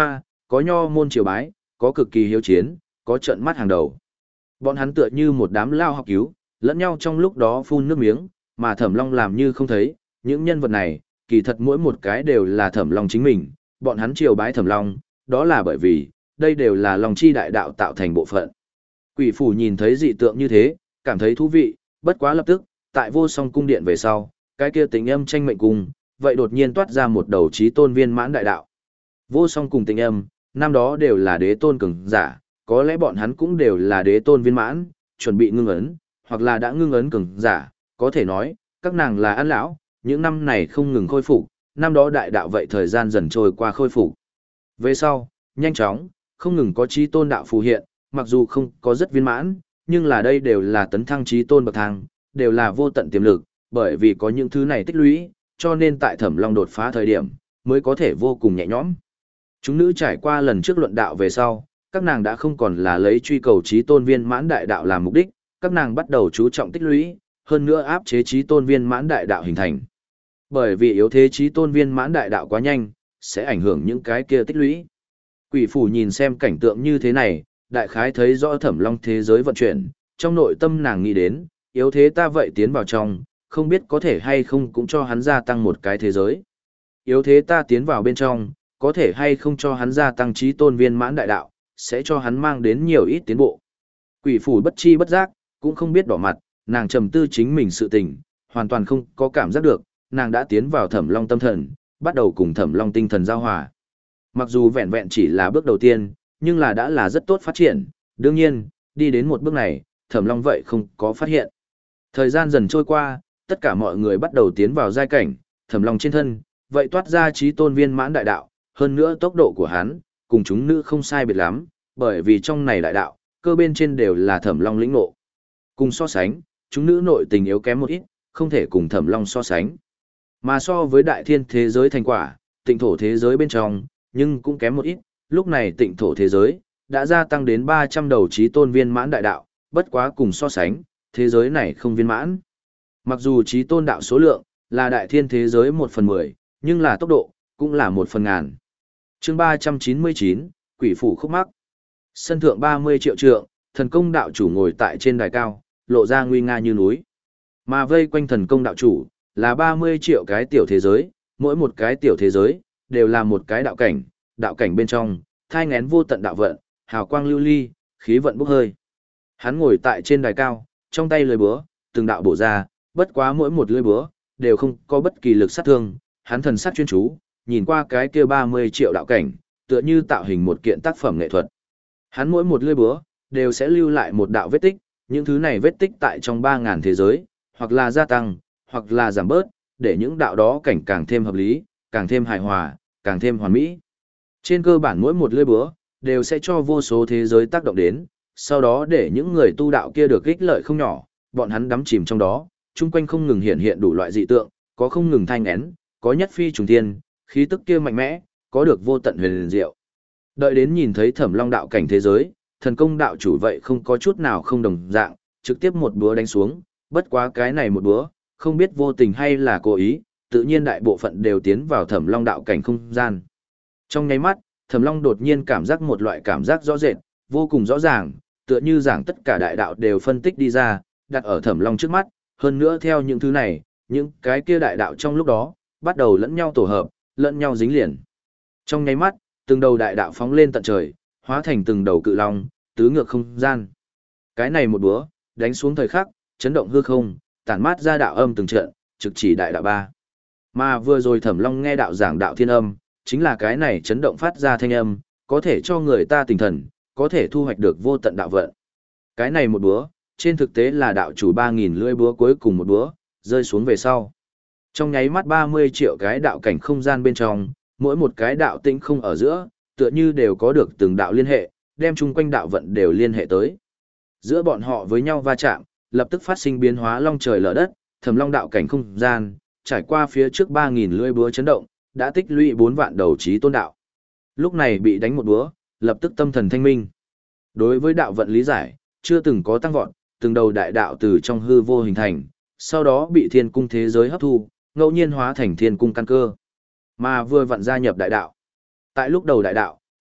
có nho môn triều bái, có cực kỳ hiếu chiến, có trận mắt hàng đầu. Bọn hắn tựa như một đám lao học cứu, lẫn nhau trong lúc đó phun nước miếng, mà Thẩm Long làm như không thấy, những nhân vật này, kỳ thật mỗi một cái đều là Thẩm Long chính mình, bọn hắn triều bái Thẩm Long, đó là bởi vì, đây đều là Long chi đại đạo tạo thành bộ phận. Quỷ phủ nhìn thấy dị tượng như thế, cảm thấy thú vị, bất quá lập tức, tại vô song cung điện về sau, cái kia tình âm tranh mệnh cung, vậy đột nhiên toát ra một đầu chí tôn viên mãn đại đạo. Vô song cùng tình âm, năm đó đều là đế tôn cường giả, có lẽ bọn hắn cũng đều là đế tôn viên mãn, chuẩn bị ngưng ấn, hoặc là đã ngưng ấn cường giả, có thể nói, các nàng là ăn lão, những năm này không ngừng khôi phục, năm đó đại đạo vậy thời gian dần trôi qua khôi phục. Về sau, nhanh chóng, không ngừng có chí tôn đạo phù hiện, mặc dù không có rất viên mãn, nhưng là đây đều là tấn thăng chí tôn bậc thang, đều là vô tận tiềm lực, bởi vì có những thứ này tích lũy, cho nên tại Thẩm Long đột phá thời điểm, mới có thể vô cùng nhẹ nhõm. Chúng nữ trải qua lần trước luận đạo về sau, các nàng đã không còn là lấy truy cầu chí tôn viên mãn đại đạo làm mục đích, các nàng bắt đầu chú trọng tích lũy, hơn nữa áp chế chí tôn viên mãn đại đạo hình thành. Bởi vì yếu thế chí tôn viên mãn đại đạo quá nhanh, sẽ ảnh hưởng những cái kia tích lũy. Quỷ phủ nhìn xem cảnh tượng như thế này, đại khái thấy rõ Thẩm Long thế giới vận chuyển, trong nội tâm nàng nghĩ đến, yếu thế ta vậy tiến vào trong, không biết có thể hay không cũng cho hắn gia tăng một cái thế giới. Yếu thế ta tiến vào bên trong, có thể hay không cho hắn gia tăng chí tôn viên mãn đại đạo, sẽ cho hắn mang đến nhiều ít tiến bộ. Quỷ phủ bất chi bất giác, cũng không biết đỏ mặt, nàng trầm tư chính mình sự tình, hoàn toàn không có cảm giác được, nàng đã tiến vào Thẩm Long tâm thần, bắt đầu cùng Thẩm Long tinh thần giao hòa. Mặc dù vẹn vẹn chỉ là bước đầu tiên, nhưng là đã là rất tốt phát triển, đương nhiên, đi đến một bước này, Thẩm Long vậy không có phát hiện. Thời gian dần trôi qua, tất cả mọi người bắt đầu tiến vào giai cảnh, Thẩm Long trên thân, vậy toát ra chí tôn viên mãn đại đạo, hơn nữa tốc độ của hắn, cùng chúng nữ không sai biệt lắm, bởi vì trong này đại đạo, cơ bên trên đều là Thẩm Long lĩnh ngộ. Cùng so sánh, chúng nữ nội tình yếu kém một ít, không thể cùng Thẩm Long so sánh. Mà so với đại thiên thế giới thành quả, tịnh thổ thế giới bên trong, nhưng cũng kém một ít, lúc này tịnh thổ thế giới, đã gia tăng đến ba trăm đầu chí tôn viên mãn đại đạo, bất quá cùng so sánh, thế giới này không viên mãn. Mặc dù chí tôn đạo số lượng, là đại thiên thế giới một phần mười, nhưng là tốc độ, cũng là một phần ngàn. chương ba trăm chín mươi chín, Quỷ phủ khúc mắc. Sân thượng ba mươi triệu trượng, thần công đạo chủ ngồi tại trên đài cao, lộ ra nguy nga như núi. Mà vây quanh thần công đạo chủ, là ba mươi triệu cái tiểu thế giới, mỗi một cái tiểu thế giới, đều là một cái đạo cảnh, đạo cảnh bên trong, thai ngén vô tận đạo vận, hào quang lưu ly, khí vận bốc hơi. Hắn ngồi tại trên đài cao, trong tay lưỡi búa, từng đạo bổ ra, bất quá mỗi một lưỡi búa, đều không có bất kỳ lực sát thương, hắn thần sắc chuyên chú, nhìn qua cái kia ba mươi triệu đạo cảnh, tựa như tạo hình một kiện tác phẩm nghệ thuật. Hắn mỗi một lưỡi búa, đều sẽ lưu lại một đạo vết tích, những thứ này vết tích tại trong ba ngàn thế giới, hoặc là gia tăng, hoặc là giảm bớt, để những đạo đó cảnh càng thêm hợp lý, càng thêm hài hòa, càng thêm hoàn mỹ. Trên cơ bản mỗi một lưỡi búa, đều sẽ cho vô số thế giới tác động đến, sau đó để những người tu đạo kia được ích lợi không nhỏ, bọn hắn đắm chìm trong đó, chung quanh không ngừng hiện hiện đủ loại dị tượng, có không ngừng thanh én, có nhất phi trùng thiên, khí tức kia mạnh mẽ, có được vô tận huyền diệu. Đợi đến nhìn thấy Thẩm Long đạo cảnh thế giới, thần công đạo chủ vậy không có chút nào không đồng dạng, trực tiếp một búa đánh xuống, bất quá cái này một búa, không biết vô tình hay là cố ý, tự nhiên đại bộ phận đều tiến vào Thẩm Long đạo cảnh không gian. Trong nháy mắt, Thẩm Long đột nhiên cảm giác một loại cảm giác rõ rệt, vô cùng rõ ràng, tựa như giảng tất cả đại đạo đều phân tích đi ra, đặt ở Thẩm Long trước mắt, hơn nữa theo những thứ này, những cái kia đại đạo trong lúc đó, bắt đầu lẫn nhau tổ hợp, lẫn nhau dính liền. Trong nháy mắt, từng đầu đại đạo phóng lên tận trời, hóa thành từng đầu cự long, tứ ngược không gian. Cái này một búa, đánh xuống thời khắc, chấn động hư không, tản mát ra đạo âm từng trận, trực chỉ đại đạo ba. Mà vừa rồi Thẩm Long nghe đạo giảng đạo thiên âm, chính là cái này chấn động phát ra thanh âm, có thể cho người ta tinh thần, có thể thu hoạch được vô tận đạo vận. Cái này một búa, trên thực tế là đạo chủ ba nghìn lưỡi búa cuối cùng một búa, rơi xuống về sau. Trong nháy mắt ba mươi triệu cái đạo cảnh không gian bên trong, mỗi một cái đạo tĩnh không ở giữa, tựa như đều có được từng đạo liên hệ, đem chung quanh đạo vận đều liên hệ tới. Giữa bọn họ với nhau va chạm, lập tức phát sinh biến hóa long trời lở đất, Thẩm Long đạo cảnh không gian, trải qua phía trước ba nghìn lưỡi búa chấn động, đã tích lũy bốn vạn đầu chí tôn đạo. Lúc này bị đánh một búa, lập tức tâm thần thanh minh. Đối với đạo vận lý giải, chưa từng có tăng vọt, từng đầu đại đạo từ trong hư vô hình thành, sau đó bị thiên cung thế giới hấp thu, ngẫu nhiên hóa thành thiên cung căn cơ. Mà vừa vặn gia nhập đại đạo. Tại lúc đầu đại đạo,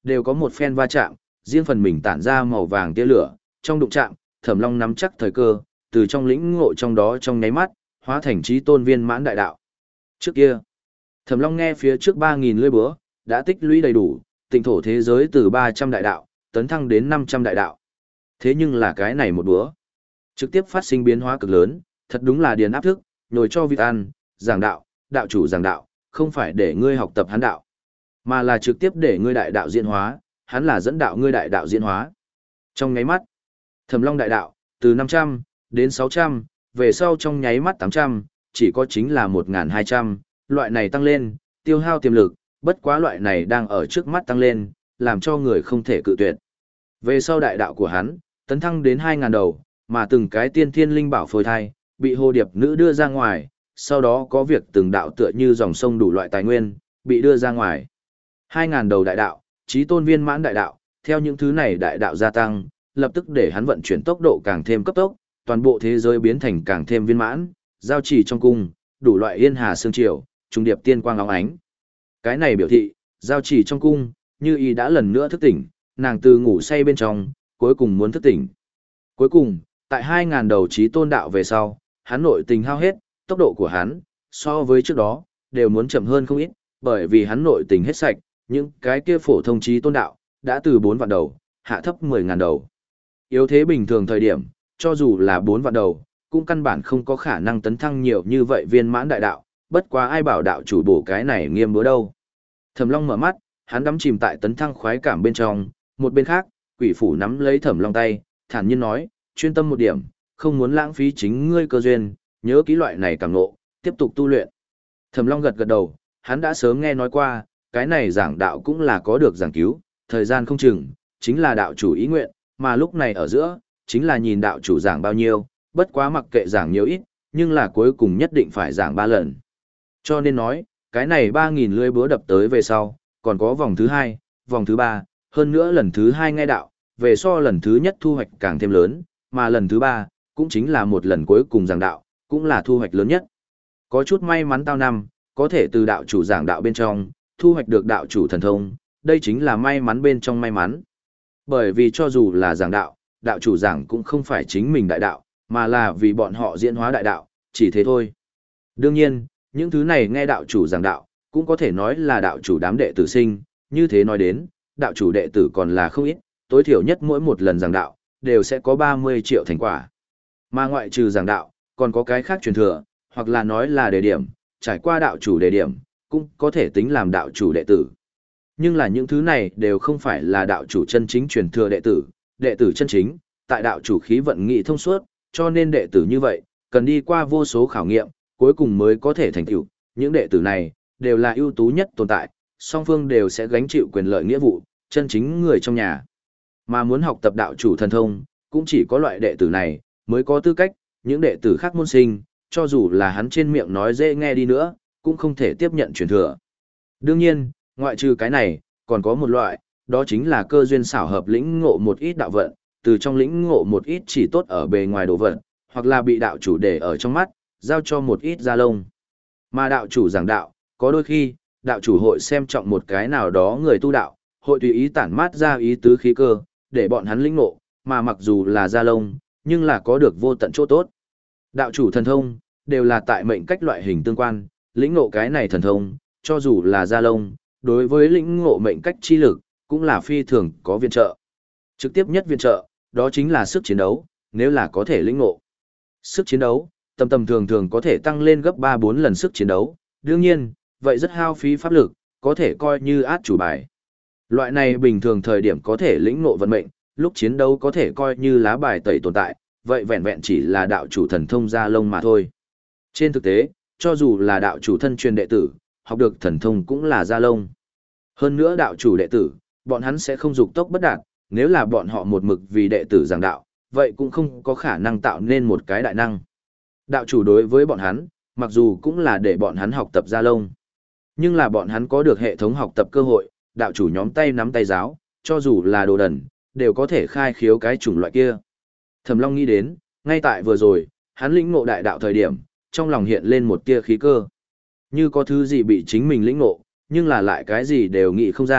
đều có một phen va chạm, riêng phần mình tản ra màu vàng tia lửa, trong đụng chạm, Thẩm Long nắm chắc thời cơ, từ trong lĩnh ngộ trong đó trong nháy mắt, hóa thành chí tôn viên mãn đại đạo. Trước kia, Thẩm Long nghe phía trước ba nghìn lưỡi búa, đã tích lũy đầy đủ, tịnh thổ thế giới từ ba trăm đại đạo, tấn thăng đến năm trăm đại đạo. Thế nhưng là cái này một búa, trực tiếp phát sinh biến hóa cực lớn, thật đúng là điền áp thức, nhồi cho vịt ăn, giảng đạo, đạo chủ giảng đạo, không phải để ngươi học tập hắn đạo, mà là trực tiếp để ngươi đại đạo diễn hóa, hắn là dẫn đạo ngươi đại đạo diễn hóa. Trong nháy mắt, Thẩm Long đại đạo, từ năm trăm đến sáu trăm, về sau trong nháy mắt tám trăm, chỉ có chính là một nghìn hai trăm, loại này tăng lên, tiêu hao tiềm lực, bất quá loại này đang ở trước mắt tăng lên, làm cho người không thể cự tuyệt. Về sau đại đạo của hắn, tấn thăng đến hai nghìn đầu, mà từng cái tiên thiên linh bảo phôi thai, bị hồ điệp nữ đưa ra ngoài, sau đó có việc từng đạo tựa như dòng sông đủ loại tài nguyên, bị đưa ra ngoài. hai nghìn đầu đại đạo, chí tôn viên mãn đại đạo, theo những thứ này đại đạo gia tăng, lập tức để hắn vận chuyển tốc độ càng thêm cấp tốc, toàn bộ thế giới biến thành càng thêm viên mãn, giao chỉ trong cung, đủ loại yên hà sương triều, trung điệp tiên quang óng ánh. Cái này biểu thị, giao chỉ trong cung, như y đã lần nữa thức tỉnh, nàng từ ngủ say bên trong, cuối cùng muốn thức tỉnh. Cuối cùng, tại hai nghìn đầu chí tôn đạo về sau, hắn nội tình hao hết, tốc độ của hắn, so với trước đó, đều muốn chậm hơn không ít, bởi vì hắn nội tình hết sạch, những cái kia phổ thông chí tôn đạo, đã từ bốn vạn đầu, hạ thấp mười nghìn đầu. Yếu thế bình thường thời điểm, cho dù là bốn vạn đầu, cũng căn bản không có khả năng tấn thăng nhiều như vậy viên mãn đại đạo, bất quá ai bảo đạo chủ bổ cái này nghiêm bữa đâu. Thẩm Long mở mắt, hắn đắm chìm tại tấn thăng khoái cảm bên trong, một bên khác, Quỷ Phủ nắm lấy Thẩm Long tay, thản nhiên nói, chuyên tâm một điểm, không muốn lãng phí chính ngươi cơ duyên, nhớ kỹ loại này cảm ngộ, tiếp tục tu luyện. Thẩm Long gật gật đầu, hắn đã sớm nghe nói qua, cái này giảng đạo cũng là có được giảng cứu, thời gian không chừng, chính là đạo chủ ý nguyện, mà lúc này ở giữa, chính là nhìn đạo chủ giảng bao nhiêu, bất quá mặc kệ giảng nhiều ít, nhưng là cuối cùng nhất định phải giảng ba lần. Cho nên nói, cái này ba nghìn lưỡi búa đập tới về sau, còn có vòng thứ hai, vòng thứ ba, hơn nữa lần thứ hai nghe đạo, về so lần thứ nhất thu hoạch càng thêm lớn, mà lần thứ ba, cũng chính là một lần cuối cùng giảng đạo, cũng là thu hoạch lớn nhất. Có chút may mắn tao năm, có thể từ đạo chủ giảng đạo bên trong, thu hoạch được đạo chủ thần thông, đây chính là may mắn bên trong may mắn. Bởi vì cho dù là giảng đạo, đạo chủ giảng cũng không phải chính mình đại đạo, mà là vì bọn họ diễn hóa đại đạo, chỉ thế thôi. Đương nhiên, những thứ này nghe đạo chủ giảng đạo, cũng có thể nói là đạo chủ đám đệ tử sinh, như thế nói đến, đạo chủ đệ tử còn là không ít, tối thiểu nhất mỗi một lần giảng đạo, đều sẽ có ba mươi triệu thành quả. Mà ngoại trừ giảng đạo, còn có cái khác truyền thừa, hoặc là nói là đề điểm, trải qua đạo chủ đề điểm, cũng có thể tính làm đạo chủ đệ tử. Nhưng là những thứ này đều không phải là đạo chủ chân chính truyền thừa đệ tử, đệ tử chân chính, tại đạo chủ khí vận nghị thông suốt, cho nên đệ tử như vậy, cần đi qua vô số khảo nghiệm, cuối cùng mới có thể thành tựu. Những đệ tử này, đều là ưu tú nhất tồn tại, song phương đều sẽ gánh chịu quyền lợi nghĩa vụ, chân chính người trong nhà. Mà muốn học tập đạo chủ thần thông, cũng chỉ có loại đệ tử này, mới có tư cách, những đệ tử khác môn sinh, cho dù là hắn trên miệng nói dễ nghe đi nữa, cũng không thể tiếp nhận truyền thừa. Đương nhiên, ngoại trừ cái này, còn có một loại, đó chính là cơ duyên xảo hợp lĩnh ngộ một ít đạo vận, từ trong lĩnh ngộ một ít chỉ tốt ở bề ngoài đồ vật, hoặc là bị đạo chủ để ở trong mắt, giao cho một ít da lông. Mà đạo chủ giảng đạo, có đôi khi, đạo chủ hội xem trọng một cái nào đó người tu đạo, hội tùy ý tản mát ra ý tứ khí cơ, để bọn hắn lĩnh ngộ, mà mặc dù là da lông, nhưng là có được vô tận chỗ tốt. Đạo chủ thần thông, đều là tại mệnh cách loại hình tương quan, lĩnh ngộ cái này thần thông, cho dù là da lông, đối với lĩnh ngộ mệnh cách chi lực, cũng là phi thường có viện trợ. Trực tiếp nhất viện trợ, đó chính là sức chiến đấu, nếu là có thể lĩnh ngộ. Sức chiến đấu, tầm tầm thường thường có thể tăng lên gấp ba bốn lần sức chiến đấu, đương nhiên, vậy rất hao phí pháp lực, có thể coi như át chủ bài. Loại này bình thường thời điểm có thể lĩnh ngộ vận mệnh, lúc chiến đấu có thể coi như lá bài tẩy tồn tại, vậy vẹn vẹn chỉ là đạo chủ thần thông ra lông mà thôi. Trên thực tế, cho dù là đạo chủ thân truyền đệ tử, học được thần thông cũng là ra lông. Hơn nữa đạo chủ đệ tử, bọn hắn sẽ không dục tốc bất đạt, nếu là bọn họ một mực vì đệ tử giảng đạo, vậy cũng không có khả năng tạo nên một cái đại năng. Đạo chủ đối với bọn hắn, mặc dù cũng là để bọn hắn học tập ra lông, nhưng là bọn hắn có được hệ thống học tập cơ hội, đạo chủ nhóm tay nắm tay giáo, cho dù là đồ đần, đều có thể khai khiếu cái chủng loại kia. Thẩm Long nghĩ đến, ngay tại vừa rồi, hắn lĩnh ngộ đại đạo thời điểm, trong lòng hiện lên một tia khí cơ. Như có thứ gì bị chính mình lĩnh ngộ, nhưng là lại cái gì đều nghĩ không ra,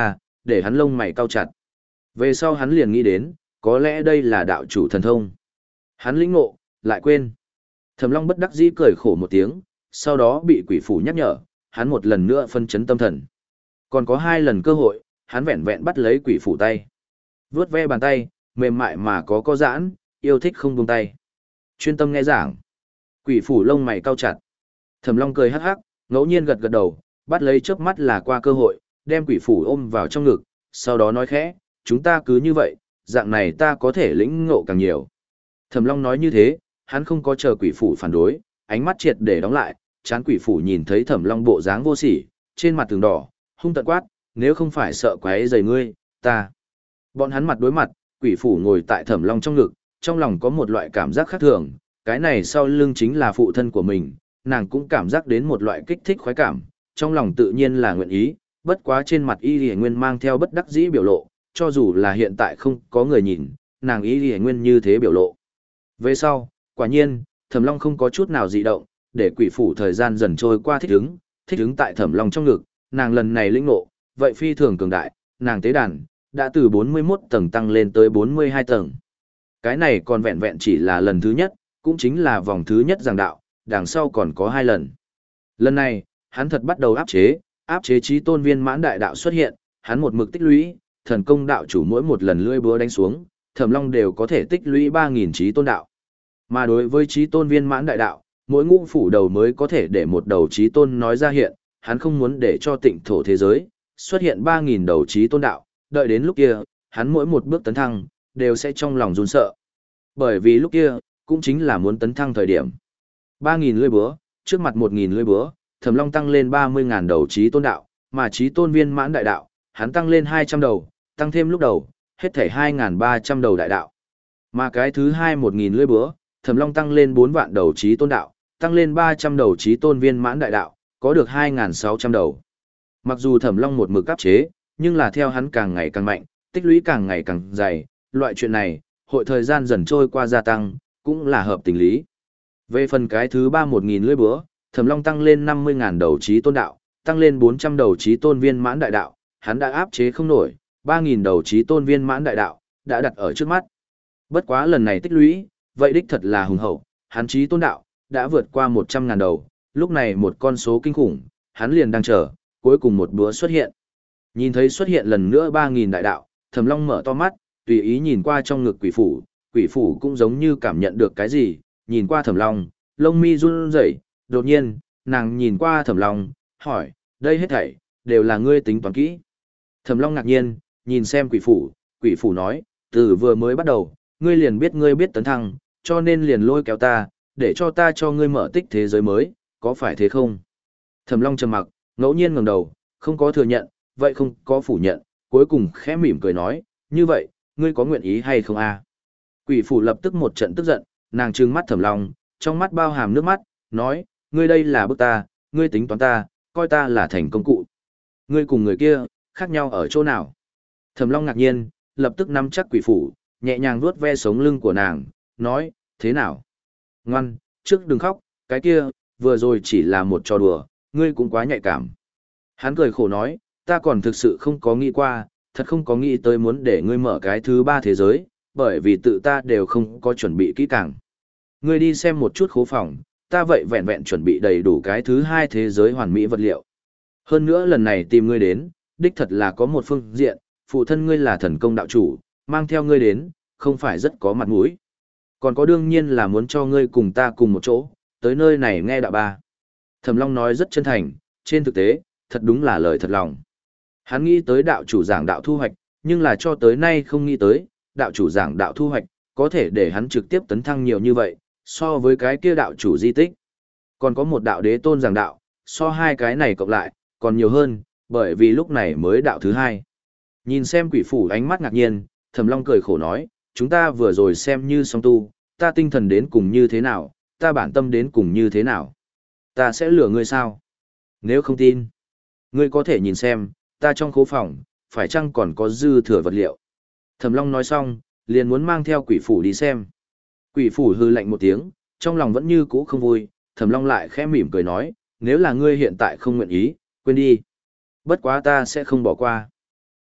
để hắn lông mày cau chặt. Về sau hắn liền nghĩ đến, có lẽ đây là đạo chủ thần thông. Hắn lĩnh ngộ, lại quên. Thẩm Long bất đắc dĩ cười khổ một tiếng, sau đó bị quỷ phủ nhắc nhở, hắn một lần nữa phân chấn tâm thần. Còn có hai lần cơ hội, hắn vẹn vẹn bắt lấy quỷ phủ tay. Vuốt ve bàn tay, mềm mại mà có có giãn, yêu thích không buông tay. Chuyên tâm nghe giảng. Quỷ phủ lông mày cau chặt. Thẩm Long cười hắc hắc, ngẫu nhiên gật gật đầu, bắt lấy chớp mắt là qua cơ hội, đem quỷ phủ ôm vào trong ngực, sau đó nói khẽ, chúng ta cứ như vậy, dạng này ta có thể lĩnh ngộ càng nhiều. Thẩm Long nói như thế, hắn không có chờ quỷ phủ phản đối, ánh mắt triệt để đóng lại, chán quỷ phủ nhìn thấy Thẩm Long bộ dáng vô sỉ, trên mặt tường đỏ, hung tợn quát, nếu không phải sợ quấy rầy ngươi, ta. Bọn hắn mặt đối mặt, quỷ phủ ngồi tại Thẩm Long trong ngực, trong lòng có một loại cảm giác khác thường, cái này sau lưng chính là phụ thân của mình, nàng cũng cảm giác đến một loại kích thích khoái cảm, trong lòng tự nhiên là nguyện ý, bất quá trên mặt Y Lì Nguyên mang theo bất đắc dĩ biểu lộ, cho dù là hiện tại không có người nhìn, nàng Y Lì Nguyên như thế biểu lộ. Về sau, quả nhiên, Thẩm Long không có chút nào dị động, để quỷ phủ thời gian dần trôi qua thích ứng, thích ứng tại Thẩm Long trong ngực, nàng lần này lĩnh ngộ, vậy phi thường cường đại, nàng tế đàn đã từ bốn mươi mốt tầng tăng lên tới bốn mươi hai tầng. Cái này còn vẹn vẹn chỉ là lần thứ nhất, cũng chính là vòng thứ nhất giảng đạo, đằng sau còn có hai lần. Lần này, hắn thật bắt đầu áp chế, áp chế chí tôn viên mãn đại đạo xuất hiện, hắn một mực tích lũy, thần công đạo chủ mỗi một lần lưỡi búa đánh xuống, Thẩm Long đều có thể tích lũy ba nghìn chí tôn đạo. Mà đối với chí tôn viên mãn đại đạo, mỗi ngũ phủ đầu mới có thể để một đầu chí tôn nói ra hiện, hắn không muốn để cho tịnh thổ thế giới xuất hiện ba nghìn đầu chí tôn đạo, đợi đến lúc kia, hắn mỗi một bước tấn thăng đều sẽ trong lòng run sợ. Bởi vì lúc kia, cũng chính là muốn tấn thăng thời điểm. ba nghìn lưỡi búa, trước mặt một nghìn lưỡi búa, Thẩm Long tăng lên ba mươi nghìn đầu chí tôn đạo, mà chí tôn viên mãn đại đạo, hắn tăng lên hai trăm đầu, tăng thêm lúc đầu, hết thảy hai nghìn ba trăm đầu đại đạo. Mà cái thứ hai một nghìn lưỡi búa, Thẩm Long tăng lên bốn vạn đầu chí tôn đạo, tăng lên ba trăm đầu chí tôn viên mãn đại đạo, có được hai nghìn sáu trăm đầu. Mặc dù Thẩm Long một mực áp chế, nhưng là theo hắn càng ngày càng mạnh, tích lũy càng ngày càng dày, loại chuyện này, hội thời gian dần trôi qua gia tăng, cũng là hợp tình lý. Về phần cái thứ ba một nghìn lưỡi búa, Thẩm Long tăng lên năm mươi nghìn đầu chí tôn đạo, tăng lên bốn trăm đầu chí tôn viên mãn đại đạo, hắn đã áp chế không nổi, ba nghìn đầu chí tôn viên mãn đại đạo đã đặt ở trước mắt. Bất quá lần này tích lũy, vậy đích thật là hùng hậu, hắn chí tôn đạo đã vượt qua một trăm nghìn đầu, lúc này một con số kinh khủng, hắn liền đang chờ, cuối cùng một búa xuất hiện. Nhìn thấy xuất hiện lần nữa ba nghìn đại đạo, Thẩm Long mở to mắt, tùy ý nhìn qua trong ngực quỷ phủ, quỷ phủ cũng giống như cảm nhận được cái gì, nhìn qua Thẩm Long, lông mi run rẩy, đột nhiên, nàng nhìn qua Thẩm Long, hỏi, đây hết thảy đều là ngươi tính toán kỹ. Thẩm Long ngạc nhiên, nhìn xem quỷ phủ, quỷ phủ nói, từ vừa mới bắt đầu, ngươi liền biết ngươi biết tấn thăng, cho nên liền lôi kéo ta, để cho ta cho ngươi mở tích thế giới mới, có phải thế không? Thẩm Long trầm mặc, ngẫu nhiên ngẩng đầu, không có thừa nhận, vậy không có phủ nhận, cuối cùng khẽ mỉm cười nói, như vậy, ngươi có nguyện ý hay không a? Quỷ phủ lập tức một trận tức giận, nàng trừng mắt Thẩm Long, trong mắt bao hàm nước mắt, nói, ngươi đây là bức ta, ngươi tính toán ta, coi ta là thành công cụ. Ngươi cùng người kia, khác nhau ở chỗ nào? Thẩm Long ngạc nhiên, lập tức nắm chắc quỷ phủ, nhẹ nhàng vuốt ve sống lưng của nàng, nói, thế nào? Ngoan, trước đừng khóc, cái kia, vừa rồi chỉ là một trò đùa, ngươi cũng quá nhạy cảm. Hắn cười khổ nói, ta còn thực sự không có nghĩ qua, thật không có nghĩ tới muốn để ngươi mở cái thứ ba thế giới, bởi vì tự ta đều không có chuẩn bị kỹ càng. Ngươi đi xem một chút khố phòng, ta vậy vẹn vẹn chuẩn bị đầy đủ cái thứ hai thế giới hoàn mỹ vật liệu. Hơn nữa lần này tìm ngươi đến, đích thật là có một phương diện, phụ thân ngươi là thần công đạo chủ, mang theo ngươi đến, không phải rất có mặt mũi. Còn có đương nhiên là muốn cho ngươi cùng ta cùng một chỗ, tới nơi này nghe đạo ba. Thẩm Long nói rất chân thành, trên thực tế, thật đúng là lời thật lòng. Hắn nghĩ tới đạo chủ giảng đạo thu hoạch, nhưng là cho tới nay không nghĩ tới, đạo chủ giảng đạo thu hoạch, có thể để hắn trực tiếp tấn thăng nhiều như vậy, so với cái kia đạo chủ di tích. Còn có một đạo đế tôn giảng đạo, so hai cái này cộng lại, còn nhiều hơn, bởi vì lúc này mới đạo thứ hai. Nhìn xem quỷ phủ ánh mắt ngạc nhiên, Thẩm Long cười khổ nói, chúng ta vừa rồi xem như song tu, ta tinh thần đến cùng như thế nào, ta bản tâm đến cùng như thế nào. Ta sẽ lừa ngươi sao? Nếu không tin, ngươi có thể nhìn xem, ta trong khố phòng, phải chăng còn có dư thừa vật liệu. Thẩm Long nói xong, liền muốn mang theo quỷ phủ đi xem. Quỷ phủ hư lạnh một tiếng, trong lòng vẫn như cũ không vui, Thẩm Long lại khẽ mỉm cười nói, nếu là ngươi hiện tại không nguyện ý, quên đi. Bất quá ta sẽ không bỏ qua.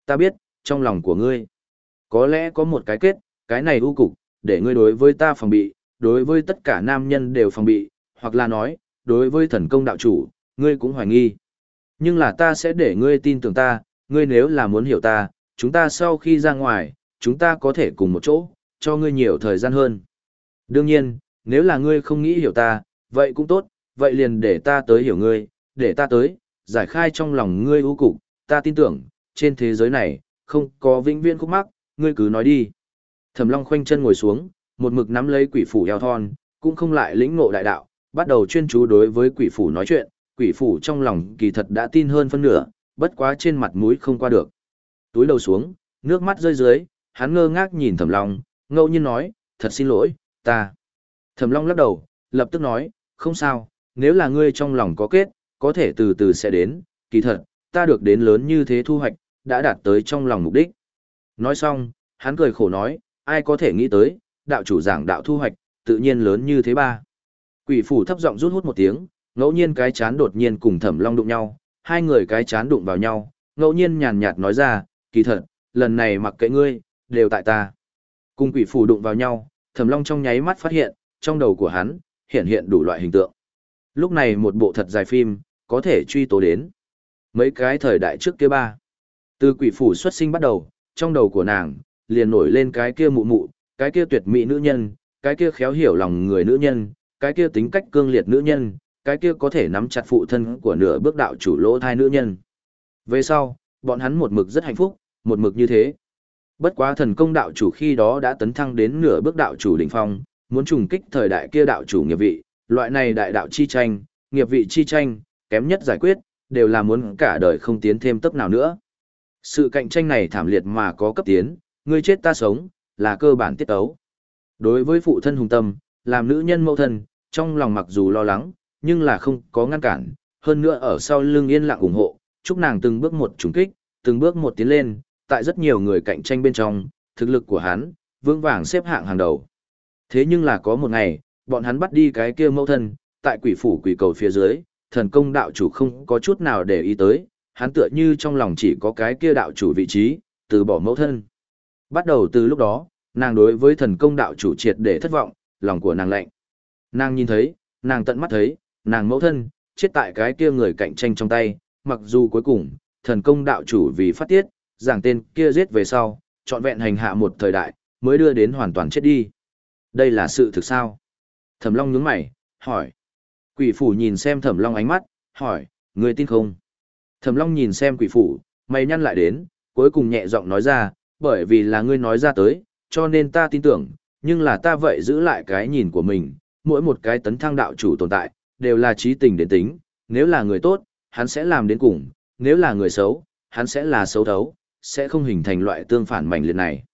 Ta biết, trong lòng của ngươi, có lẽ có một cái kết, cái này ưu cục, để ngươi đối với ta phòng bị, đối với tất cả nam nhân đều phòng bị, hoặc là nói, đối với thần công đạo chủ, ngươi cũng hoài nghi. Nhưng là ta sẽ để ngươi tin tưởng ta, ngươi nếu là muốn hiểu ta, chúng ta sau khi ra ngoài, chúng ta có thể cùng một chỗ, cho ngươi nhiều thời gian hơn. Đương nhiên, nếu là ngươi không nghĩ hiểu ta, vậy cũng tốt, vậy liền để ta tới hiểu ngươi, để ta tới, giải khai trong lòng ngươi ưu cục, ta tin tưởng, trên thế giới này, không có vĩnh viễn khúc mắc, ngươi cứ nói đi. Thẩm Long khoanh chân ngồi xuống, một mực nắm lấy quỷ phủ eo thon, cũng không lại lĩnh ngộ đại đạo, bắt đầu chuyên chú đối với quỷ phủ nói chuyện, quỷ phủ trong lòng kỳ thật đã tin hơn phân nửa, bất quá trên mặt mũi không qua được. Túi đầu xuống, nước mắt rơi dưới, hắn ngơ ngác nhìn Thẩm Long, ngẫu nhiên nói, thật xin lỗi, ta. Thẩm Long lắc đầu, lập tức nói, không sao, nếu là ngươi trong lòng có kết, có thể từ từ sẽ đến, kỳ thật, ta được đến lớn như thế thu hoạch, đã đạt tới trong lòng mục đích. Nói xong, hắn cười khổ nói, ai có thể nghĩ tới, đạo chủ giảng đạo thu hoạch, tự nhiên lớn như thế ba. Quỷ phủ thấp giọng rút hút một tiếng, ngẫu nhiên cái chán đột nhiên cùng Thẩm Long đụng nhau, hai người cái chán đụng vào nhau, ngẫu nhiên nhàn nhạt nói ra, kỳ thật, lần này mặc kệ ngươi, đều tại ta. Cùng quỷ phủ đụng vào nhau, Thẩm Long trong nháy mắt phát hiện, trong đầu của hắn, hiện hiện đủ loại hình tượng. Lúc này một bộ thật dài phim, có thể truy tố đến. Mấy cái thời đại trước kia ba. Từ quỷ phủ xuất sinh bắt đầu, trong đầu của nàng, liền nổi lên cái kia mụ mụ, cái kia tuyệt mỹ nữ nhân, cái kia khéo hiểu lòng người nữ nhân, cái kia tính cách cương liệt nữ nhân, cái kia có thể nắm chặt phụ thân của nửa bước đạo chủ lỗ thai nữ nhân. Về sau, bọn hắn một mực rất hạnh phúc, một mực như thế. Bất quá thần công đạo chủ khi đó đã tấn thăng đến nửa bước đạo chủ đỉnh phong, muốn trùng kích thời đại kia đạo chủ nghiệp vị, loại này đại đạo chi tranh, nghiệp vị chi tranh, kém nhất giải quyết, đều là muốn cả đời không tiến thêm tốc nào nữa. Sự cạnh tranh này thảm liệt mà có cấp tiến, ngươi chết ta sống, là cơ bản tiết ấu. Đối với phụ thân hùng tâm, làm nữ nhân mẫu thân, trong lòng mặc dù lo lắng, nhưng là không có ngăn cản, hơn nữa ở sau lưng yên lặng ủng hộ, chúc nàng từng bước một trùng kích, từng bước một tiến lên, tại rất nhiều người cạnh tranh bên trong, thực lực của hắn, vững vàng xếp hạng hàng đầu. Thế nhưng là có một ngày, bọn hắn bắt đi cái kia mẫu thân, tại quỷ phủ quỷ cầu phía dưới, thần công đạo chủ không có chút nào để ý tới, hắn tựa như trong lòng chỉ có cái kia đạo chủ vị trí, từ bỏ mẫu thân. Bắt đầu từ lúc đó, nàng đối với thần công đạo chủ triệt để thất vọng, lòng của nàng lạnh. Nàng nhìn thấy, nàng tận mắt thấy, nàng mẫu thân, chết tại cái kia người cạnh tranh trong tay, mặc dù cuối cùng, thần công đạo chủ vì phát tiết, giảng tên kia giết về sau, trọn vẹn hành hạ một thời đại, mới đưa đến hoàn toàn chết đi. Đây là sự thực sao? Thẩm Long nhướng mày, hỏi. Quỷ phủ nhìn xem Thẩm Long ánh mắt, hỏi, ngươi tin không? Thẩm Long nhìn xem quỷ phủ, mày nhăn lại đến, cuối cùng nhẹ giọng nói ra, bởi vì là ngươi nói ra tới, cho nên ta tin tưởng, nhưng là ta vậy giữ lại cái nhìn của mình, mỗi một cái tấn thăng đạo chủ tồn tại, đều là trí tình đến tính, nếu là người tốt, hắn sẽ làm đến cùng, nếu là người xấu, hắn sẽ là xấu thấu, sẽ không hình thành loại tương phản mạnh liệt này.